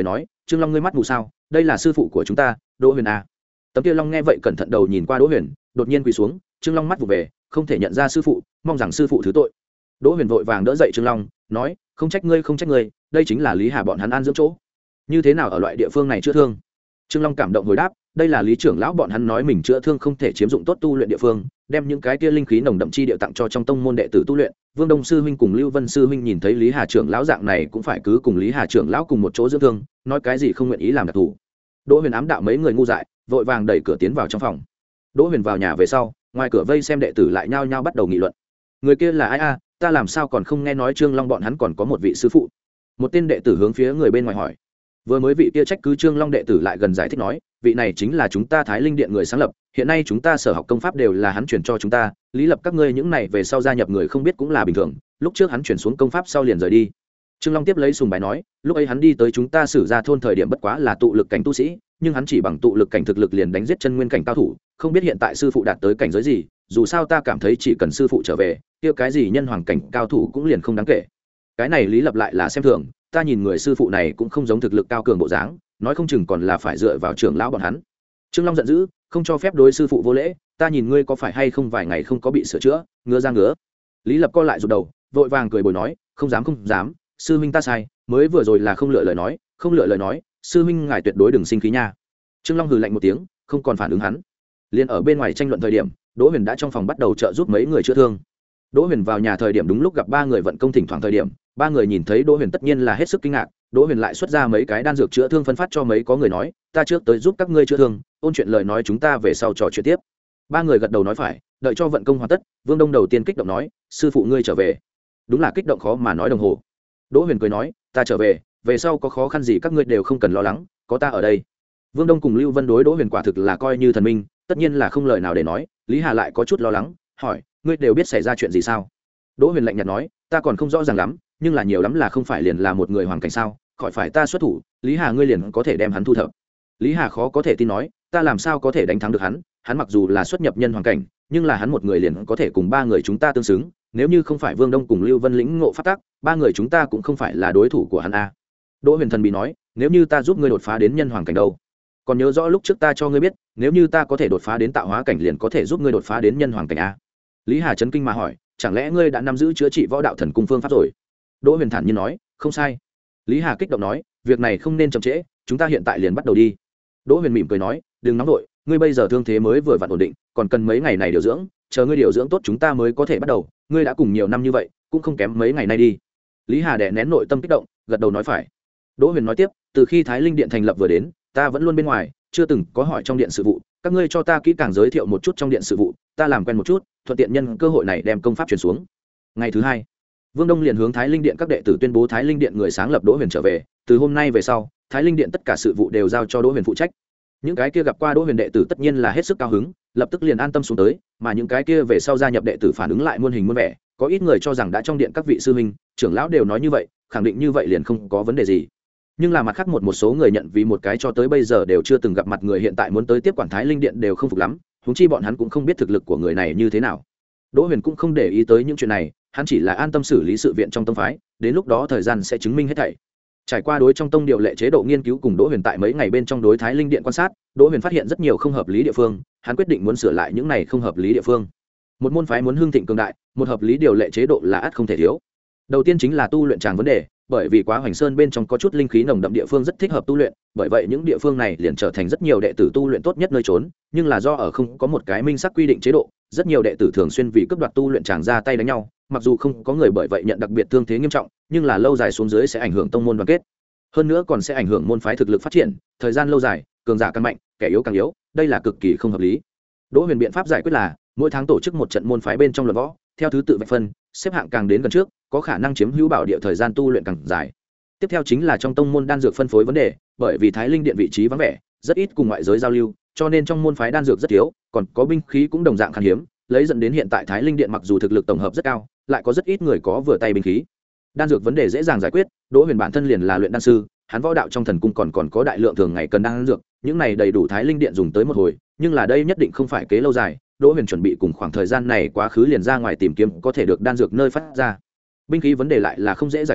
Trương Long ngươi mắt mù sao, đây là sư phụ của chúng ta, Đỗ Huyền à. Tấm kia Long nghe vậy cẩn thận đầu nhìn qua Đỗ Huyền, đột nhiên quỳ xuống. Trương Long mắt vụ về, không thể nhận ra sư phụ, mong rằng sư phụ thứ tội. Đỗ Huyền vội vàng đỡ dậy Trương Long, nói, không trách ngươi không trách ngươi, đây chính là Lý Hà bọn hắn an dưỡng chỗ. Như thế nào ở loại địa phương này chữa thương? Trương Long cảm động hồi đáp, đây là Lý trưởng lão bọn hắn nói mình chữa thương không thể chiếm dụng tốt tu luyện địa phương, đem những cái kia linh khí nồng đậm chi địa tặng cho trong tông môn đệ tử tu luyện. Vương Đông sư huynh cùng Lưu Vân sư huynh nhìn thấy Lý Hà trưởng lão dạng này cũng phải cứ cùng Lý Hà trưởng lão cùng một chỗ dưỡng thương, nói cái gì không nguyện ý làm đặc thù. Đỗ Huyền ám đạo mấy người ngu dại, vội vàng đẩy cửa tiến vào trong phòng. Đỗ Huyền vào nhà về sau, ngoài cửa vây xem đệ tử lại nhao nhao bắt đầu nghị luận. Người kia là ai a? Ta làm sao còn không nghe nói Trương Long bọn hắn còn có một vị sư phụ? Một tên đệ tử hướng phía người bên ngoài hỏi. Vừa mới vị kia trách cứ Trương Long đệ tử lại gần giải thích nói, vị này chính là chúng ta Thái Linh Điện người sáng lập, hiện nay chúng ta sở học công pháp đều là hắn chuyển cho chúng ta, lý lập các ngươi những này về sau gia nhập người không biết cũng là bình thường, lúc trước hắn chuyển xuống công pháp sau liền rời đi. Trương Long tiếp lấy sùng bái nói, lúc ấy hắn đi tới chúng ta xử ra thôn thời điểm bất quá là tụ lực cảnh tu sĩ, nhưng hắn chỉ bằng tụ lực cảnh thực lực liền đánh giết chân nguyên cảnh cao thủ, không biết hiện tại sư phụ đạt tới cảnh giới gì, dù sao ta cảm thấy chỉ cần sư phụ trở về, kia cái gì nhân hoàng cảnh cao thủ cũng liền không đáng kể. Cái này lý lập lại là xem thường, ta nhìn người sư phụ này cũng không giống thực lực cao cường bộ dáng, nói không chừng còn là phải dựa vào trưởng lão bọn hắn. Trương Long giận dữ, không cho phép đối sư phụ vô lễ, ta nhìn ngươi có phải hay không vài ngày không có bị sửa chữa, ngứa ra ngứa. Lý lập co lại rụt đầu, vội vàng cười bồi nói, không dám không dám, sư huynh ta sai, mới vừa rồi là không lựa lời nói, không lựa lời nói, sư huynh ngài tuyệt đối đừng sinh khí nha. Trương Long hừ lạnh một tiếng, không còn phản ứng hắn. Liên ở bên ngoài tranh luận thời điểm, Đỗ Huyền đã trong phòng bắt đầu trợ giúp mấy người chữa thương. Đỗ Huyền vào nhà thời điểm đúng lúc gặp ba người vận công thỉnh thoảng thời điểm, ba người nhìn thấy Đỗ Huyền tất nhiên là hết sức kinh ngạc. Đỗ Huyền lại xuất ra mấy cái đan dược chữa thương phân phát cho mấy có người nói, ta trước tới giúp các ngươi chữa thương, ôn chuyện lời nói chúng ta về sau trò chuyện tiếp. Ba người gật đầu nói phải, đợi cho vận công hoàn tất, Vương Đông đầu tiên kích động nói, sư phụ ngươi trở về. Đúng là kích động khó mà nói đồng hồ. Đỗ Huyền cười nói, ta trở về, về sau có khó khăn gì các ngươi đều không cần lo lắng, có ta ở đây. Vương Đông cùng Lưu Vân đối Đỗ Huyền quả thực là coi như thần minh, tất nhiên là không lời nào để nói. Lý Hà lại có chút lo lắng, hỏi, ngươi đều biết xảy ra chuyện gì sao? Đỗ Huyền lạnh nhạt nói, ta còn không rõ ràng lắm, nhưng là nhiều lắm là không phải liền là một người hoàng cảnh sao, khỏi phải ta xuất thủ, Lý Hà ngươi liền có thể đem hắn thu thập. Lý Hà khó có thể tin nói, ta làm sao có thể đánh thắng được hắn, hắn mặc dù là xuất nhập nhân hoàng cảnh, nhưng là hắn một người liền có thể cùng ba người chúng ta tương xứng, nếu như không phải Vương Đông cùng Lưu Vân lĩnh ngộ pháp tắc, ba người chúng ta cũng không phải là đối thủ của hắn a. Đỗ Huyền thần bí nói, nếu như ta giúp ngươi đột phá đến nhân hoàng cảnh đâu? Còn nhớ rõ lúc trước ta cho ngươi biết, nếu như ta có thể đột phá đến tạo hóa cảnh liền có thể giúp ngươi đột phá đến nhân hoàng cảnh a. Lý Hà chấn kinh mà hỏi, chẳng lẽ ngươi đã nắm giữ chữa trị võ đạo thần cung phương pháp rồi? Đỗ Huyền thản nhiên nói, không sai. Lý Hà kích động nói, việc này không nên chậm trễ, chúng ta hiện tại liền bắt đầu đi. Đỗ Huyền mỉm cười nói, đừng nóng vội, ngươi bây giờ thương thế mới vừa vặn ổn định, còn cần mấy ngày này điều dưỡng, chờ ngươi điều dưỡng tốt chúng ta mới có thể bắt đầu, ngươi đã cùng nhiều năm như vậy, cũng không kém mấy ngày nay đi. Lý Hà đè nén nội tâm kích động, gật đầu nói phải. Đỗ Huyền nói tiếp, từ khi Thái Linh Điện thành lập vừa đến, ta vẫn luôn bên ngoài, chưa từng có hỏi trong điện sự vụ, các ngươi cho ta kỹ càng giới thiệu một chút trong điện sự vụ, ta làm quen một chút, thuận tiện nhân cơ hội này đem công pháp truyền xuống. Ngày thứ hai, Vương Đông liền hướng Thái Linh Điện các đệ tử tuyên bố Thái Linh Điện người sáng lập Đỗ Huyền trở về, từ hôm nay về sau, Thái Linh Điện tất cả sự vụ đều giao cho Đỗ Huyền phụ trách. Những cái kia gặp qua Đỗ Huyền đệ tử tất nhiên là hết sức cao hứng, lập tức liền an tâm xuống tới, mà những cái kia về sau gia nhập đệ tử phản ứng lại muôn hình muôn vẻ, có ít người cho rằng đã trong điện các vị sư huynh, trưởng lão đều nói như vậy, khẳng định như vậy liền không có vấn đề gì. Nhưng là mặt khác một một số người nhận vì một cái cho tới bây giờ đều chưa từng gặp mặt người hiện tại muốn tới tiếp quản Thái Linh Điện đều không phục lắm, huống chi bọn hắn cũng không biết thực lực của người này như thế nào. Đỗ Huyền cũng không để ý tới những chuyện này, hắn chỉ là an tâm xử lý sự viện trong tông phái, đến lúc đó thời gian sẽ chứng minh hết thảy. Trải qua đối trong tông điều lệ chế độ nghiên cứu cùng Đỗ Huyền tại mấy ngày bên trong đối Thái Linh Điện quan sát, Đỗ Huyền phát hiện rất nhiều không hợp lý địa phương, hắn quyết định muốn sửa lại những này không hợp lý địa phương. Một môn phái muốn hưng thịnh cường đại, một hợp lý điều lệ chế độ là ắt không thể thiếu. Đầu tiên chính là tu luyện tràng vấn đề, bởi vì Quá Hoành Sơn bên trong có chút linh khí nồng đậm địa phương rất thích hợp tu luyện, bởi vậy những địa phương này liền trở thành rất nhiều đệ tử tu luyện tốt nhất nơi trốn, nhưng là do ở không có một cái minh xác quy định chế độ, rất nhiều đệ tử thường xuyên vì cướp đoạt tu luyện tràng ra tay đánh nhau, mặc dù không có người bởi vậy nhận đặc biệt thương thế nghiêm trọng, nhưng là lâu dài xuống dưới sẽ ảnh hưởng tông môn đoàn kết. Hơn nữa còn sẽ ảnh hưởng môn phái thực lực phát triển, thời gian lâu dài, cường giả càng mạnh, kẻ yếu càng yếu, đây là cực kỳ không hợp lý. Đỗ Huyền biện pháp giải quyết là mỗi tháng tổ chức một trận môn phái bên trong luận võ, theo thứ tự vạch phân, xếp hạng càng đến gần trước, có khả năng chiếm hữu bảo địa thời gian tu luyện càng dài. Tiếp theo chính là trong tông môn đan dược phân phối vấn đề, bởi vì Thái Linh Điện vị trí vắng vẻ, rất ít cùng ngoại giới giao lưu, cho nên trong môn phái đan dược rất thiếu, còn có binh khí cũng đồng dạng khan hiếm, lấy dẫn đến hiện tại Thái Linh Điện mặc dù thực lực tổng hợp rất cao, lại có rất ít người có vừa tay binh khí. Đan dược vấn đề dễ dàng giải quyết, Đỗ Huyền bản thân liền là luyện đan sư, hắn võ đạo trong thần cung còn còn có đại lượng thường ngày cần đan dược, những này đầy đủ Thái Linh Điện dùng tới một hồi, nhưng là đây nhất định không phải kế lâu dài, Đỗ Huyền chuẩn bị cùng khoảng thời gian này quá khứ liền ra ngoài tìm kiếm có thể được đan dược nơi phát ra. Binh khí vấn đề lại là không dễ giải quyết,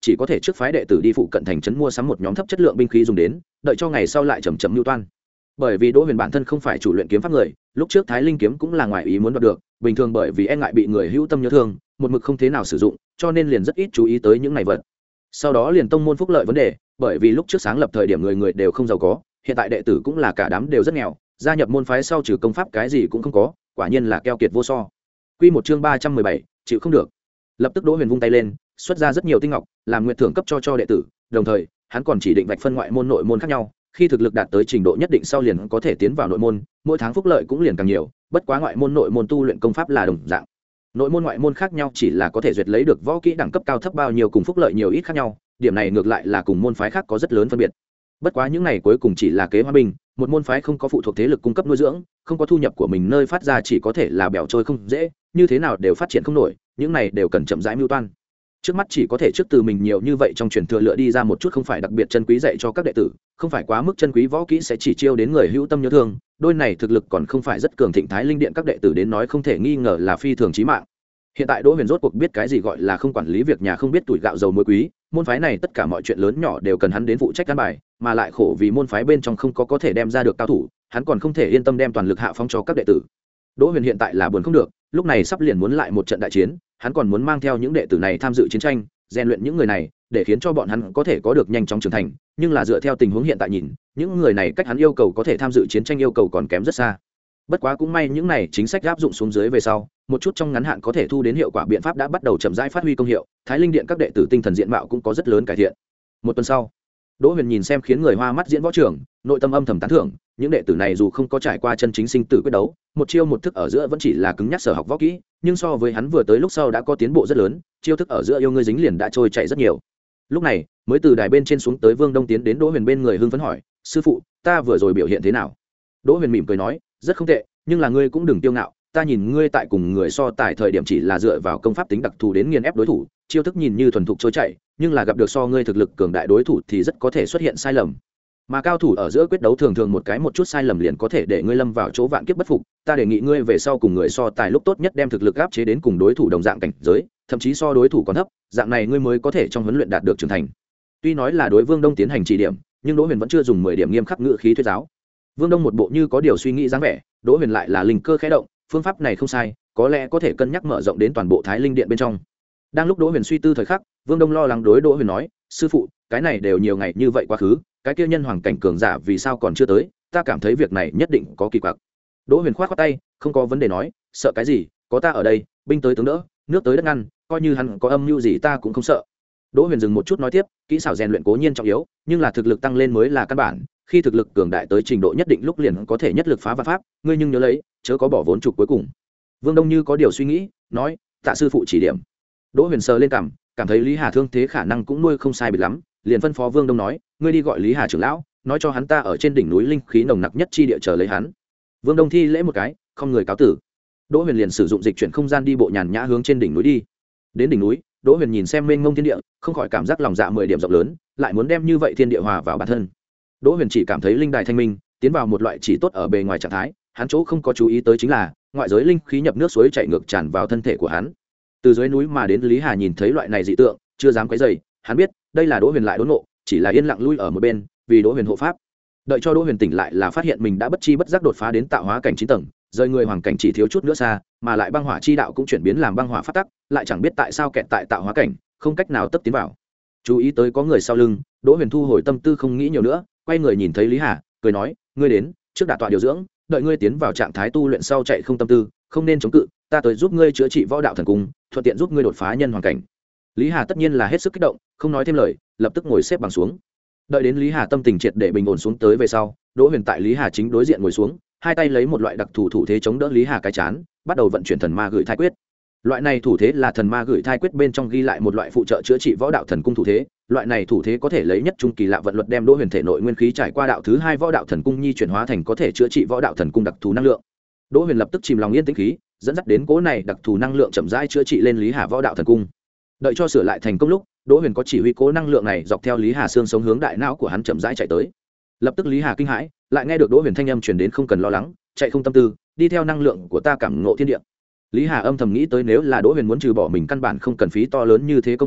chỉ có thể trước phái đệ tử đi phụ cận thành trấn mua sắm một nhóm thấp chất lượng binh khí dùng đến, đợi cho ngày sau lại chậm chậm lưu toan. Bởi vì Đỗ Huyền bản thân không phải chủ luyện kiếm pháp người, lúc trước Thái Linh kiếm cũng là ngoài ý muốn đoạt được, bình thường bởi vì e ngại bị người hữu tâm nhớ thương, một mực không thế nào sử dụng, cho nên liền rất ít chú ý tới những này vật. Sau đó liền tông môn phúc lợi vấn đề, bởi vì lúc trước sáng lập thời điểm người người đều không giàu có, hiện tại đệ tử cũng là cả đám đều rất nghèo, gia nhập môn phái sau trừ công pháp cái gì cũng không có, quả nhiên là keo kiệt vô so. Quy một chương ba trăm mười bảy, chịu không được. Lập tức Đỗ Huyền vung tay lên, xuất ra rất nhiều tinh ngọc, làm nguyện thưởng cấp cho cho đệ tử, đồng thời, hắn còn chỉ định vạch phân ngoại môn nội môn khác nhau, khi thực lực đạt tới trình độ nhất định sau liền có thể tiến vào nội môn, mỗi tháng phúc lợi cũng liền càng nhiều, bất quá ngoại môn nội môn tu luyện công pháp là đồng dạng. Nội môn ngoại môn khác nhau chỉ là có thể duyệt lấy được võ kỹ đẳng cấp cao thấp bao nhiêu cùng phúc lợi nhiều ít khác nhau, điểm này ngược lại là cùng môn phái khác có rất lớn phân biệt. Bất quá những này cuối cùng chỉ là kế hòa bình, một môn phái không có phụ thuộc thế lực cung cấp nuôi dưỡng, không có thu nhập của mình nơi phát ra chỉ có thể là bèo trôi không dễ, như thế nào đều phát triển không nổi, những này đều cần chậm rãi mưu toan. Trước mắt chỉ có thể trước từ mình nhiều như vậy trong truyền thừa lựa đi ra một chút không phải đặc biệt chân quý dạy cho các đệ tử, không phải quá mức chân quý võ kỹ sẽ chỉ chiêu đến người hữu tâm nhớ thương, đôi này thực lực còn không phải rất cường thịnh Thái Linh điện các đệ tử đến nói không thể nghi ngờ là phi thường chí mạng. Hiện tại Đỗ Huyền rốt cuộc biết cái gì gọi là không quản lý việc nhà không biết tuổi gạo dầu muối quý, môn phái này tất cả mọi chuyện lớn nhỏ đều cần hắn đến phụ trách căn bài, mà lại khổ vì môn phái bên trong không có có thể đem ra được cao thủ, hắn còn không thể yên tâm đem toàn lực hạ phong cho các đệ tử. Đỗ Huyền hiện tại là buồn không được, lúc này sắp liền muốn lại một trận đại chiến, hắn còn muốn mang theo những đệ tử này tham dự chiến tranh, rèn luyện những người này, để khiến cho bọn hắn có thể có được nhanh chóng trưởng thành, nhưng là dựa theo tình huống hiện tại nhìn, những người này cách hắn yêu cầu có thể tham dự chiến tranh yêu cầu còn kém rất xa. Bất quá cũng may những này chính sách áp dụng xuống dưới về sau, một chút trong ngắn hạn có thể thu đến hiệu quả biện pháp đã bắt đầu chậm rãi phát huy công hiệu, Thái Linh điện các đệ tử tinh thần diện mạo cũng có rất lớn cải thiện. Một tuần sau, Đỗ Huyền nhìn xem khiến người hoa mắt diễn võ trường, nội tâm âm thầm tán thưởng, những đệ tử này dù không có trải qua chân chính sinh tử quyết đấu, một chiêu một thức ở giữa vẫn chỉ là cứng nhắc sở học võ kỹ, nhưng so với hắn vừa tới lúc sau đã có tiến bộ rất lớn, chiêu thức ở giữa yêu ngươi dính liền đã trôi chảy rất nhiều. Lúc này, mới từ đài bên trên xuống tới Vương Đông tiến đến Đỗ Huyền bên người hưng phấn hỏi, "Sư phụ, ta vừa rồi biểu hiện thế nào?" Đỗ Huyền mỉm cười nói, "Rất không tệ, nhưng là ngươi cũng đừng kiêu ngạo, ta nhìn ngươi tại cùng người so tài thời điểm chỉ là dựa vào công pháp tính đặc thù đến nghiền ép đối thủ, chiêu thức nhìn như thuần thục trôi chảy, nhưng là gặp được so ngươi thực lực cường đại đối thủ thì rất có thể xuất hiện sai lầm. Mà cao thủ ở giữa quyết đấu thường thường một cái một chút sai lầm liền có thể để ngươi lâm vào chỗ vạn kiếp bất phục, ta đề nghị ngươi về sau cùng người so tài lúc tốt nhất đem thực lực áp chế đến cùng đối thủ đồng dạng cảnh giới, thậm chí so đối thủ còn thấp, dạng này ngươi mới có thể trong huấn luyện đạt được trưởng thành." Tuy nói là đối Vương Đông tiến hành chỉ điểm, nhưng Đỗ Huyền vẫn chưa dùng mười điểm nghiêm khắc ngữ khí thuyết giáo. Vương Đông một bộ như có điều suy nghĩ dáng vẻ, Đỗ Huyền lại là linh cơ khẽ động, phương pháp này không sai, có lẽ có thể cân nhắc mở rộng đến toàn bộ Thái Linh điện bên trong. Đang lúc Đỗ Huyền suy tư thời khắc, Vương Đông lo lắng đối Đỗ Huyền nói, "Sư phụ, cái này đều nhiều ngày như vậy quá khứ, cái kia nhân hoàng cảnh cường giả vì sao còn chưa tới, ta cảm thấy việc này nhất định có kỳ quặc." Đỗ Huyền khoát khoát tay, không có vấn đề nói, "Sợ cái gì, có ta ở đây, binh tới tướng đỡ, nước tới đất ngăn, coi như hắn có âm mưu gì ta cũng không sợ." Đỗ Huyền dừng một chút nói tiếp, "Kỹ xảo rèn luyện cố nhiên trọng yếu, nhưng là thực lực tăng lên mới là căn bản, khi thực lực cường đại tới trình độ nhất định lúc liền có thể nhất lực phá vạn pháp, ngươi nhưng nhớ lấy, chớ có bỏ vốn trục cuối cùng." Vương Đông như có điều suy nghĩ, nói, "Tạ sư phụ chỉ điểm." Đỗ Huyền sờ lên cằm, cảm thấy Lý Hà thương thế khả năng cũng nuôi không sai biệt lắm, liền phân phó Vương Đông nói, "Ngươi đi gọi Lý Hà trưởng lão, nói cho hắn ta ở trên đỉnh núi linh khí nồng nặc nhất chi địa chờ lấy hắn." Vương Đông thi lễ một cái, không người cáo tử. Đỗ Huyền liền sử dụng dịch chuyển không gian đi bộ nhàn nhã hướng trên đỉnh núi đi. Đến đỉnh núi, Đỗ Huyền nhìn xem mênh mông thiên địa, không khỏi cảm giác lòng dạ mười điểm rộng lớn, lại muốn đem như vậy thiên địa hòa vào bản thân. Đỗ Huyền chỉ cảm thấy linh đài thanh minh, tiến vào một loại chỉ tốt ở bề ngoài trạng thái, hắn chỗ không có chú ý tới chính là ngoại giới linh khí nhập nước suối chảy ngược tràn vào thân thể của hắn. Từ dưới núi mà đến Lý Hà nhìn thấy loại này dị tượng, chưa dám quấy rầy, hắn biết, đây là Đỗ Huyền lại đốn ngộ, chỉ là yên lặng lui ở một bên, vì Đỗ Huyền hộ pháp. Đợi cho Đỗ Huyền tỉnh lại là phát hiện mình đã bất chi bất giác đột phá đến tạo hóa cảnh chín tầng, rời người hoàng cảnh chỉ thiếu chút nữa xa, mà lại băng hỏa chi đạo cũng chuyển biến làm băng hỏa phát tắc, lại chẳng biết tại sao kẹt tại tạo hóa cảnh, không cách nào tấp tiến vào. Chú ý tới có người sau lưng, Đỗ Huyền thu hồi tâm tư không nghĩ nhiều nữa, quay người nhìn thấy Lý Hà, cười nói, "Ngươi đến, trước đả tọa điều dưỡng, đợi ngươi tiến vào trạng thái tu luyện sau chạy không tâm tư, không nên chống cự, ta tới giúp ngươi chữa trị võ đạo thần cung, thuận tiện giúp ngươi đột phá nhân hoàng cảnh." Lý Hà tất nhiên là hết sức kích động, không nói thêm lời, lập tức ngồi xếp bằng xuống. Đợi đến Lý Hà tâm tình triệt để bình ổn xuống tới về sau, Đỗ Huyền tại Lý Hà chính đối diện ngồi xuống, hai tay lấy một loại đặc thù thủ thế chống đỡ Lý Hà cái chán, bắt đầu vận chuyển thần ma gửi thai quyết. Loại này thủ thế là thần ma gửi thai quyết bên trong ghi lại một loại phụ trợ chữa trị võ đạo thần cung thủ thế, loại này thủ thế có thể lấy nhất trung kỳ lạ vận luật đem Đỗ Huyền thể nội nguyên khí trải qua đạo thứ hai võ đạo thần cung nhi chuyển hóa thành có thể chữa trị võ đạo thần cung đặc thù năng lượng. Đỗ Huyền lập tức chìm lòng yên tĩnh khí, dẫn dắt đến cố này đặc thù năng lượng chậm rãi chữa trị lên Lý Hà võ đạo thần cung. Đợi cho sửa lại thành công lúc, Đỗ Huyền có chỉ huy cố năng lượng này dọc theo Lý Hà xương sống hướng đại não của hắn chậm rãi chạy tới. Lập tức Lý Hà kinh hãi, lại nghe được Đỗ Huyền thanh âm truyền đến, "Không cần lo lắng, chạy không tâm tư, đi theo năng lượng của ta cảm ngộ thiên địa." Lý Hà âm thầm nghĩ tới nếu là Đỗ Huyền muốn trừ bỏ mình căn bản không cần phí to lớn như thế công phu,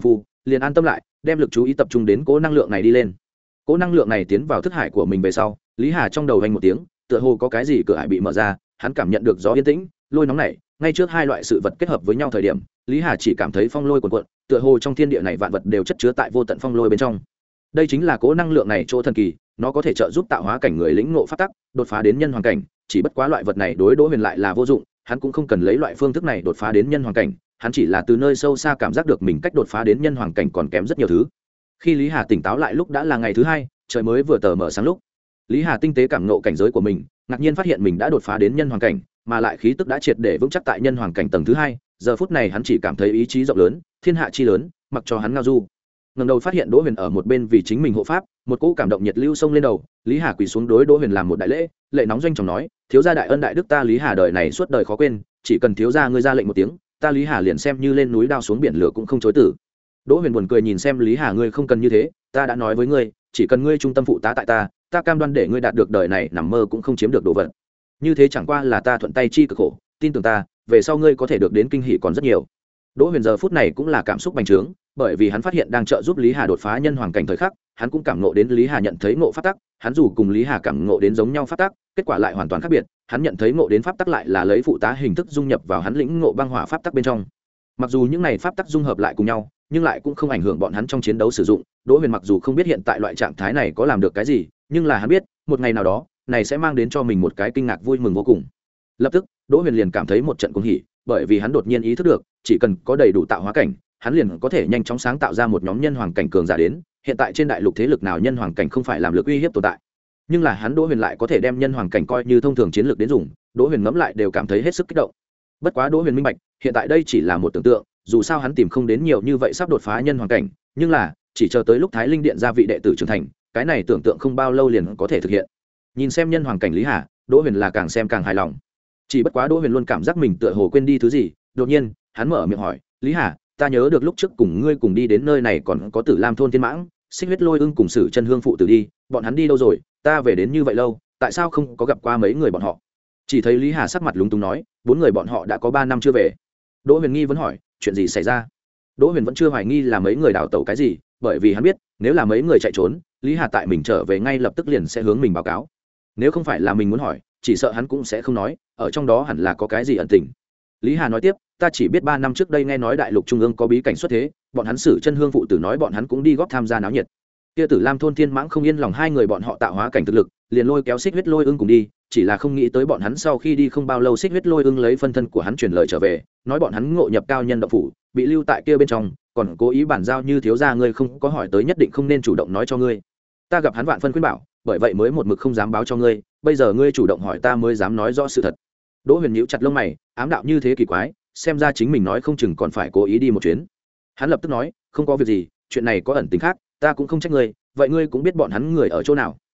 liền an tâm lại đem lực chú ý tập trung đến cỗ năng lượng này đi lên. Cỗ năng lượng này tiến vào thức hải của mình về sau, Lý Hà trong đầu vang một tiếng, tựa hồ có cái gì cửa hải bị mở ra, hắn cảm nhận được gió yên tĩnh lôi nóng này. Ngay trước hai loại sự vật kết hợp với nhau thời điểm, Lý Hà chỉ cảm thấy phong lôi cuồn cuộn, tựa hồ trong thiên địa này vạn vật đều chất chứa tại vô tận phong lôi bên trong. Đây chính là cỗ năng lượng này chỗ thần kỳ, nó có thể trợ giúp tạo hóa cảnh người lĩnh ngộ pháp tắc, đột phá đến nhân hoàng cảnh. Chỉ bất quá loại vật này đối Đỗ Huyền lại là vô dụng, hắn cũng không cần lấy loại phương thức này đột phá đến nhân hoàng cảnh, hắn chỉ là từ nơi sâu xa cảm giác được mình cách đột phá đến nhân hoàng cảnh còn kém rất nhiều thứ. Khi Lý Hà tỉnh táo lại lúc đã là ngày thứ hai, trời mới vừa tờ mờ sáng lúc. Lý Hà tinh tế cảm ngộ cảnh giới của mình, ngạc nhiên phát hiện mình đã đột phá đến nhân hoàng cảnh, mà lại khí tức đã triệt để vững chắc tại nhân hoàng cảnh tầng thứ hai. Giờ phút này hắn chỉ cảm thấy ý chí rộng lớn, thiên hạ chi lớn, mặc cho hắn ngao du. Ngẩng đầu phát hiện Đỗ Huyền ở một bên vì chính mình hộ pháp, một cỗ cảm động nhiệt lưu xông lên đầu, Lý Hà quỳ xuống đối Đỗ Huyền làm một đại lễ, lệ nóng doanh trọng nói, thiếu gia đại ân đại đức ta Lý Hà đời này suốt đời khó quên, chỉ cần thiếu gia ngươi ra lệnh một tiếng, ta Lý Hà liền xem như lên núi đao xuống biển lửa cũng không chối từ. Đỗ Huyền buồn cười nhìn xem Lý Hà, ngươi không cần như thế, ta đã nói với ngươi, chỉ cần ngươi trung tâm phụ tá tại ta, ta cam đoan để ngươi đạt được đời này nằm mơ cũng không chiếm được đồ vật. Như thế chẳng qua là ta thuận tay chi cực khổ, tin tưởng ta, về sau ngươi có thể được đến kinh hỉ còn rất nhiều. Đỗ Huyền giờ phút này cũng là cảm xúc bành trướng, bởi vì hắn phát hiện đang trợ giúp Lý Hà đột phá nhân hoàng cảnh thời khắc, hắn cũng cảm ngộ đến Lý Hà nhận thấy ngộ pháp tắc, hắn dù cùng Lý Hà cảm ngộ đến giống nhau pháp tắc, kết quả lại hoàn toàn khác biệt, hắn nhận thấy ngộ đến pháp tắc lại là lấy phụ tá hình thức dung nhập vào hắn lĩnh ngộ băng hỏa pháp tắc bên trong. Mặc dù những này pháp tắc dung hợp lại cùng nhau, nhưng lại cũng không ảnh hưởng bọn hắn trong chiến đấu sử dụng. Đỗ Huyền mặc dù không biết hiện tại loại trạng thái này có làm được cái gì, nhưng là hắn biết, một ngày nào đó, này sẽ mang đến cho mình một cái kinh ngạc vui mừng vô cùng. Lập tức, Đỗ Huyền liền cảm thấy một trận cuồng hỉ, bởi vì hắn đột nhiên ý thức được, chỉ cần có đầy đủ tạo hóa cảnh, hắn liền có thể nhanh chóng sáng tạo ra một nhóm nhân hoàng cảnh cường giả đến. Hiện tại trên đại lục thế lực nào nhân hoàng cảnh không phải làm lực uy hiếp tồn tại, nhưng là hắn Đỗ Huyền lại có thể đem nhân hoàng cảnh coi như thông thường chiến lược đến dùng. Đỗ Huyền ngẫm lại đều cảm thấy hết sức kích động. Bất quá Đỗ Huyền minh bạch, hiện tại đây chỉ là một tưởng tượng, dù sao hắn tìm không đến nhiều như vậy sắp đột phá nhân hoàng cảnh, nhưng là chỉ chờ tới lúc Thái Linh Điện ra vị đệ tử trưởng thành, cái này tưởng tượng không bao lâu liền có thể thực hiện. Nhìn xem nhân hoàng cảnh Lý Hà, Đỗ Huyền là càng xem càng hài lòng. Chỉ bất quá Đỗ Huyền luôn cảm giác mình tựa hồ quên đi thứ gì, đột nhiên, hắn mở miệng hỏi, "Lý Hà, ta nhớ được lúc trước cùng ngươi cùng đi đến nơi này còn có Tử Lam thôn Thiên Mãng, Xích Huyết Lôi Ưng cùng Sử Chân Hương phụ tử đi, bọn hắn đi đâu rồi? Ta về đến như vậy lâu, tại sao không có gặp qua mấy người bọn họ?" Chỉ thấy Lý Hà sắc mặt lúng túng nói, "Bốn người bọn họ đã có ba năm chưa về." Đỗ Huyền nghi vẫn hỏi, "Chuyện gì xảy ra?" Đỗ Huyền vẫn chưa hoài nghi là mấy người đào tẩu cái gì, bởi vì hắn biết, nếu là mấy người chạy trốn, Lý Hà tại mình trở về ngay lập tức liền sẽ hướng mình báo cáo. Nếu không phải là mình muốn hỏi, chỉ sợ hắn cũng sẽ không nói, ở trong đó hẳn là có cái gì ẩn tình. Lý Hà nói tiếp, "Ta chỉ biết ba năm trước đây nghe nói đại lục trung ương có bí cảnh xuất thế, bọn hắn Sử Chân Hương phụ tử nói bọn hắn cũng đi góp tham gia náo nhiệt. Kia Tử Lam thôn Thiên Mãng không yên lòng hai người bọn họ tạo hóa cảnh thực lực, liền lôi kéo Xích Huyết Lôi Ưng cùng đi, chỉ là không nghĩ tới bọn hắn sau khi đi không bao lâu Xích Huyết Lôi Ưng lấy phân thân của hắn truyền lời trở về, nói bọn hắn ngộ nhập cao nhân động phủ, bị lưu tại kia bên trong, còn cố ý bản giao như thiếu gia ngươi không có hỏi tới nhất định không nên chủ động nói cho ngươi. Ta gặp hắn vạn phân khuyên bảo, bởi vậy mới một mực không dám báo cho ngươi, bây giờ ngươi chủ động hỏi ta mới dám nói rõ sự thật." Đỗ Huyền nhíu chặt lông mày, ám đạo như thế kỳ quái, xem ra chính mình nói không chừng còn phải cố ý đi một chuyến. Hắn lập tức nói, "Không có việc gì, chuyện này có ẩn tình khác, ta cũng không trách ngươi, vậy ngươi cũng biết bọn hắn người ở chỗ nào?"